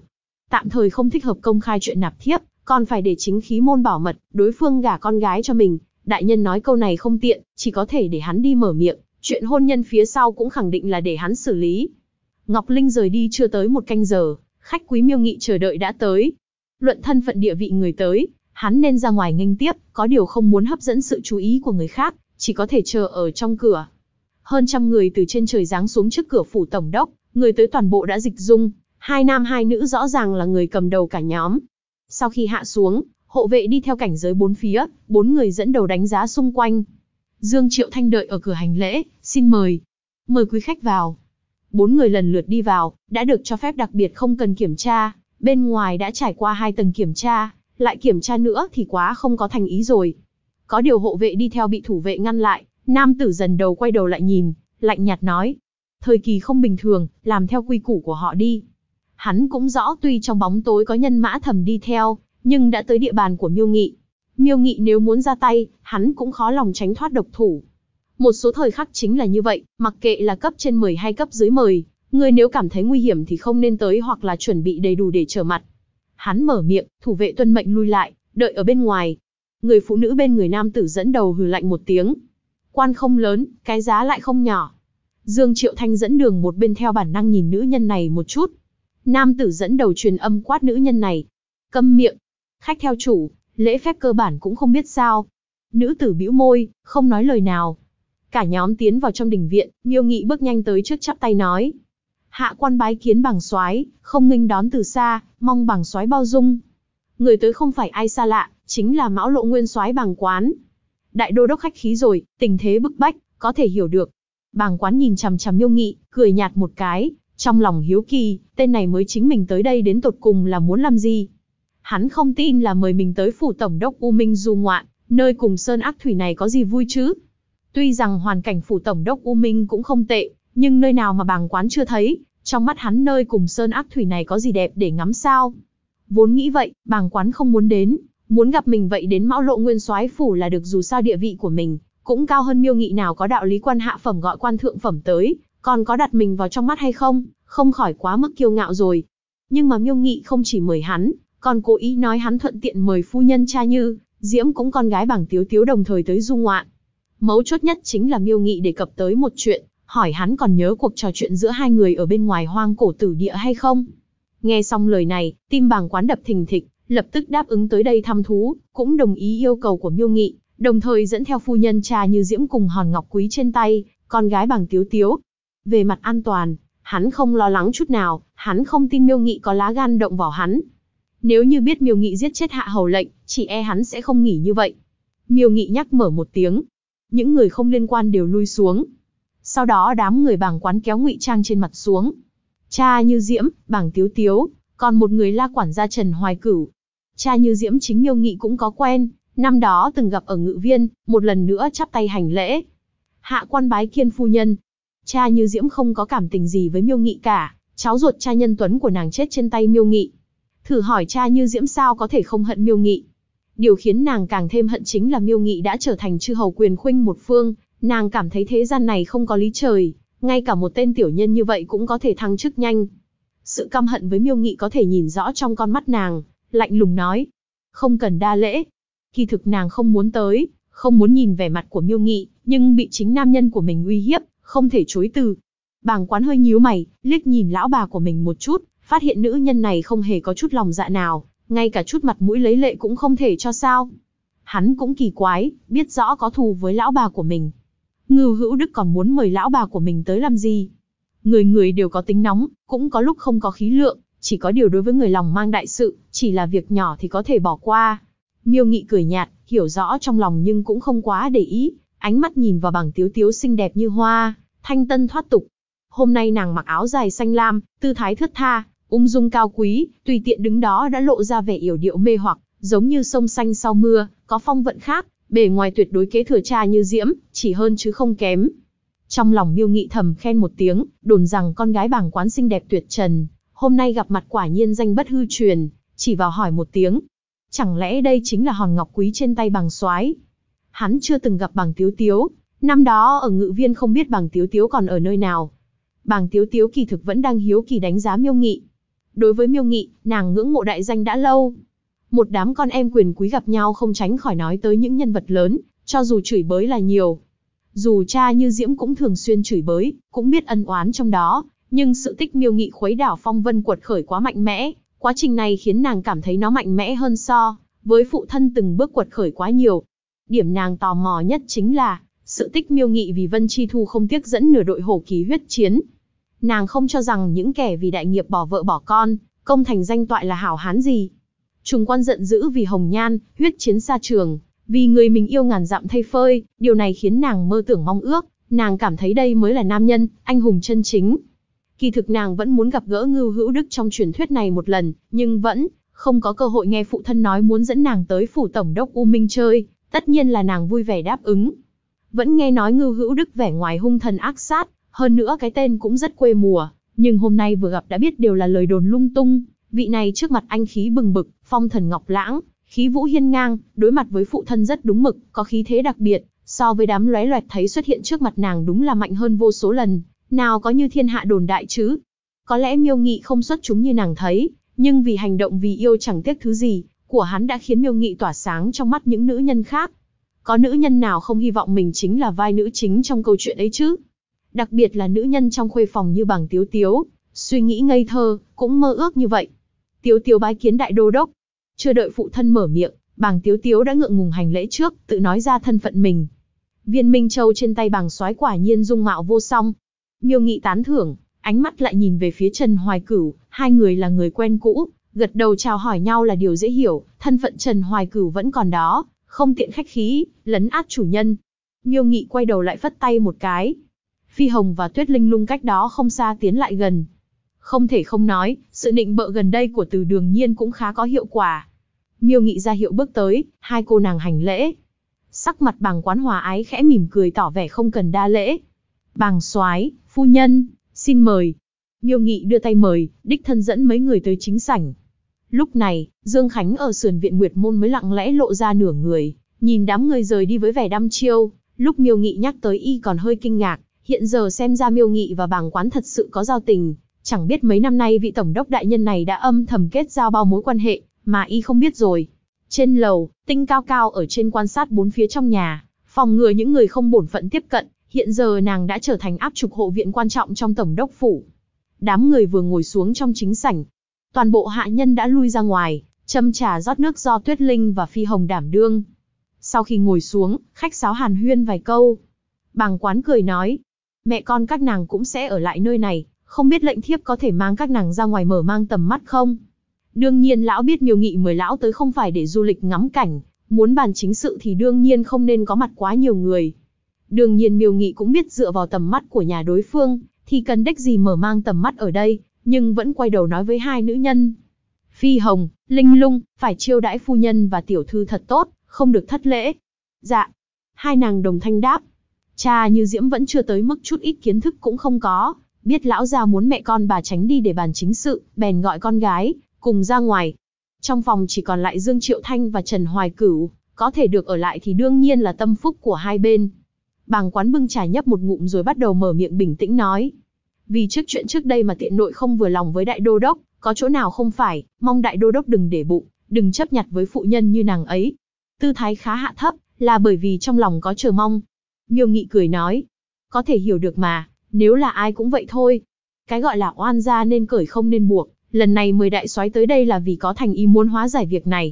tạm thời không thích hợp công khai chuyện nạp thiếp, còn phải để chính khí môn bảo mật, đối phương gả con gái cho mình. Đại nhân nói câu này không tiện, chỉ có thể để hắn đi mở miệng, chuyện hôn nhân phía sau cũng khẳng định là để hắn xử lý. Ngọc Linh rời đi chưa tới 1 canh giờ, khách quý Miêu Nghị chờ đợi đã tới. Luận thân phận địa vị người tới, hắn nên ra ngoài nghênh tiếp, có điều không muốn hấp dẫn sự chú ý của người khác, chỉ có thể chờ ở trong cửa. Hơn trăm người từ trên trời giáng xuống trước cửa phủ tổng đốc, người tới toàn bộ đã dịch dung, 2 nam 2 nữ rõ ràng là người cầm đầu cả nhóm. Sau khi hạ xuống, hộ vệ đi theo cảnh giới 4 phía, 4 người dẫn đầu đánh giá xung quanh. Dương Triệu Thanh đợi ở cửa hành lễ, xin mời. Mời quý khách vào. 4 người lần lượt đi vào, đã được cho phép đặc biệt không cần kiểm tra, bên ngoài đã trải qua 2 tầng kiểm tra, lại kiểm tra nữa thì quá không có thành ý rồi. Có điều hộ vệ đi theo bị thủ vệ ngăn lại, nam tử dần đầu quay đầu lại nhìn, lạnh nhạt nói. Thời kỳ không bình thường, làm theo quy củ của họ đi. Hắn cũng rõ tuy trong bóng tối có nhân mã thầm đi theo, nhưng đã tới địa bàn của Miêu Nghị. Miêu Nghị nếu muốn ra tay, hắn cũng khó lòng tránh thoát độc thủ. Một số thời khắc chính là như vậy, mặc kệ là cấp trên mời hay cấp dưới mời, người nếu cảm thấy nguy hiểm thì không nên tới hoặc là chuẩn bị đầy đủ để trở mặt. Hắn mở miệng, thủ vệ tuân mệnh lui lại, đợi ở bên ngoài. Người phụ nữ bên người nam tử dẫn đầu hừ lạnh một tiếng. Quan không lớn, cái giá lại không nhỏ. Dương Triệu Thanh dẫn đường một bên theo bản năng nhìn nữ nhân này một chút. Nam tử dẫn đầu truyền âm quát nữ nhân này. Câm miệng. Khách theo chủ, lễ phép cơ bản cũng không biết sao. Nữ tử bĩu môi, không nói lời nào. Cả nhóm tiến vào trong đình viện, Miêu Nghị bước nhanh tới trước chắp tay nói. Hạ quan bái kiến bàng soái, không nghênh đón từ xa, mong bàng soái bao dung. Người tới không phải ai xa lạ, chính là Mão Lộ nguyên soái Bàng Quán. Đại đô đốc khách khí rồi, tình thế bức bách, có thể hiểu được. Bàng Quán nhìn chằm chằm Miêu Nghị, cười nhạt một cái, trong lòng hiếu kỳ, tên này mới chính mình tới đây đến tột cùng là muốn làm gì. Hắn không tin là mời mình tới phủ tổng đốc U Minh du ngoạn, nơi cùng sơn ác thủy này có gì vui chứ. Tuy rằng hoàn cảnh phủ tổng đốc U Minh cũng không tệ, nhưng nơi nào mà Bàng Quán chưa thấy, trong mắt hắn nơi cùng sơn ác thủy này có gì đẹp để ngắm sao. Vốn nghĩ vậy, Bàng Quán không muốn đến, muốn gặp mình vậy đến Mão Lộ nguyên soái phủ là được, dù sao địa vị của mình cũng cao hơn Miêu Nghị, nào có đạo lý quan hạ phẩm gọi quan thượng phẩm tới, còn có đặt mình vào trong mắt hay không, không khỏi quá mức kiêu ngạo rồi. Nhưng mà Miêu Nghị không chỉ mời hắn, còn cố ý nói hắn thuận tiện mời phu nhân Cha Như, Diễm cũng con gái Bàng Tiếu Tiếu đồng thời tới du ngoạn. Mấu chốt nhất chính là Miêu Nghị đề cập tới một chuyện, hỏi hắn còn nhớ cuộc trò chuyện giữa 2 người ở bên ngoài hoang cổ tử địa hay không. Nghe xong lời này, tim Bàng Quán đập thình thịch, lập tức đáp ứng tới đây thăm thú, cũng đồng ý yêu cầu của Miêu Nghị, đồng thời dẫn theo phu nhân Cha Như Diễm cùng hòn ngọc quý trên tay, con gái Bàng Tiếu Tiếu. Về mặt an toàn, hắn không lo lắng chút nào, hắn không tin Miêu Nghị có lá gan động vào hắn. Nếu như biết Miêu Nghị giết chết Hạ Hầu lệnh, chỉ e hắn sẽ không nghỉ như vậy. Miêu Nghị nhắc mở một tiếng, những người không liên quan đều lui xuống. Sau đó đám người Bàng Quán kéo ngụy trang trên mặt xuống. Cha Như Diễm, Bàng Tiếu Tiếu, còn một người la quản gia Trần Hoài Cửu. Cha Như Diễm chính Miêu Nghị cũng có quen, năm đó từng gặp ở Ngự Viên, một lần nữa chắp tay hành lễ. Hạ quan bái kiên phu nhân. Cha Như Diễm không có cảm tình gì với Miêu Nghị cả, cháu ruột Cha Nhân Tuấn của nàng chết trên tay Miêu Nghị. Thử hỏi Cha Như Diễm sao có thể không hận Miêu Nghị. Điều khiến nàng càng thêm hận chính là Miêu Nghị đã trở thành chư hầu quyền khuynh một phương, nàng cảm thấy thế gian này không có lý trời, ngay cả một tên tiểu nhân như vậy cũng có thể thăng chức nhanh. Sự căm hận với Miêu Nghị có thể nhìn rõ trong con mắt nàng, lạnh lùng nói. Không cần đa lễ. Kỳ thực nàng không muốn tới, không muốn nhìn vẻ mặt của Miêu Nghị, nhưng bị chính nam nhân của mình uy hiếp, không thể chối từ. Bàng Quán hơi nhíu mày, liếc nhìn lão bà của mình một chút, phát hiện nữ nhân này không hề có chút lòng dạ nào, ngay cả chút mặt mũi lấy lệ cũng không thể cho sao. Hắn cũng kỳ quái, biết rõ có thù với lão bà của mình. Ngưu Hữu Đức còn muốn mời lão bà của mình tới làm gì? Người người đều có tính nóng, cũng có lúc không có khí lượng, chỉ có điều đối với người lòng mang đại sự, chỉ là việc nhỏ thì có thể bỏ qua. Miêu Nghị cười nhạt, hiểu rõ trong lòng nhưng cũng không quá để ý, ánh mắt nhìn vào Bàng Tiếu Tiếu xinh đẹp như hoa, thanh tân thoát tục. Hôm nay nàng mặc áo dài xanh lam, tư thái thướt tha, ung dung cao quý, tùy tiện đứng đó đã lộ ra vẻ yểu điệu mê hoặc, giống như sông xanh sau mưa, có phong vận khác, bề ngoài tuyệt đối kế thừa Cha Như Diễm, chỉ hơn chứ không kém. Trong lòng Miêu Nghị thầm khen một tiếng, đồn rằng con gái Bàng Quán xinh đẹp tuyệt trần, hôm nay gặp mặt quả nhiên danh bất hư truyền, chỉ vào hỏi một tiếng. Chẳng lẽ đây chính là hòn ngọc quý trên tay Bàng soái? Hắn chưa từng gặp Bàng Tiếu Tiếu, năm đó ở Ngự Viên không biết Bàng Tiếu Tiếu còn ở nơi nào. Bàng Tiếu Tiếu kỳ thực vẫn đang hiếu kỳ đánh giá Miêu Nghị. Đối với Miêu Nghị, nàng ngưỡng mộ đại danh đã lâu. Một đám con em quyền quý gặp nhau không tránh khỏi nói tới những nhân vật lớn, cho dù chửi bới là nhiều. Dù cha như Diễm cũng thường xuyên chửi bới, cũng biết ân oán trong đó, nhưng sự tích Miêu Nghị khuấy đảo phong vân quật khởi quá mạnh mẽ, quá trình này khiến nàng cảm thấy nó mạnh mẽ hơn so với phụ thân từng bước quật khởi quá nhiều. Điểm nàng tò mò nhất chính là sự tích Miêu Nghị vì Vân Chi Thu không tiếc dẫn nửa đội hổ ký huyết chiến. Nàng không cho rằng những kẻ vì đại nghiệp bỏ vợ bỏ con, công thành danh toại là hảo hán gì. Trùng Quan giận dữ vì Hồng Nhan, huyết chiến xa trường, vì người mình yêu ngàn dặm thay phơi, điều này khiến nàng mơ tưởng mong ước, nàng cảm thấy đây mới là nam nhân, anh hùng chân chính. Kỳ thực nàng vẫn muốn gặp gỡ Ngưu Hữu Đức trong truyền thuyết này một lần, nhưng vẫn không có cơ hội nghe phụ thân nói muốn dẫn nàng tới phủ tổng đốc U Minh chơi, tất nhiên là nàng vui vẻ đáp ứng. Vẫn nghe nói Ngưu Hữu Đức vẻ ngoài hung thần ác sát, hơn nữa cái tên cũng rất quê mùa, nhưng hôm nay vừa gặp đã biết đều là lời đồn lung tung. Vị này trước mặt anh khí bừng bực, phong thần ngọc lãng, khí vũ hiên ngang, đối mặt với phụ thân rất đúng mực, có khí thế đặc biệt, so với đám lóe loẹt thấy xuất hiện trước mặt nàng đúng là mạnh hơn vô số lần, nào có như thiên hạ đồn đại chứ. Có lẽ Miêu Nghị không xuất chúng như nàng thấy, nhưng vì hành động vì yêu chẳng tiếc thứ gì của hắn đã khiến Miêu Nghị tỏa sáng trong mắt những nữ nhân khác. Có nữ nhân nào không hy vọng mình chính là vai nữ chính trong câu chuyện ấy chứ? Đặc biệt là nữ nhân trong khuê phòng như Bàng Tiếu Tiếu, suy nghĩ ngây thơ, cũng mơ ước như vậy. Tiếu Tiếu bái kiến đại đô đốc. Chưa đợi phụ thân mở miệng, Bàng Tiếu Tiếu đã ngượng ngùng hành lễ trước, tự nói ra thân phận mình. Viên Minh Châu trên tay Bàng Soái quả nhiên dung mạo vô song. Miêu Nghị tán thưởng, ánh mắt lại nhìn về phía Trần Hoài Cửu, hai người là người quen cũ, gật đầu chào hỏi nhau là điều dễ hiểu, thân phận Trần Hoài Cửu vẫn còn đó, không tiện khách khí, lấn át chủ nhân. Miêu Nghị quay đầu lại phất tay một cái. Phi Hồng và Tuyết Linh Lung cách đó không xa tiến lại gần. Không thể không nói, sự nịnh bợ gần đây của Từ Đường Nhiên cũng khá có hiệu quả. Miêu Nghị ra hiệu bước tới, hai cô nàng hành lễ. Sắc mặt Bàng Quán hòa ái khẽ mỉm cười tỏ vẻ không cần đa lễ. Bàng soái, phu nhân, xin mời. Miêu Nghị đưa tay mời, đích thân dẫn mấy người tới chính sảnh. Lúc này, Dương Khánh ở sườn viện Nguyệt Môn mới lặng lẽ lộ ra nửa người, nhìn đám người rời đi với vẻ đăm chiêu. Lúc Miêu Nghị nhắc tới y còn hơi kinh ngạc, hiện giờ xem ra Miêu Nghị và Bàng Quán thật sự có giao tình. Chẳng biết mấy năm nay vị tổng đốc đại nhân này đã âm thầm kết giao bao mối quan hệ, mà y không biết rồi. Trên lầu, Tinh cao cao ở trên quan sát bốn phía trong nhà, phòng ngừa những người không bổn phận tiếp cận, hiện giờ nàng đã trở thành áp trục hộ viện quan trọng trong tổng đốc phủ. Đám người vừa ngồi xuống trong chính sảnh, toàn bộ hạ nhân đã lui ra ngoài, châm trà rót nước do Tuyết Linh và Phi Hồng đảm đương. Sau khi ngồi xuống, khách sáo hàn huyên vài câu. Bàng Quán cười nói, mẹ con các nàng cũng sẽ ở lại nơi này, không biết lệnh thiếp có thể mang các nàng ra ngoài mở mang tầm mắt không? Đương nhiên lão biết Miêu Nghị mời lão tới không phải để du lịch ngắm cảnh, muốn bàn chính sự thì đương nhiên không nên có mặt quá nhiều người. Đương nhiên Miêu Nghị cũng biết dựa vào tầm mắt của nhà đối phương, thì cần đếch gì mở mang tầm mắt ở đây, nhưng vẫn quay đầu nói với hai nữ nhân. Phi Hồng, Linh Lung, phải chiêu đãi phu nhân và tiểu thư thật tốt, không được thất lễ. Dạ. Hai nàng đồng thanh đáp. Cha như Diễm vẫn chưa tới mức chút ít kiến thức cũng không có, biết lão gia muốn mẹ con bà tránh đi để bàn chính sự, bèn gọi con gái cùng ra ngoài. Trong phòng chỉ còn lại Dương Triệu Thanh và Trần Hoài Cửu, có thể được ở lại thì đương nhiên là tâm phúc của hai bên. Bàng Quán bưng trà nhấp một ngụm rồi bắt đầu mở miệng bình tĩnh nói. Vì trước chuyện trước đây mà tiện nội không vừa lòng với đại đô đốc, có chỗ nào không phải, mong đại đô đốc đừng để bụng, đừng chấp nhặt với phụ nhân như nàng ấy. Tư thái khá hạ thấp, là bởi vì trong lòng có chờ mong. Miêu Nghị cười nói, có thể hiểu được mà, nếu là ai cũng vậy thôi. Cái gọi là oan gia nên cởi không nên buộc, lần này mời đại soái tới đây là vì có thành ý muốn hóa giải việc này.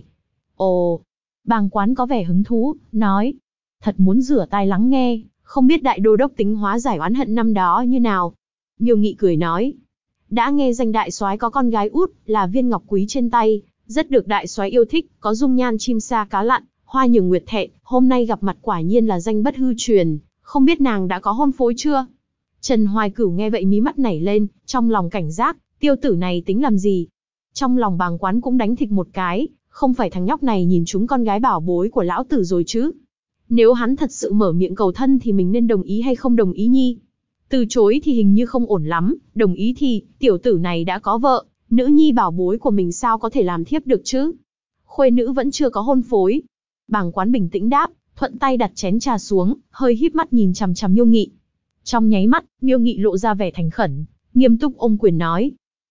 Ồ, Bàng Quán có vẻ hứng thú, nói, thật muốn rửa tai lắng nghe, không biết đại đô đốc tính hóa giải oán hận năm đó như nào. Miêu Nghị cười nói, đã nghe danh đại soái có con gái út là viên ngọc quý trên tay, rất được đại soái yêu thích, có dung nhan chim sa cá lặn, hoa nhường nguyệt thẹn, hôm nay gặp mặt quả nhiên là danh bất hư truyền, không biết nàng đã có hôn phối chưa? Trần Hoài Cửu nghe vậy mí mắt nảy lên, trong lòng cảnh giác, tiêu tử này tính làm gì? Trong lòng Bàng Quán cũng đánh thịch một cái, không phải thằng nhóc này nhìn trúng con gái bảo bối của lão tử rồi chứ? Nếu hắn thật sự mở miệng cầu thân thì mình nên đồng ý hay không đồng ý nhi? Từ chối thì hình như không ổn lắm, đồng ý thì, tiểu tử này đã có vợ, nữ nhi bảo bối của mình sao có thể làm thiếp được chứ? Khuê nữ vẫn chưa có hôn phối. Bàng Quán bình tĩnh đáp, thuận tay đặt chén trà xuống, hơi híp mắt nhìn chằm chằm Miêu Nghị. Trong nháy mắt, Miêu Nghị lộ ra vẻ thành khẩn, nghiêm túc ôm quyền nói.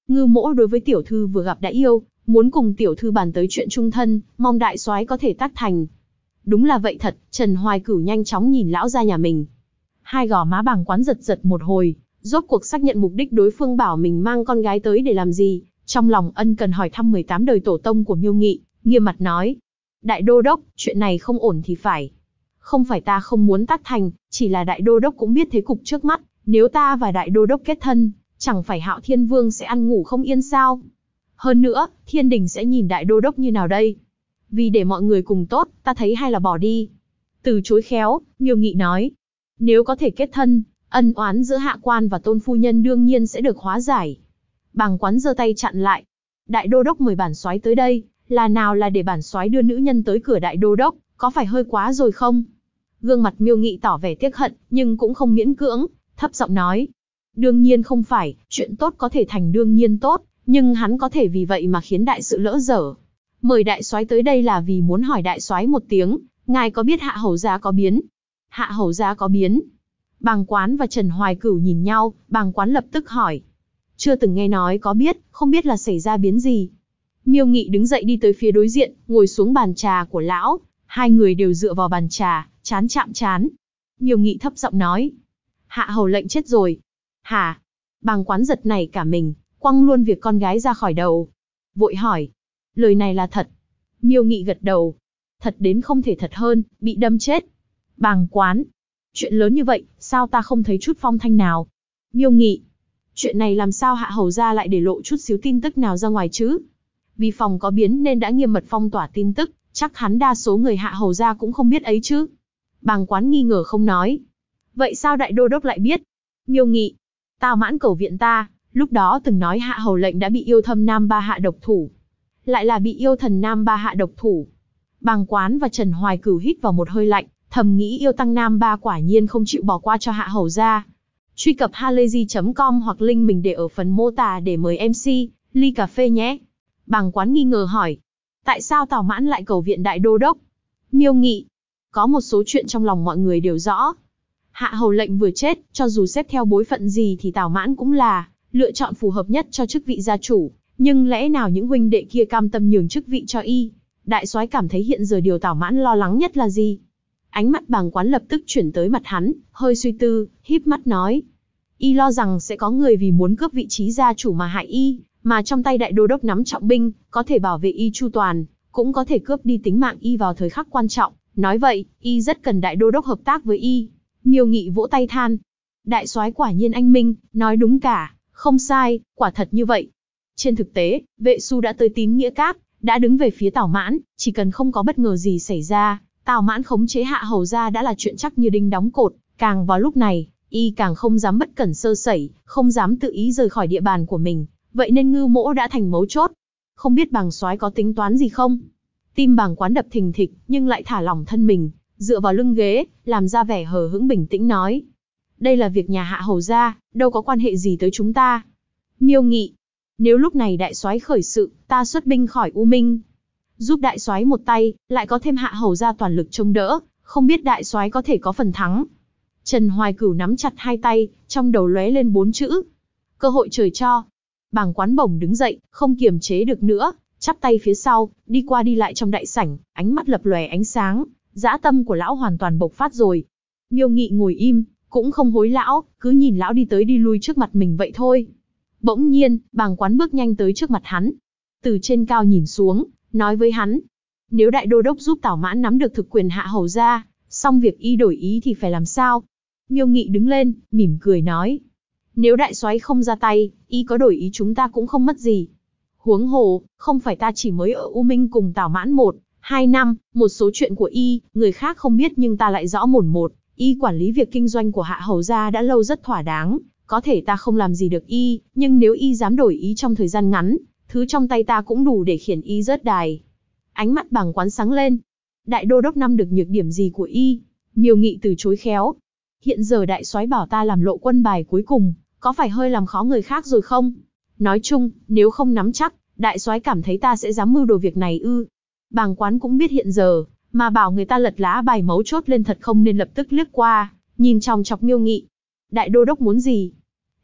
Ngư Mỗ đối với tiểu thư vừa gặp đã yêu, muốn cùng tiểu thư bàn tới chuyện chung thân, mong đại soái có thể tác thành. Đúng là vậy thật, Trần Hoài Cửu nhanh chóng nhìn lão gia nhà mình. Hai gò má Bàng Quán giật giật một hồi, rốt cuộc xác nhận mục đích đối phương bảo mình mang con gái tới để làm gì, trong lòng ân cần hỏi thăm 18 đời tổ tông của Miêu Nghị, nghiêm mặt nói: Đại đô đốc, chuyện này không ổn thì phải. Không phải ta không muốn tác thành, chỉ là đại đô đốc cũng biết thế cục trước mắt, nếu ta và đại đô đốc kết thân, chẳng phải Hạo Thiên Vương sẽ ăn ngủ không yên sao? Hơn nữa, thiên đình sẽ nhìn đại đô đốc như nào đây? Vì để mọi người cùng tốt, ta thấy hay là bỏ đi. Từ chối khéo, Miêu Nghị nói: Nếu có thể kết thân, ân oán giữa hạ quan và tôn phu nhân đương nhiên sẽ được hóa giải. Bàng Quán giơ tay chặn lại: Đại đô đốc mời bản soái tới đây, là nào là để bản soái đưa nữ nhân tới cửa đại đô đốc, có phải hơi quá rồi không? Gương mặt Miêu Nghị tỏ vẻ tiếc hận, nhưng cũng không miễn cưỡng, thấp giọng nói: Đương nhiên không phải, chuyện tốt có thể thành đương nhiên tốt, nhưng hắn có thể vì vậy mà khiến đại sự lỡ dở. Mời đại soái tới đây là vì muốn hỏi đại soái một tiếng, ngài có biết Hạ hầu gia có biến? Hạ hầu gia có biến? Bàng Quán và Trần Hoài Cửu nhìn nhau, Bàng Quán lập tức hỏi: Chưa từng nghe nói có biết, không biết là xảy ra biến gì. Miêu Nghị đứng dậy đi tới phía đối diện, ngồi xuống bàn trà của lão, hai người đều dựa vào bàn trà, trán chạm trán. Miêu Nghị thấp giọng nói: Hạ hầu lệnh chết rồi. Hả? Bàng Quán giật nảy cả mình, quăng luôn việc con gái ra khỏi đầu. Vội hỏi: Lời này là thật? Miêu Nghị gật đầu. Thật đến không thể thật hơn, bị đâm chết. Bàng Quán: Chuyện lớn như vậy, sao ta không thấy chút phong thanh nào? Miêu Nghị: Chuyện này làm sao Hạ hầu gia lại để lộ chút xíu tin tức nào ra ngoài chứ? Vì phòng có biến nên đã nghiêm mật phong tỏa tin tức, chắc hắn đa số người Hạ hầu gia cũng không biết ấy chứ. Bàng Quán nghi ngờ không nói. Vậy sao đại đô đốc lại biết? Miêu Nghị: Tào Mãn cầu viện ta, lúc đó từng nói Hạ hầu lệnh đã bị yêu thâm Nam Ba Hạ độc thủ. Lại là bị yêu thần Nam Ba Hạ độc thủ. Bàng Quán và Trần Hoài Cửu hít vào một hơi lạnh, thầm nghĩ yêu tăng Nam Ba quả nhiên không chịu bỏ qua cho Hạ hầu gia. Truy cập halayzi.com hoặc link mình để ở phần mô tả để mời MC ly cà phê nhé. Bàng Quán nghi ngờ hỏi: Tại sao Tào Mãn lại cầu viện đại đô đốc? Miêu Nghị: Có một số chuyện trong lòng mọi người đều rõ. Hạ hầu lệnh vừa chết, cho dù xếp theo bối phận gì thì Tào Mãn cũng là lựa chọn phù hợp nhất cho chức vị gia chủ, nhưng lẽ nào những huynh đệ kia cam tâm nhường chức vị cho y? Đại soái cảm thấy hiện giờ điều Tào Mãn lo lắng nhất là gì? Ánh mắt Bàng Quán lập tức chuyển tới mặt hắn, hơi suy tư, híp mắt nói: Y lo rằng sẽ có người vì muốn cướp vị trí gia chủ mà hại y, mà trong tay đại đô đốc nắm trọng binh, có thể bảo vệ y chu toàn, cũng có thể cướp đi tính mạng y vào thời khắc quan trọng. Nói vậy, y rất cần đại đô đốc hợp tác với y. Miêu Nghị vỗ tay than: Đại soái quả nhiên anh minh, nói đúng cả, không sai, quả thật như vậy. Trên thực tế, vệ su đã tới Tín Nghĩa Các, đã đứng về phía Tào Mãn, chỉ cần không có bất ngờ gì xảy ra, Tào Mãn khống chế Hạ hầu gia đã là chuyện chắc như đinh đóng cột. Càng vào lúc này, y càng không dám bất cẩn sơ sẩy, không dám tự ý rời khỏi địa bàn của mình, vậy nên Ngư Mỗ đã thành mấu chốt. Không biết Bàng soái có tính toán gì không? Tim Bàng Quán đập thình thịch, nhưng lại thả lỏng thân mình, dựa vào lưng ghế, làm ra vẻ hờ hững bình tĩnh nói: Đây là việc nhà Hạ hầu gia, đâu có quan hệ gì tới chúng ta. Miêu Nghị: Nếu lúc này đại soái khởi sự, ta xuất binh khỏi U Minh, giúp đại soái một tay, lại có thêm Hạ hầu gia toàn lực trông đỡ, không biết đại soái có thể có phần thắng. Trần Hoài Cửu nắm chặt hai tay, trong đầu lóe lên 4 chữ: Cơ hội trời cho. Bàng Quán bổng đứng dậy, không kiềm chế được nữa, chắp tay phía sau, đi qua đi lại trong đại sảnh, ánh mắt lập lòe ánh sáng, dã tâm của lão hoàn toàn bộc phát rồi. Miêu Nghị ngồi im, cũng không hối lão, cứ nhìn lão đi tới đi lui trước mặt mình vậy thôi. Bỗng nhiên, Bàng Quán bước nhanh tới trước mặt hắn, từ trên cao nhìn xuống, nói với hắn: Nếu đại đô đốc giúp Tào Mãn nắm được thực quyền Hạ hầu gia, xong việc y đổi ý thì phải làm sao? Miêu Nghị đứng lên, mỉm cười nói: Nếu đại soái không ra tay, y có đổi ý chúng ta cũng không mất gì. Huống hồ, không phải ta chỉ mới ở U Minh cùng Tào Mãn 1-2 năm, một số chuyện của y, người khác không biết nhưng ta lại rõ mồn một. Y quản lý việc kinh doanh của Hạ hầu gia đã lâu rất thỏa đáng, có thể ta không làm gì được y, nhưng nếu y dám đổi ý trong thời gian ngắn, thứ trong tay ta cũng đủ để khiển y rớt đài. Ánh mắt Bàng Quán sáng lên: Đại đô đốc nắm được nhược điểm gì của y? Miêu Nghị từ chối khéo: Hiện giờ đại soái bảo ta làm lộ quân bài cuối cùng, có phải hơi làm khó người khác rồi không? Nói chung, nếu không nắm chắc, đại soái cảm thấy ta sẽ dám mưu đồ việc này ư? Bàng Quán cũng biết hiện giờ, mà bảo người ta lật lá bài mấu chốt lên thật không nên lập tức liếc qua, nhìn chòng chọc Miêu Nghị. Đại đô đốc muốn gì?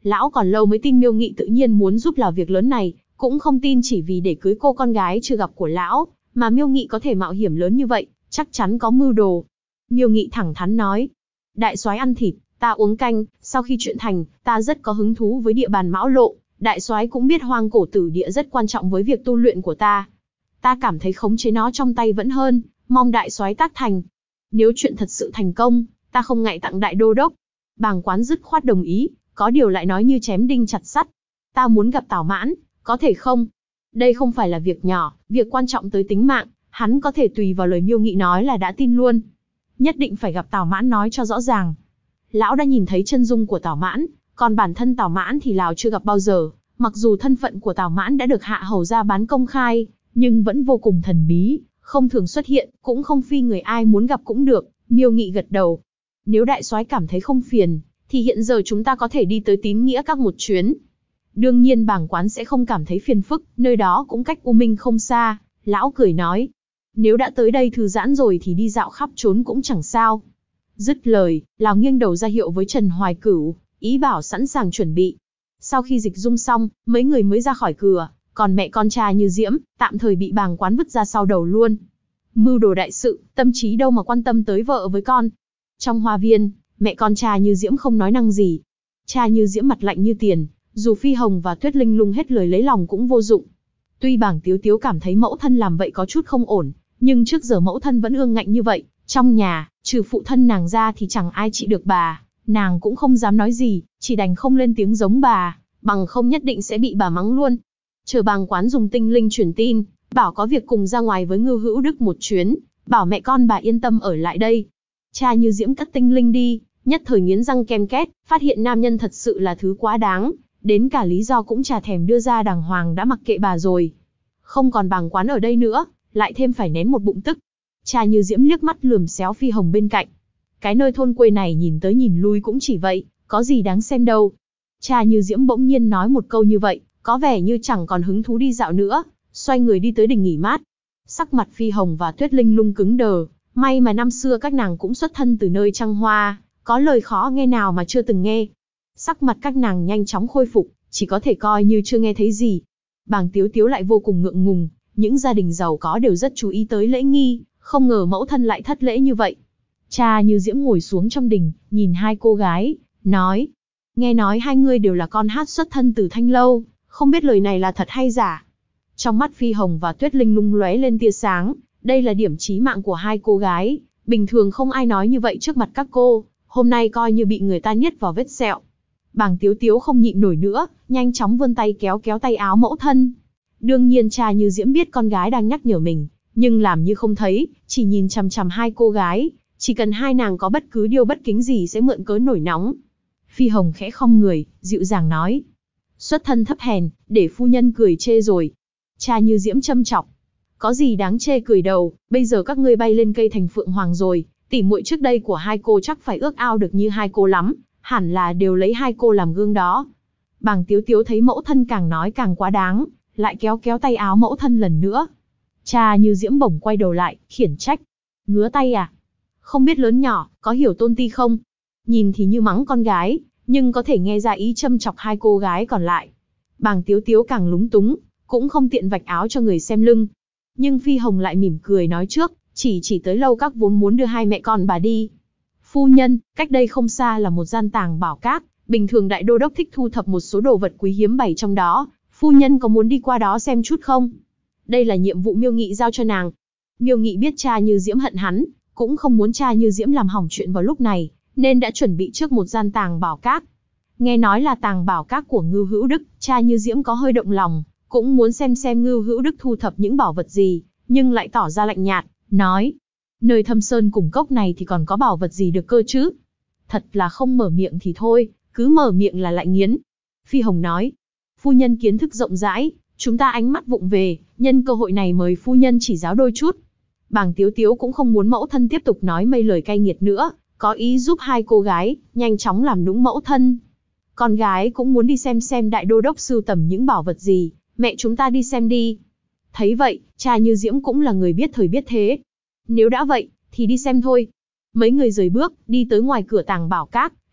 Lão còn lâu mới tin Miêu Nghị tự nhiên muốn giúp làm việc lớn này, cũng không tin chỉ vì để cưới cô con gái chưa gặp của lão, mà Miêu Nghị có thể mạo hiểm lớn như vậy, chắc chắn có mưu đồ. Miêu Nghị thẳng thắn nói, đại soái ăn thịt, ta uống canh, sau khi chuyện thành, ta rất có hứng thú với địa bàn Mão Lộ, đại soái cũng biết hoang cổ tử địa rất quan trọng với việc tu luyện của ta. Ta cảm thấy khống chế nó trong tay vẫn hơn, mong đại soái tác thành. Nếu chuyện thật sự thành công, ta không ngại tặng đại đô đốc. Bàng Quán dứt khoát đồng ý, có điều lại nói như chém đinh chặt sắt. Ta muốn gặp Tào Mãn, có thể không? Đây không phải là việc nhỏ, việc quan trọng tới tính mạng, hắn có thể tùy vào lời Miêu Nghị nói là đã tin luôn. Nhất định phải gặp Tào Mãn nói cho rõ ràng. Lão đã nhìn thấy chân dung của Tào Mãn, còn bản thân Tào Mãn thì lão chưa gặp bao giờ. Mặc dù thân phận của Tào Mãn đã được hạ hầu ra bán công khai, nhưng vẫn vô cùng thần bí, không thường xuất hiện, cũng không phi người ai muốn gặp cũng được. Miêu Nghị gật đầu. Nếu đại soái cảm thấy không phiền, thì hiện giờ chúng ta có thể đi tới Tín Nghĩa Các một chuyến. Đương nhiên Bàng Quán sẽ không cảm thấy phiền phức, nơi đó cũng cách U Minh không xa. Lão cười nói, nếu đã tới đây thư giãn rồi thì đi dạo khắp trốn cũng chẳng sao. Dứt lời, lão nghiêng đầu ra hiệu với Trần Hoài Cửu, ý bảo sẵn sàng chuẩn bị. Sau khi dịch dung xong, mấy người mới ra khỏi cửa, còn mẹ con Cha Như Diễm, tạm thời bị Bàng Quán vứt ra sau đầu luôn. Mưu đồ đại sự, tâm trí đâu mà quan tâm tới vợ với con. Trong hoa viên, mẹ con Cha Như Diễm không nói năng gì. Cha Như Diễm mặt lạnh như tiền, dù Phi Hồng và Tuyết Linh Lung hết lời lấy lòng cũng vô dụng. Tuy Bàng Tiếu Tiếu cảm thấy mẫu thân làm vậy có chút không ổn, nhưng trước giờ mẫu thân vẫn ương ngạnh như vậy, trong nhà, trừ phụ thân nàng ra thì chẳng ai trị được bà, nàng cũng không dám nói gì, chỉ đành không lên tiếng giống bà, bằng không nhất định sẽ bị bà mắng luôn. Chờ Bàng Quán dùng tinh linh truyền tin, bảo có việc cùng ra ngoài với Ngưu Hữu Đức một chuyến, bảo mẹ con bà yên tâm ở lại đây. Cha Như Diễm cất tinh linh đi, nhất thời nghiến răng kem két, phát hiện nam nhân thật sự là thứ quá đáng, đến cả lý do cũng chả thèm đưa ra đàng hoàng đã mặc kệ bà rồi. Không còn Bàng Quán ở đây nữa, lại thêm phải nén một bụng tức. Cha Như Diễm liếc mắt lườm xéo Phi Hồng bên cạnh. Cái nơi thôn quê này nhìn tới nhìn lui cũng chỉ vậy, có gì đáng xem đâu. Cha Như Diễm bỗng nhiên nói một câu như vậy, có vẻ như chẳng còn hứng thú đi dạo nữa, xoay người đi tới đình nghỉ mát. Sắc mặt Phi Hồng và Tuyết Linh Lung cứng đờ, may mà năm xưa các nàng cũng xuất thân từ nơi trăng hoa, có lời khó nghe nào mà chưa từng nghe. Sắc mặt các nàng nhanh chóng khôi phục, chỉ có thể coi như chưa nghe thấy gì. Bàng Tiếu Tiếu lại vô cùng ngượng ngùng, những gia đình giàu có đều rất chú ý tới lễ nghi, không ngờ mẫu thân lại thất lễ như vậy. Cha Như Diễm ngồi xuống trong đình, nhìn hai cô gái, nói, nghe nói hai người đều là con hát xuất thân từ Thanh Lâu, không biết lời này là thật hay giả. Trong mắt Phi Hồng và Tuyết Linh Lung lóe lên tia sáng, đây là điểm chí mạng của hai cô gái, bình thường không ai nói như vậy trước mặt các cô, hôm nay coi như bị người ta niết vào vết sẹo. Bàng Tiếu Tiếu không nhịn nổi nữa, nhanh chóng vươn tay kéo kéo tay áo mẫu thân. Đương nhiên Cha Như Diễm biết con gái đang nhắc nhở mình, nhưng làm như không thấy, chỉ nhìn chằm chằm hai cô gái, chỉ cần hai nàng có bất cứ điều bất kính gì sẽ mượn cớ nổi nóng. Phi Hồng khẽ khom người, dịu dàng nói, xuất thân thấp hèn, để phu nhân cười chê rồi. Cha Như Diễm châm chọc, có gì đáng chê cười đầu, bây giờ các ngươi bay lên cây thành phượng hoàng rồi, tỉ muội trước đây của hai cô chắc phải ước ao được như hai cô lắm, hẳn là đều lấy hai cô làm gương đó. Bàng Tiếu Tiếu thấy mẫu thân càng nói càng quá đáng, lại kéo kéo tay áo mẫu thân lần nữa. Cha Như Diễm bỗng quay đầu lại, khiển trách, ngứa tay à? Không biết lớn nhỏ, có hiểu tôn ti không? Nhìn thì như mắng con gái, nhưng có thể nghe ra ý châm chọc hai cô gái còn lại. Bàng Tiếu Tiếu càng lúng túng, cũng không tiện vạch áo cho người xem lưng. Nhưng Phi Hồng lại mỉm cười nói trước, chỉ tới Lâu Các vốn muốn đưa hai mẹ con bà đi. Phu nhân, cách đây không xa là một gian tàng bảo các, bình thường đại đô đốc thích thu thập một số đồ vật quý hiếm bày trong đó, phu nhân có muốn đi qua đó xem chút không? Đây là nhiệm vụ Miêu Nghị giao cho nàng. Miêu Nghị biết Cha Như Diễm hận hắn, cũng không muốn Cha Như Diễm làm hỏng chuyện vào lúc này, nên đã chuẩn bị trước một gian tàng bảo các. Nghe nói là tàng bảo các của Ngưu Hữu Đức, Cha Như Diễm có hơi động lòng, cũng muốn xem Ngưu Hữu Đức thu thập những bảo vật gì, nhưng lại tỏ ra lạnh nhạt, nói, nơi thâm sơn cùng cốc này thì còn có bảo vật gì được cơ chứ? Thật là không mở miệng thì thôi, cứ mở miệng là lại nghiến. Phi Hồng nói, phu nhân kiến thức rộng rãi, chúng ta ánh mắt vụng về, nhân cơ hội này mời phu nhân chỉ giáo đôi chút. Bàng Tiếu Tiếu cũng không muốn mẫu thân tiếp tục nói mấy lời cay nghiệt nữa, có ý giúp hai cô gái, nhanh chóng làm nũng mẫu thân. Con gái cũng muốn đi xem đại đô đốc sưu tầm những bảo vật gì, mẹ chúng ta đi xem đi. Thấy vậy, Cha Như Diễm cũng là người biết thời biết thế. Nếu đã vậy, thì đi xem thôi. Mấy người rời bước, đi tới ngoài cửa tàng bảo các,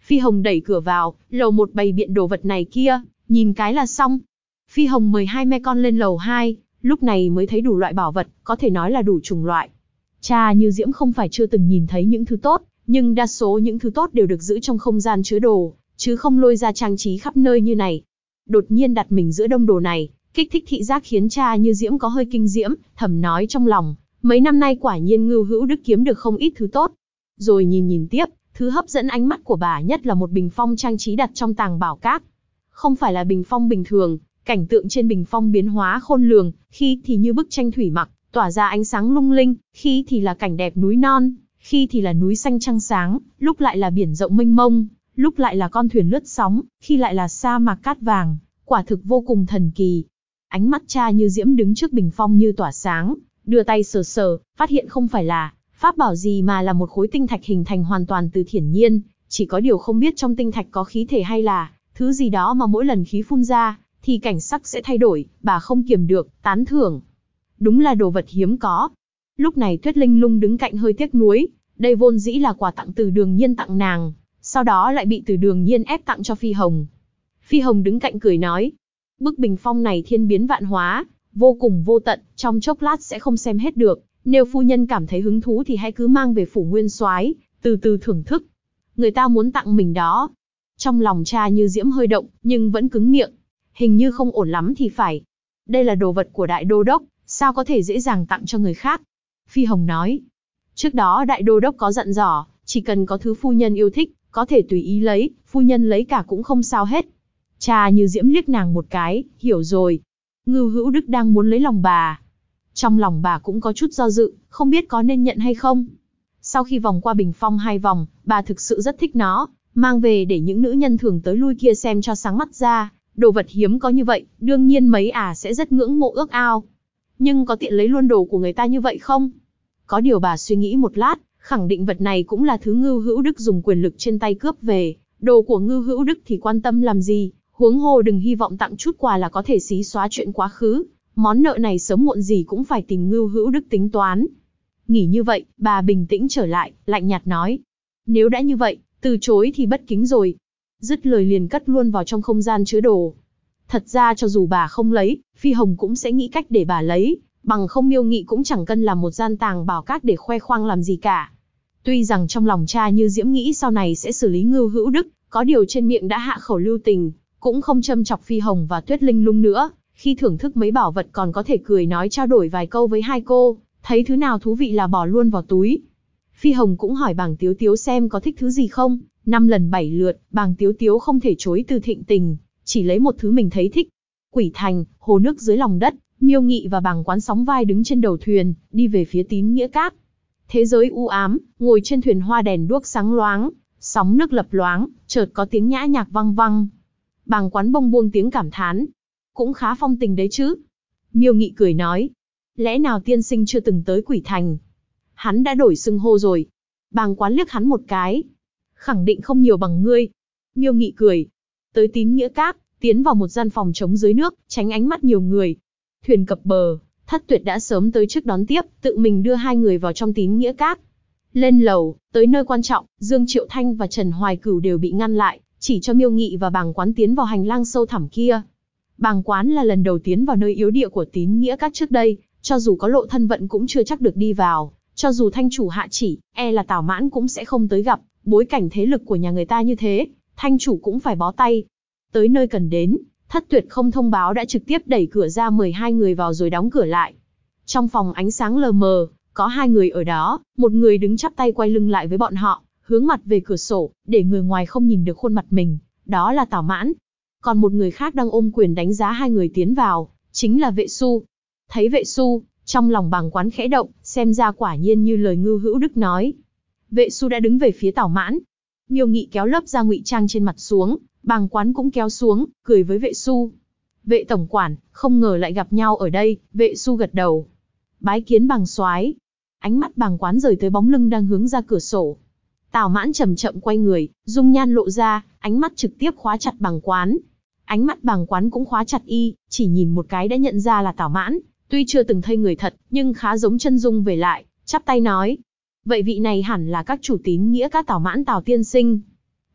Phi Hồng đẩy cửa vào, lầu 1 bày biện đồ vật này kia, nhìn cái là xong. Phi Hồng mời hai mẹ con lên lầu 2, lúc này mới thấy đủ loại bảo vật, có thể nói là đủ chủng loại. Cha Như Diễm không phải chưa từng nhìn thấy những thứ tốt, nhưng đa số những thứ tốt đều được giữ trong không gian chứa đồ, chứ không lôi ra trang trí khắp nơi như này. Đột nhiên đặt mình giữa đông đồ này, kích thích thị giác khiến cha Như Diễm có hơi kinh diễm, thầm nói trong lòng, mấy năm nay quả nhiên Ngưu Hữu Đức kiếm được không ít thứ tốt. Rồi nhìn tiếp, thứ hấp dẫn ánh mắt của bà nhất là một bình phong trang trí đặt trong tàng bảo các. Không phải là bình phong bình thường, cảnh tượng trên bình phong biến hóa khôn lường, khi thì như bức tranh thủy mặc, tỏa ra ánh sáng lung linh, khi thì là cảnh đẹp núi non, khi thì là núi xanh trăng sáng, lúc lại là biển rộng mênh mông, lúc lại là con thuyền lướt sóng, khi lại là sa mạc cát vàng, quả thực vô cùng thần kỳ. Ánh mắt cha Như Diễm đứng trước bình phong như tỏa sáng, đưa tay sờ sờ, phát hiện không phải là pháp bảo gì mà là một khối tinh thạch hình thành hoàn toàn từ thiển nhiên, chỉ có điều không biết trong tinh thạch có khí thể hay là thứ gì đó mà mỗi lần khí phun ra, thì cảnh sắc sẽ thay đổi, bà không kiềm được, tán thưởng. Đúng là đồ vật hiếm có. Lúc này Tuyết Linh Lung đứng cạnh hơi tiếc nuối, đây vốn dĩ là quà tặng từ Đường Nhiên tặng nàng, sau đó lại bị từ Đường Nhiên ép tặng cho Phi Hồng. Phi Hồng đứng cạnh cười nói, bức bình phong này thiên biến vạn hóa, vô cùng vô tận, trong chốc lát sẽ không xem hết được, nếu phu nhân cảm thấy hứng thú thì hãy cứ mang về phủ Nguyên Soái, từ từ thưởng thức. Người ta muốn tặng mình đó. Trong lòng cha Như Diễm hơi động, nhưng vẫn cứng miệng. Hình như không ổn lắm thì phải. Đây là đồ vật của đại đô đốc, sao có thể dễ dàng tặng cho người khác? Phi Hồng nói. Trước đó đại đô đốc có dặn dò, chỉ cần có thứ phu nhân yêu thích, có thể tùy ý lấy, phu nhân lấy cả cũng không sao hết. Cha Như Diễm liếc nàng một cái, hiểu rồi. Ngưu Hữu Đức đang muốn lấy lòng bà. Trong lòng bà cũng có chút do dự, không biết có nên nhận hay không. Sau khi vòng qua bình phong 2 vòng, bà thực sự rất thích nó, mang về để những nữ nhân thường tới lui kia xem cho sáng mắt ra. Đồ vật hiếm có như vậy, đương nhiên mấy sẽ rất ngưỡng mộ ước ao. Nhưng có tiện lấy luôn đồ của người ta như vậy không? Có điều bà suy nghĩ một lát, khẳng định vật này cũng là thứ Ngưu Hữu Đức dùng quyền lực trên tay cướp về. Đồ của Ngưu Hữu Đức thì quan tâm làm gì, huống hồ đừng hy vọng tặng chút quà là có thể xí xóa chuyện quá khứ. Món nợ này sớm muộn gì cũng phải tìm Ngưu Hữu Đức tính toán. Nghĩ như vậy, bà bình tĩnh trở lại, lạnh nhạt nói. Nếu đã như vậy, từ chối thì bất kính rồi. Dứt lời liền cất luôn vào trong không gian chứa đồ. Thật ra cho dù bà không lấy, Phi Hồng cũng sẽ nghĩ cách để bà lấy, bằng không Miêu Nghị cũng chẳng cần làm một gian tàng bảo các để khoe khoang làm gì cả. Tuy rằng trong lòng cha Như Diễm nghĩ sau này sẽ xử lý Ngưu Hữu Đức, có điều trên miệng đã hạ khẩu lưu tình, cũng không châm chọc Phi Hồng và Tuyết Linh Lung nữa. Khi thưởng thức mấy bảo vật còn có thể cười nói trao đổi vài câu với hai cô, thấy thứ nào thú vị là bỏ luôn vào túi. Phi Hồng cũng hỏi Bàng Tiếu Tiếu xem có thích thứ gì không, 5 lần 7 lượt, Bàng Tiếu Tiếu không thể chối từ thịnh tình, chỉ lấy một thứ mình thấy thích. Quỷ Thành, hồ nước dưới lòng đất, Miêu Nghị và Bàng Quán sóng vai đứng trên đầu thuyền, đi về phía Tín Nghĩa Các. Thế giới u ám, ngồi trên thuyền hoa đèn đuốc sáng loáng, sóng nước lập loáng, chợt có tiếng nhã nhạc vang vang. Bàng Quán bông buông tiếng cảm thán. Cũng khá phong tình đấy chứ. Miêu Nghị cười nói. Lẽ nào tiên sinh chưa từng tới Quỷ Thành? Hắn đã đổi xưng hô rồi. Bàng Quán liếc hắn một cái. Khẳng định không nhiều bằng ngươi. Miêu Nghị cười. Tới Tín Nghĩa Các, tiến vào một gian phòng trống dưới nước, tránh ánh mắt nhiều người. Thuyền cập bờ, Thất Tuyệt đã sớm tới trước đón tiếp, tự mình đưa hai người vào trong Tín Nghĩa Các. Lên lầu, tới nơi quan trọng, Dương Triệu Thanh và Trần Hoài Cửu đều bị ngăn lại, chỉ cho Miêu Nghị và Bàng Quán tiến vào hành lang sâu thẳm kia. Bàng Quán là lần đầu tiến vào nơi yếu địa của Tín Nghĩa Các trước đây, cho dù có lộ thân vận cũng chưa chắc được đi vào, cho dù thanh chủ hạ chỉ, là Tào Mãn cũng sẽ không tới gặp, bối cảnh thế lực của nhà người ta như thế, thanh chủ cũng phải bó tay. Tới nơi cần đến, Thất Tuyệt không thông báo đã trực tiếp đẩy cửa ra mời hai người vào rồi đóng cửa lại. Trong phòng ánh sáng lờ mờ, có hai người ở đó, một người đứng chắp tay quay lưng lại với bọn họ, hướng mặt về cửa sổ, để người ngoài không nhìn được khuôn mặt mình, đó là Tào Mãn. Còn một người khác đang ôm quyền đánh giá hai người tiến vào, chính là Vệ Su. Thấy Vệ Su, trong lòng Bàng Quán khẽ động, xem ra quả nhiên như lời Ngưu Hữu Đức nói. Vệ Su đã đứng về phía Tào Mãn. Miêu Nghị kéo lớp da ngụy trang trên mặt xuống, Bàng Quán cũng kéo xuống, cười với Vệ Su. Vệ tổng quản, không ngờ lại gặp nhau ở đây. Vệ Su gật đầu. Bái kiến Bàng soái. Ánh mắt Bàng Quán rời tới bóng lưng đang hướng ra cửa sổ. Tào Mãn chậm chậm quay người, dung nhan lộ ra, ánh mắt trực tiếp khóa chặt Bàng Quán. Ánh mắt Bàng Quán cũng khóa chặt y, chỉ nhìn một cái đã nhận ra là Tào Mãn, tuy chưa từng thấy người thật, nhưng khá giống chân dung về lại, chắp tay nói. Vậy vị này hẳn là các chủ Tín Nghĩa Các Tào Mãn Tào tiên sinh.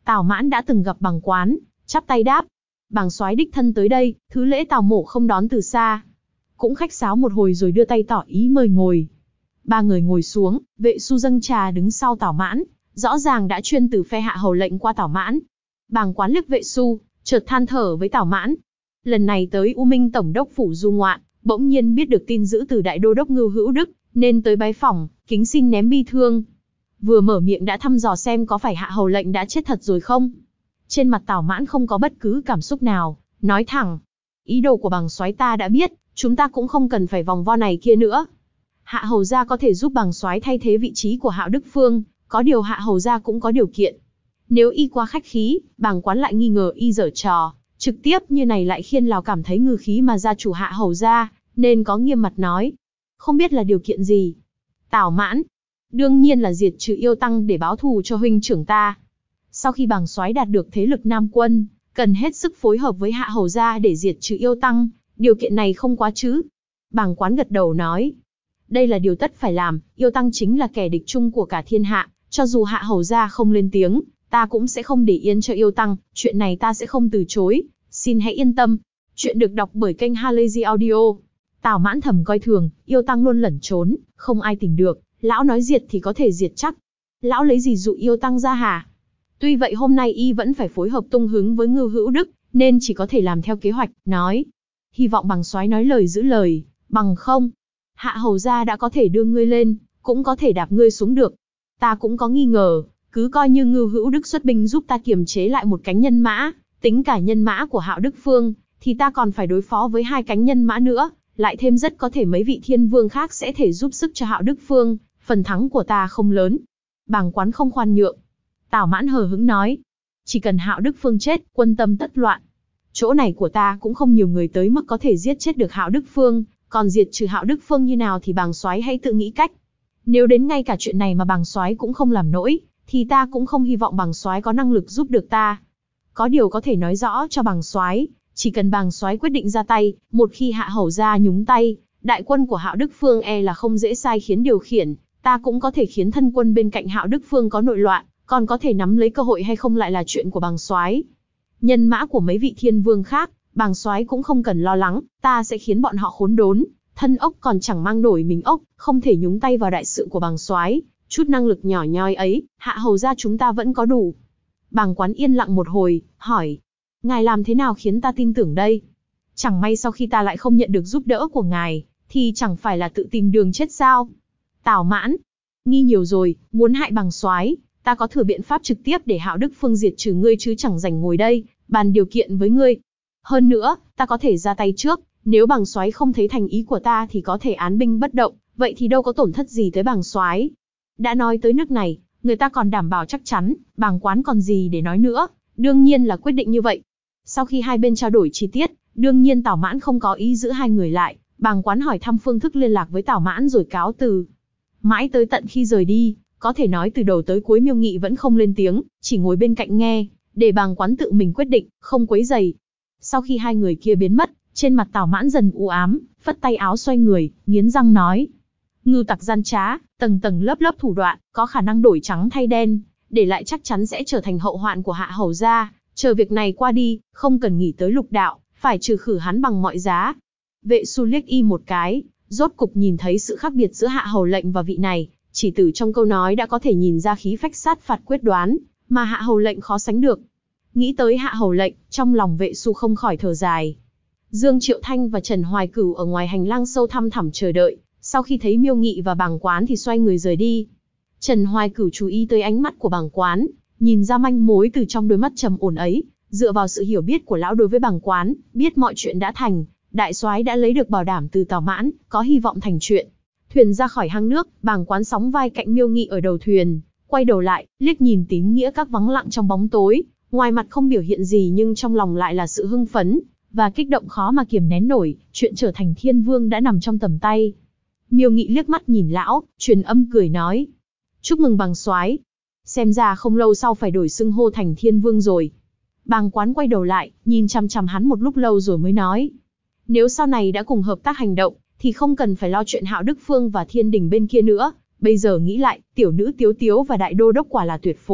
Tào Mãn đã từng gặp Bàng Quán, chắp tay đáp. Bàng soái đích thân tới đây, thứ lễ Tào Mộ không đón từ xa. Cũng khách sáo một hồi rồi đưa tay tỏ ý mời ngồi. Ba người ngồi xuống, Vệ Su dâng trà đứng sau Tào Mãn, rõ ràng đã chuyên từ phe hạ hầu lệnh qua Tào Mãn. Bàng Quán liếc Vệ Su, chợt than thở với Tào Mãn. Lần này tới U Minh tổng đốc phủ du ngoạn, bỗng nhiên biết được tin dữ từ đại đô đốc Ngưu Hữu Đức, nên tới bái phỏng, kính xin ném bi thương. Vừa mở miệng đã thăm dò xem có phải hạ hầu lệnh đã chết thật rồi không. Trên mặt Tào Mãn không có bất cứ cảm xúc nào, nói thẳng. Ý đồ của Bàng soái ta đã biết, chúng ta cũng không cần phải vòng vo này kia nữa. Hạ hầu gia có thể giúp Bàng soái thay thế vị trí của Hạo Đức Phương, có điều hạ hầu gia cũng có điều kiện. Nếu y quá khách khí, Bàng Quán lại nghi ngờ y giở trò, trực tiếp như này lại khiến Lào cảm thấy ngư khí mà gia chủ hạ hầu gia, nên có nghiêm mặt nói. Không biết là điều kiện gì? Tào Mãn. Đương nhiên là diệt trừ yêu tăng để báo thù cho huynh trưởng ta. Sau khi Bàng soái đạt được thế lực Nam quân, cần hết sức phối hợp với hạ hầu gia để diệt trừ yêu tăng, điều kiện này không quá chứ? Bàng Quán gật đầu nói. Đây là điều tất phải làm, yêu tăng chính là kẻ địch chung của cả thiên hạ, cho dù hạ hầu gia không lên tiếng, ta cũng sẽ không để yên cho yêu tăng, chuyện này ta sẽ không từ chối, xin hãy yên tâm. Chuyện được đọc bởi kênh Halazy Audio. Tào Mãn thầm coi thường, yêu tăng luôn lẩn trốn, không ai tìm được, lão nói diệt thì có thể diệt chắc. Lão lấy gì dụ yêu tăng ra hả? Tuy vậy hôm nay y vẫn phải phối hợp tung hứng với Ngưu Hữu Đức, nên chỉ có thể làm theo kế hoạch, nói. Hy vọng Bàng soái nói lời giữ lời, bằng không, hạ hầu gia đã có thể đưa ngươi lên, cũng có thể đạp ngươi xuống được. Ta cũng có nghi ngờ, cứ coi như Ngưu Hữu Đức xuất binh giúp ta kiềm chế lại một cánh nhân mã, tính cả nhân mã của Hạo Đức Phương, thì ta còn phải đối phó với 2 cánh nhân mã nữa, lại thêm rất có thể mấy vị thiên vương khác sẽ thể giúp sức cho Hạo Đức Phương, phần thắng của ta không lớn. Bàng Quán không khoan nhượng. Tào Mãn hờ hững nói, chỉ cần Hạo Đức Phương chết, quân tâm tất loạn. Chỗ này của ta cũng không nhiều người tới mức có thể giết chết được Hạo Đức Phương, còn diệt trừ Hạo Đức Phương như nào thì Bàng soái hãy tự nghĩ cách. Nếu đến ngay cả chuyện này mà Bàng soái cũng không làm nổi, thì ta cũng không hy vọng Bàng soái có năng lực giúp được ta. Có điều có thể nói rõ cho Bàng soái, chỉ cần Bàng soái quyết định ra tay, một khi hạ hầu gia nhúng tay, đại quân của Hạo Đức Phương e là không dễ sai khiến điều khiển, ta cũng có thể khiến thân quân bên cạnh Hạo Đức Phương có nội loạn, còn có thể nắm lấy cơ hội hay không lại là chuyện của Bàng soái. Nhân mã của mấy vị thiên vương khác, Bàng soái cũng không cần lo lắng, ta sẽ khiến bọn họ khốn đốn, thân ốc còn chẳng mang nổi mình ốc, không thể nhúng tay vào đại sự của Bàng soái. Chút năng lực nhỏ nhoi ấy, hạ hầu gia chúng ta vẫn có đủ. Bàng Quán yên lặng một hồi, hỏi. Ngài làm thế nào khiến ta tin tưởng đây? Chẳng may sau khi ta lại không nhận được giúp đỡ của ngài, thì chẳng phải là tự tìm đường chết sao? Tào Mãn. Nghi nhiều rồi, muốn hại Bàng soái, ta có thừa biện pháp trực tiếp để Hạo Đức Phương diệt trừ ngươi chứ chẳng rảnh ngồi đây, bàn điều kiện với ngươi. Hơn nữa, ta có thể ra tay trước, nếu Bàng soái không thấy thành ý của ta thì có thể án binh bất động, vậy thì đâu có tổn thất gì tới Bàng soái. Đã nói tới nước này, người ta còn đảm bảo chắc chắn, Bàng Quán còn gì để nói nữa, đương nhiên là quyết định như vậy. Sau khi hai bên trao đổi chi tiết, đương nhiên Tào Mãn không có ý giữ hai người lại, Bàng Quán hỏi thăm phương thức liên lạc với Tào Mãn rồi cáo từ. Mãi tới tận khi rời đi, có thể nói từ đầu tới cuối Miêu Nghị vẫn không lên tiếng, chỉ ngồi bên cạnh nghe, để Bàng Quán tự mình quyết định, không quấy rầy. Sau khi hai người kia biến mất, trên mặt Tào Mãn dần u ám, phất tay áo xoay người, nghiến răng nói. Ngưu tặc gian trá, tầng tầng lớp lớp thủ đoạn, có khả năng đổi trắng thay đen, để lại chắc chắn sẽ trở thành hậu hoạn của hạ hầu gia. Chờ việc này qua đi, không cần nghĩ tới lục đạo, phải trừ khử hắn bằng mọi giá. Vệ Su liếc y một cái, rốt cục nhìn thấy sự khác biệt giữa hạ hầu lệnh và vị này, chỉ từ trong câu nói đã có thể nhìn ra khí phách sát phạt quyết đoán, mà hạ hầu lệnh khó sánh được. Nghĩ tới hạ hầu lệnh, trong lòng Vệ Su không khỏi thở dài. Dương Triệu Thanh và Trần Hoài Cửu ở ngoài hành lang sâu thăm thẳm chờ đợi, sau khi thấy Miêu Nghị và Bàng Quán thì xoay người rời đi. Trần Hoài Cửu chú ý tới ánh mắt của Bàng Quán, nhìn ra manh mối từ trong đôi mắt trầm ổn ấy, dựa vào sự hiểu biết của lão đối với Bàng Quán, biết mọi chuyện đã thành, đại soái đã lấy được bảo đảm từ Tào Mãn, có hy vọng thành chuyện. Thuyền ra khỏi hang nước, Bàng Quán sóng vai cạnh Miêu Nghị ở đầu thuyền, quay đầu lại, liếc nhìn Tín Nghĩa các vắng lặng trong bóng tối, ngoài mặt không biểu hiện gì nhưng trong lòng lại là sự hưng phấn và kích động khó mà kiềm nén nổi, chuyện trở thành thiên vương đã nằm trong tầm tay. Miêu Nghị liếc mắt nhìn lão, truyền âm cười nói: "Chúc mừng Bàng soái, xem ra không lâu sau phải đổi xưng hô thành thiên vương rồi." Bàng Quán quay đầu lại, nhìn chằm chằm hắn một lúc lâu rồi mới nói: "Nếu sau này đã cùng hợp tác hành động, thì không cần phải lo chuyện Hạo Đức Phương và Thiên Đình bên kia nữa. Bây giờ nghĩ lại, tiểu nữ Tiếu Tiếu và đại đô đốc quả là tuyệt phối,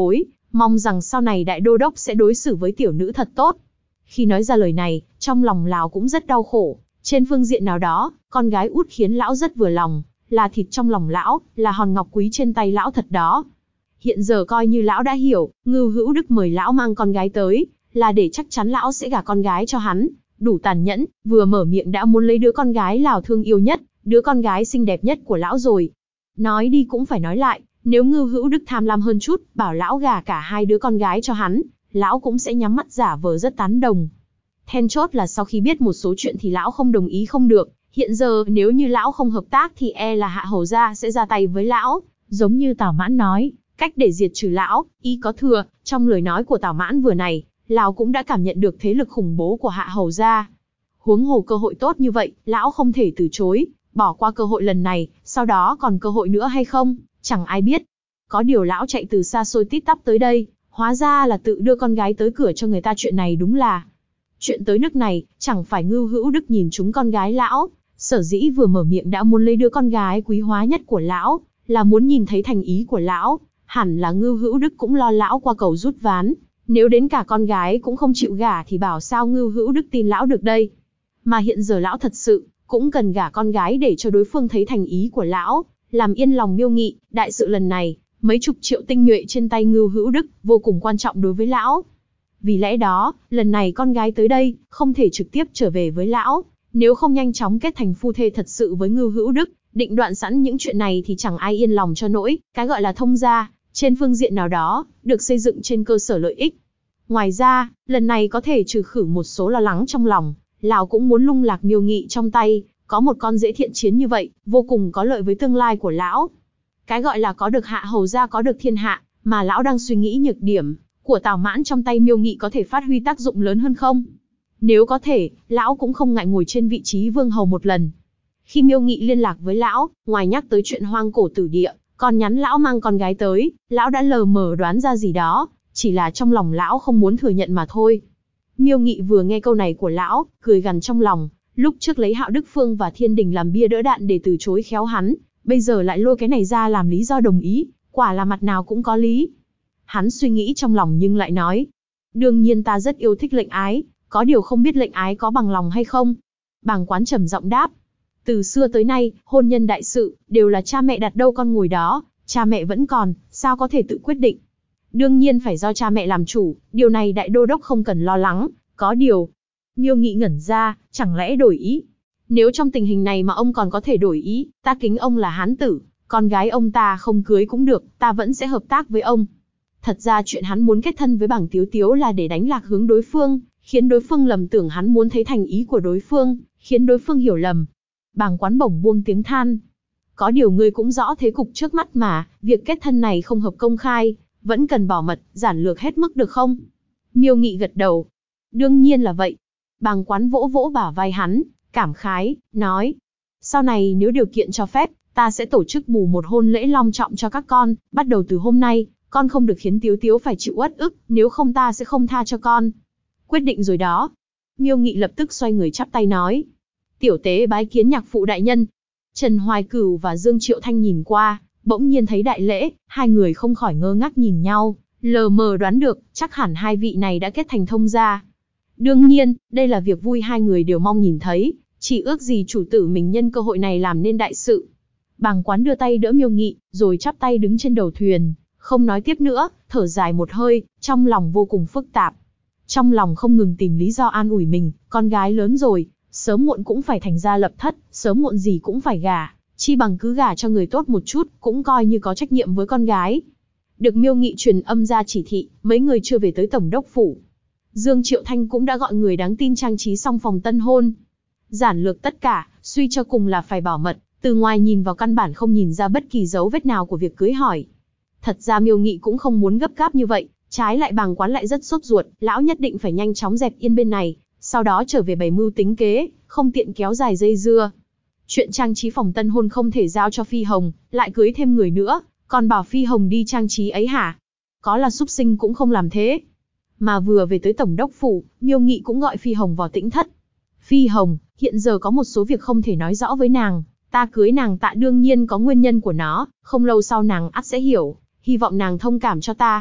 mong rằng sau này đại đô đốc sẽ đối xử với tiểu nữ thật tốt. Khi nói ra lời này, trong lòng lão cũng rất đau khổ. Trên phương diện nào đó, con gái út khiến lão rất vừa lòng, là thịt trong lòng lão, là hòn ngọc quý trên tay lão thật đó. Hiện giờ coi như lão đã hiểu, Ngưu Hữu Đức mời lão mang con gái tới, là để chắc chắn lão sẽ gả con gái cho hắn. Đủ tàn nhẫn, vừa mở miệng đã muốn lấy đứa con gái lão thương yêu nhất, đứa con gái xinh đẹp nhất của lão rồi. Nói đi cũng phải nói lại, nếu Ngưu Hữu Đức tham lam hơn chút, bảo lão gả cả hai đứa con gái cho hắn, lão cũng sẽ nhắm mắt giả vờ rất tán đồng. Then chốt là sau khi biết một số chuyện thì lão không đồng ý không được, hiện giờ nếu như lão không hợp tác thì e là Hạ Hầu gia sẽ ra tay với lão, giống như Tào Mãn nói, cách để diệt trừ lão, ý có thừa. Trong lời nói của Tào Mãn vừa này, lão cũng đã cảm nhận được thế lực khủng bố của Hạ Hầu gia. Huống hồ cơ hội tốt như vậy, lão không thể từ chối, bỏ qua cơ hội lần này, sau đó còn cơ hội nữa hay không, chẳng ai biết. Có điều lão chạy từ xa xôi tít tắp tới đây, hóa ra là tự đưa con gái tới cửa cho người ta, chuyện này đúng là. Chuyện tới nước này, chẳng phải Ngưu Hữu Đức nhìn trúng con gái lão, sở dĩ vừa mở miệng đã muốn lấy đứa con gái quý hóa nhất của lão, là muốn nhìn thấy thành ý của lão, hẳn là Ngưu Hữu Đức cũng lo lão qua cầu rút ván, nếu đến cả con gái cũng không chịu gả thì bảo sao Ngưu Hữu Đức tin lão được đây. Mà hiện giờ lão thật sự, cũng cần gả con gái để cho đối phương thấy thành ý của lão, làm yên lòng Miêu Nghị. Đại sự lần này, mấy chục triệu tinh nhuệ trên tay Ngưu Hữu Đức, vô cùng quan trọng đối với lão. Vì lẽ đó, lần này con gái tới đây, không thể trực tiếp trở về với lão, nếu không nhanh chóng kết thành phu thê thật sự với Ngưu Hữu Đức, định đoạn sẵn những chuyện này thì chẳng ai yên lòng cho nổi. Cái gọi là thông gia, trên phương diện nào đó, được xây dựng trên cơ sở lợi ích. Ngoài ra, lần này có thể trừ khử một số lo lắng trong lòng, lão cũng muốn lung lạc Miêu Nghị trong tay, có một con dễ thiện chiến như vậy, vô cùng có lợi với tương lai của lão. Cái gọi là có được Hạ Hầu gia có được thiên hạ, mà lão đang suy nghĩ nhược điểm của Tào Mãn trong tay Miêu Nghị có thể phát huy tác dụng lớn hơn không? Nếu có thể, lão cũng không ngại ngồi trên vị trí vương hầu một lần. Khi Miêu Nghị liên lạc với lão, ngoài nhắc tới chuyện hoang cổ tử địa, còn nhắn lão mang con gái tới, lão đã lờ mờ đoán ra gì đó, chỉ là trong lòng lão không muốn thừa nhận mà thôi. Miêu Nghị vừa nghe câu này của lão, cười gằn trong lòng, lúc trước lấy Hạo Đức Phương và Thiên Đình làm bia đỡ đạn để từ chối khéo hắn, bây giờ lại lôi cái này ra làm lý do đồng ý, quả là mặt nào cũng có lý. Hắn suy nghĩ trong lòng nhưng lại nói, đương nhiên ta rất yêu thích Lệnh Ái, có điều không biết Lệnh Ái có bằng lòng hay không. Bàng Quán trầm giọng đáp, từ xưa tới nay, hôn nhân đại sự, đều là cha mẹ đặt đâu con ngồi đó, cha mẹ vẫn còn, sao có thể tự quyết định. Đương nhiên phải do cha mẹ làm chủ, điều này đại đô đốc không cần lo lắng, có điều. Miêu Nghị ngẩn ra, chẳng lẽ đổi ý? Nếu trong tình hình này mà ông còn có thể đổi ý, ta kính ông là hán tử, con gái ông ta không cưới cũng được, ta vẫn sẽ hợp tác với ông. Thật ra chuyện hắn muốn kết thân với Bàng Tiếu Tiếu là để đánh lạc hướng đối phương, khiến đối phương lầm tưởng hắn muốn thấy thành ý của đối phương, khiến đối phương hiểu lầm. Bàng Quán bỗng buông tiếng than. Có điều ngươi cũng rõ thế cục trước mắt mà, việc kết thân này không hợp công khai, vẫn cần bảo mật, giản lược hết mức được không? Miêu Nghị gật đầu. Đương nhiên là vậy. Bàng Quán vỗ vỗ bả vai hắn, cảm khái, nói. Sau này nếu điều kiện cho phép, ta sẽ tổ chức bù một hôn lễ long trọng cho các con, bắt đầu từ hôm nay, con không được khiến Tiếu Tiếu phải chịu uất ức, nếu không ta sẽ không tha cho con. Quyết định rồi đó. Miêu Nghị lập tức xoay người chắp tay nói. Tiểu tế bái kiến nhạc phụ đại nhân. Trần Hoài Cửu và Dương Triệu Thanh nhìn qua, bỗng nhiên thấy đại lễ, hai người không khỏi ngơ ngác nhìn nhau, lờ mờ đoán được, chắc hẳn hai vị này đã kết thành thông gia. Đương nhiên, đây là việc vui hai người đều mong nhìn thấy, chỉ ước gì chủ tử mình nhân cơ hội này làm nên đại sự. Bàng Quán đưa tay đỡ Miêu Nghị, rồi chắp tay đứng trên đầu thuyền, không nói tiếp nữa, thở dài một hơi, trong lòng vô cùng phức tạp. Trong lòng không ngừng tìm lý do an ủi mình, con gái lớn rồi, sớm muộn cũng phải thành gia lập thất, sớm muộn gì cũng phải gả, chi bằng cứ gả cho người tốt một chút, cũng coi như có trách nhiệm với con gái. Được Miêu Nghị truyền âm ra chỉ thị, mấy người chưa về tới tổng đốc phủ. Dương Triệu Thanh cũng đã gọi người đáng tin trang trí xong phòng tân hôn. Giản lược tất cả, suy cho cùng là phải bảo mật, từ ngoài nhìn vào căn bản không nhìn ra bất kỳ dấu vết nào của việc cưới hỏi. Thật ra Miêu Nghị cũng không muốn gấp gáp như vậy, trái lại Bàng Quán lại rất sốt ruột, lão nhất định phải nhanh chóng dẹp yên bên này, sau đó trở về bày mưu tính kế, không tiện kéo dài dây dưa. Chuyện trang trí phòng tân hôn không thể giao cho Phi Hồng, lại cưới thêm người nữa, còn bảo Phi Hồng đi trang trí ấy hả? Có là súc sinh cũng không làm thế. Mà vừa về tới tổng đốc phủ, Miêu Nghị cũng gọi Phi Hồng vào tĩnh thất. Phi Hồng, hiện giờ có một số việc không thể nói rõ với nàng, ta cưới nàng Tạ đương nhiên có nguyên nhân của nó, không lâu sau nàng ắt sẽ hiểu, hy vọng nàng thông cảm cho ta.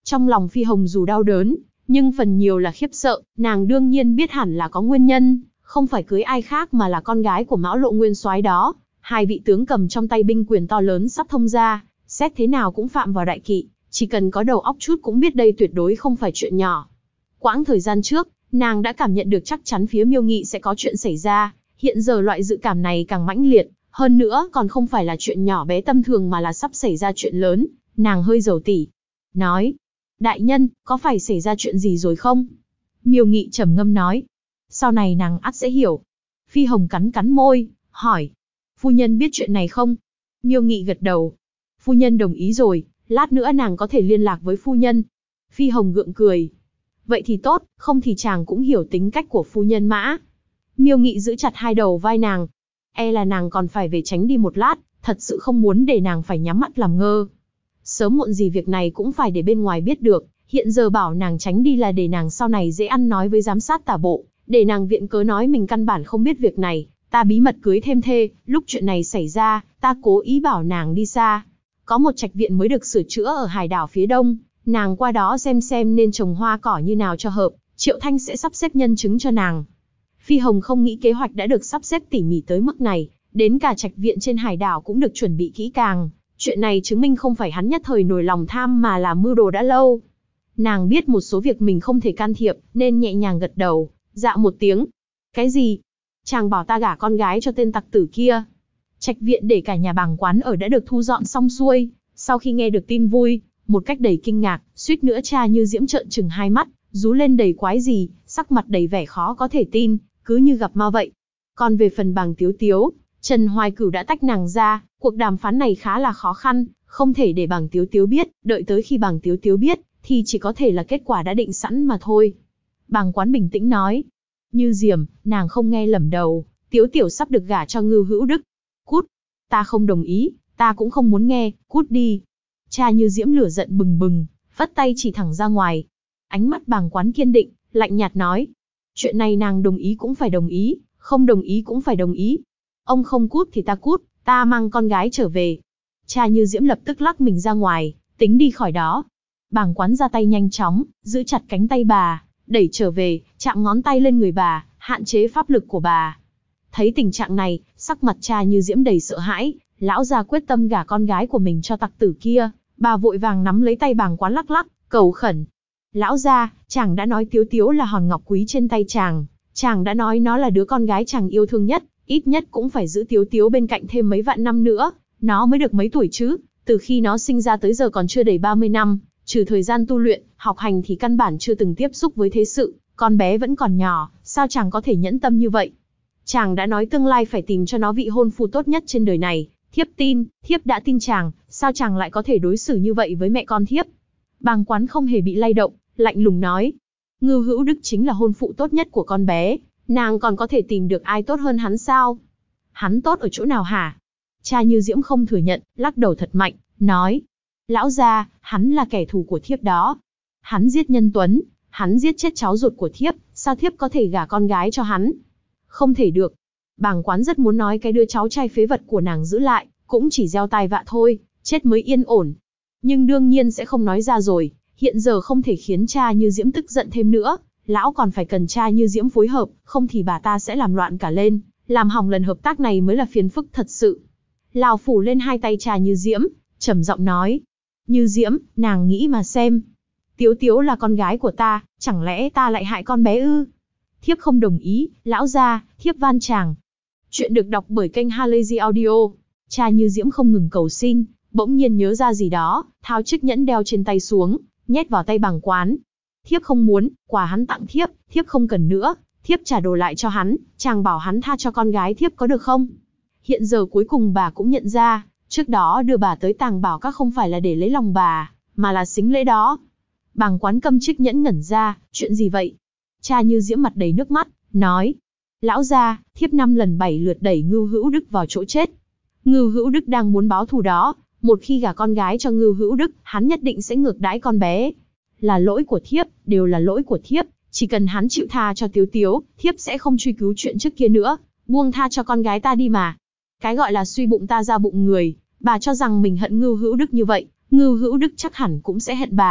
Trong lòng Phi Hồng dù đau đớn, nhưng phần nhiều là khiếp sợ, nàng đương nhiên biết hẳn là có nguyên nhân, không phải cưới ai khác mà là con gái của Mão Lộ Nguyên Soái đó. Hai vị tướng cầm trong tay binh quyền to lớn sắp thông ra, xét thế nào cũng phạm vào đại kỵ, chỉ cần có đầu óc chút cũng biết đây tuyệt đối không phải chuyện nhỏ. Quãng thời gian trước, nàng đã cảm nhận được chắc chắn phía Miêu Nghị sẽ có chuyện xảy ra, hiện giờ loại dự cảm này càng mãnh liệt, hơn nữa còn không phải là chuyện nhỏ bé tâm thường mà là sắp xảy ra chuyện lớn. Nàng hơi dầu tỉ, nói: đại nhân, có phải xảy ra chuyện gì rồi không? Miêu Nghị trầm ngâm nói: sau này nàng ắt sẽ hiểu. Phi Hồng cắn cắn môi, hỏi: phu nhân biết chuyện này không? Miêu Nghị gật đầu. Phu nhân đồng ý rồi, lát nữa nàng có thể liên lạc với phu nhân. Phi Hồng gượng cười. Vậy thì tốt, không thì chàng cũng hiểu tính cách của phu nhân Mã. Miêu Nghị giữ chặt hai đầu vai nàng. E là nàng còn phải về tránh đi một lát, thật sự không muốn để nàng phải nhắm mắt làm ngơ. Sớm muộn gì việc này cũng phải để bên ngoài biết được, hiện giờ bảo nàng tránh đi là để nàng sau này dễ ăn nói với giám sát tả bộ, để nàng viện cớ nói mình căn bản không biết việc này, ta bí mật cưới thêm thê, lúc chuyện này xảy ra, ta cố ý bảo nàng đi xa. Có một trạch viện mới được sửa chữa ở hải đảo phía đông, nàng qua đó xem nên trồng hoa cỏ như nào cho hợp, Triệu Thanh sẽ sắp xếp nhân chứng cho nàng. Phi Hồng không nghĩ kế hoạch đã được sắp xếp tỉ mỉ tới mức này, đến cả trạch viện trên hải đảo cũng được chuẩn bị kỹ càng. Chuyện này chứng minh không phải hắn nhất thời nổi lòng tham mà là mưu đồ đã lâu. Nàng biết một số việc mình không thể can thiệp, nên nhẹ nhàng gật đầu, dạ một tiếng. Cái gì? Chàng bảo ta gả con gái cho tên tặc tử kia. Trạch viện để cả nhà bàng quán ở đã được thu dọn xong xuôi. Sau khi nghe được tin vui, một cách đầy kinh ngạc, suýt nữa Cha Như Diễm trợn trừng hai mắt, rú lên đầy quái gì, sắc mặt đầy vẻ khó có thể tin, cứ như gặp ma vậy. Còn về phần Bàng Tiếu Tiếu, Trần Hoài Cửu đã tách nàng ra, cuộc đàm phán này khá là khó khăn, không thể để Bàng Tiếu Tiếu biết, đợi tới khi Bàng Tiếu Tiếu biết, thì chỉ có thể là kết quả đã định sẵn mà thôi. Bàng Quán bình tĩnh nói: Như Diệm, nàng không nghe lầm đầu, Tiếu Tiểu sắp được gả cho Ngưu Hữu Đức. Cút! Ta không đồng ý, ta cũng không muốn nghe, cút đi. Cha Như Diễm lửa giận bừng bừng, vất tay chỉ thẳng ra ngoài. Ánh mắt Bàng Quán kiên định, lạnh nhạt nói: chuyện này nàng đồng ý cũng phải đồng ý, không đồng ý cũng phải đồng ý. Ông không cút thì ta cút, ta mang con gái trở về. Cha Như Diễm lập tức lắc mình ra ngoài, tính đi khỏi đó. Bàng Quán ra tay nhanh chóng, giữ chặt cánh tay bà, đẩy trở về, chạm ngón tay lên người bà, hạn chế pháp lực của bà. Thấy tình trạng này, sắc mặt Cha Như Diễm đầy sợ hãi, lão già quyết tâm gả con gái của mình cho tặc tử kia. Bà vội vàng nắm lấy tay Bàng Quán lắc lắc, cầu khẩn: lão gia, chàng đã nói Tiếu Tiếu là hòn ngọc quý trên tay chàng đã nói nó là đứa con gái chàng yêu thương nhất, ít nhất cũng phải giữ Tiếu Tiếu bên cạnh thêm mấy vạn năm nữa, nó mới được mấy tuổi chứ, từ khi nó sinh ra tới giờ còn chưa đầy 30 năm, trừ thời gian tu luyện, học hành thì căn bản chưa từng tiếp xúc với thế sự, con bé vẫn còn nhỏ, sao chàng có thể nhẫn tâm như vậy? Chàng đã nói tương lai phải tìm cho nó vị hôn phu tốt nhất trên đời này, thiếp tin, thiếp đã tin chàng, sao chàng lại có thể đối xử như vậy với mẹ con thiếp? Bàng Quán không hề bị lay động, lạnh lùng nói: Ngưu Hữu Đức chính là hôn phụ tốt nhất của con bé, nàng còn có thể tìm được ai tốt hơn hắn sao? Hắn tốt ở chỗ nào hả? Cha Như Diễm không thừa nhận, lắc đầu thật mạnh, nói: lão gia, hắn là kẻ thù của thiếp đó. Hắn giết Nhân Tuấn, hắn giết chết cháu ruột của thiếp, sao thiếp có thể gả con gái cho hắn? Không thể được. Bàng Quán rất muốn nói cái đứa cháu trai phế vật của nàng giữ lại, cũng chỉ gieo tai vạ thôi, chết mới yên ổn. Nhưng đương nhiên sẽ không nói ra rồi, hiện giờ không thể khiến Cha Như Diễm tức giận thêm nữa, lão còn phải cần Cha Như Diễm phối hợp, không thì bà ta sẽ làm loạn cả lên, làm hỏng lần hợp tác này mới là phiền phức thật sự. Lão phủ lên hai tay Cha Như Diễm, trầm giọng nói: Như Diễm, nàng nghĩ mà xem. Tiếu Tiếu là con gái của ta, chẳng lẽ ta lại hại con bé ư? Thiếp không đồng ý, lão gia, thiếp van chàng. Chuyện được đọc bởi kênh Halazy Audio. Cha Như Diễm không ngừng cầu xin, bỗng nhiên nhớ ra gì đó, tháo chiếc nhẫn đeo trên tay xuống, nhét vào tay Bàng Quán. Thiếp không muốn, quà hắn tặng thiếp không cần nữa, thiếp trả đồ lại cho hắn, chàng bảo hắn tha cho con gái thiếp có được không? Hiện giờ cuối cùng bà cũng nhận ra, trước đó đưa bà tới Tàng Bảo Các không phải là để lấy lòng bà, mà là xính lễ đó. Bàng Quán cầm chiếc nhẫn ngẩn ra, chuyện gì vậy? Cha Như Diễm mặt đầy nước mắt, nói: lão gia, thiếp 5 lần 7 lượt đẩy Ngưu Hữu Đức vào chỗ chết. Ngưu Hữu Đức đang muốn báo thù đó, một khi gả con gái cho Ngưu Hữu Đức, hắn nhất định sẽ ngược đãi con bé. Là lỗi của thiếp, đều là lỗi của thiếp, chỉ cần hắn chịu tha cho Tiếu Tiếu, thiếp sẽ không truy cứu chuyện trước kia nữa, buông tha cho con gái ta đi mà. Cái gọi là suy bụng ta ra bụng người, bà cho rằng mình hận Ngưu Hữu Đức như vậy, Ngưu Hữu Đức chắc hẳn cũng sẽ hận bà,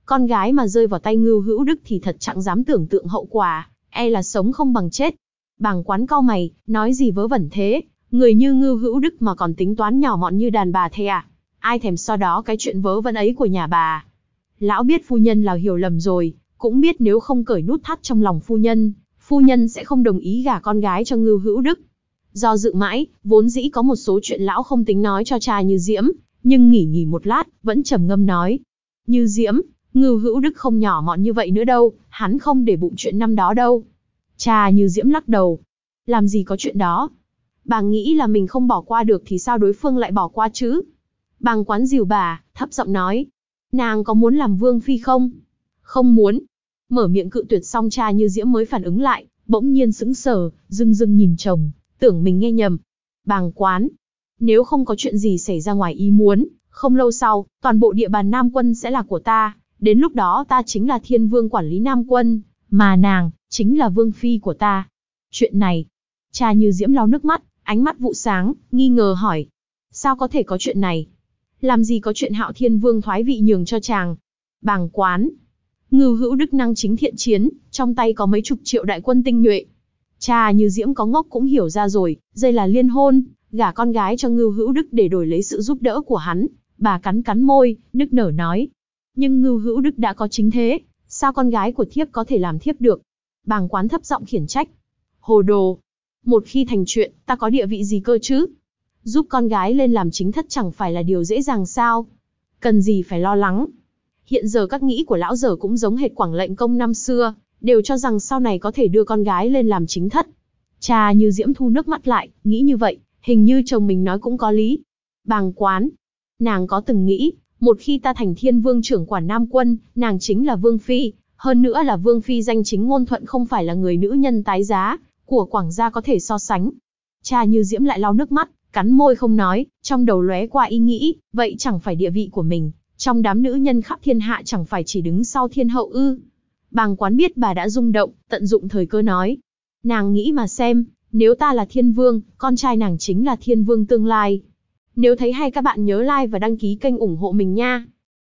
Con gái mà rơi vào tay Ngưu Hữu Đức thì thật chẳng dám tưởng tượng hậu quả, e là sống không bằng chết. Bàng Quán cau mày, nói gì vớ vẩn thế, người như Ngưu Hữu Đức mà còn tính toán nhỏ mọn như đàn bà thế à? Ai thèm so đó cái chuyện vớ vẩn ấy của nhà bà. Lão biết phu nhân là hiểu lầm rồi, cũng biết nếu không cởi nút thắt trong lòng phu nhân sẽ không đồng ý gả con gái cho Ngưu Hữu Đức. Do dự mãi, vốn dĩ có một số chuyện lão không tính nói cho cha Như Diễm, nhưng nghỉ một lát, vẫn trầm ngâm nói. Như Diễm, Ngưu Hữu Đức không nhỏ mọn như vậy nữa đâu, hắn không để bụng chuyện năm đó đâu. Cha Như Diễm lắc đầu. Làm gì có chuyện đó. Bà nghĩ là mình không bỏ qua được thì sao đối phương lại bỏ qua chứ? Bàng Quán dìu bà, thấp giọng nói. Nàng có muốn làm vương phi không? Không muốn. Mở miệng cự tuyệt xong cha Như Diễm mới phản ứng lại, bỗng nhiên sững sờ, dưng nhìn chồng, tưởng mình nghe nhầm. Bàng Quán, nếu không có chuyện gì xảy ra ngoài ý muốn, không lâu sau, toàn bộ địa bàn Nam Quân sẽ là của ta, đến lúc đó ta chính là thiên vương quản lý Nam Quân, mà nàng, chính là vương phi của ta. Chuyện này, cha Như Diễm lau nước mắt, ánh mắt vụ sáng, nghi ngờ hỏi. Sao có thể có chuyện này? Làm gì có chuyện Hạo Thiên Vương thoái vị nhường cho chàng? Bàng Quán, Ngưu Hữu Đức năng chính thiện chiến, trong tay có mấy chục triệu đại quân tinh nhuệ. Cha Như Diễm có ngốc cũng hiểu ra rồi, đây là liên hôn, gả con gái cho Ngưu Hữu Đức để đổi lấy sự giúp đỡ của hắn. Bà cắn môi, nức nở nói. Nhưng Ngưu Hữu Đức đã có chính thế, sao con gái của thiếp có thể làm thiếp được? Bàng Quán thấp giọng khiển trách. Hồ đồ! Một khi thành chuyện, ta có địa vị gì cơ chứ? Giúp con gái lên làm chính thất chẳng phải là điều dễ dàng sao? Cần gì phải lo lắng? Hiện giờ các nghĩ của lão giở cũng giống hệt Quảng Lệnh Công năm xưa, đều cho rằng sau này có thể đưa con gái lên làm chính thất. Cha Như Diễm thu nước mắt lại, nghĩ như vậy, hình như chồng mình nói cũng có lý. Bàng Quán, nàng có từng nghĩ, một khi ta thành thiên vương trưởng quản Nam Quân, nàng chính là vương phi, hơn nữa là vương phi danh chính ngôn thuận, không phải là người nữ nhân tái giá của Quảng gia có thể so sánh. Cha Như Diễm lại lau nước mắt, cắn môi không nói, trong đầu lóe qua ý nghĩ, vậy chẳng phải địa vị của mình, trong đám nữ nhân khắp thiên hạ chẳng phải chỉ đứng sau thiên hậu ư? Bàng Quán biết bà đã rung động, tận dụng thời cơ nói. Nàng nghĩ mà xem, nếu ta là thiên vương, con trai nàng chính là thiên vương tương lai. Nếu thấy hay các bạn nhớ like và đăng ký kênh ủng hộ mình nha.